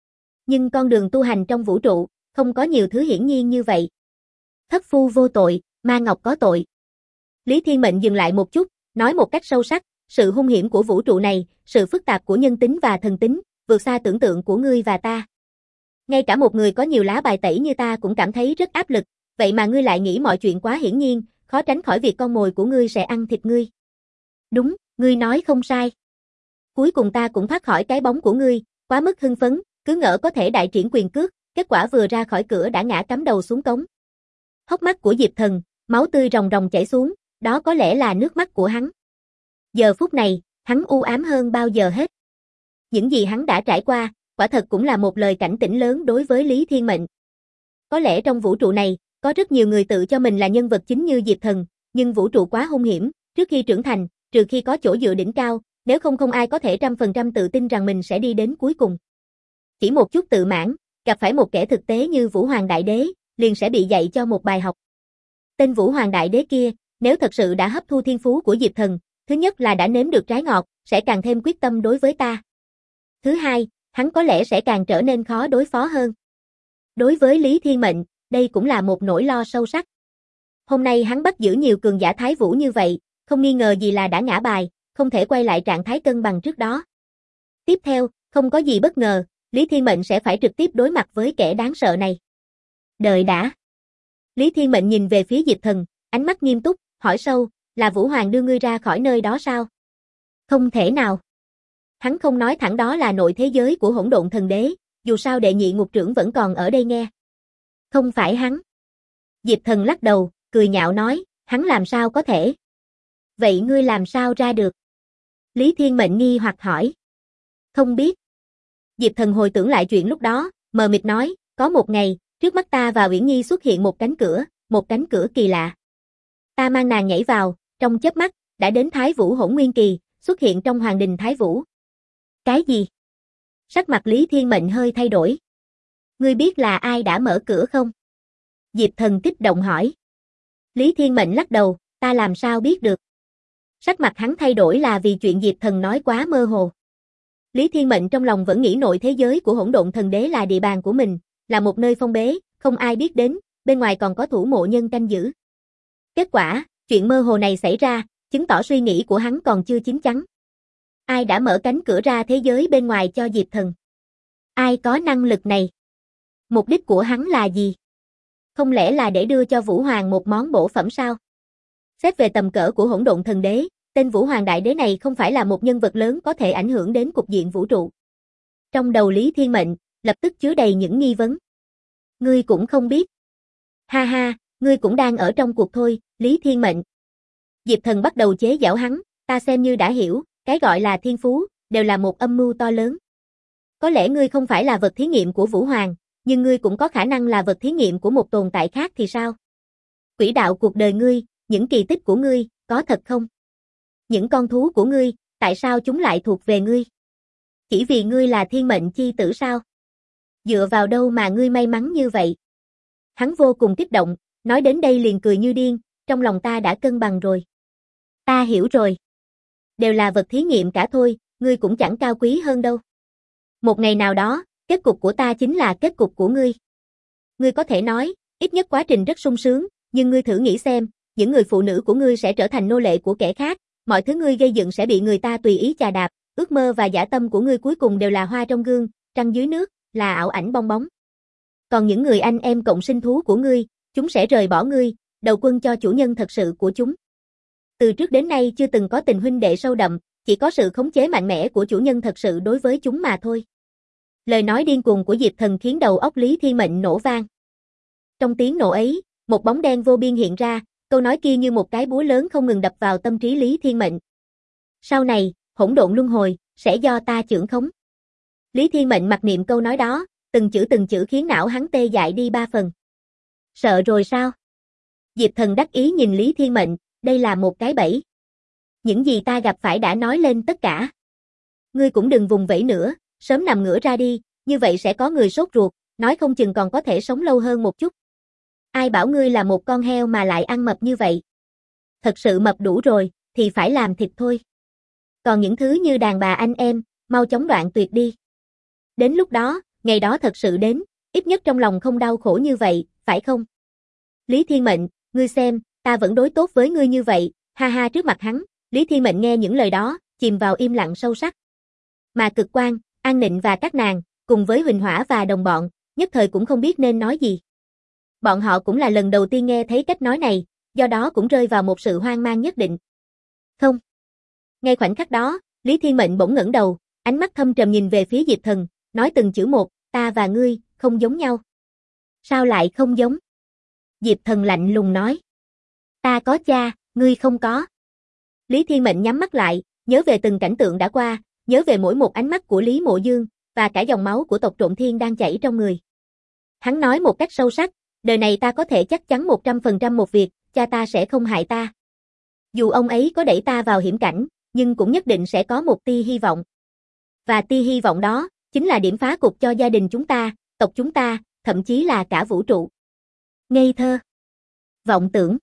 S1: Nhưng con đường tu hành trong vũ trụ, không có nhiều thứ hiển nhiên như vậy. Thất phu vô tội, ma ngọc có tội. Lý Thiên Mệnh dừng lại một chút, nói một cách sâu sắc, sự hung hiểm của vũ trụ này, sự phức tạp của nhân tính và thần tính, vượt xa tưởng tượng của ngươi và ta. Ngay cả một người có nhiều lá bài tẩy như ta cũng cảm thấy rất áp lực, vậy mà ngươi lại nghĩ mọi chuyện quá hiển nhiên, khó tránh khỏi việc con mồi của ngươi sẽ ăn thịt ngươi. Đúng, ngươi nói không sai. Cuối cùng ta cũng thoát khỏi cái bóng của ngươi, quá mức hưng phấn, cứ ngỡ có thể đại triển quyền cước, kết quả vừa ra khỏi cửa đã ngã cắm đầu xuống cống. Hốc mắt của Diệp Thần, máu tươi ròng ròng chảy xuống, đó có lẽ là nước mắt của hắn. Giờ phút này, hắn u ám hơn bao giờ hết. Những gì hắn đã trải qua, quả thật cũng là một lời cảnh tỉnh lớn đối với Lý Thiên Mệnh. Có lẽ trong vũ trụ này, có rất nhiều người tự cho mình là nhân vật chính như Diệp Thần, nhưng vũ trụ quá hung hiểm, trước khi trưởng thành, trừ khi có chỗ dựa đỉnh cao, nếu không ai có thể 100% tự tin rằng mình sẽ đi đến cuối cùng. Chỉ một chút tự mãn, gặp phải một kẻ thực tế như Vũ Hoàng Đại Đế, liền sẽ bị dạy cho một bài học. Tên Vũ Hoàng Đại Đế kia, nếu thật sự đã hấp thu thiên phú của Diệp Thần, thứ nhất là đã nếm được trái ngọt, sẽ càng thêm quyết tâm đối với ta. Thứ hai, hắn có lẽ sẽ càng trở nên khó đối phó hơn. Đối với Lý Thiên Mệnh, đây cũng là một nỗi lo sâu sắc. Hôm nay hắn bắt giữ nhiều cường giả Thái Vũ như vậy, không nghi ngờ gì là đã ngã bài, không thể quay lại trạng thái cân bằng trước đó. Tiếp theo, không có gì bất ngờ, Lý Thiên Mệnh sẽ phải trực tiếp đối mặt với kẻ đáng sợ này. Đợi đã. Lý Thiên Mệnh nhìn về phía Diệp Thần, ánh mắt nghiêm túc, hỏi sâu, là Vũ Hoàng đưa ngươi ra khỏi nơi đó sao? Không thể nào. Hắn không nói thẳng đó là nội thế giới của Hỗn Độn Thần Đế, dù sao đệ nhị ngục trưởng vẫn còn ở đây nghe. Không phải hắn. Diệp Thần lắc đầu, cười nhạo nói, hắn làm sao có thể? Vậy ngươi làm sao ra được? Lý Thiên Mệnh nghi hoặc hỏi. Không biết. Diệp Thần hồi tưởng lại chuyện lúc đó, mờ mịt nói, có một ngày, trước mắt ta và Uyển Nhi xuất hiện một cánh cửa kỳ lạ. Ta mang nàng nhảy vào, trong chớp mắt, đã đến Thái Vũ Hỗn Nguyên Kỳ, xuất hiện trong Hoàng đình Thái Vũ. Cái gì? Sắc mặt Lý Thiên Mệnh hơi thay đổi. Ngươi biết là ai đã mở cửa không? Diệp Thần kích động hỏi. Lý Thiên Mệnh lắc đầu, ta làm sao biết được? Sắc mặt hắn thay đổi là vì chuyện Diệp Thần nói quá mơ hồ. Lý Thiên Mệnh trong lòng vẫn nghĩ nội thế giới của Hỗn Độn Thần Đế là địa bàn của mình, là một nơi phong bế, không ai biết đến, bên ngoài còn có thủ mộ nhân canh giữ. Kết quả, chuyện mơ hồ này xảy ra, chứng tỏ suy nghĩ của hắn còn chưa chín chắn. Ai đã mở cánh cửa ra thế giới bên ngoài cho Diệp Thần? Ai có năng lực này? Mục đích của hắn là gì? Không lẽ là để đưa cho Vũ Hoàng một món bổ phẩm sao? Xét về tầm cỡ của Hỗn Độn Thần Đế, tên Vũ Hoàng Đại Đế này không phải là một nhân vật lớn có thể ảnh hưởng đến cục diện vũ trụ. Trong đầu Lý Thiên Mệnh, lập tức chứa đầy những nghi vấn. Ngươi cũng không biết. Ha ha, ngươi cũng đang ở trong cuộc thôi, Lý Thiên Mệnh. Diệp Thần bắt đầu chế giễu hắn, ta xem như đã hiểu, cái gọi là thiên phú, đều là một âm mưu to lớn. Có lẽ ngươi không phải là vật thí nghiệm của Vũ Hoàng, nhưng ngươi cũng có khả năng là vật thí nghiệm của một tồn tại khác thì sao? Quỹ đạo cuộc đời ngươi, những kỳ tích của ngươi, có thật không? Những con thú của ngươi, tại sao chúng lại thuộc về ngươi? Chỉ vì ngươi là thiên mệnh chi tử sao? Dựa vào đâu mà ngươi may mắn như vậy? Hắn vô cùng kích động, nói đến đây liền cười như điên, trong lòng ta đã cân bằng rồi. Ta hiểu rồi. Đều là vật thí nghiệm cả thôi, ngươi cũng chẳng cao quý hơn đâu. Một ngày nào đó, kết cục của ta chính là kết cục của ngươi. Ngươi có thể nói, ít nhất quá trình rất sung sướng, nhưng ngươi thử nghĩ xem, những người phụ nữ của ngươi sẽ trở thành nô lệ của kẻ khác, mọi thứ ngươi gây dựng sẽ bị người ta tùy ý chà đạp, ước mơ và dã tâm của ngươi cuối cùng đều là hoa trong gương, trăng dưới nước, là ảo ảnh bong bóng. Còn những người anh em cộng sinh thú của ngươi, chúng sẽ rời bỏ ngươi, đầu quân cho chủ nhân thật sự của chúng. Từ trước đến nay chưa từng có tình huynh đệ sâu đậm, chỉ có sự khống chế mạnh mẽ của chủ nhân thật sự đối với chúng mà thôi. Lời nói điên cuồng của Diệp Thần khiến đầu óc Lý Thiên Mệnh nổ vang. Trong tiếng nổ ấy, một bóng đen vô biên hiện ra, câu nói kia như một cái búa lớn không ngừng đập vào tâm trí Lý Thiên Mệnh. Sau này, hỗn độn luân hồi, sẽ do ta trưởng khống. Lý Thiên Mệnh mặc niệm câu nói đó, từng chữ khiến não hắn tê dại đi 3 phần. Sợ rồi sao? Diệp Thần đắc ý nhìn Lý Thiên Mệnh, đây là một cái bẫy. Những gì ta gặp phải đã nói lên tất cả. Ngươi cũng đừng vùng vẫy nữa, sớm nằm ngửa ra đi, như vậy sẽ có người sốt ruột, nói không chừng còn có thể sống lâu hơn một chút. Ai bảo ngươi là một con heo mà lại ăn mập như vậy? Thật sự mập đủ rồi, thì phải làm thịt thôi. Còn những thứ như đàn bà anh em, mau chóng đoạn tuyệt đi. Đến lúc đó, ngày đó thật sự đến, ít nhất trong lòng không đau khổ như vậy, phải không? Lý Thiên Mệnh, ngươi xem, ta vẫn đối tốt với ngươi như vậy, ha ha. Trước mặt hắn, Lý Thiên Mệnh nghe những lời đó, chìm vào im lặng sâu sắc. Mà Cực Quang, An Nịnh và các nàng, cùng với Huỳnh Hỏa và đồng bọn, nhất thời cũng không biết nên nói gì. Bọn họ cũng là lần đầu tiên nghe thấy cách nói này, do đó cũng rơi vào một sự hoang mang nhất định. Không. Ngay khoảnh khắc đó, Lý Thiên Mệnh bỗng ngẩng đầu, ánh mắt thâm trầm nhìn về phía Diệp Thần, nói từng chữ một, ta và ngươi, không giống nhau. Sao lại không giống? Diệp Thần lạnh lùng nói. Ta có cha, ngươi không có. Lý Thiên Mệnh nhắm mắt lại, nhớ về từng cảnh tượng đã qua, nhớ về mỗi một ánh mắt của Lý Mộ Dương, và cả dòng máu của tộc Trộm Thiên đang chảy trong người. Hắn nói một cách sâu sắc, đời này ta có thể chắc chắn 100% một việc, cha ta sẽ không hại ta. Dù ông ấy có đẩy ta vào hiểm cảnh, nhưng cũng nhất định sẽ có một tia hy vọng. Và tia hy vọng đó, chính là điểm phá cục cho gia đình chúng ta, tộc chúng ta, thậm chí là cả vũ trụ. Ngây thơ. Vọng tưởng.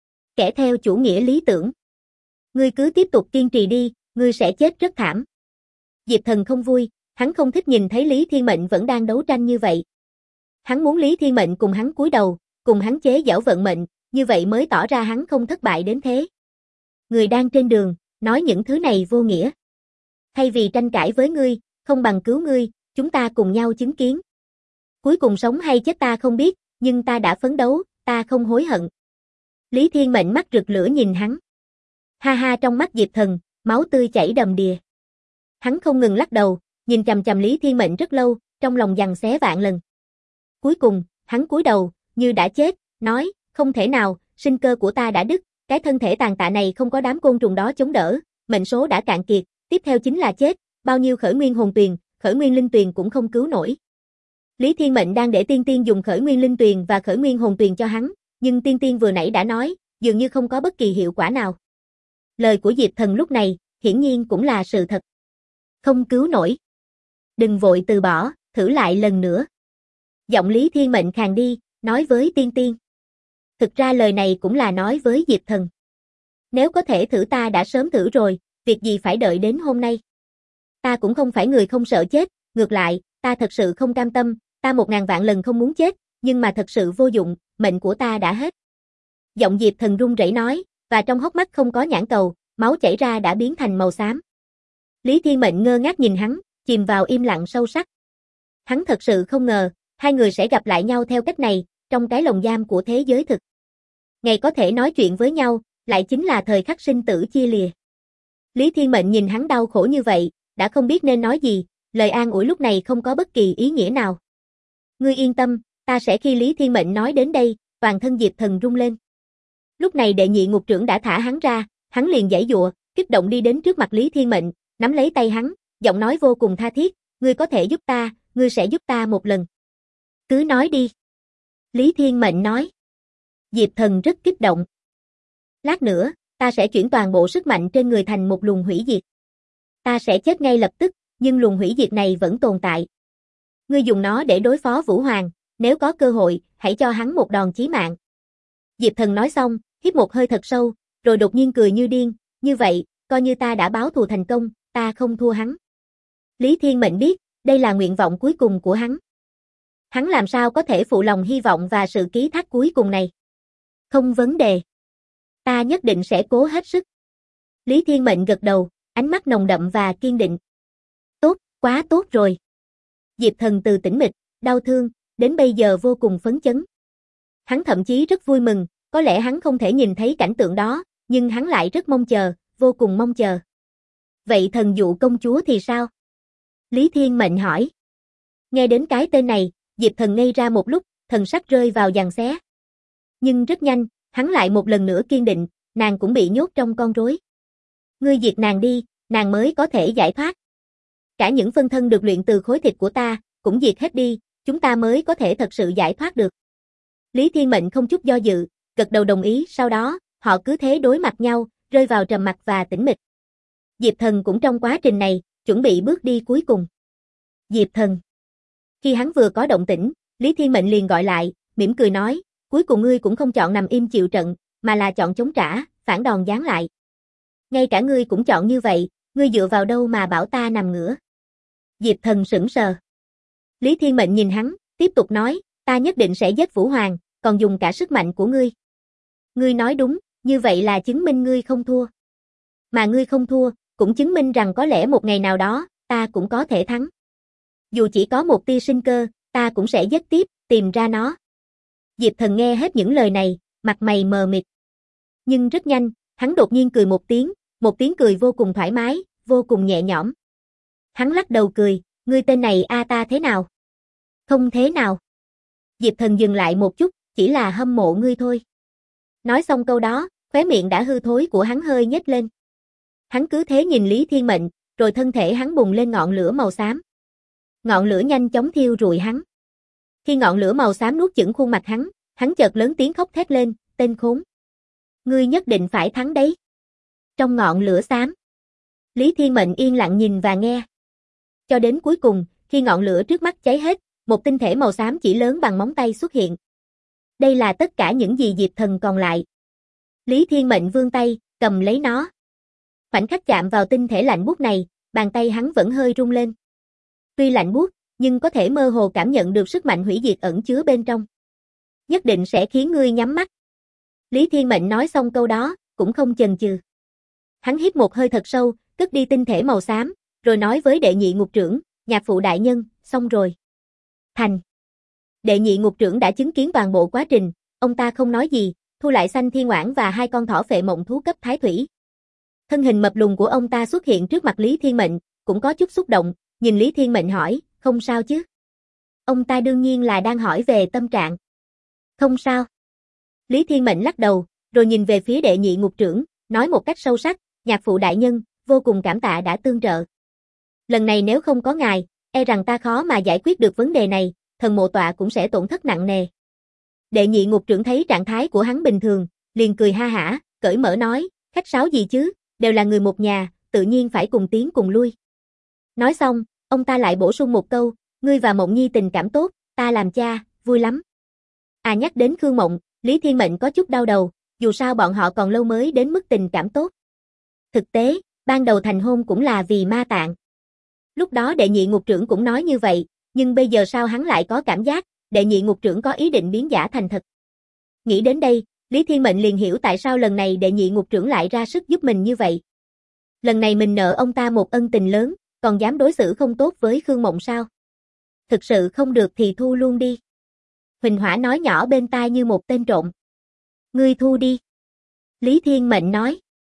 S1: Kẻ theo chủ nghĩa lý tưởng. Ngươi cứ tiếp tục kiên trì đi, ngươi sẽ chết rất thảm. Diệp Thần không vui, hắn không thích nhìn thấy Lý Thiên Mệnh vẫn đang đấu tranh như vậy. Hắn muốn Lý Thiên Mệnh cùng hắn cúi đầu, cùng hắn chế giễu vận mệnh, như vậy mới tỏ ra hắn không thất bại đến thế. Người đang trên đường, nói những thứ này vô nghĩa. Thay vì tranh cãi với ngươi, không bằng cứu ngươi, chúng ta cùng nhau chứng kiến. Cuối cùng sống hay chết ta không biết, nhưng ta đã phấn đấu, ta không hối hận. Lý Thiên Mệnh mắt rực lửa nhìn hắn. Ha ha, trong mắt Diệp Thần, máu tươi chảy đầm đìa. Hắn không ngừng lắc đầu, nhìn chằm chằm Lý Thiên Mệnh rất lâu, trong lòng giằng xé vạn lần. Cuối cùng, hắn cúi đầu, như đã chết, nói, không thể nào, sinh cơ của ta đã đứt, cái thân thể tàn tạ này không có đám côn trùng đó chống đỡ, mệnh số đã cạn kiệt, tiếp theo chính là chết, bao nhiêu khởi nguyên hồn tuyền, khởi nguyên linh tuyền cũng không cứu nổi. Lý Thiên Mệnh đang để Tiên Tiên dùng khởi nguyên linh tuyền và khởi nguyên hồn tuyền cho hắn, nhưng Tiên Tiên vừa nãy đã nói, dường như không có bất kỳ hiệu quả nào. Lời của Diệp Thần lúc này, hiển nhiên cũng là sự thật. Không cứu nổi. Đừng vội từ bỏ, thử lại lần nữa. Giọng Lý Thiên Mệnh khàn đi, nói với Tiên Tiên. Thực ra lời này cũng là nói với Diệp Thần. Nếu có thể thử ta đã sớm thử rồi, việc gì phải đợi đến hôm nay. Ta cũng không phải người không sợ chết, ngược lại, ta thật sự không cam tâm, ta 1000 vạn lần không muốn chết, nhưng mà thật sự vô dụng, mệnh của ta đã hết. Giọng Diệp Thần run rẩy nói, và trong hốc mắt không có nhãn cầu, máu chảy ra đã biến thành màu xám. Lý Thiên Mệnh ngơ ngác nhìn hắn, chìm vào im lặng sâu sắc. Hắn thật sự không ngờ, hai người sẽ gặp lại nhau theo cách này, trong cái lồng giam của thế giới thực. Ngày có thể nói chuyện với nhau, lại chính là thời khắc sinh tử chia lìa. Lý Thiên Mệnh nhìn hắn đau khổ như vậy, đã không biết nên nói gì, lời an ủi lúc này không có bất kỳ ý nghĩa nào. Ngươi yên tâm, ta sẽ khi Lý Thiên Mệnh nói đến đây, toàn thân Diệp Thần rung lên. Lúc này đệ nhị ngục trưởng đã thả hắn ra, hắn liền giãy giụa, kích động đi đến trước mặt Lý Thiên Mệnh, nắm lấy tay hắn, giọng nói vô cùng tha thiết, ngươi có thể giúp ta, ngươi sẽ giúp ta một lần. Cứ nói đi. Lý Thiên Mệnh nói. Diệp Thần rất kích động. Lát nữa, ta sẽ chuyển toàn bộ sức mạnh trên người thành một luồng hủy diệt. Ta sẽ chết ngay lập tức, nhưng luồng hủy diệt này vẫn tồn tại. Ngươi dùng nó để đối phó Vũ Hoàng, nếu có cơ hội, hãy cho hắn một đòn chí mạng. Diệp Thần nói xong, hít một hơi thật sâu, rồi đột nhiên cười như điên, như vậy, coi như ta đã báo thù thành công, ta không thua hắn. Lý Thiên Mệnh biết, đây là nguyện vọng cuối cùng của hắn. Hắn làm sao có thể phụ lòng hy vọng và sự ký thác cuối cùng này? Không vấn đề. Ta nhất định sẽ cố hết sức. Lý Thiên Mệnh gật đầu, ánh mắt nồng đậm và kiên định. Tốt, quá tốt rồi. Diệp Thần từ tĩnh mịch, đau thương, đến bây giờ vô cùng phấn chấn. Hắn thậm chí rất vui mừng, có lẽ hắn không thể nhìn thấy cảnh tượng đó, nhưng hắn lại rất mong chờ, vô cùng mong chờ. Vậy thần dụ công chúa thì sao? Lý Thiên Mệnh hỏi. Nghe đến cái tên này, Diệp Thần ngây ra một lúc, thần sắc rơi vào giằng xé. Nhưng rất nhanh, hắn lại một lần nữa kiên định, nàng cũng bị nhốt trong con rối. Ngươi diệt nàng đi, nàng mới có thể giải thoát. Cả những phân thân được luyện từ khối thịt của ta, cũng diệt hết đi, chúng ta mới có thể thật sự giải thoát được. Lý Thiên Mệnh không chút do dự, gật đầu đồng ý, sau đó, họ cứ thế đối mặt nhau, rơi vào trầm mặc và tĩnh mịch. Diệp Thần cũng trong quá trình này, chuẩn bị bước đi cuối cùng. Diệp Thần. Khi hắn vừa có động tĩnh, Lý Thiên Mệnh liền gọi lại, mỉm cười nói, cuối cùng ngươi cũng không chọn nằm im chịu trận, mà là chọn chống trả, phản đòn giáng lại. Ngay cả ngươi cũng chọn như vậy, ngươi dựa vào đâu mà bảo ta nằm ngửa? Diệp Thần sững sờ. Lý Thiên Mệnh nhìn hắn, tiếp tục nói, ta nhất định sẽ giết Vũ Hoàng, còn dùng cả sức mạnh của ngươi. Ngươi nói đúng, như vậy là chứng minh ngươi không thua. Mà ngươi không thua, cũng chứng minh rằng có lẽ một ngày nào đó, ta cũng có thể thắng. Dù chỉ có một tia sinh cơ, ta cũng sẽ giết tiếp, tìm ra nó. Diệp Thần nghe hết những lời này, mặt mày mờ mịt. Nhưng rất nhanh, hắn đột nhiên cười một tiếng cười vô cùng thoải mái, vô cùng nhẹ nhõm. Hắn lắc đầu cười, ngươi tên này a ta thế nào? Không thế nào. Diệp Thần dừng lại một chút, chỉ là hâm mộ ngươi thôi. Nói xong câu đó, khóe miệng đã hư thối của hắn hơi nhếch lên. Hắn cứ thế nhìn Lý Thiên Mệnh, rồi thân thể hắn bùng lên ngọn lửa màu xám. Ngọn lửa nhanh chóng thiêu rụi hắn. Khi ngọn lửa màu xám nuốt chửng khuôn mặt hắn chợt lớn tiếng khóc thét lên, tên khốn. Ngươi nhất định phải thắng đấy. Trong ngọn lửa xám. Lý Thiên Mệnh yên lặng nhìn và nghe. Cho đến cuối cùng, khi ngọn lửa trước mắt cháy hết, một tinh thể màu xám chỉ lớn bằng móng tay xuất hiện. Đây là tất cả những gì Diệp Thần còn lại. Lý Thiên Mệnh vươn tay, cầm lấy nó. Khoảnh khắc chạm vào tinh thể lạnh buốt này, bàn tay hắn vẫn hơi rung lên. Tuy lạnh buốt, nhưng có thể mơ hồ cảm nhận được sức mạnh hủy diệt ẩn chứa bên trong. Nhất định sẽ khiến ngươi nhắm mắt. Lý Thiên Mệnh nói xong câu đó, cũng không chần chừ. Hắn hít một hơi thật sâu, cất đi tinh thể màu xám, rồi nói với đệ nhị ngục trưởng, nhạc phụ đại nhân, xong rồi. Thành. Đệ nhị ngục trưởng đã chứng kiến toàn bộ quá trình, ông ta không nói gì, thu lại Xanh Thiên Oản và 2 con thỏ phệ mộng thú cấp thái thủy. Thân hình mập lùn của ông ta xuất hiện trước mặt Lý Thiên Mệnh, cũng có chút xúc động, nhìn Lý Thiên Mệnh hỏi, không sao chứ? Ông ta đương nhiên là đang hỏi về tâm trạng. Không sao. Lý Thiên Mệnh lắc đầu, rồi nhìn về phía đệ nhị ngục trưởng, nói một cách sâu sắc, nhạc phụ đại nhân, vô cùng cảm tạ đã tương trợ. Lần này nếu không có ngài, e rằng ta khó mà giải quyết được vấn đề này, thần mộ tọa cũng sẽ tổn thất nặng nề. Đệ nhị ngục trưởng thấy trạng thái của hắn bình thường, liền cười ha hả, cởi mở nói, khách sáo gì chứ, đều là người một nhà, tự nhiên phải cùng tiến cùng lui. Nói xong, ông ta lại bổ sung một câu, ngươi và Mộng Nhi tình cảm tốt, ta làm cha, vui lắm. À nhắc đến Khương Mộng, Lý Thiên Mệnh có chút đau đầu, dù sao bọn họ còn lâu mới đến mức tình cảm tốt. Thực tế, ban đầu thành hôn cũng là vì ma tạng. Lúc đó đệ nhị ngục trưởng cũng nói như vậy, nhưng bây giờ sao hắn lại có cảm giác, đệ nhị ngục trưởng có ý định biến giả thành thật. Nghĩ đến đây, Lý Thiên Mệnh liền hiểu tại sao lần này đệ nhị ngục trưởng lại ra sức giúp mình như vậy. Lần này mình nợ ông ta một ân tình lớn, còn dám đối xử không tốt với Khương Mộng sao? Thực sự không được thì thu luôn đi. Huỳnh Hỏa nói nhỏ bên tai như một tên trộm. Ngươi thu đi. Lý Thiên Mệnh nói.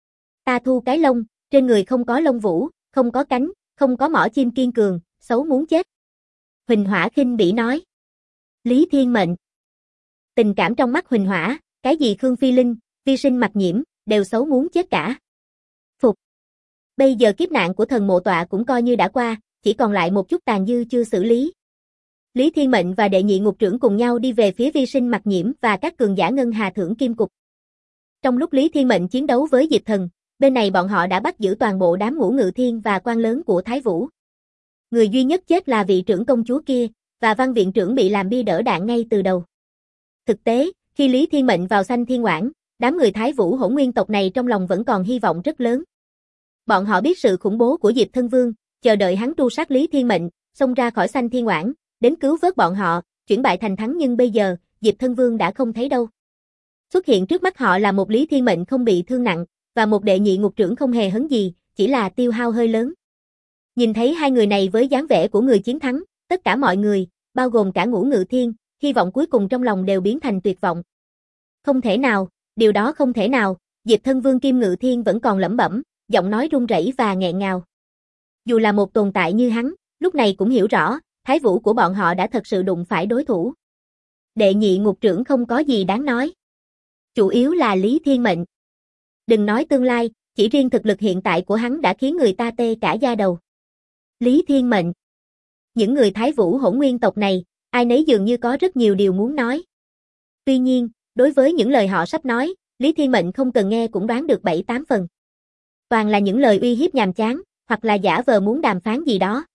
S1: Ta thu cái lông, trên người không có lông vũ, không có cánh, không có mỏ chim kiên cường, xấu muốn chết. Huỳnh Hỏa khinh bỉ nói. Lý Thiên Mệnh. Tình cảm trong mắt Huỳnh Hỏa, cái gì Khương Phi Linh, Vi Sinh Mặc Nhiễm, đều xấu muốn chết cả. Phục. Bây giờ kiếp nạn của thần mộ tọa cũng coi như đã qua, chỉ còn lại một chút tàn dư chưa xử lý. Lý Thiên Mệnh và đệ nhị ngục trưởng cùng nhau đi về phía Vi Sinh Mặc Nhiễm và các cường giả ngân hà thưởng kim cục. Trong lúc Lý Thiên Mệnh chiến đấu với Diệp Thần, bên này bọn họ đã bắt giữ toàn bộ đám Ngũ Ngự Thiên và quan lớn của Thái Vũ. Người duy nhất chết là vị trưởng công chúa kia, và văn viện trưởng bị làm bia đỡ đạn ngay từ đầu. Thực tế, khi Lý Thiên Mệnh vào Xanh Thiên Oản, đám người Thái Vũ hỗn nguyên tộc này trong lòng vẫn còn hy vọng rất lớn. Bọn họ biết sự khủng bố của Diệp Thân Vương, chờ đợi hắn tru sát Lý Thiên Mệnh, xông ra khỏi Xanh Thiên Oản, đến cứu vớt bọn họ, chuyển bại thành thắng, nhưng bây giờ, Diệp Thân Vương đã không thấy đâu. Xuất hiện trước mắt họ là một Lý Thiên Mệnh không bị thương nặng, và một đệ nhị ngục trưởng không hề hấn gì, chỉ là tiêu hao hơi lớn. Nhìn thấy hai người này với dáng vẻ của người chiến thắng, tất cả mọi người, bao gồm cả Ngũ Ngự Thiên, hy vọng cuối cùng trong lòng đều biến thành tuyệt vọng. Không thể nào, điều đó không thể nào, Diệp Thân Vương Kim Ngự Thiên vẫn còn lẩm bẩm, giọng nói run rẩy và nghẹn ngào. Dù là một tồn tại như hắn, lúc này cũng hiểu rõ, Thái Vũ của bọn họ đã thật sự đụng phải đối thủ. Đệ nhị ngục trưởng không có gì đáng nói. Chủ yếu là Lý Thiên Mệnh. Đừng nói tương lai, chỉ riêng thực lực hiện tại của hắn đã khiến người ta tê cả da đầu. Lý Thiên Mệnh. Những người Thái Vũ hỗn nguyên tộc này, ai nấy dường như có rất nhiều điều muốn nói. Tuy nhiên, đối với những lời họ sắp nói, Lý Thiên Mệnh không cần nghe cũng đoán được 7-8 phần. Toàn là những lời uy hiếp nhàm chán, hoặc là giả vờ muốn đàm phán gì đó.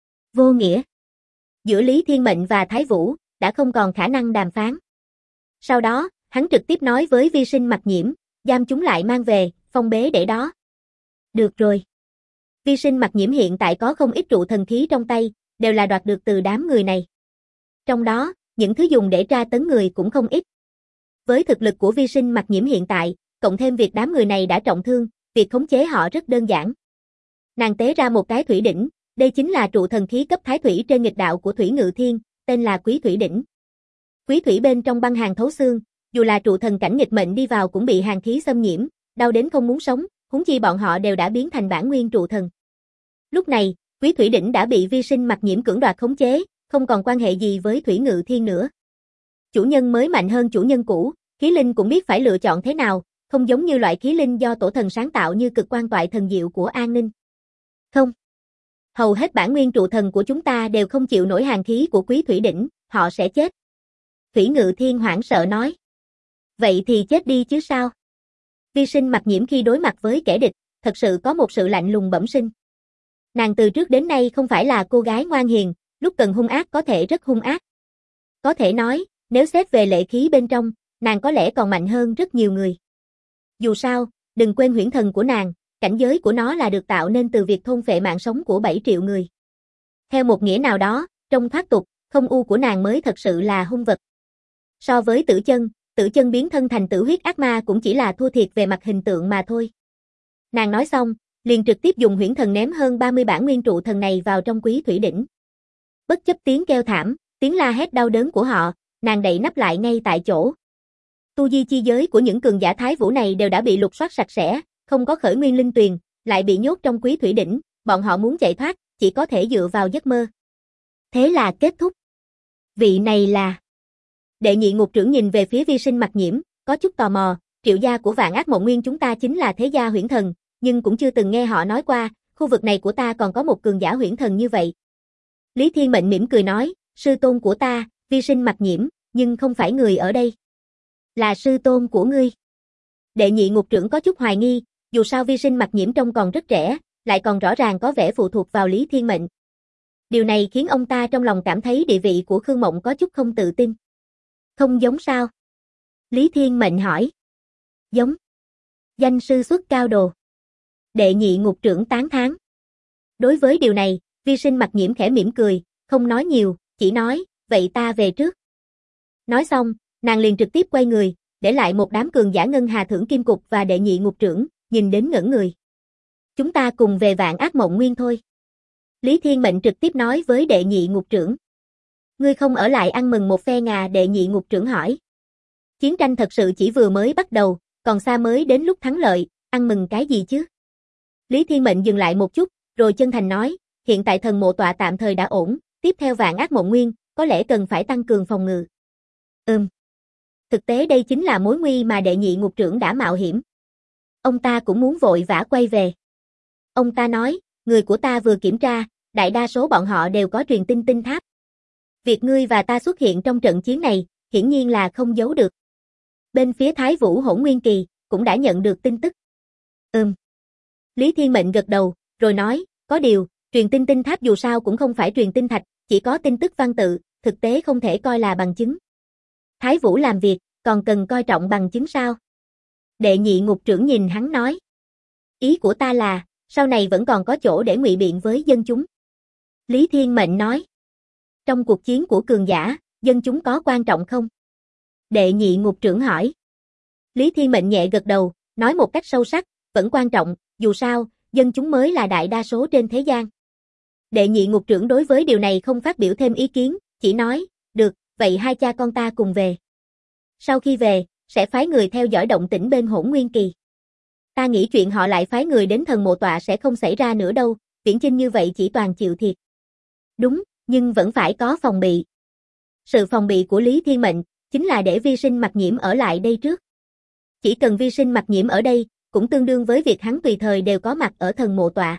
S1: Vô nghĩa. Giữa Lý Thiên Mệnh và Thái Vũ, đã không còn khả năng đàm phán. Sau đó, hắn trực tiếp nói với Vi Sinh Mặc Nhiễm, giam chúng lại mang về, phong bế để đó. Được rồi. Vi Sinh Mặc Nhiễm hiện tại có không ít trụ thần khí trong tay, đều là đoạt được từ đám người này. Trong đó, những thứ dùng để tra tấn người cũng không ít. Với thực lực của Vi Sinh Mặc Nhiễm hiện tại, cộng thêm việc đám người này đã trọng thương, việc khống chế họ rất đơn giản. Nàng tế ra một cái thủy đỉnh, đây chính là trụ thần khí cấp thái thủy trên nghịch đạo của Thủy Ngự Thiên, tên là Quý Thủy Đỉnh. Quý thủy bên trong băng hàn thấu xương, dù là trụ thần cảnh nghịch mệnh đi vào cũng bị hàn khí xâm nhiễm, đau đến không muốn sống, huống chi bọn họ đều đã biến thành bản nguyên trụ thần. Lúc này, Quý Thủy Đỉnh đã bị Vi Sinh Mặc Nhiễm cưỡng đoạt khống chế, không còn quan hệ gì với Thủy Ngự Thiên nữa. Chủ nhân mới mạnh hơn chủ nhân cũ, khí linh cũng biết phải lựa chọn thế nào, không giống như loại khí linh do tổ thần sáng tạo như cực quan toại thần diệu của An Ninh. Không. Hầu hết bản nguyên trụ thần của chúng ta đều không chịu nổi hàn khí của Quý Thủy Đỉnh, họ sẽ chết. Thủy Ngự Thiên hoảng sợ nói. Vậy thì chết đi chứ sao? Vi Sinh Mặc Nhiễm khi đối mặt với kẻ địch, thật sự có một sự lạnh lùng bẩm sinh. Nàng từ trước đến nay không phải là cô gái ngoan hiền, lúc cần hung ác có thể rất hung ác. Có thể nói, nếu xét về lệ khí bên trong, nàng có lẽ còn mạnh hơn rất nhiều người. Dù sao, đừng quên huyễn thần của nàng, cảnh giới của nó là được tạo nên từ việc thôn phệ mạng sống của 7 triệu người. Theo một nghĩa nào đó, trong thoát tục, không u của nàng mới thật sự là hung vật. So với tử chân biến thân thành tử huyết ác ma cũng chỉ là thua thiệt về mặt hình tượng mà thôi. Nàng nói xong, liền trực tiếp dùng huyễn thần ném hơn 30 bản nguyên trụ thần này vào trong Quý Thủy Đỉnh. Bất chấp tiếng kêu thảm, tiếng la hét đau đớn của họ, nàng đậy nắp lại ngay tại chỗ. Tu vi chi giới của những cường giả Thái Vũ này đều đã bị lục soát sạch sẽ, không có khởi nguyên linh tuyền, lại bị nhốt trong Quý Thủy Đỉnh, bọn họ muốn chạy thoát, chỉ có thể dựa vào giấc mơ. Thế là kết thúc. Vị này là... Đệ nhị ngục trưởng nhìn về phía Vi Sinh Mặc Nhiễm, có chút tò mò, triệu gia của Vạn Ác Mộng Nguyên chúng ta chính là thế gia huyễn thần, nhưng cũng chưa từng nghe họ nói qua, khu vực này của ta còn có một cường giả huyễn thần như vậy. Lý Thiên Mệnh mỉm cười nói, sư tôn của ta, Vi Sinh Mặc Nhiễm, nhưng không phải người ở đây. Là sư tôn của ngươi. Đệ nhị ngục trưởng có chút hoài nghi, dù sao Vi Sinh Mặc Nhiễm trông còn rất trẻ, lại còn rõ ràng có vẻ phụ thuộc vào Lý Thiên Mệnh. Điều này khiến ông ta trong lòng cảm thấy địa vị của Khương Mộng có chút không tự tin. Không giống sao? Lý Thiên Mệnh hỏi. Giống. Danh sư xuất cao đồ. Đệ nhị ngục trưởng tán thán. Đối với điều này, Vi Sinh Mặc Nhiễm khẽ mỉm cười, không nói nhiều, chỉ nói, vậy ta về trước. Nói xong, nàng liền trực tiếp quay người, để lại một đám cường giả Ngân Hà Thưởng Kim Cục và đệ nhị ngục trưởng, nhìn đến ngẩn người. Chúng ta cùng về Vạn Ác Mộng Nguyên thôi. Lý Thiên Mệnh trực tiếp nói với đệ nhị ngục trưởng. Ngươi không ở lại ăn mừng một phe ngà? Đệ nhị ngục trưởng hỏi. Chiến tranh thật sự chỉ vừa mới bắt đầu, còn xa mới đến lúc thắng lợi, ăn mừng cái gì chứ? Lý Thiên Mệnh dừng lại một chút, rồi chân thành nói, hiện tại thần mộ tọa tạm thời đã ổn, tiếp theo Vạn Ác Mộng Nguyên, có lẽ cần phải tăng cường phòng ngự. Thực tế đây chính là mối nguy mà đệ nhị ngục trưởng đã mạo hiểm. Ông ta cũng muốn vội vã quay về. Ông ta nói, người của ta vừa kiểm tra, đại đa số bọn họ đều có truyền tin tinh tháp. Việc ngươi và ta xuất hiện trong trận chiến này, hiển nhiên là không giấu được. Bên phía Thái Vũ Hỗn Nguyên Kỳ, cũng đã nhận được tin tức. Lý Thiên Mệnh gật đầu, rồi nói, có điều, truyền tin tinh tháp dù sao cũng không phải truyền tin thạch, chỉ có tin tức văn tự, thực tế không thể coi là bằng chứng. Thái Vũ làm việc, còn cần coi trọng bằng chứng sao? Đệ nhị ngục trưởng nhìn hắn nói. Ý của ta là, sau này vẫn còn có chỗ để ngụy biện với dân chúng. Lý Thiên Mệnh nói. Trong cuộc chiến của cường giả, dân chúng có quan trọng không? Đệ nhị ngục trưởng hỏi. Lý Thiên Mệnh nhẹ gật đầu, nói một cách sâu sắc, vẫn quan trọng, dù sao, dân chúng mới là đại đa số trên thế gian. Đệ nhị ngục trưởng đối với điều này không phát biểu thêm ý kiến, chỉ nói, được, vậy hai cha con ta cùng về. Sau khi về, sẽ phái người theo dõi động tĩnh bên Hỗn Nguyên Kỳ. Ta nghĩ chuyện họ lại phái người đến thần mộ tọa sẽ không xảy ra nữa đâu, viễn chinh như vậy chỉ toàn chịu thiệt. Đúng, nhưng vẫn phải có phòng bị. Sự phòng bị của Lý Thiên Mệnh, chính là để Vi Sinh Mặc Nhiễm ở lại đây trước. Chỉ cần Vi Sinh Mặc Nhiễm ở đây, cũng tương đương với việc hắn tùy thời đều có mặt ở thần mộ tọa.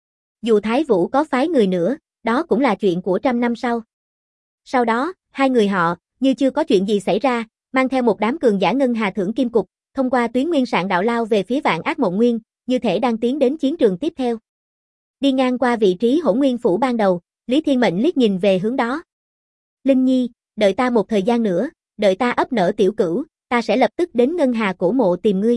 S1: Dù Thái Vũ có phái người nữa, đó cũng là chuyện của 100 năm sau. Sau đó, hai người họ, như chưa có chuyện gì xảy ra, mang theo một đám cường giả Ngân Hà Thưởng Kim Cục, thông qua tuyến nguyên sạn đạo lao về phía Vạn Ác Mộng Nguyên, như thể đang tiến đến chiến trường tiếp theo. Đi ngang qua vị trí Hỗn Nguyên Phủ ban đầu, Lý Thiên Mệnh liếc nhìn về hướng đó. Linh Nhi, đợi ta một thời gian nữa, đợi ta ấp nở tiểu cửu, ta sẽ lập tức đến Ngân Hà cổ mộ tìm ngươi.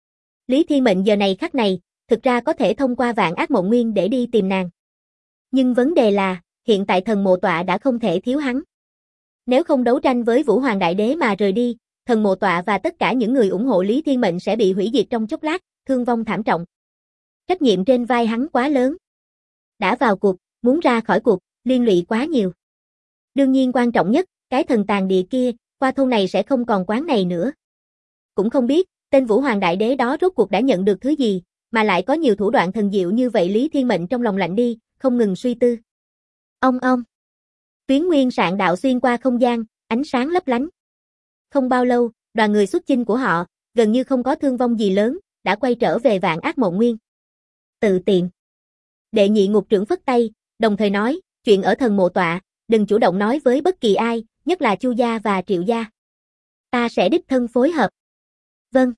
S1: Lý Thiên Mệnh giờ này khắc này, thực ra có thể thông qua Vạn Ác Mộng Nguyên để đi tìm nàng. Nhưng vấn đề là, hiện tại thần mộ tọa đã không thể thiếu hắn. Nếu không đấu tranh với Vũ Hoàng Đại Đế mà rời đi, thần mộ tọa và tất cả những người ủng hộ Lý Thiên Mệnh sẽ bị hủy diệt trong chốc lát, thương vong thảm trọng. Trách nhiệm trên vai hắn quá lớn. Đã vào cuộc, muốn ra khỏi cuộc, liên lụy quá nhiều. Đương nhiên quan trọng nhất, cái thần tàn địa kia, qua thôn này sẽ không còn quán này nữa. Cũng không biết, tên Vũ Hoàng Đại Đế đó rốt cuộc đã nhận được thứ gì, mà lại có nhiều thủ đoạn thần diệu như vậy. Lý Thiên Mệnh trong lòng lạnh đi, không ngừng suy tư. Ông. Tuyến nguyên sạn đạo xuyên qua không gian, ánh sáng lấp lánh. Không bao lâu, đoàn người xuất chinh của họ, gần như không có thương vong gì lớn, đã quay trở về Vạn Ác Mộng Nguyên. Tự tiện. Đệ nhị ngục trưởng phất tay, đồng thời nói, chuyện ở thần mộ tọa, đừng chủ động nói với bất kỳ ai, nhất là Chu gia và Triệu gia. Ta sẽ đích thân phối hợp. Vâng.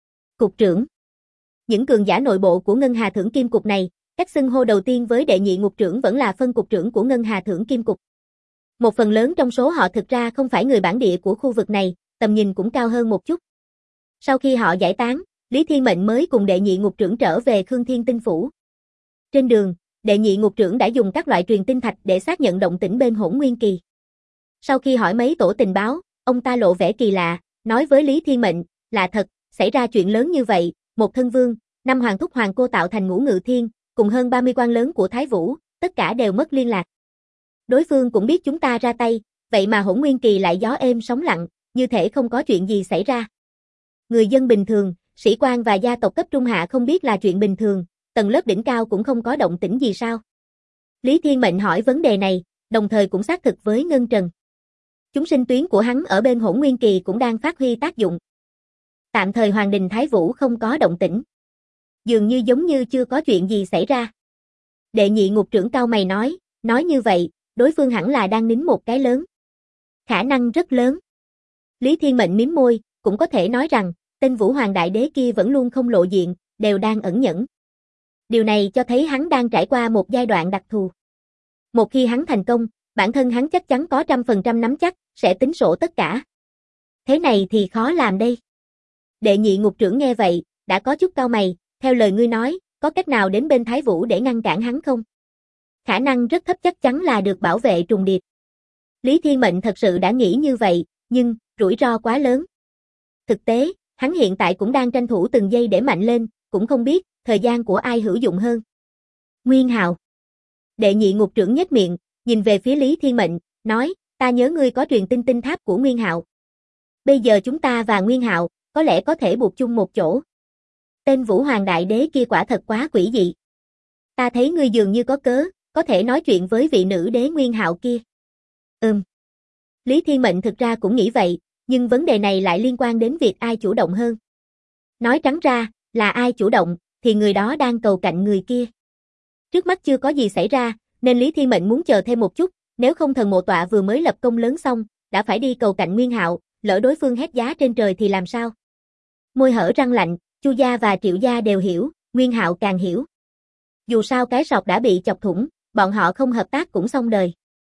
S1: Cục trưởng. Những cường giả nội bộ của Ngân Hà Thưởng Kim Cục này, cách xưng hô đầu tiên với đệ nhị ngục trưởng vẫn là phân cục trưởng của Ngân Hà Thưởng Kim Cục. Một phần lớn trong số họ thực ra không phải người bản địa của khu vực này, tầm nhìn cũng cao hơn một chút. Sau khi họ giải tán, Lý Thiên Mệnh mới cùng đệ nhị ngục trưởng trở về Khương Thiên Tinh Phủ. Trên đường, đệ nhị ngục trưởng đã dùng các loại truyền tinh thạch để xác nhận động tĩnh bên Hỗn Nguyên Kỳ. Sau khi hỏi mấy tổ tình báo, ông ta lộ vẻ kỳ lạ, nói với Lý Thiên Mệnh, lạ thật, xảy ra chuyện lớn như vậy, một thân vương, 5 hoàng thúc hoàng cô tạo thành Ngũ Ngự Thiên, cùng hơn 30 quan lớn của Thái Vũ, tất cả đều mất liên lạc. Đối phương cũng biết chúng ta ra tay, vậy mà Hỗn Nguyên Kỳ lại gió êm sóng lặng, như thể không có chuyện gì xảy ra. Người dân bình thường, sĩ quan và gia tộc cấp trung hạ không biết là chuyện bình thường, tầng lớp đỉnh cao cũng không có động tĩnh gì sao? Lý Thiên Mệnh hỏi vấn đề này, đồng thời cũng xác thực với Ngân Trần. Chúng sinh tuyến của hắn ở bên Hỗn Nguyên Kỳ cũng đang phát huy tác dụng. Tạm thời Hoàng đình Thái Vũ không có động tĩnh. Dường như giống như chưa có chuyện gì xảy ra. Đệ nhị ngục trưởng cau mày nói như vậy, đối phương hẳn là đang nín một cái lớn. Khả năng rất lớn. Lý Thiên Mệnh mím môi, cũng có thể nói rằng, tên Vũ Hoàng Đại Đế kia vẫn luôn không lộ diện, đều đang ẩn nhẫn. Điều này cho thấy hắn đang trải qua một giai đoạn đặc thù. Một khi hắn thành công, bản thân hắn chắc chắn có 100% nắm chắc, sẽ tính sổ tất cả. Thế này thì khó làm đây. Đệ nhị ngục trưởng nghe vậy, đã có chút cau mày, theo lời ngươi nói, có cách nào đến bên Thái Vũ để ngăn cản hắn không? Khả năng rất thấp chắc chắn là được bảo vệ trùng điệp. Lý Thiên Mệnh thật sự đã nghĩ như vậy, nhưng, rủi ro quá lớn. Thực tế, hắn hiện tại cũng đang tranh thủ từng giây để mạnh lên, cũng không biết, thời gian của ai hữu dụng hơn. Nguyên Hạo. Đệ nhị ngục trưởng nhếch miệng, nhìn về phía Lý Thiên Mệnh, nói, ta nhớ ngươi có truyền tin tinh tháp của Nguyên Hạo. Bây giờ chúng ta và Nguyên Hạo, có lẽ có thể buộc chung một chỗ. Tên Vũ Hoàng Đại Đế kia quả thật quá quỷ dị. Ta thấy ngươi dường như có cớ, có thể nói chuyện với vị nữ đế Nguyên Hạo kia. Lý Thiên Mệnh thực ra cũng nghĩ vậy, nhưng vấn đề này lại liên quan đến việc ai chủ động hơn. Nói trắng ra, là ai chủ động, thì người đó đang cầu cạnh người kia. Trước mắt chưa có gì xảy ra, nên Lý Thiên Mệnh muốn chờ thêm một chút, nếu không thần mộ tọa vừa mới lập công lớn xong, đã phải đi cầu cạnh Nguyên Hạo, lỡ đối phương hét giá trên trời thì làm sao? Môi hở răng lạnh, Chu gia và Triệu gia đều hiểu, Nguyên Hạo càng hiểu. Dù sao cái sọt đã bị chọc thủng, bọn họ không hợp tác cũng xong đời.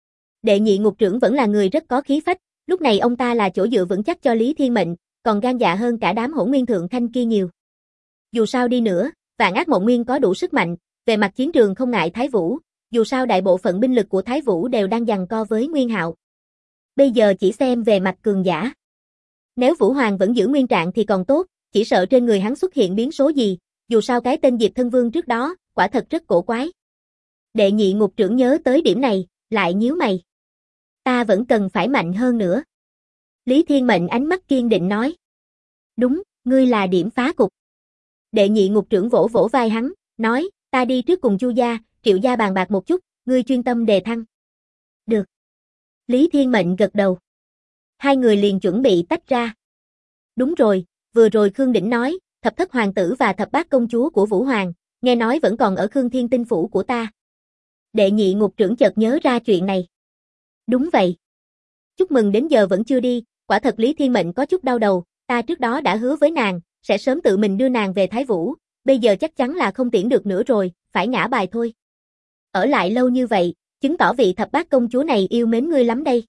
S1: Đệ nhị ngục trưởng vẫn là người rất có khí phách, lúc này ông ta là chỗ dựa vững chắc cho Lý Thiên Mệnh, còn gan dạ hơn cả đám Hỗn Nguyên thượng khanh kia nhiều. Dù sao đi nữa, Vạn Ác Mộng Nguyên có đủ sức mạnh, về mặt chiến trường không ngại Thái Vũ, dù sao đại bộ phận binh lực của Thái Vũ đều đang giằng co với Nguyên Hạo. Bây giờ chỉ xem về mặt cường giả. Nếu Vũ Hoàng vẫn giữ nguyên trạng thì còn tốt, chỉ sợ trên người hắn xuất hiện biến số gì, dù sao cái tên Diệp Thân Vương trước đó, quả thật rất cổ quái. Đệ nhị ngục trưởng nhớ tới điểm này, lại nhíu mày. Ta vẫn cần phải mạnh hơn nữa. Lý Thiên Mệnh ánh mắt kiên định nói. Đúng, ngươi là điểm phá cục. Đệ nhị ngục trưởng vỗ vỗ vai hắn, nói, ta đi trước cùng Chu gia, Triệu gia bàn bạc một chút, ngươi chuyên tâm đề thăng. Được. Lý Thiên Mệnh gật đầu. Hai người liền chuẩn bị tách ra. Đúng rồi, vừa rồi Khương Đỉnh nói, thập thất hoàng tử và thập bát công chúa của Vũ Hoàng, nghe nói vẫn còn ở Khương Thiên Tinh Phủ của ta. Đệ nhị ngục trưởng chợt nhớ ra chuyện này. Đúng vậy. Chúc mừng đến giờ vẫn chưa đi, quả thật Lý Thiên Mệnh có chút đau đầu, ta trước đó đã hứa với nàng, sẽ sớm tự mình đưa nàng về Thái Vũ, bây giờ chắc chắn là không tiễn được nữa rồi, phải ngã bài thôi. Ở lại lâu như vậy, chứng tỏ vị thập bát công chúa này yêu mến ngươi lắm đây.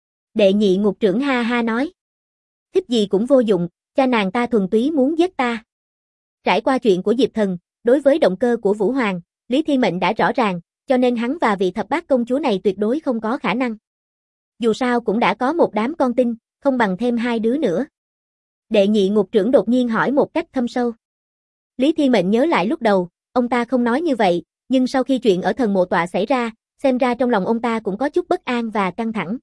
S1: Đệ nhị ngục trưởng ha ha nói. Thích gì cũng vô dụng, cha nàng ta thuần túy muốn giết ta. Trải qua chuyện của Diệp Thần, đối với động cơ của Vũ Hoàng, Lý Thiên Mệnh đã rõ ràng, cho nên hắn và vị thập bát công chúa này tuyệt đối không có khả năng. Dù sao cũng đã có một đám con tin, không bằng thêm hai đứa nữa. Đệ nhị ngục trưởng đột nhiên hỏi một cách thâm sâu. Lý Thiên Mệnh nhớ lại lúc đầu, ông ta không nói như vậy, nhưng sau khi chuyện ở thần mộ tọa xảy ra, xem ra trong lòng ông ta cũng có chút bất an và căng thẳng.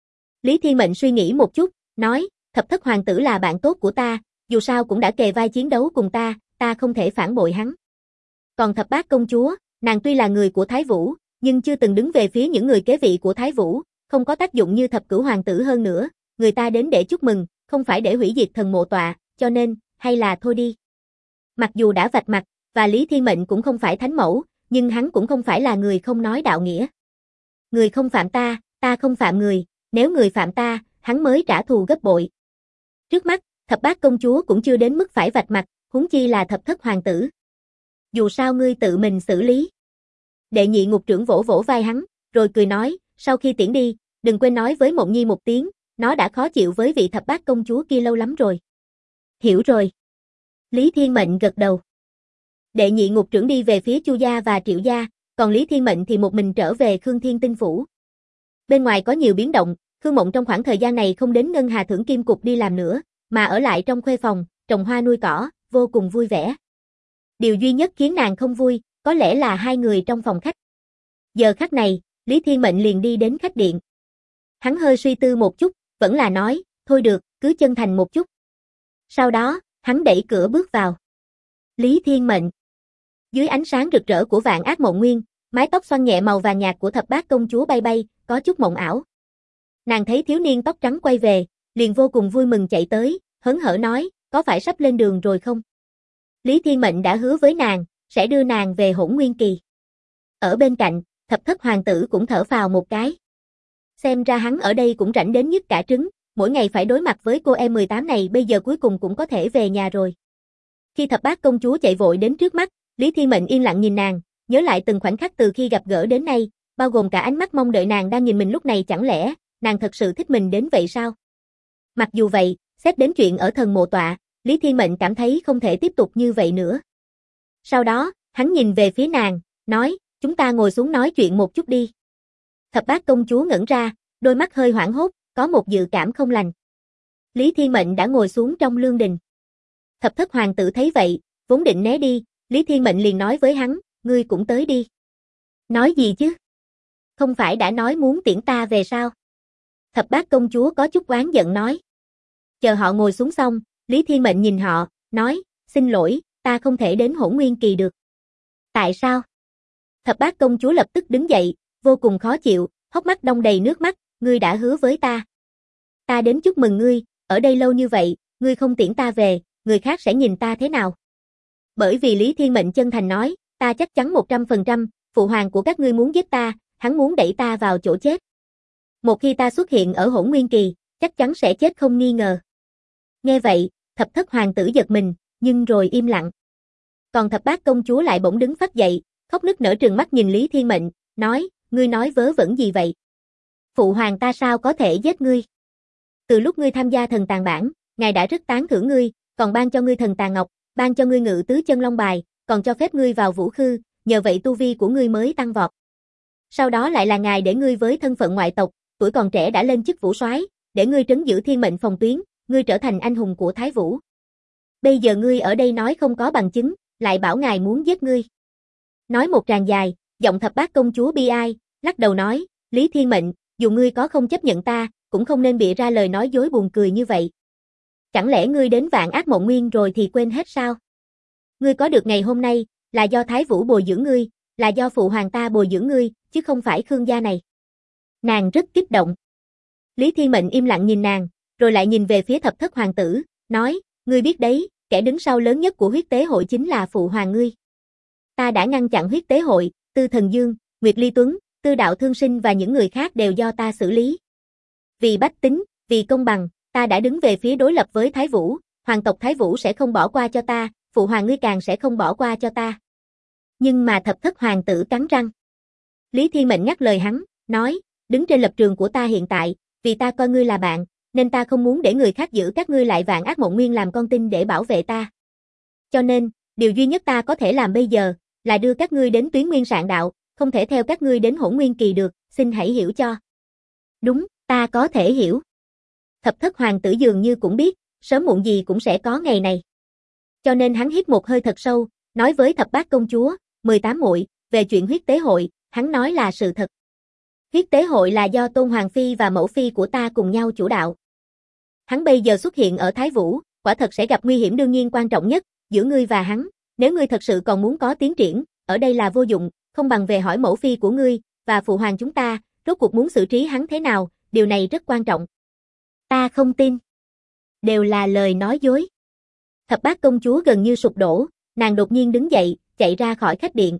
S1: Lý Thiên Mệnh suy nghĩ một chút, nói, thập thất hoàng tử là bạn tốt của ta, dù sao cũng đã kề vai chiến đấu cùng ta không thể phản bội hắn. Còn thập bát công chúa, nàng tuy là người của Thái Vũ, nhưng chưa từng đứng về phía những người kế vị của Thái Vũ, không có tác dụng như thập cửu hoàng tử hơn nữa, người ta đến để chúc mừng, không phải để hủy diệt thần mộ tọa, cho nên, hay là thôi đi. Mặc dù đã vạch mặt, và Lý Thiên Mệnh cũng không phải thánh mẫu, nhưng hắn cũng không phải là người không nói đạo nghĩa. Người không phạm ta, ta không phạm người, nếu người phạm ta, hắn mới trả thù gấp bội. Trước mắt, thập bát công chúa cũng chưa đến mức phải vạch mặt, huống chi là thập thất hoàng tử. Dù sao ngươi tự mình xử lý. Đệ nhị ngục trưởng vỗ vỗ vai hắn, rồi cười nói, sau khi tiễn đi, đừng quên nói với Mộng Nhi một tiếng, nó đã khó chịu với vị thập bát công chúa kia lâu lắm rồi. Hiểu rồi. Lý Thiên Mệnh gật đầu. Đệ nhị ngục trưởng đi về phía Chu gia và Triệu gia, còn Lý Thiên Mệnh thì một mình trở về Khương Thiên Tinh phủ. Bên ngoài có nhiều biến động, Khương Mộng trong khoảng thời gian này không đến Ngân Hà Thưởng Kim Cục đi làm nữa, mà ở lại trong khuê phòng, trồng hoa nuôi cỏ, vô cùng vui vẻ. Điều duy nhất khiến nàng không vui, có lẽ là hai người trong phòng khách. Giờ khắc này, Lý Thiên Mệnh liền đi đến khách điện. Hắn hơi suy tư một chút, vẫn là nói, thôi được, cứ chân thành một chút. Sau đó, hắn đẩy cửa bước vào. Lý Thiên Mệnh. Dưới ánh sáng rực rỡ của Vạn Ác Mộng Nguyên, mái tóc xoăn nhẹ màu vàng nhạt của thập bát công chúa bay bay, có chút mộng ảo. Nàng thấy thiếu niên tóc trắng quay về, liền vô cùng vui mừng chạy tới, hớn hở nói, có phải sắp lên đường rồi không? Lý Thiên Mệnh đã hứa với nàng, sẽ đưa nàng về Hỗn Nguyên Kỳ. Ở bên cạnh, thập thất hoàng tử cũng thở phào một cái. Xem ra hắn ở đây cũng rảnh đến nhức cả trứng, mỗi ngày phải đối mặt với cô em 18 này bây giờ cuối cùng cũng có thể về nhà rồi. Khi thập bát công chúa chạy vội đến trước mắt, Lý Thiên Mệnh yên lặng nhìn nàng, nhớ lại từng khoảnh khắc từ khi gặp gỡ đến nay, bao gồm cả ánh mắt mong đợi nàng đang nhìn mình lúc này, chẳng lẽ, nàng thật sự thích mình đến vậy sao? Mặc dù vậy, xét đến chuyện ở thần mộ tọa, Lý Thiên Mệnh cảm thấy không thể tiếp tục như vậy nữa. Sau đó, hắn nhìn về phía nàng, nói, chúng ta ngồi xuống nói chuyện một chút đi. Thập bát công chúa ngẩn ra, đôi mắt hơi hoảng hốt, có một dự cảm không lành. Lý Thiên Mệnh đã ngồi xuống trong lương đình. Thập thất hoàng tử thấy vậy, vốn định né đi, Lý Thiên Mệnh liền nói với hắn, ngươi cũng tới đi. Nói gì chứ? Không phải đã nói muốn tiễn ta về sao? Thập bát công chúa có chút oán giận nói. Chờ họ ngồi xuống xong, Lý Thiên Mệnh nhìn họ, nói, xin lỗi, ta không thể đến Hỗn Nguyên Kỳ được. Tại sao? Thập bát công chúa lập tức đứng dậy, vô cùng khó chịu, hốc mắt đong đầy nước mắt, ngươi đã hứa với ta. Ta đến chúc mừng ngươi, ở đây lâu như vậy, ngươi không tiễn ta về, người khác sẽ nhìn ta thế nào? Bởi vì Lý Thiên Mệnh chân thành nói, ta chắc chắn 100%, phụ hoàng của các ngươi muốn giết ta, hắn muốn đẩy ta vào chỗ chết. Một khi ta xuất hiện ở Hỗn Nguyên Kỳ, chắc chắn sẽ chết không nghi ngờ. Nghe vậy, thập thất hoàng tử giật mình, nhưng rồi im lặng. Còn thập bát công chúa lại bỗng đứng phắt dậy, khóc nức nở trừng mắt nhìn Lý Thiên Mệnh, nói, ngươi nói vớ vẩn gì vậy? Phụ hoàng ta sao có thể giết ngươi? Từ lúc ngươi tham gia thần tàng bảng, ngài đã rất tán thưởng ngươi, còn ban cho ngươi thần tàng ngọc, ban cho ngươi ngự tứ chân long bài, còn cho phép ngươi vào vũ khư, nhờ vậy tu vi của ngươi mới tăng vọt. Sau đó lại là ngài để ngươi với thân phận ngoại tộc, tuổi còn trẻ đã lên chức vũ soái, để ngươi trấn giữ thiên mệnh phòng tuyến, ngươi trở thành anh hùng của Thái Vũ. Bây giờ ngươi ở đây nói không có bằng chứng, lại bảo ngài muốn giết ngươi. Nói một tràng dài, giọng thập bát công chúa bi ai, lắc đầu nói, Lý Thiên Mệnh, dù ngươi có không chấp nhận ta, cũng không nên bịa ra lời nói dối buồn cười như vậy. Chẳng lẽ ngươi đến Vạn Ác Mộng Nguyên rồi thì quên hết sao? Ngươi có được ngày hôm nay, là do Thái Vũ bồi dưỡng ngươi, là do phụ hoàng ta bồi dưỡng ngươi, chứ không phải Khương gia này. Nàng rất kích động. Lý Thiên Mệnh im lặng nhìn nàng, rồi lại nhìn về phía thập thất hoàng tử, nói, ngươi biết đấy, kẻ đứng sau lớn nhất của huyết tế hội chính là phụ hoàng ngươi. Ta đã ngăn chặn huyết tế hội, Tư Thần Dương, Nguyệt Ly Tuấn, Tư Đạo Thương Sinh và những người khác đều do ta xử lý. Vì bách tính, vì công bằng, ta đã đứng về phía đối lập với Thái Vũ, hoàng tộc Thái Vũ sẽ không bỏ qua cho ta, phụ hoàng ngươi càng sẽ không bỏ qua cho ta. Nhưng mà thập thất hoàng tử cắn răng. Lý Thiên Mệnh ngắt lời hắn, nói, đứng trên lập trường của ta hiện tại, vì ta coi ngươi là bạn, nên ta không muốn để người khác giữ các ngươi lại Vạn Ác Mộng Nguyên làm con tin để bảo vệ ta. Cho nên, điều duy nhất ta có thể làm bây giờ, là đưa các ngươi đến Tuyến Nguyên Sạn Đạo, không thể theo các ngươi đến Hỗn Nguyên Kỳ được, xin hãy hiểu cho. Đúng, ta có thể hiểu. Thập thất hoàng tử dường như cũng biết, sớm muộn gì cũng sẽ có ngày này. Cho nên hắn hít một hơi thật sâu, nói với thập bát công chúa, 18 muội, về chuyện huyết tế hội, hắn nói là sự thật. Huyết tế hội là do Tôn Hoàng Phi và mẫu phi của ta cùng nhau chủ đạo. Hắn bây giờ xuất hiện ở Thái Vũ, quả thật sẽ gặp nguy hiểm, đương nhiên quan trọng nhất, giữa ngươi và hắn, nếu ngươi thật sự còn muốn có tiến triển, ở đây là vô dụng, không bằng về hỏi mẫu phi của ngươi, và phụ hoàng chúng ta, rốt cuộc muốn xử trí hắn thế nào, điều này rất quan trọng. Ta không tin. Đều là lời nói dối. Thập bát công chúa gần như sụp đổ, nàng đột nhiên đứng dậy, chạy ra khỏi khách điện.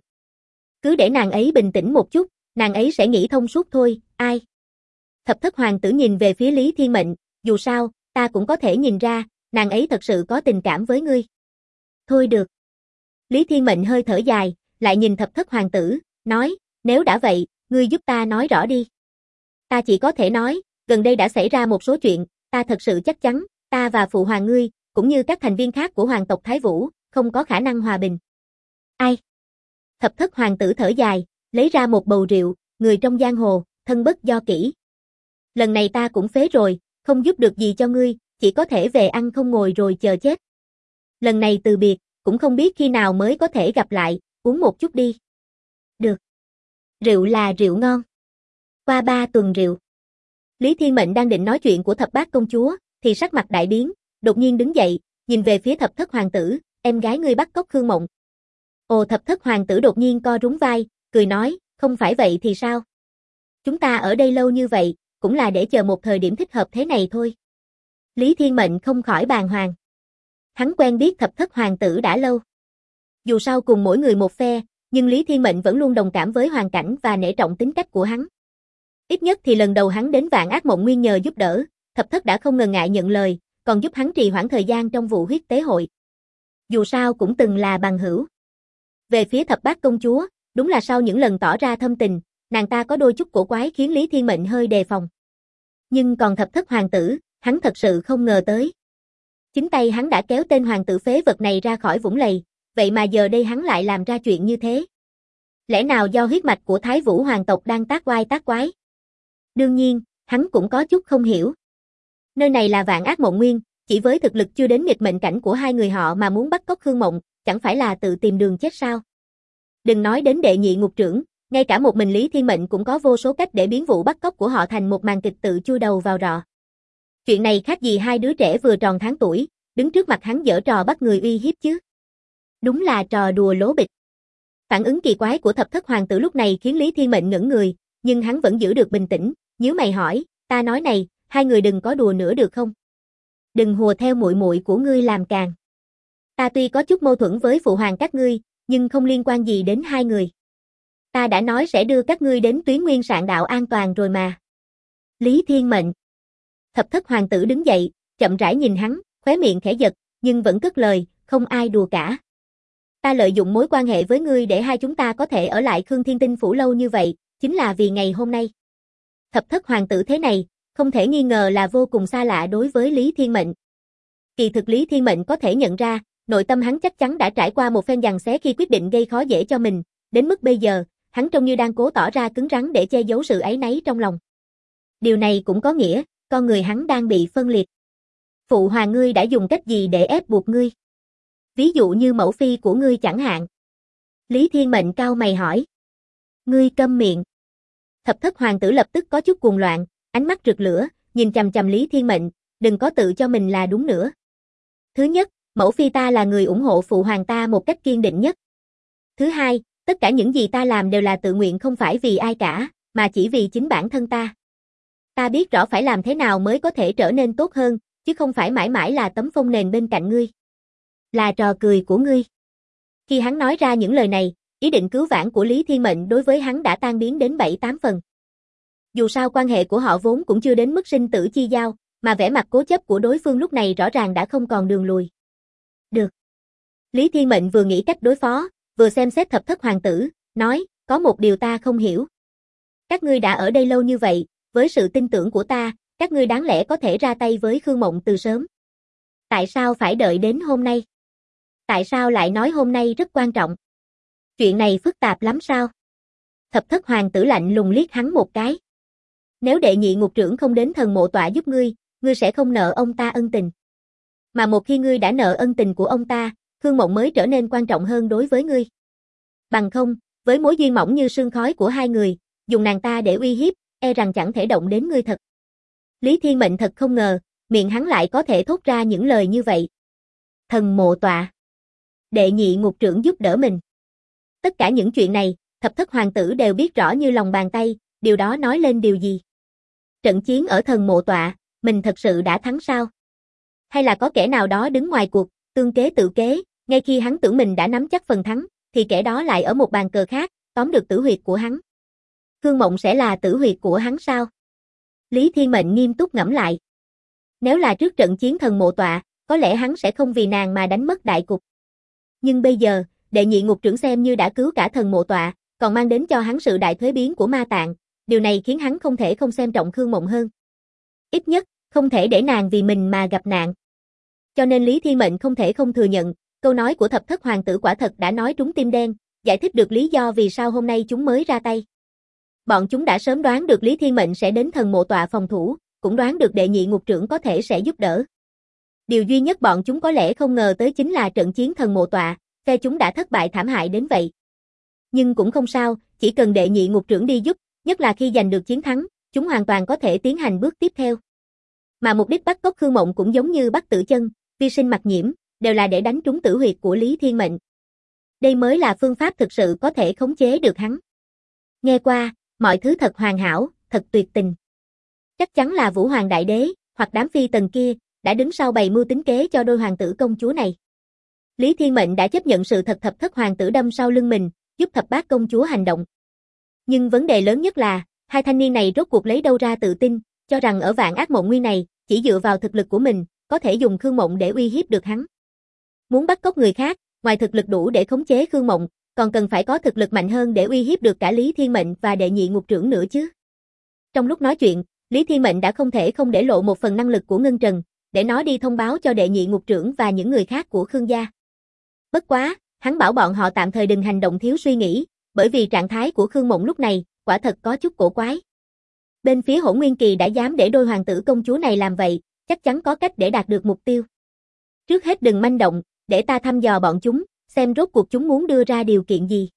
S1: Cứ để nàng ấy bình tĩnh một chút, nàng ấy sẽ nghĩ thông suốt thôi, ai? Thập thất hoàng tử nhìn về phía Lý Thiên Mệnh, dù sao, ta cũng có thể nhìn ra, nàng ấy thật sự có tình cảm với ngươi. Thôi được. Lý Thiên Mệnh hơi thở dài, lại nhìn thập thất hoàng tử, nói, nếu đã vậy, ngươi giúp ta nói rõ đi. Ta chỉ có thể nói, gần đây đã xảy ra một số chuyện, ta thật sự chắc chắn, ta và phụ hoàng ngươi, cũng như các thành viên khác của hoàng tộc Thái Vũ, không có khả năng hòa bình. Ai? Thập thất hoàng tử thở dài, lấy ra một bầu rượu, người trong giang hồ, thân bất do kỷ. Lần này ta cũng phế rồi, không giúp được gì cho ngươi, chỉ có thể về ăn không ngồi rồi chờ chết. Lần này từ biệt, cũng không biết khi nào mới có thể gặp lại, uống một chút đi. Được. Rượu là rượu ngon. Qua 3 tuần rượu. Lý Thiên Mệnh đang định nói chuyện của thập bát công chúa, thì sắc mặt đại biến, đột nhiên đứng dậy, nhìn về phía thập thất hoàng tử, em gái ngươi bắt cóc Khương Mộng. Ồ, thập thất hoàng tử đột nhiên co rúm vai, cười nói, không phải vậy thì sao? Chúng ta ở đây lâu như vậy, cũng là để chờ một thời điểm thích hợp thế này thôi. Lý Thiên Mệnh không khỏi bàng hoàng. Hắn quen biết thập thất hoàng tử đã lâu. Dù sao cùng mỗi người một phe, nhưng Lý Thiên Mệnh vẫn luôn đồng cảm với hoàn cảnh và nể trọng tính cách của hắn. Ít nhất thì lần đầu hắn đến Vạn Ác Mộng Nguyên nhờ giúp đỡ, thập thất đã không ngần ngại nhận lời, còn giúp hắn trì hoãn thời gian trong vụ huyết tế hội. Dù sao cũng từng là bằng hữu. Về phía thập bát công chúa, đúng là sau những lần tỏ ra thâm tình, nàng ta có đôi chút cổ quái khiến Lý Thiên Mệnh hơi đề phòng. Nhưng còn thập thất hoàng tử, hắn thật sự không ngờ tới. Chính tay hắn đã kéo tên hoàng tử phế vật này ra khỏi vũng lầy, vậy mà giờ đây hắn lại làm ra chuyện như thế. Lẽ nào do huyết mạch của Thái Vũ hoàng tộc đang tác oai tác quái? Đương nhiên, hắn cũng có chút không hiểu. Nơi này là Vạn Ác Mộng Nguyên, chỉ với thực lực chưa đến nghịch mệnh cảnh của hai người họ mà muốn bắt cóc Khương Mộng, chẳng phải là tự tìm đường chết sao? Đừng nói đến đệ nhị ngục trưởng, ngay cả một mình Lý Thiên Mệnh cũng có vô số cách để biến vụ bắt cóc của họ thành một màn kịch tự chui đầu vào rọ. Chuyện này khác gì hai đứa trẻ vừa tròn tháng tuổi, đứng trước mặt hắn giở trò bắt người uy hiếp chứ. Đúng là trò đùa lố bịch. Phản ứng kỳ quái của thập thất hoàng tử lúc này khiến Lý Thiên Mệnh ngẩn người, nhưng hắn vẫn giữ được bình tĩnh, nhíu mày hỏi, ta nói này, hai người đừng có đùa nữa được không? Đừng hùa theo muội muội của ngươi làm càng. Ta tuy có chút mâu thuẫn với phụ hoàng các ngươi, nhưng không liên quan gì đến hai người. Ta đã nói sẽ đưa các ngươi đến Tuyến Nguyên Sạn Đạo an toàn rồi mà. Lý Thiên Mệnh. Thập thất hoàng tử đứng dậy, chậm rãi nhìn hắn, khóe miệng khẽ giật, nhưng vẫn cất lời, không ai đùa cả. Ta lợi dụng mối quan hệ với ngươi để hai chúng ta có thể ở lại Khương Thiên Tinh Phủ lâu như vậy, chính là vì ngày hôm nay. Thập thất hoàng tử thế này, không thể nghi ngờ là vô cùng xa lạ đối với Lý Thiên Mệnh. Kỳ thực Lý Thiên Mệnh có thể nhận ra, nội tâm hắn chắc chắn đã trải qua một phen giằng xé khi quyết định gây khó dễ cho mình, đến mức bây giờ, hắn trông như đang cố tỏ ra cứng rắn để che giấu sự áy náy trong lòng. Điều này cũng có nghĩa, con người hắn đang bị phân liệt. Phụ hoàng ngươi đã dùng cách gì để ép buộc ngươi? Ví dụ như mẫu phi của ngươi chẳng hạn. Lý Thiên Mệnh cau mày hỏi. Ngươi câm miệng. Thập thất hoàng tử lập tức có chút cuồng loạn, ánh mắt rực lửa, nhìn chằm chằm Lý Thiên Mệnh, đừng có tự cho mình là đúng nữa. Thứ nhất, mẫu phi ta là người ủng hộ phụ hoàng ta một cách kiên định nhất. Thứ hai, tất cả những gì ta làm đều là tự nguyện không phải vì ai cả, mà chỉ vì chính bản thân ta. Ta biết rõ phải làm thế nào mới có thể trở nên tốt hơn, chứ không phải mãi mãi là tấm phông nền bên cạnh ngươi. Là trò cười của ngươi. Khi hắn nói ra những lời này, ý định cứu vãn của Lý Thiên Mệnh đối với hắn đã tan biến đến 7-8 phần. Dù sao quan hệ của họ vốn cũng chưa đến mức sinh tử chi giao, mà vẻ mặt cố chấp của đối phương lúc này rõ ràng đã không còn đường lùi. Được. Lý Thiên Mệnh vừa nghĩ cách đối phó, vừa xem xét thập thất hoàng tử, nói, có một điều ta không hiểu. Các ngươi đã ở đây lâu như vậy, với sự tin tưởng của ta, các ngươi đáng lẽ có thể ra tay với Khương Mộng từ sớm. Tại sao phải đợi đến hôm nay? Tại sao lại nói hôm nay rất quan trọng? Chuyện này phức tạp lắm sao? Thập thất hoàng tử lạnh lùng liếc hắn một cái. Nếu đệ nhị ngục trưởng không đến thần mộ tọa giúp ngươi, ngươi sẽ không nợ ông ta ân tình. Mà một khi ngươi đã nợ ân tình của ông ta, Khương Mộng mới trở nên quan trọng hơn đối với ngươi. Bằng không, với mối duyên mỏng như sương khói của hai người, dùng nàng ta để uy hiếp, e rằng chẳng thể động đến ngươi thật. Lý Thiên Mệnh thật không ngờ, miệng hắn lại có thể thốt ra những lời như vậy. Thần mộ tọa. Đệ nhị ngục trưởng giúp đỡ mình. Tất cả những chuyện này, thập thất hoàng tử đều biết rõ như lòng bàn tay, điều đó nói lên điều gì? Trận chiến ở thần mộ tọa, mình thật sự đã thắng sao? Hay là có kẻ nào đó đứng ngoài cuộc, tương kế tự kế, ngay khi hắn tưởng mình đã nắm chắc phần thắng, thì kẻ đó lại ở một bàn cờ khác, tóm được tử huyệt của hắn. Khương Mộng sẽ là tử huyệt của hắn sao? Lý Thiên Mệnh nghiêm túc ngẫm lại. Nếu là trước trận chiến thần mộ tọa, có lẽ hắn sẽ không vì nàng mà đánh mất đại cục. Nhưng bây giờ, đệ nhị ngục trưởng xem như đã cứu cả thần mộ tọa, còn mang đến cho hắn sự đại thuế biến của ma tạng, điều này khiến hắn không thể không xem trọng Khương Mộng hơn. Ít nhất, không thể để nàng vì mình mà gặp nạn. Cho nên Lý Thiên Mệnh không thể không thừa nhận, câu nói của thập thất hoàng tử quả thật đã nói trúng tim đen, giải thích được lý do vì sao hôm nay chúng mới ra tay. Bọn chúng đã sớm đoán được Lý Thiên Mệnh sẽ đến thần mộ tọa phòng thủ, cũng đoán được đệ nhị ngục trưởng có thể sẽ giúp đỡ. Điều duy nhất bọn chúng có lẽ không ngờ tới chính là trận chiến thần mộ tọa, phe chúng đã thất bại thảm hại đến vậy. Nhưng cũng không sao, chỉ cần đệ nhị ngục trưởng đi giúp, nhất là khi giành được chiến thắng, chúng hoàn toàn có thể tiến hành bước tiếp theo. Mà mục đích bắt cóc Khương Mộng cũng giống như bắt tử chân, vi sinh mặc nhiễm, đều là để đánh trúng tử huyệt của Lý Thiên Mệnh. Đây mới là phương pháp thực sự có thể khống chế được hắn. Nghe qua, mọi thứ thật hoàn hảo, thật tuyệt tình. Chắc chắn là Vũ Hoàng Đại Đế, hoặc đám phi tần kia, đã đứng sau bày mưu tính kế cho đôi hoàng tử công chúa này. Lý Thiên Mệnh đã chấp nhận sự thật thập thất hoàng tử đâm sau lưng mình, giúp thập bát công chúa hành động. Nhưng vấn đề lớn nhất là, hai thanh niên này rốt cuộc lấy đâu ra tự tin, cho rằng ở Vạn Ác Mộng Nguy này, chỉ dựa vào thực lực của mình, có thể dùng Khương Mộng để uy hiếp được hắn. Muốn bắt cóc người khác, ngoài thực lực đủ để khống chế Khương Mộng, còn cần phải có thực lực mạnh hơn để uy hiếp được cả Lý Thiên Mệnh và đệ nhị ngục trưởng nữa chứ. Trong lúc nói chuyện, Lý Thiên Mệnh đã không thể không để lộ một phần năng lực của Ngân Trần, để nó đi thông báo cho đệ nhị ngục trưởng và những người khác của Khương gia. Bất quá, hắn bảo bọn họ tạm thời đừng hành động thiếu suy nghĩ, bởi vì trạng thái của Khương Mộng lúc này, quả thật có chút cổ quái. Bên phía Hỗn Nguyên Kỳ đã dám để đôi hoàng tử công chúa này làm vậy, chắc chắn có cách để đạt được mục tiêu. Trước hết đừng manh động, để ta thăm dò bọn chúng, xem rốt cuộc chúng muốn đưa ra điều kiện gì.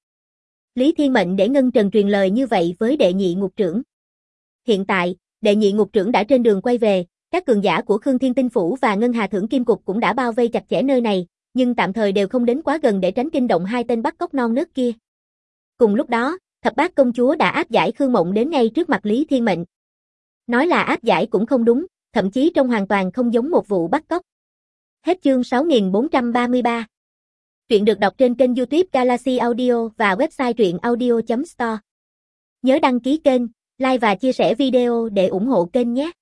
S1: Lý Thiên Mệnh để Ngân Trần truyền lời như vậy với đệ nhị ngục trưởng. Hiện tại, đệ nhị ngục trưởng đã trên đường quay về, các cường giả của Khương Thiên Tinh Phủ và Ngân Hà Thưởng Kim Cục cũng đã bao vây chặt chẽ nơi này, nhưng tạm thời đều không đến quá gần để tránh kinh động hai tên bắt cóc non nớt kia. Cùng lúc đó, thập bát công chúa đã áp giải Khương Mộng đến ngay trước mặt Lý Thiên Mệnh. Nói là áp giải cũng không đúng, thậm chí trông hoàn toàn không giống một vụ bắt cóc. Hết chương 6433. Truyện được đọc trên kênh YouTube Galaxy Audio và website truyệnaudio.store. Nhớ đăng ký kênh, like và chia sẻ video để ủng hộ kênh nhé.